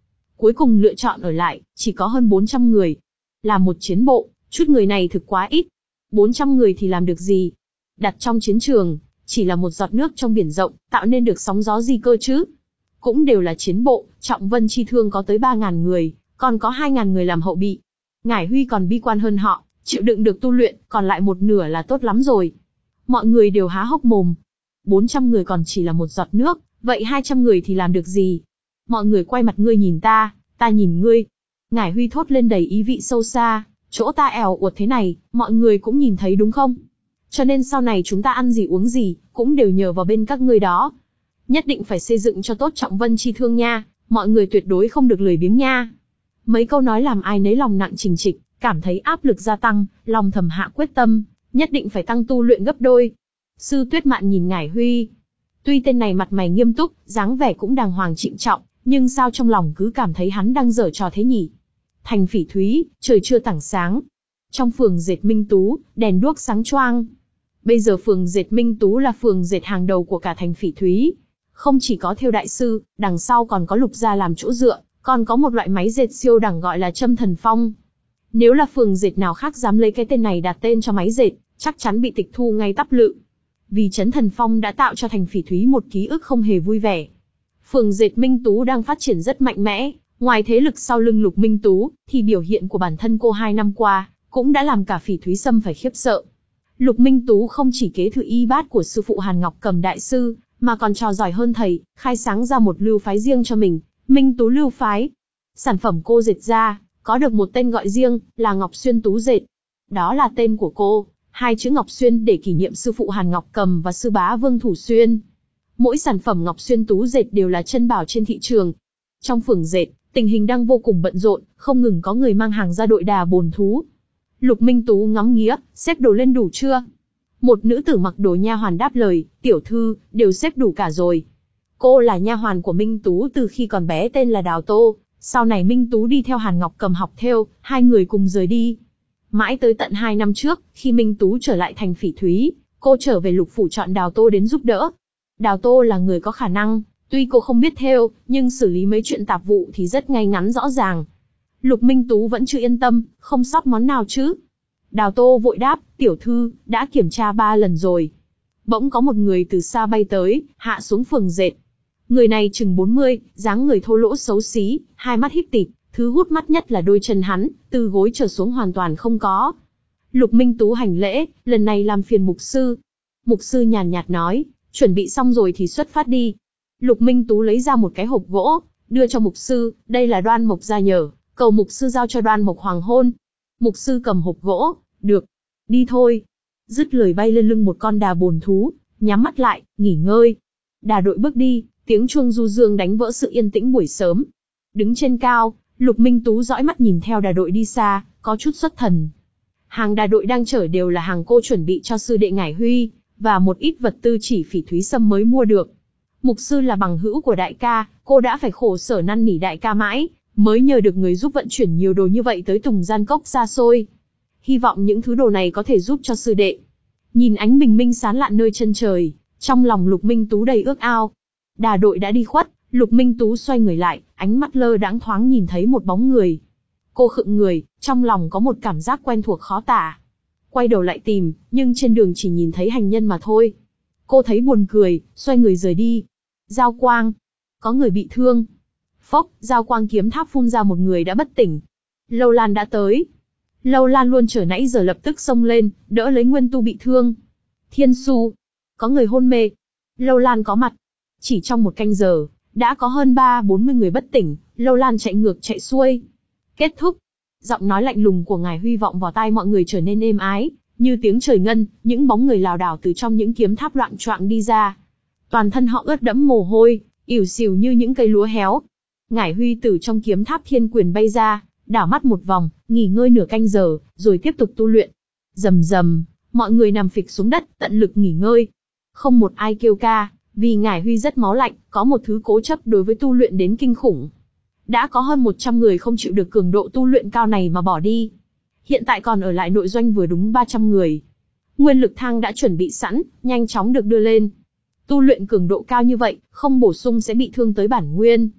cuối cùng lựa chọn ở lại, chỉ có hơn bốn trăm người. Là một chiến bộ, chút người này thực quá ít. bốn trăm người thì làm được gì? Đặt trong chiến trường, chỉ là một giọt nước trong biển rộng, tạo nên được sóng gió gì cơ chứ? Cũng đều là chiến bộ, Trọng Vân chi thương có tới ba ngàn người, còn có hai ngàn người làm hậu bị. Ngải Huy còn bi quan hơn họ, chịu đựng được tu luyện, còn lại một nửa là tốt lắm rồi. Mọi người đều há hốc mồm. bốn trăm người còn chỉ là một giọt nước, vậy hai trăm người thì làm được gì? Mọi người quay mặt ngươi nhìn ta, ta nhìn ngươi. Ngải Huy thốt lên đầy ý vị sâu xa, chỗ ta ẻo uột thế này, mọi người cũng nhìn thấy đúng không? Cho nên sau này chúng ta ăn gì uống gì, cũng đều nhờ vào bên các ngươi đó. Nhất định phải xây dựng cho tốt Trọng Vân chi thương nha, mọi người tuyệt đối không được lười biếng nha. Mấy câu nói làm ai nấy lòng nặng trịch trịch, cảm thấy áp lực gia tăng, lòng thầm hạ quyết tâm, nhất định phải tăng tu luyện gấp đôi. Sư Tuyết Mạn nhìn Ngải Huy. Tuy tên này mặt mày nghiêm túc, dáng vẻ cũng đàng hoàng trịnh trọng, nhưng sao trong lòng cứ cảm thấy hắn đang giở trò thế nhỉ? Thành Phỉ Thúy, trời chưa tảng sáng. Trong phường dệt Minh Tú, đèn đuốc sáng choang. Bây giờ phường dệt Minh Tú là phường dệt hàng đầu của cả thành Phỉ Thúy. Không chỉ có thêu đại sư, đằng sau còn có Lục gia làm chỗ dựa, còn có một loại máy dệt siêu đẳng gọi là Châm Thần Phong. Nếu là phường dệt nào khác dám lấy cái tên này đặt tên cho máy dệt, chắc chắn bị tịch thu ngay tắp lự. Vì Chấn Thần Phong đã tạo cho thành Phỉ Thúy một ký ức không hề vui vẻ. Phường dệt Minh Tú đang phát triển rất mạnh mẽ, ngoài thế lực sau lưng Lục Minh Tú, thì biểu hiện của bản thân cô hai năm qua, cũng đã làm cả Phỉ Thúy Sâm phải khiếp sợ. Lục Minh Tú không chỉ kế thừa y bát của sư phụ Hàn Ngọc Cầm đại sư, mà còn trò giỏi hơn thầy, khai sáng ra một lưu phái riêng cho mình, Minh Tú lưu phái. Sản phẩm cô dệt ra, có được một tên gọi riêng, là Ngọc Xuyên Tú dệt. Đó là tên của cô, hai chữ Ngọc Xuyên để kỷ niệm sư phụ Hàn Ngọc Cầm và sư bá Vương Thủ Xuyên. Mỗi sản phẩm Ngọc Xuyên Tú dệt đều là chân bảo trên thị trường. Trong phường dệt, tình hình đang vô cùng bận rộn, không ngừng có người mang hàng ra đội đà bồn thú. Lục Minh Tú ngắm nghía, xếp đồ lên đủ chưa? Một nữ tử mặc đồ nha hoàn đáp lời, tiểu thư, đều xếp đủ cả rồi. Cô là nha hoàn của Minh Tú từ khi còn bé tên là Đào Tô, sau này Minh Tú đi theo Hàn Ngọc Cầm học thêu, hai người cùng rời đi. Mãi tới tận hai năm trước, khi Minh Tú trở lại thành Phỉ Thúy, cô trở về Lục phủ chọn Đào Tô đến giúp đỡ. Đào Tô là người có khả năng, tuy cô không biết thêu, nhưng xử lý mấy chuyện tạp vụ thì rất ngay ngắn rõ ràng. Lục Minh Tú vẫn chưa yên tâm, không sót món nào chứ? Đào Tô vội đáp, tiểu thư, đã kiểm tra ba lần rồi. Bỗng có một người từ xa bay tới, hạ xuống phường dệt. Người này chừng bốn mươi, dáng người thô lỗ xấu xí, hai mắt híp tịt, thứ hút mắt nhất là đôi chân hắn, từ gối trở xuống hoàn toàn không có. Lục Minh Tú hành lễ, lần này làm phiền mục sư. Mục sư nhàn nhạt nói, chuẩn bị xong rồi thì xuất phát đi. Lục Minh Tú lấy ra một cái hộp gỗ, đưa cho mục sư, đây là Đoan Mộc gia nhờ, cầu mục sư giao cho Đoan Mộc hoàng hôn. Mục sư cầm hộp gỗ, được, đi thôi. Dứt lời bay lên lưng một con đà bồn thú, nhắm mắt lại, nghỉ ngơi. Đà đội bước đi, tiếng chuông du dương đánh vỡ sự yên tĩnh buổi sớm. Đứng trên cao, Lục Minh Tú dõi mắt nhìn theo đà đội đi xa, có chút xuất thần. Hàng đà đội đang chở đều là hàng cô chuẩn bị cho sư đệ Ngải Huy, và một ít vật tư chỉ Phỉ Thúy Sâm mới mua được. Mục sư là bằng hữu của đại ca, cô đã phải khổ sở năn nỉ đại ca mãi, mới nhờ được người giúp vận chuyển nhiều đồ như vậy tới Tùng Gian Cốc xa xôi. Hy vọng những thứ đồ này có thể giúp cho sư đệ. Nhìn ánh bình minh sáng lạn nơi chân trời, trong lòng Lục Minh Tú đầy ước ao. Đà đội đã đi khuất, Lục Minh Tú xoay người lại, ánh mắt lơ đãng thoáng nhìn thấy một bóng người. Cô khựng người, trong lòng có một cảm giác quen thuộc khó tả. Quay đầu lại tìm, nhưng trên đường chỉ nhìn thấy hành nhân mà thôi. Cô thấy buồn cười, xoay người rời đi. Giao quang. Có người bị thương. Phốc, giao quang kiếm tháp phun ra một người đã bất tỉnh. Lâu Lan đã tới. Lâu Lan luôn chờ nãy giờ lập tức xông lên, đỡ lấy Nguyên Tu bị thương. Thiên Su. Có người hôn mê. Lâu Lan có mặt. Chỉ trong một canh giờ, đã có hơn ba bốn mươi người bất tỉnh, Lâu Lan chạy ngược chạy xuôi. Kết thúc. Giọng nói lạnh lùng của Ngải Huy vọng vào tai mọi người trở nên êm ái, như tiếng trời ngân, những bóng người lảo đảo từ trong những kiếm tháp loạng choạng đi ra. Toàn thân họ ướt đẫm mồ hôi, ỉu xìu như những cây lúa héo. Ngải Huy từ trong kiếm tháp thiên quyền bay ra, đảo mắt một vòng, nghỉ ngơi nửa canh giờ, rồi tiếp tục tu luyện. Rầm rầm, mọi người nằm phịch xuống đất, tận lực nghỉ ngơi. Không một ai kêu ca, vì Ngải Huy rất máu lạnh, có một thứ cố chấp đối với tu luyện đến kinh khủng. Đã có hơn một trăm người không chịu được cường độ tu luyện cao này mà bỏ đi. Hiện tại còn ở lại nội doanh vừa đúng ba trăm người. Nguyên lực thang đã chuẩn bị sẵn, nhanh chóng được đưa lên. Tu luyện cường độ cao như vậy, không bổ sung sẽ bị thương tới bản nguyên.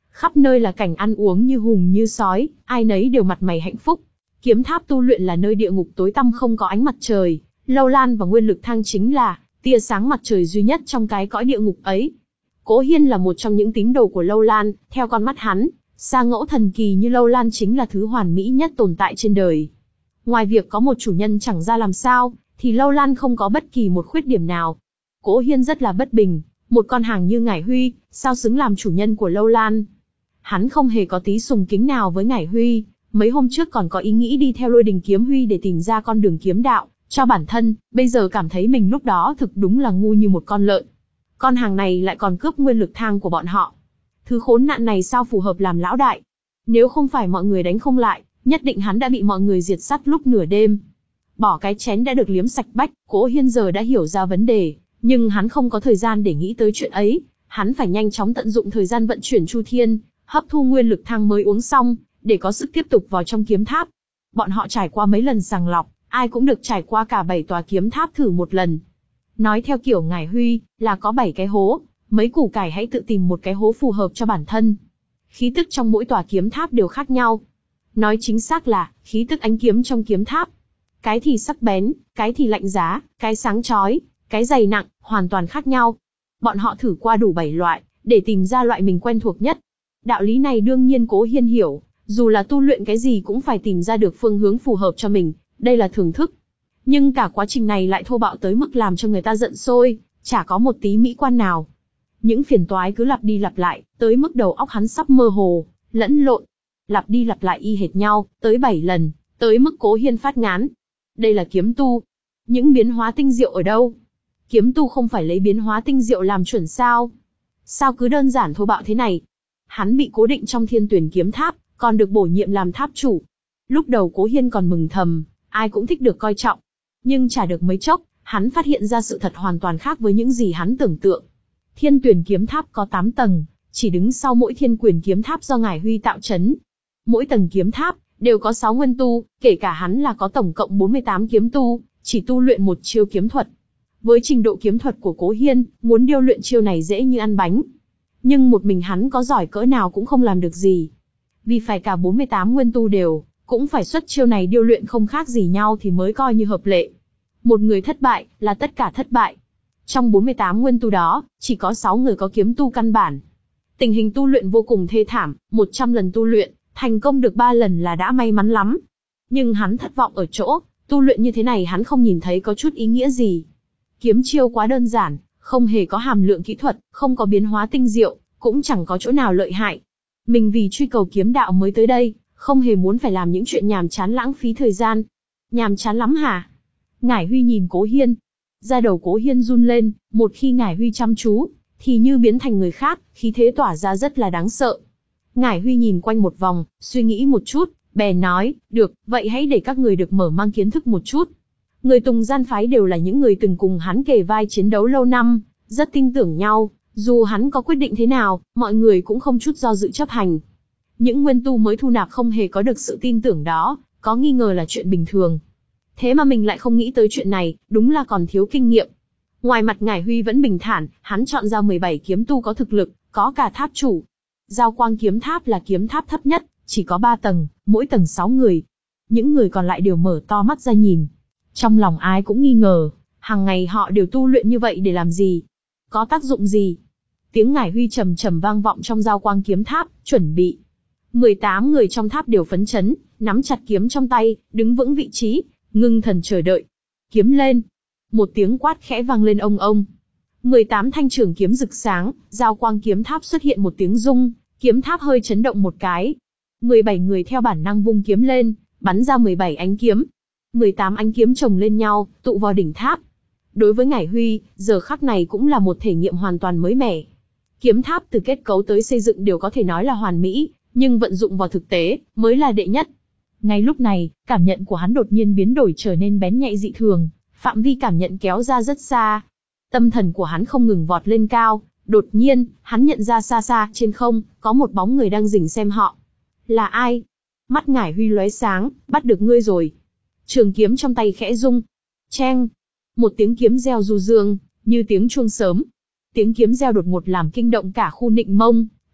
Khắp nơi là cảnh ăn uống như hùm như sói, ai nấy đều mặt mày hạnh phúc. Kiếm tháp tu luyện là nơi địa ngục tối tăm không có ánh mặt trời, lâu lan và nguyên lực thang chính là tia sáng mặt trời duy nhất trong cái cõi địa ngục ấy. Cố Hiên là một trong những tín đồ của lâu lan, theo con mắt hắn, sa ngẫu thần kỳ như lâu lan chính là thứ hoàn mỹ nhất tồn tại trên đời. Ngoài việc có một chủ nhân chẳng ra làm sao, thì lâu lan không có bất kỳ một khuyết điểm nào. Cố Hiên rất là bất bình, một con hàng như Ngải Huy, sao xứng làm chủ nhân của lâu lan. Hắn không hề có tí sùng kính nào với Ngải Huy, mấy hôm trước còn có ý nghĩ đi theo Lôi Đình Kiếm Huy để tìm ra con đường kiếm đạo cho bản thân, bây giờ cảm thấy mình lúc đó thực đúng là ngu như một con lợn. Con hàng này lại còn cướp nguyên lực thang của bọn họ. Thứ khốn nạn này sao phù hợp làm lão đại? Nếu không phải mọi người đánh không lại, nhất định hắn đã bị mọi người diệt sát lúc nửa đêm. Bỏ cái chén đã được liếm sạch bách, Cố Hiên giờ đã hiểu ra vấn đề, nhưng hắn không có thời gian để nghĩ tới chuyện ấy, hắn phải nhanh chóng tận dụng thời gian vận chuyển Chu Thiên, hấp thu nguyên lực thang mới uống xong, để có sức tiếp tục vào trong kiếm tháp. Bọn họ trải qua mấy lần sàng lọc, ai cũng được trải qua cả bảy tòa kiếm tháp thử một lần. Nói theo kiểu Ngải Huy, là có bảy cái hố, mấy củ cải hãy tự tìm một cái hố phù hợp cho bản thân. Khí tức trong mỗi tòa kiếm tháp đều khác nhau. Nói chính xác là, khí tức ánh kiếm trong kiếm tháp. Cái thì sắc bén, cái thì lạnh giá, cái sáng chói, cái dày nặng, hoàn toàn khác nhau. Bọn họ thử qua đủ bảy loại, để tìm ra loại mình quen thuộc nhất. Đạo lý này đương nhiên Cố Hiên hiểu, dù là tu luyện cái gì cũng phải tìm ra được phương hướng phù hợp cho mình, đây là thưởng thức. Nhưng cả quá trình này lại thô bạo tới mức làm cho người ta giận sôi, chả có một tí mỹ quan nào. Những phiền toái cứ lặp đi lặp lại, tới mức đầu óc hắn sắp mơ hồ, lẫn lộn. Lặp đi lặp lại y hệt nhau, tới bảy lần, tới mức Cố Hiên phát ngán. Đây là kiếm tu. Những biến hóa tinh diệu ở đâu? Kiếm tu không phải lấy biến hóa tinh diệu làm chuẩn sao? Sao cứ đơn giản thô bạo thế này? Hắn bị cố định trong Thiên Tuyển kiếm tháp, còn được bổ nhiệm làm tháp chủ. Lúc đầu Cố Hiên còn mừng thầm, ai cũng thích được coi trọng. Nhưng chả được mấy chốc, hắn phát hiện ra sự thật hoàn toàn khác với những gì hắn tưởng tượng. Thiên Tuyển kiếm tháp có tám tầng, chỉ đứng sau mỗi Thiên Quyền kiếm tháp do Ngải Huy tạo trấn. Mỗi tầng kiếm tháp đều có sáu nguyên tu, kể cả hắn là có tổng cộng bốn mươi tám kiếm tu, chỉ tu luyện một chiêu kiếm thuật. Với trình độ kiếm thuật của Cố Hiên, muốn điêu luyện chiêu này dễ như ăn bánh. Nhưng một mình hắn có giỏi cỡ nào cũng không làm được gì. Vì phải cả bốn mươi tám nguyên tu đều, cũng phải xuất chiêu này điêu luyện không khác gì nhau thì mới coi như hợp lệ. Một người thất bại, là tất cả thất bại. Trong bốn mươi tám nguyên tu đó, chỉ có sáu người có kiếm tu căn bản. Tình hình tu luyện vô cùng thê thảm, một trăm lần tu luyện, thành công được ba lần là đã may mắn lắm. Nhưng hắn thất vọng ở chỗ, tu luyện như thế này hắn không nhìn thấy có chút ý nghĩa gì. Kiếm chiêu quá đơn giản, không hề có hàm lượng kỹ thuật, không có biến hóa tinh diệu, cũng chẳng có chỗ nào lợi hại. Mình vì truy cầu kiếm đạo mới tới đây, không hề muốn phải làm những chuyện nhàm chán lãng phí thời gian. Nhàm chán lắm hả? Ngải Huy nhìn Cố Hiên. Da đầu Cố Hiên run lên, một khi Ngải Huy chăm chú, thì như biến thành người khác, khí thế tỏa ra rất là đáng sợ. Ngải Huy nhìn quanh một vòng, suy nghĩ một chút, bèn nói, được, vậy hãy để các người được mở mang kiến thức một chút. Người Tùng Gian phái đều là những người từng cùng hắn kề vai chiến đấu lâu năm, rất tin tưởng nhau, dù hắn có quyết định thế nào, mọi người cũng không chút do dự chấp hành. Những nguyên tu mới thu nạp không hề có được sự tin tưởng đó, có nghi ngờ là chuyện bình thường. Thế mà mình lại không nghĩ tới chuyện này, đúng là còn thiếu kinh nghiệm. Ngoài mặt Ngải Huy vẫn bình thản, hắn chọn ra mười bảy kiếm tu có thực lực, có cả tháp chủ. Giao Quang kiếm tháp là kiếm tháp thấp nhất, chỉ có ba tầng, mỗi tầng sáu người. Những người còn lại đều mở to mắt ra nhìn. Trong lòng ai cũng nghi ngờ, hàng ngày họ đều tu luyện như vậy để làm gì? Có tác dụng gì? Tiếng Ngải Huy trầm trầm vang vọng trong Giao Quang kiếm tháp, chuẩn bị. mười tám người trong tháp đều phấn chấn, nắm chặt kiếm trong tay, đứng vững vị trí, ngưng thần chờ đợi. Kiếm lên. Một tiếng quát khẽ vang lên ông ông. mười tám thanh trường kiếm rực sáng, Giao Quang kiếm tháp xuất hiện một tiếng rung, kiếm tháp hơi chấn động một cái. mười bảy người theo bản năng vung kiếm lên, bắn ra mười bảy ánh kiếm. mười tám ánh kiếm chồng lên nhau, tụ vào đỉnh tháp. Đối với Ngải Huy, giờ khắc này cũng là một thể nghiệm hoàn toàn mới mẻ. Kiếm tháp từ kết cấu tới xây dựng đều có thể nói là hoàn mỹ, nhưng vận dụng vào thực tế, mới là đệ nhất. Ngay lúc này, cảm nhận của hắn đột nhiên biến đổi trở nên bén nhạy dị thường, phạm vi cảm nhận kéo ra rất xa. Tâm thần của hắn không ngừng vọt lên cao, đột nhiên, hắn nhận ra xa xa, trên không, có một bóng người đang rình xem họ. Là ai? Mắt Ngải Huy lóe sáng, bắt được ngươi rồi. Trường kiếm trong tay khẽ rung. Cheng! Một tiếng kiếm reo du dương, như tiếng chuông sớm. Tiếng kiếm reo đột ngột làm kinh động cả khu Nịnh Mông,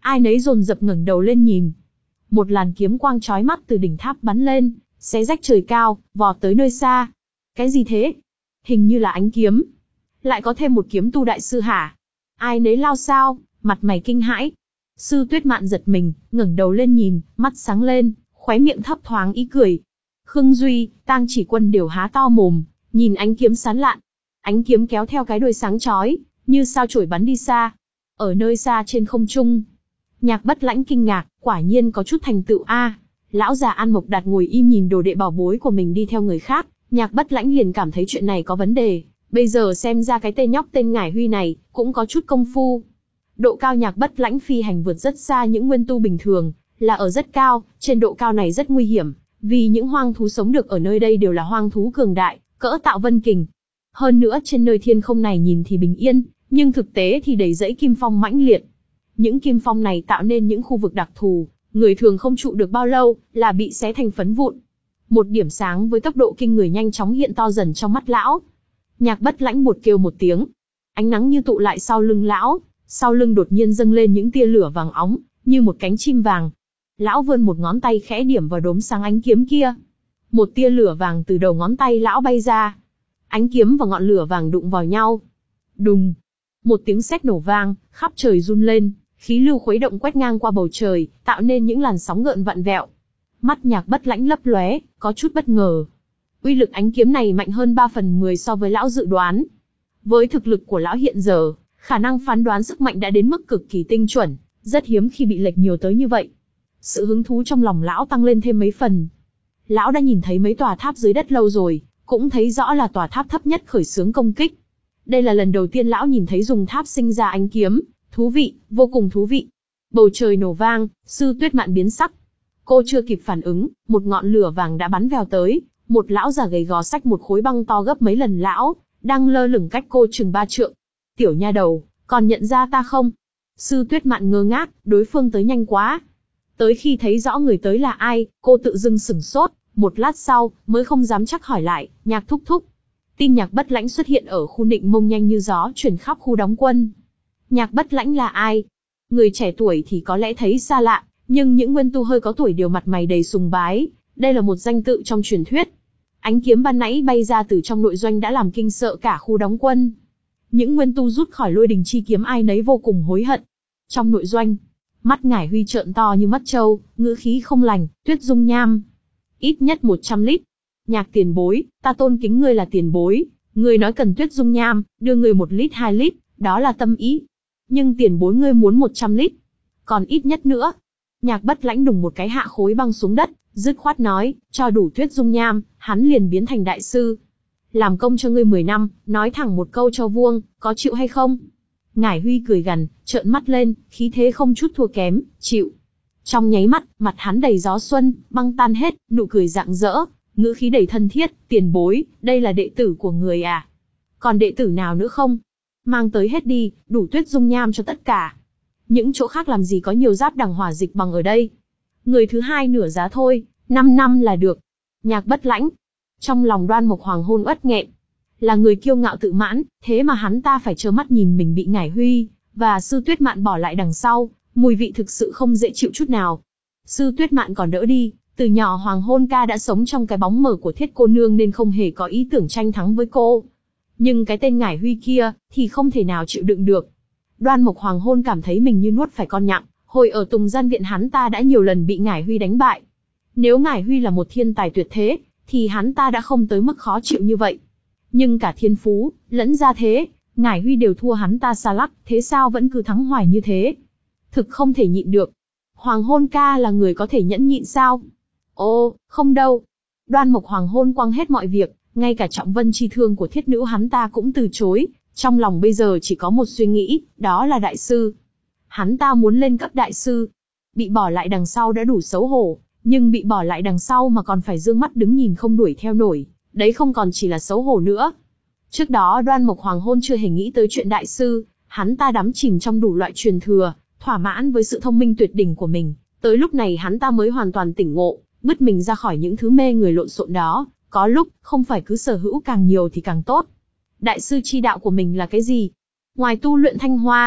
Ai nấy dồn dập ngẩng đầu lên nhìn. Một làn kiếm quang chói mắt từ đỉnh tháp bắn lên, xé rách trời cao, vọt tới nơi xa. Cái gì thế? Hình như là ánh kiếm. Lại có thêm một kiếm tu đại sư hả? Ai nấy lao sao, mặt mày kinh hãi. Sư Tuyết Mạn giật mình, ngẩng đầu lên nhìn, mắt sáng lên, khóe miệng thấp thoáng ý cười. Khương Duy, Tang Chỉ Quân đều há to mồm, nhìn ánh kiếm sán lạn. Ánh kiếm kéo theo cái đuôi sáng chói, như sao chổi bắn đi xa. Ở nơi xa trên không trung, Nhạc Bất Lãnh kinh ngạc, quả nhiên có chút thành tựu a. Lão già An Mộc Đạt ngồi im nhìn đồ đệ bảo bối của mình đi theo người khác, Nhạc Bất Lãnh liền cảm thấy chuyện này có vấn đề. Bây giờ xem ra cái tên nhóc tên Ngải Huy này cũng có chút công phu. Độ cao Nhạc Bất Lãnh phi hành vượt rất xa những nguyên tu bình thường, là ở rất cao, trên độ cao này rất nguy hiểm, vì những hoang thú sống được ở nơi đây đều là hoang thú cường đại, cỡ Tạo Vân Kình. Hơn nữa trên nơi thiên không này nhìn thì bình yên, nhưng thực tế thì đầy dẫy kim phong mãnh liệt. Những kim phong này tạo nên những khu vực đặc thù, người thường không trụ được bao lâu, là bị xé thành phấn vụn. Một điểm sáng với tốc độ kinh người nhanh chóng hiện to dần trong mắt lão. Nhạc Bất Lãnh buột kêu một tiếng. Ánh nắng như tụ lại sau lưng lão, sau lưng đột nhiên dâng lên những tia lửa vàng óng, như một cánh chim vàng. Lão vươn một ngón tay khẽ điểm vào đốm sáng ánh kiếm kia. Một tia lửa vàng từ đầu ngón tay lão bay ra. Ánh kiếm và ngọn lửa vàng đụng vào nhau. Đùng! Một tiếng sét nổ vang, khắp trời run lên, khí lưu khuấy động quét ngang qua bầu trời, tạo nên những làn sóng gợn vặn vẹo. Mắt Nhạc Bất Lãnh lấp lóe, có chút bất ngờ. Uy lực ánh kiếm này mạnh hơn ba phần mười so với lão dự đoán. Với thực lực của lão hiện giờ, khả năng phán đoán sức mạnh đã đến mức cực kỳ tinh chuẩn, rất hiếm khi bị lệch nhiều tới như vậy. Sự hứng thú trong lòng lão tăng lên thêm mấy phần. Lão đã nhìn thấy mấy tòa tháp dưới đất lâu rồi, cũng thấy rõ là tòa tháp thấp nhất khởi xướng công kích. Đây là lần đầu tiên lão nhìn thấy dùng tháp sinh ra ánh kiếm, thú vị, vô cùng thú vị. Bầu trời nổ vang, Sư Tuyết Mạn biến sắc. Cô chưa kịp phản ứng, một ngọn lửa vàng đã bắn vào tới, một lão già gầy gò xách một khối băng to gấp mấy lần lão, đang lơ lửng cách cô chừng ba trượng. Tiểu nha đầu, còn nhận ra ta không? Sư Tuyết Mạn ngơ ngác, đối phương tới nhanh quá. Tới khi thấy rõ người tới là ai, cô tự dưng sửng sốt, một lát sau, mới không dám chắc hỏi lại, Nhạc thúc thúc. Tin Nhạc Bất Lãnh xuất hiện ở khu Nịnh Mông nhanh như gió truyền khắp khu đóng quân. Nhạc Bất Lãnh là ai? Người trẻ tuổi thì có lẽ thấy xa lạ, nhưng những nguyên tu hơi có tuổi đều mặt mày đầy sùng bái, đây là một danh tự trong truyền thuyết. Ánh kiếm ban nãy bay ra từ trong nội doanh đã làm kinh sợ cả khu đóng quân. Những nguyên tu rút khỏi Lôi Đình chi kiếm ai nấy vô cùng hối hận. Trong nội doanh, mắt Ngải Huy trợn to như mắt trâu, ngữ khí không lành, Tuyết Dung Nham. Ít nhất một trăm lít. Nhạc tiền bối, ta tôn kính ngươi là tiền bối, ngươi nói cần Tuyết Dung Nham, đưa ngươi một lít hai lít, đó là tâm ý. Nhưng tiền bối ngươi muốn một trăm lít, còn ít nhất nữa. Nhạc Bất Lãnh đùng một cái hạ khối băng xuống đất, dứt khoát nói, cho đủ Tuyết Dung Nham, hắn liền biến thành đại sư. Làm công cho ngươi mười năm, nói thẳng một câu cho vuông, có chịu hay không? Ngải Huy cười gằn, trợn mắt lên, khí thế không chút thua kém, chịu. Trong nháy mắt, mặt hắn đầy gió xuân, băng tan hết, nụ cười rạng rỡ, ngữ khí đầy thân thiết, tiền bối, đây là đệ tử của người à? Còn đệ tử nào nữa không? Mang tới hết đi, đủ Tuyết Dung Nham cho tất cả. Những chỗ khác làm gì có nhiều giáp đằng hỏa dịch bằng ở đây. Người thứ hai nửa giá thôi, năm năm là được. Nhạc Bất Lãnh. Trong lòng Đoan Mộc Hoàng hôn uất nghẹn. Là người kiêu ngạo tự mãn, thế mà hắn ta phải trơ mắt nhìn mình bị Ngải Huy và Sư Tuyết Mạn bỏ lại đằng sau, mùi vị thực sự không dễ chịu chút nào. Sư Tuyết Mạn còn đỡ đi, từ nhỏ Hoàng Hôn Ca đã sống trong cái bóng mờ của Thiết cô nương nên không hề có ý tưởng tranh thắng với cô. Nhưng cái tên Ngải Huy kia thì không thể nào chịu đựng được. Đoan Mộc Hoàng Hôn cảm thấy mình như nuốt phải con nhặng, hồi ở Tùng Gian Viện hắn ta đã nhiều lần bị Ngải Huy đánh bại. Nếu Ngải Huy là một thiên tài tuyệt thế, thì hắn ta đã không tới mức khó chịu như vậy. Nhưng cả thiên phú, lẫn gia thế, Ngải Huy đều thua hắn ta xa lắc, thế sao vẫn cứ thắng hoài như thế? Thực không thể nhịn được. Hoàng Hôn Ca là người có thể nhẫn nhịn sao? Ô, không đâu. Đoan Mộc Hoàng Hôn quăng hết mọi việc, ngay cả trọng vân chi thương của thiết nữ hắn ta cũng từ chối, trong lòng bây giờ chỉ có một suy nghĩ, đó là đại sư. Hắn ta muốn lên cấp đại sư. Bị bỏ lại đằng sau đã đủ xấu hổ, nhưng bị bỏ lại đằng sau mà còn phải dương mắt đứng nhìn không đuổi theo nổi, đấy không còn chỉ là xấu hổ nữa. Trước đó Đoan Mộc Hoàng Hôn chưa hề nghĩ tới chuyện đại sư, hắn ta đắm chìm trong đủ loại truyền thừa, thỏa mãn với sự thông minh tuyệt đỉnh của mình, tới lúc này hắn ta mới hoàn toàn tỉnh ngộ, bứt mình ra khỏi những thứ mê người lộn xộn đó, có lúc không phải cứ sở hữu càng nhiều thì càng tốt. Đại sư chi đạo của mình là cái gì? Ngoài tu luyện thanh hoa,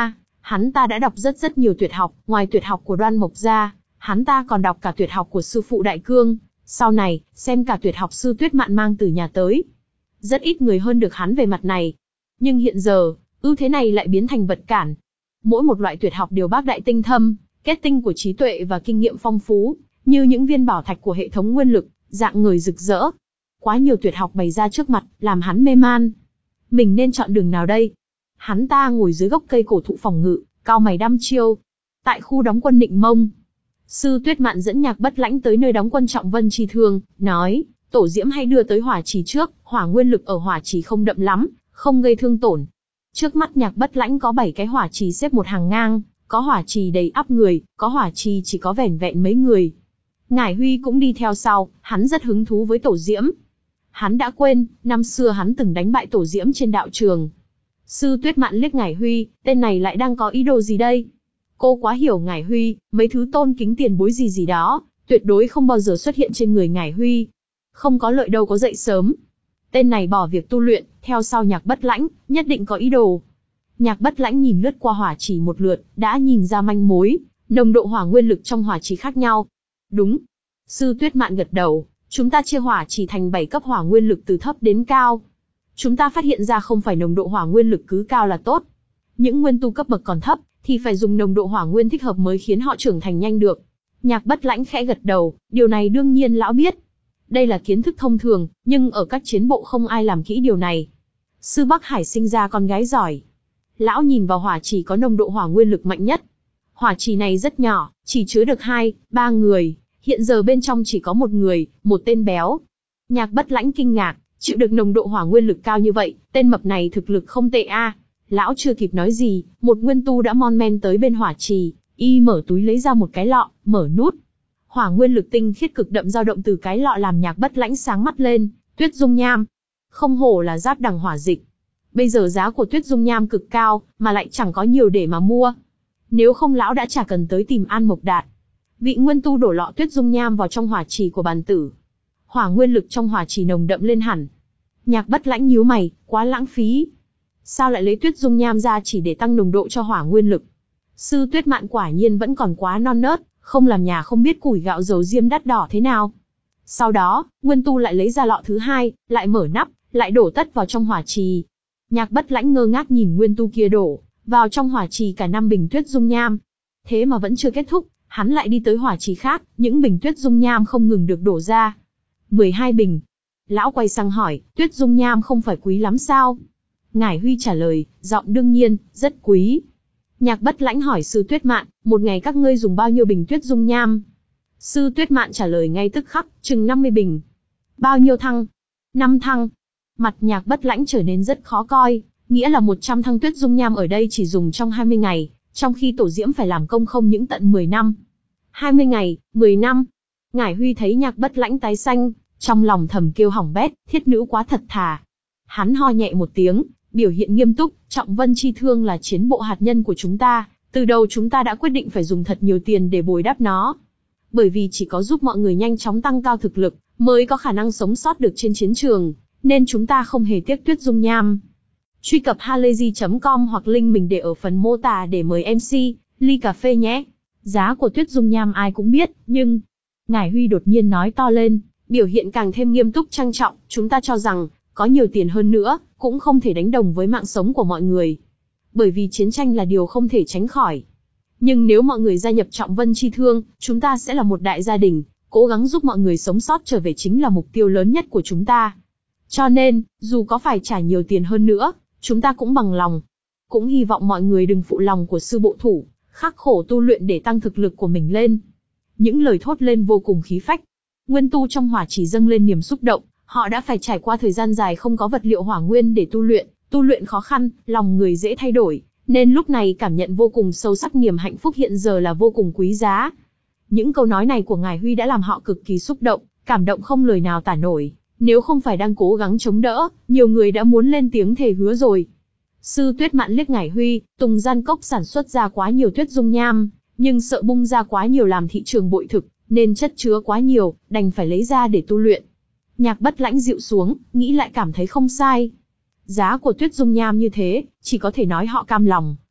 Hắn ta đã đọc rất rất nhiều tuyệt học, ngoài tuyệt học của Đoan Mộc ra, hắn ta còn đọc cả tuyệt học của sư phụ Đại Cương, sau này, xem cả tuyệt học sư Tuyết Mạn mang từ nhà tới. Rất ít người hơn được hắn về mặt này. Nhưng hiện giờ, ưu thế này lại biến thành vật cản. Mỗi một loại tuyệt học đều bác đại tinh thâm, kết tinh của trí tuệ và kinh nghiệm phong phú, như những viên bảo thạch của hệ thống nguyên lực, dạng người rực rỡ. Quá nhiều tuyệt học bày ra trước mặt, làm hắn mê man. Mình nên chọn đường nào đây? Hắn ta ngồi dưới gốc cây cổ thụ phòng ngự, cau mày đăm chiêu. Tại khu đóng quân Định Mông, sư Tuyết Mạn dẫn Nhạc Bất Lãnh tới nơi đóng quân Trọng Vân Chi Thương, nói, Tổ Diễm hãy đưa tới hỏa trì trước, hỏa nguyên lực ở hỏa trì không đậm lắm, không gây thương tổn. Trước mắt Nhạc Bất Lãnh có bảy cái hỏa trì xếp một hàng ngang, có hỏa trì đầy ắp người, có hỏa trì chỉ có vẻn vẹn mấy người. Ngải Huy cũng đi theo sau, hắn rất hứng thú với Tổ Diễm. Hắn đã quên, năm xưa hắn từng đánh bại Tổ Diễm trên đạo trường. Sư Tuyết Mạn liếc Ngải Huy, tên này lại đang có ý đồ gì đây? Cô quá hiểu Ngải Huy, mấy thứ tôn kính tiền bối gì gì đó, tuyệt đối không bao giờ xuất hiện trên người Ngải Huy. Không có lợi đâu có dậy sớm. Tên này bỏ việc tu luyện, theo sau Nhạc Bất Lãnh, nhất định có ý đồ. Nhạc Bất Lãnh nhìn lướt qua hỏa trì một lượt, đã nhìn ra manh mối, nồng độ hỏa nguyên lực trong hỏa trì khác nhau. Đúng. Sư Tuyết Mạn gật đầu, chúng ta chia hỏa trì thành bảy cấp hỏa nguyên lực từ thấp đến cao. Chúng ta phát hiện ra không phải nồng độ hỏa nguyên lực cứ cao là tốt. Những nguyên tu cấp bậc còn thấp, thì phải dùng nồng độ hỏa nguyên thích hợp mới khiến họ trưởng thành nhanh được. Nhạc Bất Lãnh khẽ gật đầu, điều này đương nhiên lão biết. Đây là kiến thức thông thường, nhưng ở các chiến bộ không ai làm kỹ điều này. Sư Bắc Hải sinh ra con gái giỏi. Lão nhìn vào hỏa trì có nồng độ hỏa nguyên lực mạnh nhất. Hỏa trì này rất nhỏ, chỉ chứa được hai, ba người. Hiện giờ bên trong chỉ có một người, một tên béo. Nhạc Bất Lãnh kinh ngạc, chịu được nồng độ hỏa nguyên lực cao như vậy, tên mập này thực lực không tệ a. Lão chưa kịp nói gì, một nguyên tu đã mon men tới bên hỏa trì, y mở túi lấy ra một cái lọ, mở nút. Hỏa nguyên lực tinh khiết cực đậm dao động từ cái lọ làm Nhạc Bất Lãnh sáng mắt lên. Tuyết dung nham, không hổ là giáp đằng hỏa dịch. Bây giờ giá của tuyết dung nham cực cao, mà lại chẳng có nhiều để mà mua. Nếu không lão đã chả cần tới tìm An Mộc Đạt. Vị nguyên tu đổ lọ tuyết dung nham vào trong hỏa trì của bàn tử. Hỏa nguyên lực trong hỏa trì nồng đậm lên hẳn. Nhạc Bất Lãnh nhíu mày, quá lãng phí. Sao lại lấy tuyết dung nham ra chỉ để tăng nồng độ cho hỏa nguyên lực? Sư Tuyết Mạn quả nhiên vẫn còn quá non nớt, không làm nhà không biết củi gạo dầu diêm đắt đỏ thế nào. Sau đó, nguyên tu lại lấy ra lọ thứ hai, lại mở nắp, lại đổ tất vào trong hỏa trì. Nhạc Bất Lãnh ngơ ngác nhìn nguyên tu kia đổ vào trong hỏa trì cả năm bình tuyết dung nham. Thế mà vẫn chưa kết thúc, hắn lại đi tới hỏa trì khác, những bình tuyết dung nham không ngừng được đổ ra. mười hai bình. Lão quay sang hỏi, tuyết dung nham không phải quý lắm sao? Ngải Huy trả lời, giọng đương nhiên, rất quý. Nhạc Bất Lãnh hỏi sư Tuyết Mạn, một ngày các ngươi dùng bao nhiêu bình tuyết dung nham? Sư Tuyết Mạn trả lời ngay tức khắc, chừng năm mươi bình. Bao nhiêu thăng? năm thăng. Mặt Nhạc Bất Lãnh trở nên rất khó coi, nghĩa là một trăm thăng tuyết dung nham ở đây chỉ dùng trong hai mươi ngày, trong khi Tổ Diễm phải làm công không những tận mười năm. hai mươi ngày, mười năm. Ngải Huy thấy Nhạc Bất Lãnh tái xanh, trong lòng thầm kêu hỏng bét, thiết nữ quá thật thà. Hắn ho nhẹ một tiếng, biểu hiện nghiêm túc, Trọng Vân Chi Thương là chiến bộ hạt nhân của chúng ta, từ đầu chúng ta đã quyết định phải dùng thật nhiều tiền để bồi đắp nó. Bởi vì chỉ có giúp mọi người nhanh chóng tăng cao thực lực, mới có khả năng sống sót được trên chiến trường, nên chúng ta không hề tiếc tuyết dung nham. Truy cập halayzi chấm com hoặc link mình để ở phần mô tả để mời em xê, ly cà phê nhé. Giá của tuyết dung nham ai cũng biết, nhưng... Ngải Huy đột nhiên nói to lên, biểu hiện càng thêm nghiêm túc trang trọng, chúng ta cho rằng, có nhiều tiền hơn nữa, cũng không thể đánh đồng với mạng sống của mọi người. Bởi vì chiến tranh là điều không thể tránh khỏi. Nhưng nếu mọi người gia nhập Trọng Vân Chi Thương, chúng ta sẽ là một đại gia đình, cố gắng giúp mọi người sống sót trở về chính là mục tiêu lớn nhất của chúng ta. Cho nên, dù có phải trả nhiều tiền hơn nữa, chúng ta cũng bằng lòng. Cũng hy vọng mọi người đừng phụ lòng của sư bộ thủ, khắc khổ tu luyện để tăng thực lực của mình lên. Những lời thốt lên vô cùng khí phách. Nguyên tu trong hỏa chỉ dâng lên niềm xúc động, họ đã phải trải qua thời gian dài không có vật liệu hỏa nguyên để tu luyện, tu luyện khó khăn, lòng người dễ thay đổi, nên lúc này cảm nhận vô cùng sâu sắc niềm hạnh phúc hiện giờ là vô cùng quý giá. Những câu nói này của Ngải Huy đã làm họ cực kỳ xúc động, cảm động không lời nào tả nổi. Nếu không phải đang cố gắng chống đỡ, nhiều người đã muốn lên tiếng thề hứa rồi. Sư Tuyết Mạn liếc Ngải Huy, Tùng Gian Cốc sản xuất ra quá nhiều tuyết dung nham, nhưng sợ bung ra quá nhiều làm thị trường bội thực, nên chất chứa quá nhiều, đành phải lấy ra để tu luyện. Nhạc Bất Lãnh dịu xuống, nghĩ lại cảm thấy không sai. Giá của tuyết dung nham như thế, chỉ có thể nói họ cam lòng,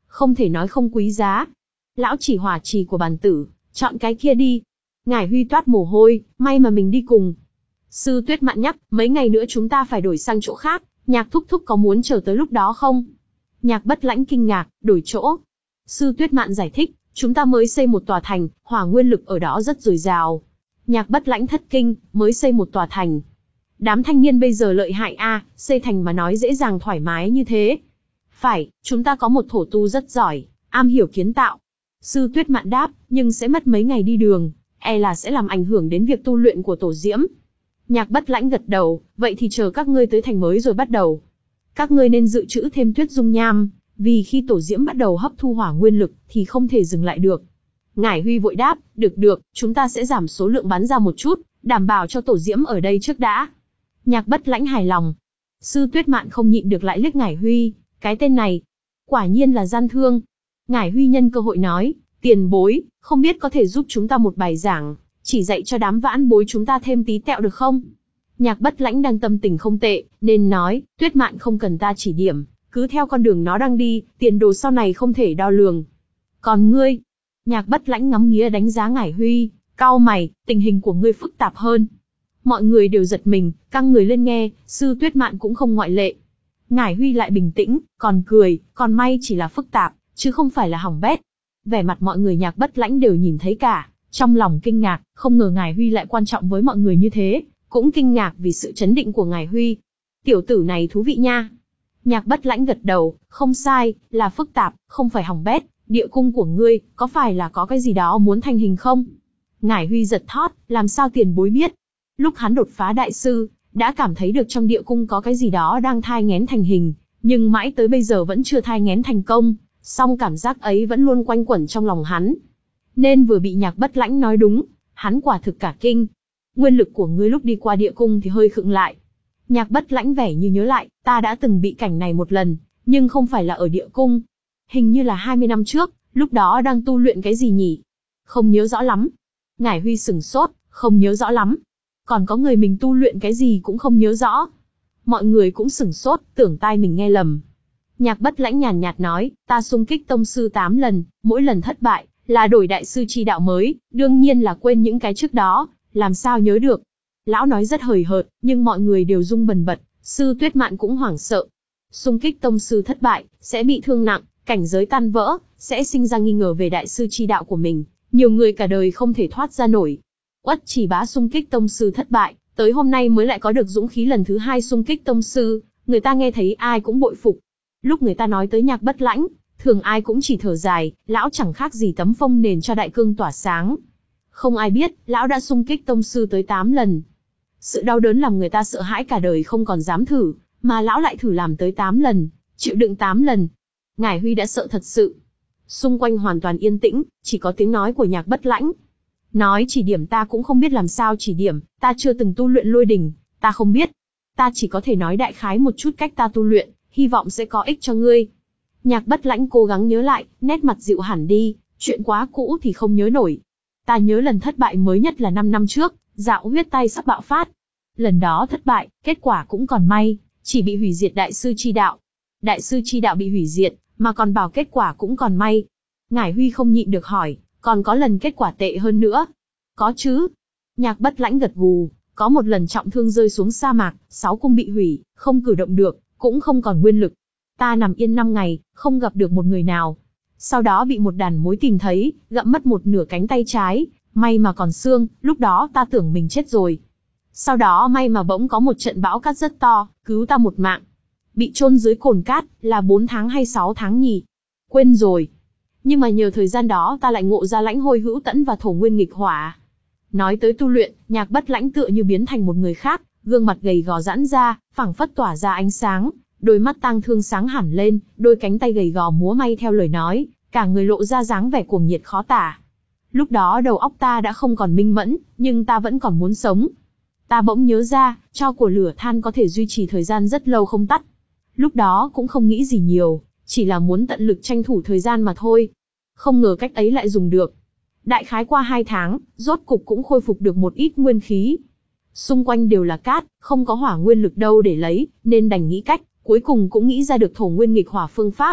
không thể nói không quý giá. Lão chỉ hỏa trì của bản tử, chọn cái kia đi. Ngải Huy toát mồ hôi, may mà mình đi cùng. Sư Tuyết Mạn nhắc, mấy ngày nữa chúng ta phải đổi sang chỗ khác, Nhạc thúc thúc có muốn chờ tới lúc đó không? Nhạc Bất Lãnh kinh ngạc, đổi chỗ. Sư Tuyết Mạn giải thích, chúng ta mới xây một tòa thành, hỏa nguyên lực ở đó rất dồi dào. Nhạc Bất Lãnh thất kinh, mới xây một tòa thành. Đám thanh niên bây giờ lợi hại a, à, xây thành mà nói dễ dàng thoải mái như thế. Phải, chúng ta có một thổ tu rất giỏi, am hiểu kiến tạo. Sư Tuyết Mạn đáp, nhưng sẽ mất mấy ngày đi đường, e là sẽ làm ảnh hưởng đến việc tu luyện của tổ diễm. Nhạc Bất Lãnh gật đầu, vậy thì chờ các ngươi tới thành mới rồi bắt đầu. Các ngươi nên dự trữ thêm tuyết dung nham, vì khi tổ diễm bắt đầu hấp thu hỏa nguyên lực thì không thể dừng lại được. Ngải Huy vội đáp, được được, chúng ta sẽ giảm số lượng bắn ra một chút, đảm bảo cho tổ diễm ở đây trước đã. Nhạc Bất Lãnh hài lòng. Sư Tuyết Mạn không nhịn được lại liếc Ngải Huy, cái tên này, quả nhiên là gian thương. Ngải Huy nhân cơ hội nói, tiền bối, không biết có thể giúp chúng ta một bài giảng, chỉ dạy cho đám vãn bối chúng ta thêm tí tẹo được không? Nhạc Bất Lãnh đang tâm tình không tệ, nên nói, Tuyết Mạn không cần ta chỉ điểm, cứ theo con đường nó đang đi, tiền đồ sau này không thể đo lường. Còn ngươi? Nhạc Bất Lãnh ngắm nghía đánh giá Ngải Huy, cau mày, tình hình của ngươi phức tạp hơn. Mọi người đều giật mình, căng người lên nghe, Sư Tuyết Mạn cũng không ngoại lệ. Ngải Huy lại bình tĩnh, còn cười, còn may chỉ là phức tạp, chứ không phải là hỏng bét. Vẻ mặt mọi người Nhạc Bất Lãnh đều nhìn thấy cả, trong lòng kinh ngạc, không ngờ Ngải Huy lại quan trọng với mọi người như thế, cũng kinh ngạc vì sự chấn định của Ngải Huy. Tiểu tử này thú vị nha. Nhạc Bất Lãnh gật đầu, không sai, là phức tạp, không phải hỏng bét. Địa cung của ngươi, có phải là có cái gì đó muốn thành hình không? Ngải Huy giật thót, làm sao tiền bối biết? Lúc hắn đột phá đại sư, đã cảm thấy được trong địa cung có cái gì đó đang thai nghén thành hình, nhưng mãi tới bây giờ vẫn chưa thai nghén thành công, song cảm giác ấy vẫn luôn quanh quẩn trong lòng hắn. Nên vừa bị Nhạc Bất Lãnh nói đúng, hắn quả thực cả kinh. Nguyên lực của ngươi lúc đi qua địa cung thì hơi khựng lại. Nhạc Bất Lãnh vẻ như nhớ lại, ta đã từng bị cảnh này một lần, nhưng không phải là ở địa cung. Hình như là hai mươi năm trước, lúc đó đang tu luyện cái gì nhỉ? Không nhớ rõ lắm. Ngải Huy sửng sốt, không nhớ rõ lắm. Còn có người mình tu luyện cái gì cũng không nhớ rõ. Mọi người cũng sửng sốt, tưởng tai mình nghe lầm. Nhạc Bất Lãnh nhàn nhạt nói, ta xung kích tông sư tám lần, mỗi lần thất bại, là đổi đại sư chi đạo mới, đương nhiên là quên những cái trước đó, làm sao nhớ được. Lão nói rất hời hợt, nhưng mọi người đều rung bần bật, Sư Tuyết Mạn cũng hoảng sợ. Xung kích tông sư thất bại, sẽ bị thương nặng, cảnh giới tan vỡ, sẽ sinh ra nghi ngờ về đại sư chi đạo của mình, nhiều người cả đời không thể thoát ra nổi. Uất Chỉ Bá xung kích tông sư thất bại, tới hôm nay mới lại có được dũng khí lần thứ hai xung kích tông sư, người ta nghe thấy ai cũng bội phục. Lúc người ta nói tới Nhạc Bất Lãnh, thường ai cũng chỉ thở dài, lão chẳng khác gì tấm phông nền cho đại cương tỏa sáng. Không ai biết, lão đã xung kích tông sư tới tám lần. Sự đau đớn làm người ta sợ hãi cả đời không còn dám thử, mà lão lại thử làm tới tám lần, chịu đựng tám lần. Ngải Huy đã sợ thật sự. Xung quanh hoàn toàn yên tĩnh, chỉ có tiếng nói của Nhạc Bất Lãnh. Nói chỉ điểm ta cũng không biết làm sao chỉ điểm, ta chưa từng tu luyện lôi đỉnh, ta không biết. Ta chỉ có thể nói đại khái một chút cách ta tu luyện, hy vọng sẽ có ích cho ngươi. Nhạc Bất Lãnh cố gắng nhớ lại, nét mặt dịu hẳn đi, chuyện quá cũ thì không nhớ nổi. Ta nhớ lần thất bại mới nhất là năm năm trước, Dạo Huyết tay sắp bạo phát. Lần đó thất bại, kết quả cũng còn may, chỉ bị hủy diệt đại sư chi đạo. Đại sư chi đạo bị hủy diệt, mà còn bảo kết quả cũng còn may. Ngải Huy không nhịn được hỏi, còn có lần kết quả tệ hơn nữa? Có chứ. Nhạc Bất Lãnh gật gù, có một lần trọng thương rơi xuống sa mạc, sáu cung bị hủy, không cử động được, cũng không còn nguyên lực. Ta nằm yên năm ngày, không gặp được một người nào. Sau đó bị một đàn mối tìm thấy, gặm mất một nửa cánh tay trái, may mà còn xương, lúc đó ta tưởng mình chết rồi. Sau đó may mà bỗng có một trận bão cát rất to, cứu ta một mạng. Bị chôn dưới cồn cát, là bốn tháng hay sáu tháng nhỉ? Quên rồi. Nhưng mà nhờ thời gian đó ta lại ngộ ra lãnh hôi hữu tẫn và thổ nguyên nghịch hỏa. Nói tới tu luyện, Nhạc Bất Lãnh tựa như biến thành một người khác, gương mặt gầy gò giãn ra, phảng phất tỏa ra ánh sáng, đôi mắt tang thương sáng hẳn lên, đôi cánh tay gầy gò múa may theo lời nói, cả người lộ ra dáng vẻ cuồng nhiệt khó tả. Lúc đó đầu óc ta đã không còn minh mẫn, nhưng ta vẫn còn muốn sống. Ta bỗng nhớ ra, tro của lửa than có thể duy trì thời gian rất lâu không tắt. Lúc đó cũng không nghĩ gì nhiều, chỉ là muốn tận lực tranh thủ thời gian mà thôi. Không ngờ cách ấy lại dùng được. Đại khái qua hai tháng, rốt cục cũng khôi phục được một ít nguyên khí. Xung quanh đều là cát, không có hỏa nguyên lực đâu để lấy, nên đành nghĩ cách, cuối cùng cũng nghĩ ra được thổ nguyên nghịch hỏa phương pháp.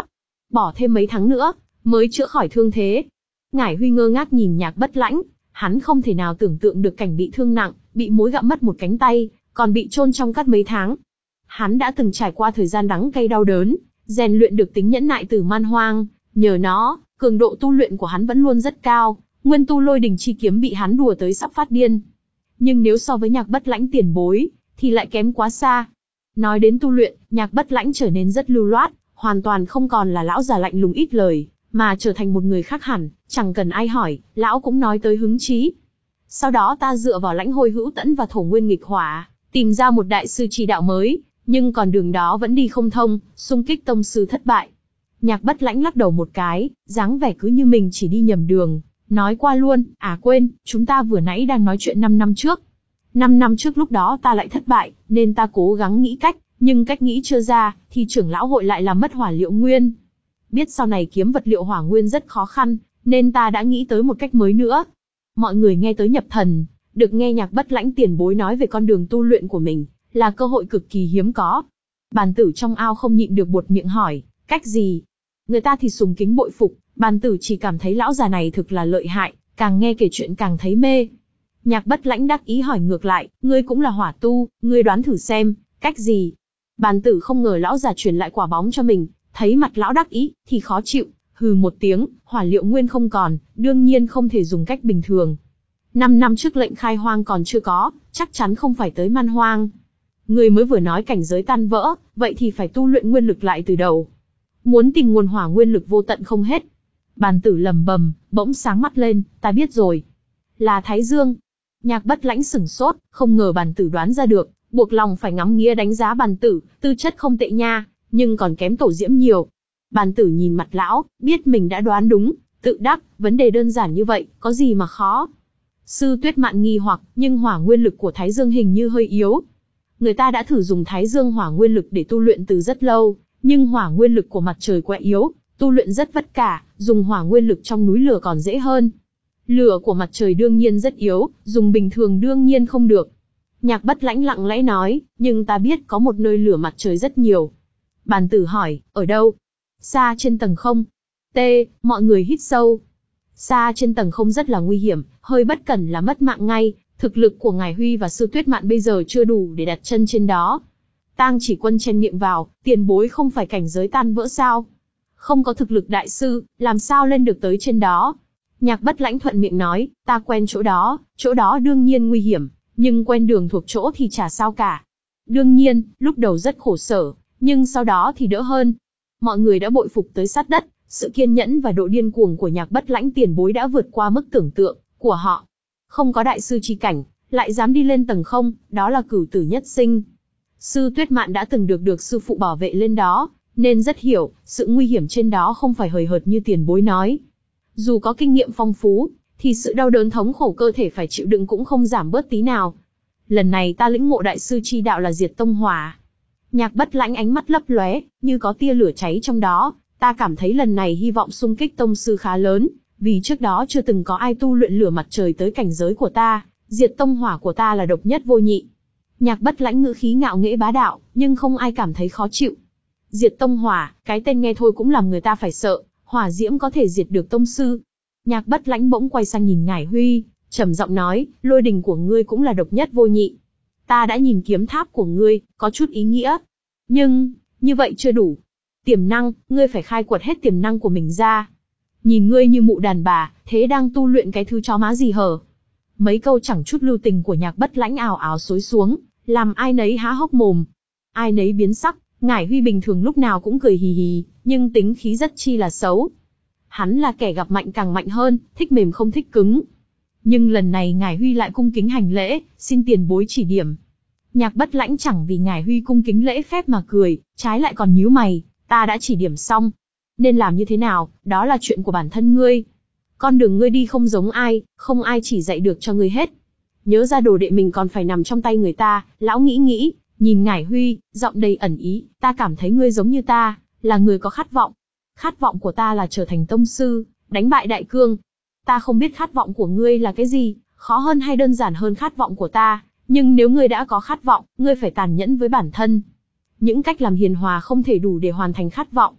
bỏ thêm mấy tháng nữa, mới chữa khỏi thương thế. Ngải Huy ngơ ngác nhìn Nhạc Bất Lãnh, hắn không thể nào tưởng tượng được cảnh bị thương nặng, bị mối gặm mất một cánh tay, còn bị chôn trong cát mấy tháng. Hắn đã từng trải qua thời gian đắng cay đau đớn, rèn luyện được tính nhẫn nại từ man hoang, nhờ nó, cường độ tu luyện của hắn vẫn luôn rất cao, nguyên tu lôi đình chi kiếm bị hắn đùa tới sắp phát điên. Nhưng nếu so với Nhạc Bất Lãnh tiền bối, thì lại kém quá xa. Nói đến tu luyện, Nhạc Bất Lãnh trở nên rất lưu loát, hoàn toàn không còn là lão già lạnh lùng ít lời, mà trở thành một người khác hẳn, chẳng cần ai hỏi, lão cũng nói tới hứng chí. Sau đó ta dựa vào lãnh hôi hữu tẫn và thổ nguyên nghịch hỏa, tìm ra một đại sư chi đạo mới, nhưng còn đường đó vẫn đi không thông, xung kích tông sư thất bại. Nhạc Bất Lãnh lắc đầu một cái, dáng vẻ cứ như mình chỉ đi nhầm đường, nói qua luôn, à quên, chúng ta vừa nãy đang nói chuyện năm năm trước. Năm năm trước lúc đó ta lại thất bại, nên ta cố gắng nghĩ cách, nhưng cách nghĩ chưa ra, thì trưởng lão hội lại làm mất hỏa liệu nguyên. Biết sau này kiếm vật liệu hỏa nguyên rất khó khăn, nên ta đã nghĩ tới một cách mới nữa. Mọi người nghe tới nhập thần, được nghe Nhạc Bất Lãnh tiền bối nói về con đường tu luyện của mình, là cơ hội cực kỳ hiếm có. Bàn tử trong ao không nhịn được buột miệng hỏi, cách gì? Người ta thì sùng kính bội phục, bàn tử chỉ cảm thấy lão già này thực là lợi hại, càng nghe kể chuyện càng thấy mê. Nhạc Bất Lãnh đắc ý hỏi ngược lại, ngươi cũng là hỏa tu, ngươi đoán thử xem, cách gì? Bàn tử không ngờ lão già truyền lại quả bóng cho mình, thấy mặt lão đắc ý, thì khó chịu, hừ một tiếng, hỏa liệu nguyên không còn, đương nhiên không thể dùng cách bình thường. Năm năm trước lệnh khai hoang còn chưa có, chắc chắn không phải tới man hoang. Ngươi mới vừa nói cảnh giới tan vỡ, vậy thì phải tu luyện nguyên lực lại từ đầu. Muốn tìm nguồn hỏa nguyên lực vô tận không hết. Bàn tử lầm bầm, bỗng sáng mắt lên, ta biết rồi. Là Thái Dương. Nhạc Bất Lãnh sửng sốt, không ngờ bàn tử đoán ra được, buộc lòng phải ngắm nghía đánh giá bàn tử, tư chất không tệ nha, nhưng còn kém Tổ Diễm nhiều. Bàn tử nhìn mặt lão, biết mình đã đoán đúng, tự đắc, vấn đề đơn giản như vậy, có gì mà khó. Sư Tuyết Mạn nghi hoặc, nhưng hỏa nguyên lực của Thái Dương hình như hơi yếu. Người ta đã thử dùng Thái Dương hỏa nguyên lực để tu luyện từ rất lâu, nhưng hỏa nguyên lực của mặt trời quá yếu, tu luyện rất vất vả, dùng hỏa nguyên lực trong núi lửa còn dễ hơn. Lửa của mặt trời đương nhiên rất yếu, dùng bình thường đương nhiên không được. Nhạc Bất Lãnh lặng lẽ nói, nhưng ta biết có một nơi lửa mặt trời rất nhiều. Bàn tử hỏi, ở đâu? Xa trên tầng không. T, mọi người hít sâu. Xa trên tầng không rất là nguy hiểm, hơi bất cẩn là mất mạng ngay, thực lực của Ngải Huy và Sư Tuyết Mạn bây giờ chưa đủ để đặt chân trên đó. Tang Chỉ Quân chen miệng vào, tiền bối không phải cảnh giới tan vỡ sao? Không có thực lực đại sư, làm sao lên được tới trên đó? Nhạc Bất Lãnh thuận miệng nói, ta quen chỗ đó, chỗ đó đương nhiên nguy hiểm, nhưng quen đường thuộc chỗ thì chả sao cả. Đương nhiên, lúc đầu rất khổ sở, nhưng sau đó thì đỡ hơn. Mọi người đã bội phục tới sát đất, sự kiên nhẫn và độ điên cuồng của Nhạc Bất Lãnh tiền bối đã vượt qua mức tưởng tượng của họ. Không có đại sư chi cảnh, lại dám đi lên tầng không, đó là cửu tử nhất sinh. Sư Tuyết Mạn đã từng được được sư phụ bảo vệ lên đó, nên rất hiểu, sự nguy hiểm trên đó không phải hời hợt như tiền bối nói. Dù có kinh nghiệm phong phú, thì sự đau đớn thống khổ cơ thể phải chịu đựng cũng không giảm bớt tí nào. Lần này ta lĩnh ngộ đại sư chi đạo là diệt tông hỏa. Nhạc Bất Lãnh ánh mắt lấp lóe, như có tia lửa cháy trong đó, ta cảm thấy lần này hy vọng xung kích tông sư khá lớn, vì trước đó chưa từng có ai tu luyện lửa mặt trời tới cảnh giới của ta, diệt tông hỏa của ta là độc nhất vô nhị. Nhạc Bất Lãnh ngữ khí ngạo nghễ bá đạo, nhưng không ai cảm thấy khó chịu. Diệt tông hỏa, cái tên nghe thôi cũng làm người ta phải sợ, hỏa diễm có thể diệt được tông sư. Nhạc Bất Lãnh bỗng quay sang nhìn Ngải Huy, trầm giọng nói, lôi đình của ngươi cũng là độc nhất vô nhị. Ta đã nhìn kiếm tháp của ngươi, có chút ý nghĩa. Nhưng, như vậy chưa đủ. Tiềm năng, ngươi phải khai quật hết tiềm năng của mình ra. Nhìn ngươi như mụ đàn bà, thế đang tu luyện cái thứ chó má gì hở? Mấy câu chẳng chút lưu tình của Nhạc Bất Lãnh ào ào xối xuống, làm ai nấy há hốc mồm. Ai nấy biến sắc, Ngải Huy bình thường lúc nào cũng cười hì hì, nhưng tính khí rất chi là xấu. Hắn là kẻ gặp mạnh càng mạnh hơn, thích mềm không thích cứng. Nhưng lần này Ngải Huy lại cung kính hành lễ, xin tiền bối chỉ điểm. Nhạc Bất Lãnh chẳng vì Ngải Huy cung kính lễ phép mà cười, trái lại còn nhíu mày, ta đã chỉ điểm xong. Nên làm như thế nào, đó là chuyện của bản thân ngươi. Con đường ngươi đi không giống ai, không ai chỉ dạy được cho ngươi hết. Nhớ ra đồ đệ mình còn phải nằm trong tay người ta, lão nghĩ nghĩ, nhìn Ngải Huy, giọng đầy ẩn ý, ta cảm thấy ngươi giống như ta, là người có khát vọng. Khát vọng của ta là trở thành tông sư, đánh bại đại cương. Ta không biết khát vọng của ngươi là cái gì, khó hơn hay đơn giản hơn khát vọng của ta, nhưng nếu ngươi đã có khát vọng, ngươi phải tàn nhẫn với bản thân. Những cách làm hiền hòa không thể đủ để hoàn thành khát vọng.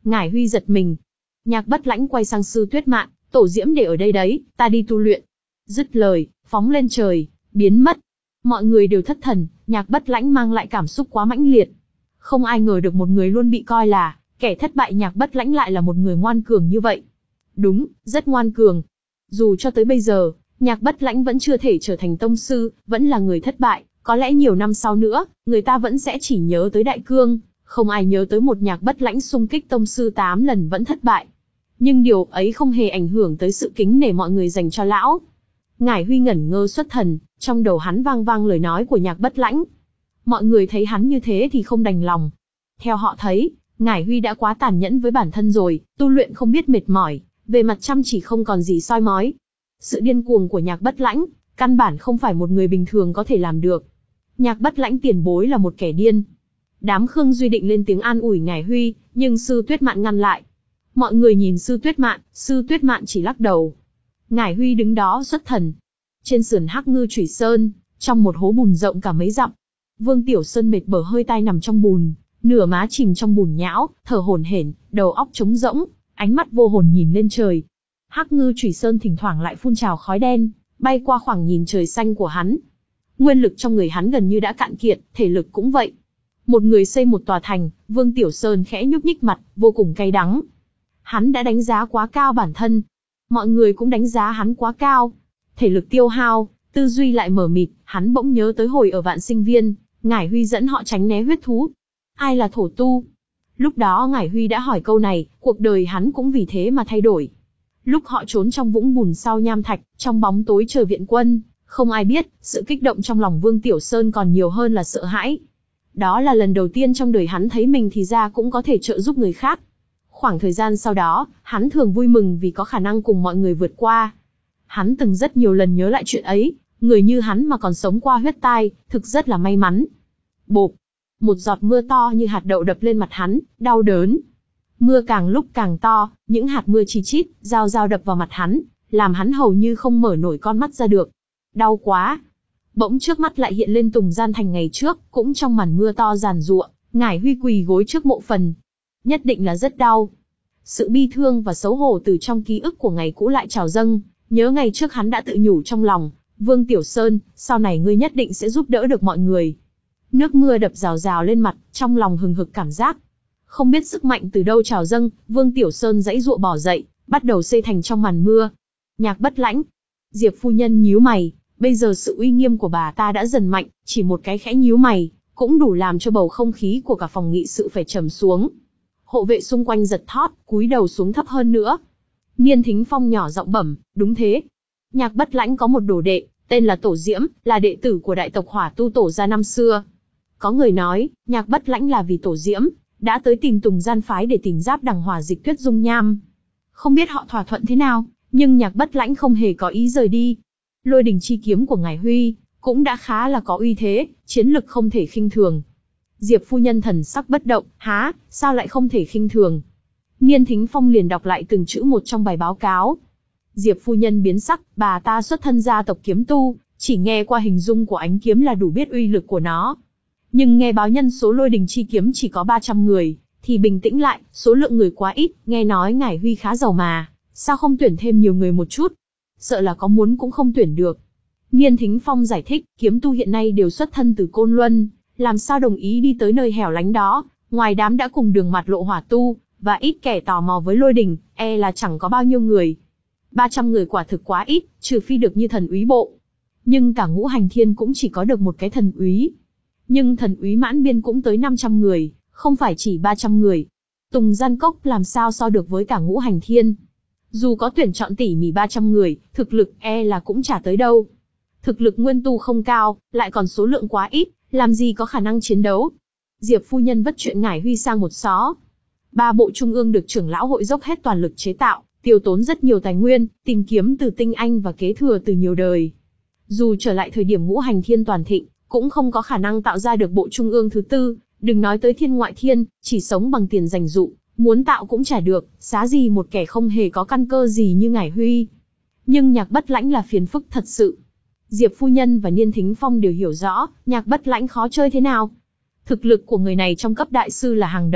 Ngải Huy giật mình. Nhạc Bất Lãnh quay sang Sư Tuyết Mạn, tổ diễm để ở đây đấy, ta đi tu luyện. Dứt lời, phóng lên trời, biến mất. Mọi người đều thất thần, Nhạc Bất Lãnh mang lại cảm xúc quá mãnh liệt. Không ai ngờ được một người luôn bị coi là kẻ thất bại Nhạc Bất Lãnh lại là một người ngoan cường như vậy. Đúng, rất ngoan cường. Dù cho tới bây giờ, Nhạc Bất Lãnh vẫn chưa thể trở thành tông sư, vẫn là người thất bại, có lẽ nhiều năm sau nữa, người ta vẫn sẽ chỉ nhớ tới Đại Cương, không ai nhớ tới một Nhạc Bất Lãnh xung kích tông sư tám lần vẫn thất bại. Nhưng điều ấy không hề ảnh hưởng tới sự kính nể mọi người dành cho lão. Ngải Huy ngẩn ngơ xuất thần, trong đầu hắn vang vang lời nói của Nhạc Bất Lãnh. Mọi người thấy hắn như thế thì không đành lòng. Theo họ thấy, Ngải Huy đã quá tàn nhẫn với bản thân rồi, tu luyện không biết mệt mỏi, về mặt chăm chỉ không còn gì soi mói. Sự điên cuồng của Nhạc Bất Lãnh, căn bản không phải một người bình thường có thể làm được. Nhạc Bất Lãnh tiền bối là một kẻ điên. Đám Khương Duy định lên tiếng an ủi Ngải Huy, nhưng Sư Tuyết Mạn ngăn lại. Mọi người nhìn Sư Tuyết Mạn, Sư Tuyết Mạn chỉ lắc đầu. Ngải Huy đứng đó xuất thần. Trên sườn Hắc Ngư Chủy Sơn, trong một hố bùn rộng cả mấy dặm, Vương Tiểu Sơn mệt bở hơi tai nằm trong bùn, nửa má chìm trong bùn nhão, thở hổn hển, đầu óc trống rỗng, ánh mắt vô hồn nhìn lên trời. Hắc Ngư Chủy Sơn thỉnh thoảng lại phun trào khói đen, bay qua khoảng nhìn trời xanh của hắn. Nguyên lực trong người hắn gần như đã cạn kiệt, thể lực cũng vậy. Một người xây một tòa thành, Vương Tiểu Sơn khẽ nhúc nhích mặt, vô cùng cay đắng. Hắn đã đánh giá quá cao bản thân. Mọi người cũng đánh giá hắn quá cao. Thể lực tiêu hao, tư duy lại mờ mịt, hắn bỗng nhớ tới hồi ở Vạn Sinh Viên, Ngải Huy dẫn họ tránh né huyết thú. Ai là thổ tu? Lúc đó Ngải Huy đã hỏi câu này, cuộc đời hắn cũng vì thế mà thay đổi. Lúc họ trốn trong vũng bùn sau nham thạch, trong bóng tối chờ viện quân, không ai biết, sự kích động trong lòng Vương Tiểu Sơn còn nhiều hơn là sợ hãi. Đó là lần đầu tiên trong đời hắn thấy mình thì ra cũng có thể trợ giúp người khác. Khoảng thời gian sau đó, hắn thường vui mừng vì có khả năng cùng mọi người vượt qua. Hắn từng rất nhiều lần nhớ lại chuyện ấy, người như hắn mà còn sống qua huyết tai, thực rất là may mắn. Bộp! Một giọt mưa to như hạt đậu đập lên mặt hắn, đau đớn. Mưa càng lúc càng to, những hạt mưa chi chít, rao rao đập vào mặt hắn, làm hắn hầu như không mở nổi con mắt ra được. Đau quá! Bỗng trước mắt lại hiện lên Tùng Gian Thành ngày trước, cũng trong màn mưa to giàn giụa, Ngải Huy quỳ gối trước mộ phần. Nhất định là rất đau. Sự bi thương và xấu hổ từ trong ký ức của ngày cũ lại trào dâng, nhớ ngày trước hắn đã tự nhủ trong lòng, Vương Tiểu Sơn, sau này ngươi nhất định sẽ giúp đỡ được mọi người. Nước mưa đập rào rào lên mặt, trong lòng hừng hực cảm giác. Không biết sức mạnh từ đâu trào dâng, Vương Tiểu Sơn giãy giụa bò dậy, bắt đầu xây thành trong màn mưa. Nhạc Bất Lãnh. Diệp phu nhân nhíu mày, bây giờ sự uy nghiêm của bà ta đã dần mạnh, chỉ một cái khẽ nhíu mày, cũng đủ làm cho bầu không khí của cả phòng nghị sự phải trầm xuống. Hộ vệ xung quanh giật thót, cúi đầu xuống thấp hơn nữa. Niên Thính Phong nhỏ giọng bẩm, đúng thế. Nhạc Bất Lãnh có một đồ đệ, tên là Tổ Diễm, là đệ tử của đại tộc Hỏa Tu Tổ gia năm xưa. Có người nói, Nhạc Bất Lãnh là vì Tổ Diễm, đã tới tìm Tùng Gian phái để tìm giáp đằng Hỏa Dịch Tuyết dung nham. Không biết họ thỏa thuận thế nào, nhưng Nhạc Bất Lãnh không hề có ý rời đi. Lôi đình chi kiếm của Ngải Huy cũng đã khá là có uy thế, chiến lực không thể khinh thường. Diệp phu nhân thần sắc bất động, há, sao lại không thể khinh thường? Niên Thính Phong liền đọc lại từng chữ một trong bài báo cáo. Diệp phu nhân biến sắc, bà ta xuất thân gia tộc kiếm tu, chỉ nghe qua hình dung của ánh kiếm là đủ biết uy lực của nó. Nhưng nghe báo nhân số lôi đình chi kiếm chỉ có ba trăm người, thì bình tĩnh lại, số lượng người quá ít, nghe nói Ngải Huy khá giàu mà, sao không tuyển thêm nhiều người một chút? Sợ là có muốn cũng không tuyển được. Niên Thính Phong giải thích, kiếm tu hiện nay đều xuất thân từ Côn Luân, làm sao đồng ý đi tới nơi hẻo lánh đó, ngoài đám đã cùng đường mặt lộ hỏa tu, và ít kẻ tò mò với lôi đình, e là chẳng có bao nhiêu người. ba trăm người quả thực quá ít, trừ phi được như thần úy bộ. Nhưng cả Ngũ Hành Thiên cũng chỉ có được một cái thần úy. Nhưng thần úy Mãn Biên cũng tới năm trăm người, không phải chỉ ba trăm người. Tùng Gian Cốc làm sao so được với cả Ngũ Hành Thiên. Dù có tuyển chọn tỉ mỉ ba trăm người, thực lực e là cũng chả tới đâu. Thực lực nguyên tu không cao, lại còn số lượng quá ít, làm gì có khả năng chiến đấu. Diệp phu nhân vất chuyện Ngải Huy sang một xó. Ba bộ trung ương được trưởng lão hội dốc hết toàn lực chế tạo, tiêu tốn rất nhiều tài nguyên, tìm kiếm từ tinh anh và kế thừa từ nhiều đời. Dù trở lại thời điểm Ngũ Hành Thiên toàn thịnh, cũng không có khả năng tạo ra được bộ trung ương thứ tư, đừng nói tới Thiên Ngoại Thiên, chỉ sống bằng tiền dành dụ, muốn tạo cũng chả được, xá gì một kẻ không hề có căn cơ gì như Ngải Huy. Nhưng Nhạc Bất Lãnh là phiền phức thật sự. Diệp phu nhân và Niên Thính Phong đều hiểu rõ, Nhạc Bất Lãnh khó chơi thế nào. Thực lực của người này trong cấp đại sư là hàng đầu,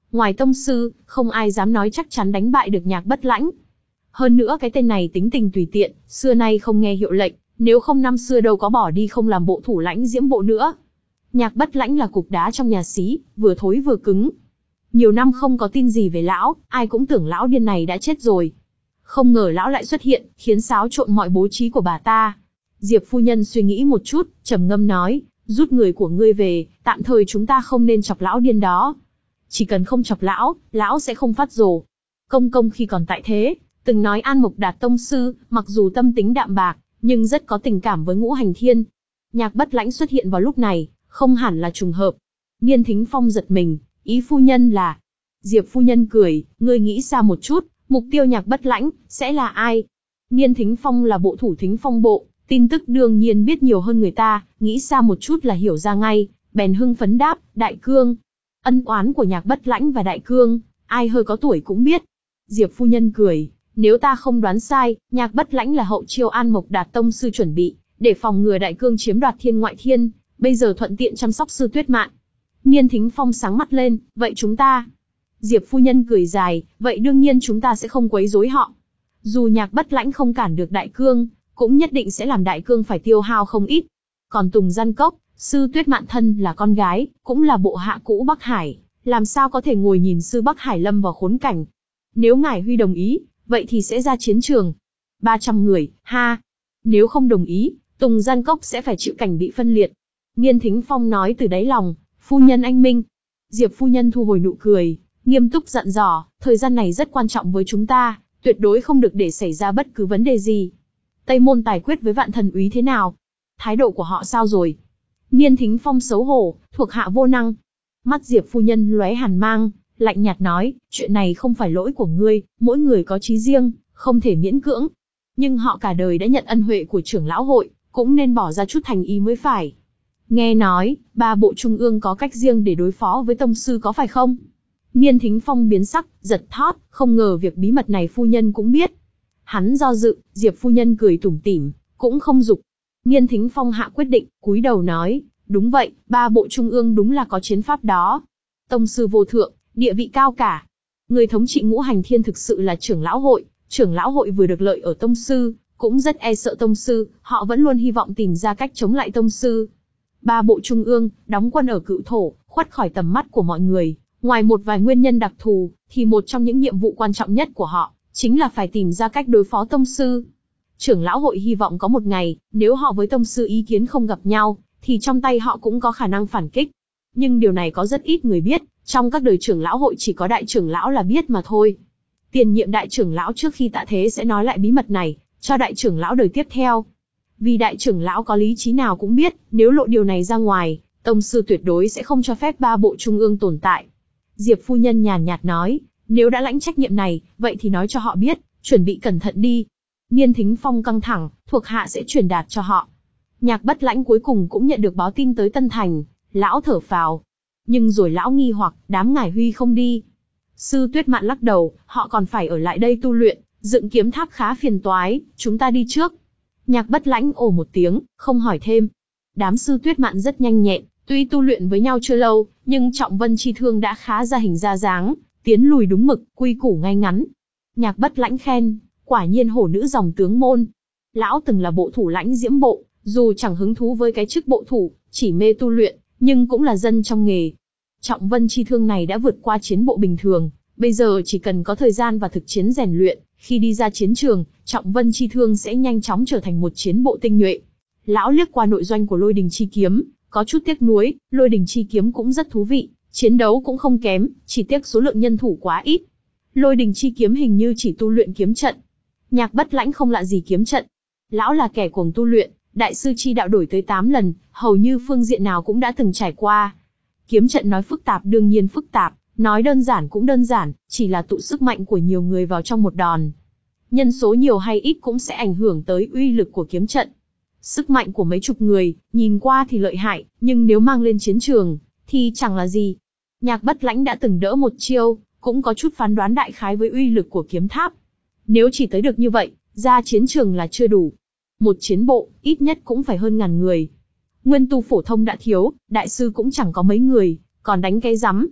Ngoài tông sư, không ai dám nói chắc chắn đánh bại được Nhạc Bất Lãnh. Hơn nữa cái tên này tính tình tùy tiện, xưa nay không nghe hiệu lệnh, nếu không năm xưa đâu có bỏ đi không làm bộ thủ lãnh Diễm Bộ nữa. Nhạc Bất Lãnh là cục đá trong nhà xí, vừa thối vừa cứng. Nhiều năm không có tin gì về lão, ai cũng tưởng lão điên này đã chết rồi. Không ngờ lão lại xuất hiện, khiến xáo trộn mọi bố trí của bà ta. Diệp phu nhân suy nghĩ một chút, trầm ngâm nói, rút người của ngươi về, tạm thời chúng ta không nên chọc lão điên đó. Chỉ cần không chọc lão, lão sẽ không phát rồ. Công công khi còn tại thế, từng nói An Mộc Đạt tông sư, mặc dù tâm tính đạm bạc, nhưng rất có tình cảm với Ngũ Hành Thiên. Nhạc Bất Lãnh xuất hiện vào lúc này, không hẳn là trùng hợp. Niên Thính Phong giật mình, ý phu nhân là... Diệp phu nhân cười, ngươi nghĩ xa một chút, mục tiêu Nhạc Bất Lãnh, sẽ là ai? Niên Thính Phong là bộ thủ Thính Phong bộ, tin tức đương nhiên biết nhiều hơn người ta, nghĩ xa một chút là hiểu ra ngay, bèn hưng phấn đáp, Đại Cương. Ân oán của Nhạc Bất Lãnh và Đại Cương, ai hơi có tuổi cũng biết. Diệp phu nhân cười, nếu ta không đoán sai, Nhạc Bất Lãnh là hậu chiêu An Mộc Đạt tông sư chuẩn bị, để phòng ngừa Đại Cương chiếm đoạt thiên ngoại thiên, bây giờ thuận tiện chăm sóc Sư Tuyết Mạn. Niên Thính Phong sáng mắt lên, vậy chúng ta... Diệp phu nhân cười dài, vậy đương nhiên chúng ta sẽ không quấy rối họ. Dù Nhạc Bất Lãnh không cản được Đại Cương, cũng nhất định sẽ làm Đại Cương phải tiêu hao không ít. Còn Tùng Gian Cốc, Sư Tuyết Mạn thân là con gái, cũng là bộ hạ cũ Bắc Hải, làm sao có thể ngồi nhìn Sư Bắc Hải lâm vào khốn cảnh. Nếu ngài Huy đồng ý, vậy thì sẽ ra chiến trường. ba trăm người, ha. Nếu không đồng ý, Tùng Gian Cốc sẽ phải chịu cảnh bị phân liệt. Niên Thính Phong nói từ đáy lòng, phu nhân anh minh. Diệp phu nhân thu hồi nụ cười, nghiêm túc dặn dò, thời gian này rất quan trọng với chúng ta, tuyệt đối không được để xảy ra bất cứ vấn đề gì. Tây Môn tài quyết với Vạn Thần úy thế nào? Thái độ của họ sao rồi? Niên Thính Phong xấu hổ, thuộc hạ vô năng. Mắt Diệp phu nhân lóe hàn mang, lạnh nhạt nói, chuyện này không phải lỗi của ngươi, mỗi người có chí riêng, không thể miễn cưỡng. Nhưng họ cả đời đã nhận ân huệ của trưởng lão hội, cũng nên bỏ ra chút thành ý mới phải. Nghe nói, ba bộ trung ương có cách riêng để đối phó với tông sư có phải không? Niên Thính Phong biến sắc, giật thót, không ngờ việc bí mật này phu nhân cũng biết. Hắn do dự, Diệp phu nhân cười tủm tỉm, cũng không giục. Niên Thính Phong hạ quyết định, cúi đầu nói, đúng vậy, ba bộ trung ương đúng là có chiến pháp đó. Tông sư vô thượng, địa vị cao cả. Người thống trị Ngũ Hành Thiên thực sự là trưởng lão hội, trưởng lão hội vừa được lợi ở tông sư, cũng rất e sợ tông sư, họ vẫn luôn hy vọng tìm ra cách chống lại tông sư. Ba bộ trung ương, đóng quân ở Cựu Thổ, khuất khỏi tầm mắt của mọi người. Ngoài một vài nguyên nhân đặc thù, thì một trong những nhiệm vụ quan trọng nhất của họ, chính là phải tìm ra cách đối phó tông sư. Trưởng lão hội hy vọng có một ngày, nếu họ với tông sư ý kiến không gặp nhau, thì trong tay họ cũng có khả năng phản kích. Nhưng điều này có rất ít người biết, trong các đời trưởng lão hội chỉ có đại trưởng lão là biết mà thôi. Tiền nhiệm đại trưởng lão trước khi tạ thế sẽ nói lại bí mật này, cho đại trưởng lão đời tiếp theo. Vì đại trưởng lão có lý trí nào cũng biết, nếu lộ điều này ra ngoài, tông sư tuyệt đối sẽ không cho phép ba bộ trung ương tồn tại. Diệp phu nhân nhàn nhạt nói, nếu đã lãnh trách nhiệm này, vậy thì nói cho họ biết, chuẩn bị cẩn thận đi. Niên Thính Phong căng thẳng, thuộc hạ sẽ truyền đạt cho họ. Nhạc Bất Lãnh cuối cùng cũng nhận được báo tin tới Tân Thành, lão thở phào. Nhưng rồi lão nghi hoặc, đám ngải Huy không đi. Sư Tuyết Mạn lắc đầu, họ còn phải ở lại đây tu luyện, dựng kiếm tháp khá phiền toái, chúng ta đi trước. Nhạc Bất Lãnh ồ một tiếng, không hỏi thêm. Đám Sư Tuyết Mạn rất nhanh nhẹn, tuy tu luyện với nhau chưa lâu, nhưng Trọng Vân chi thương đã khá ra hình ra dáng, tiến lùi đúng mực, quy củ ngay ngắn. Nhạc Bất Lãnh khen, quả nhiên hổ nữ dòng tướng môn. Lão từng là bộ thủ lãnh Diễm bộ, dù chẳng hứng thú với cái chức bộ thủ, chỉ mê tu luyện, nhưng cũng là dân trong nghề. Trọng Vân chi thương này đã vượt qua chiến bộ bình thường, bây giờ chỉ cần có thời gian và thực chiến rèn luyện, khi đi ra chiến trường, Trọng Vân chi thương sẽ nhanh chóng trở thành một chiến bộ tinh nhuệ. Lão liếc qua nội doanh của Lôi Đình chi kiếm, có chút tiếc nuối, Lôi Đình chi kiếm cũng rất thú vị, chiến đấu cũng không kém, chỉ tiếc số lượng nhân thủ quá ít. Lôi Đình chi kiếm hình như chỉ tu luyện kiếm trận. Nhạc Bất Lãnh không lạ gì kiếm trận. Lão là kẻ cuồng tu luyện, đại sư chi đạo đổi tới tám lần, hầu như phương diện nào cũng đã từng trải qua. Kiếm trận nói phức tạp đương nhiên phức tạp, nói đơn giản cũng đơn giản, chỉ là tụ sức mạnh của nhiều người vào trong một đòn. Nhân số nhiều hay ít cũng sẽ ảnh hưởng tới uy lực của kiếm trận. Sức mạnh của mấy chục người, nhìn qua thì lợi hại, nhưng nếu mang lên chiến trường, thì chẳng là gì. Nhạc Bất Lãnh đã từng đỡ một chiêu, cũng có chút phán đoán đại khái với uy lực của kiếm tháp. Nếu chỉ tới được như vậy, ra chiến trường là chưa đủ. Một chiến bộ, ít nhất cũng phải hơn ngàn người. Nguyên tu phổ thông đã thiếu, đại sư cũng chẳng có mấy người, còn đánh cái rắm.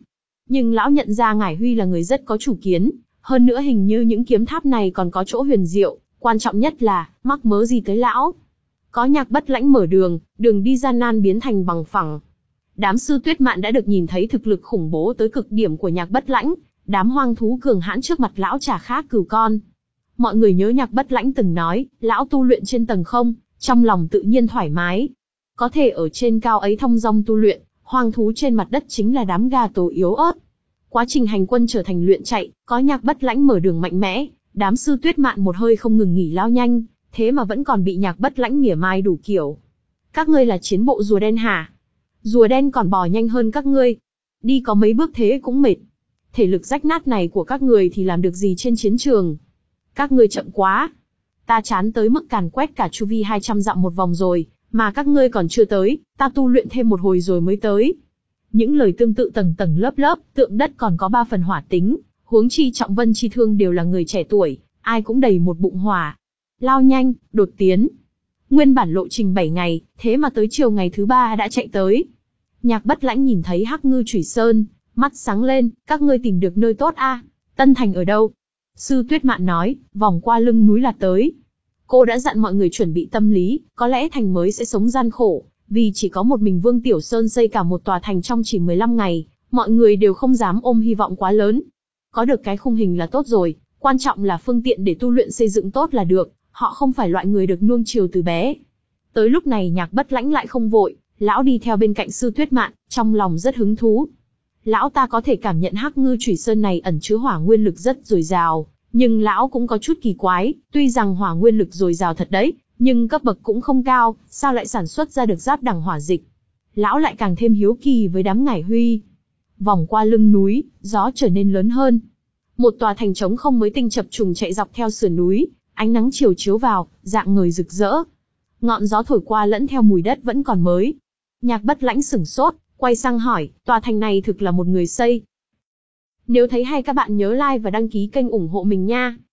Nhưng lão nhận ra Ngải Huy là người rất có chủ kiến, hơn nữa hình như những kiếm tháp này còn có chỗ huyền diệu, quan trọng nhất là, mắc mớ gì tới lão. Có Nhạc Bất Lãnh mở đường, đường đi gian nan biến thành bằng phẳng. Đám sư tuyết mạn đã được nhìn thấy thực lực khủng bố tới cực điểm của Nhạc Bất Lãnh, đám hoang thú cường hãn trước mặt lão chả khác cừu con. Mọi người nhớ Nhạc Bất Lãnh từng nói, lão tu luyện trên tầng không, trong lòng tự nhiên thoải mái. Có thể ở trên cao ấy thong dong tu luyện, hoang thú trên mặt đất chính là đám gà tổ yếu ớt. Quá trình hành quân trở thành luyện chạy, có Nhạc Bất Lãnh mở đường mạnh mẽ, đám sư tuyết mạn một hơi không ngừng nghỉ lao nhanh, thế mà vẫn còn bị Nhạc Bất Lãnh mỉa mai đủ kiểu. Các ngươi là chiến bộ rùa đen hả? Rùa đen còn bò nhanh hơn các ngươi. Đi có mấy bước thế cũng mệt. Thể lực rách nát này của các người thì làm được gì trên chiến trường? Các ngươi chậm quá. Ta chán tới mức càn quét cả chu vi hai trăm dặm một vòng rồi, mà các ngươi còn chưa tới, ta tu luyện thêm một hồi rồi mới tới. Những lời tương tự tầng tầng lớp lớp, tượng đất còn có ba phần hỏa tính, huống chi Trọng Vân Chi Thương đều là người trẻ tuổi, ai cũng đầy một bụng hỏa. Lao nhanh, đột tiến. Nguyên bản lộ trình bảy ngày, thế mà tới chiều ngày thứ ba đã chạy tới. Nhạc Bất Lãnh nhìn thấy Hắc Ngư Chủy Sơn, mắt sáng lên, các ngươi tìm được nơi tốt a? Tân Thành ở đâu? Sư Tuyết Mạn nói, vòng qua lưng núi là tới. Cô đã dặn mọi người chuẩn bị tâm lý, có lẽ thành mới sẽ sống gian khổ, vì chỉ có một mình Vương Tiểu Sơn xây cả một tòa thành trong chỉ mười lăm ngày, mọi người đều không dám ôm hy vọng quá lớn. Có được cái khung hình là tốt rồi, quan trọng là phương tiện để tu luyện xây dựng tốt là được, họ không phải loại người được nuông chiều từ bé. Tới lúc này Nhạc Bất Lãnh lại không vội, lão đi theo bên cạnh Sư Tuyết Mạn, trong lòng rất hứng thú. Lão ta có thể cảm nhận Hắc Ngư Chủy Sơn này ẩn chứa hỏa nguyên lực rất dồi dào, nhưng lão cũng có chút kỳ quái, tuy rằng hỏa nguyên lực dồi dào thật đấy, nhưng cấp bậc cũng không cao, sao lại sản xuất ra được giáp đẳng hỏa dịch? Lão lại càng thêm hiếu kỳ với đám Ngải Huy. Vòng qua lưng núi, gió trở nên lớn hơn. Một tòa thành trống không mới tinh chập trùng chạy dọc theo sườn núi, ánh nắng chiều chiếu vào, dạng người rực rỡ. Ngọn gió thổi qua lẫn theo mùi đất vẫn còn mới. Nhạc Bất Lãnh sửng sốt, quay sang hỏi, tòa thành này thực là một người xây? Nếu thấy hay các bạn nhớ like và đăng ký kênh ủng hộ mình nha.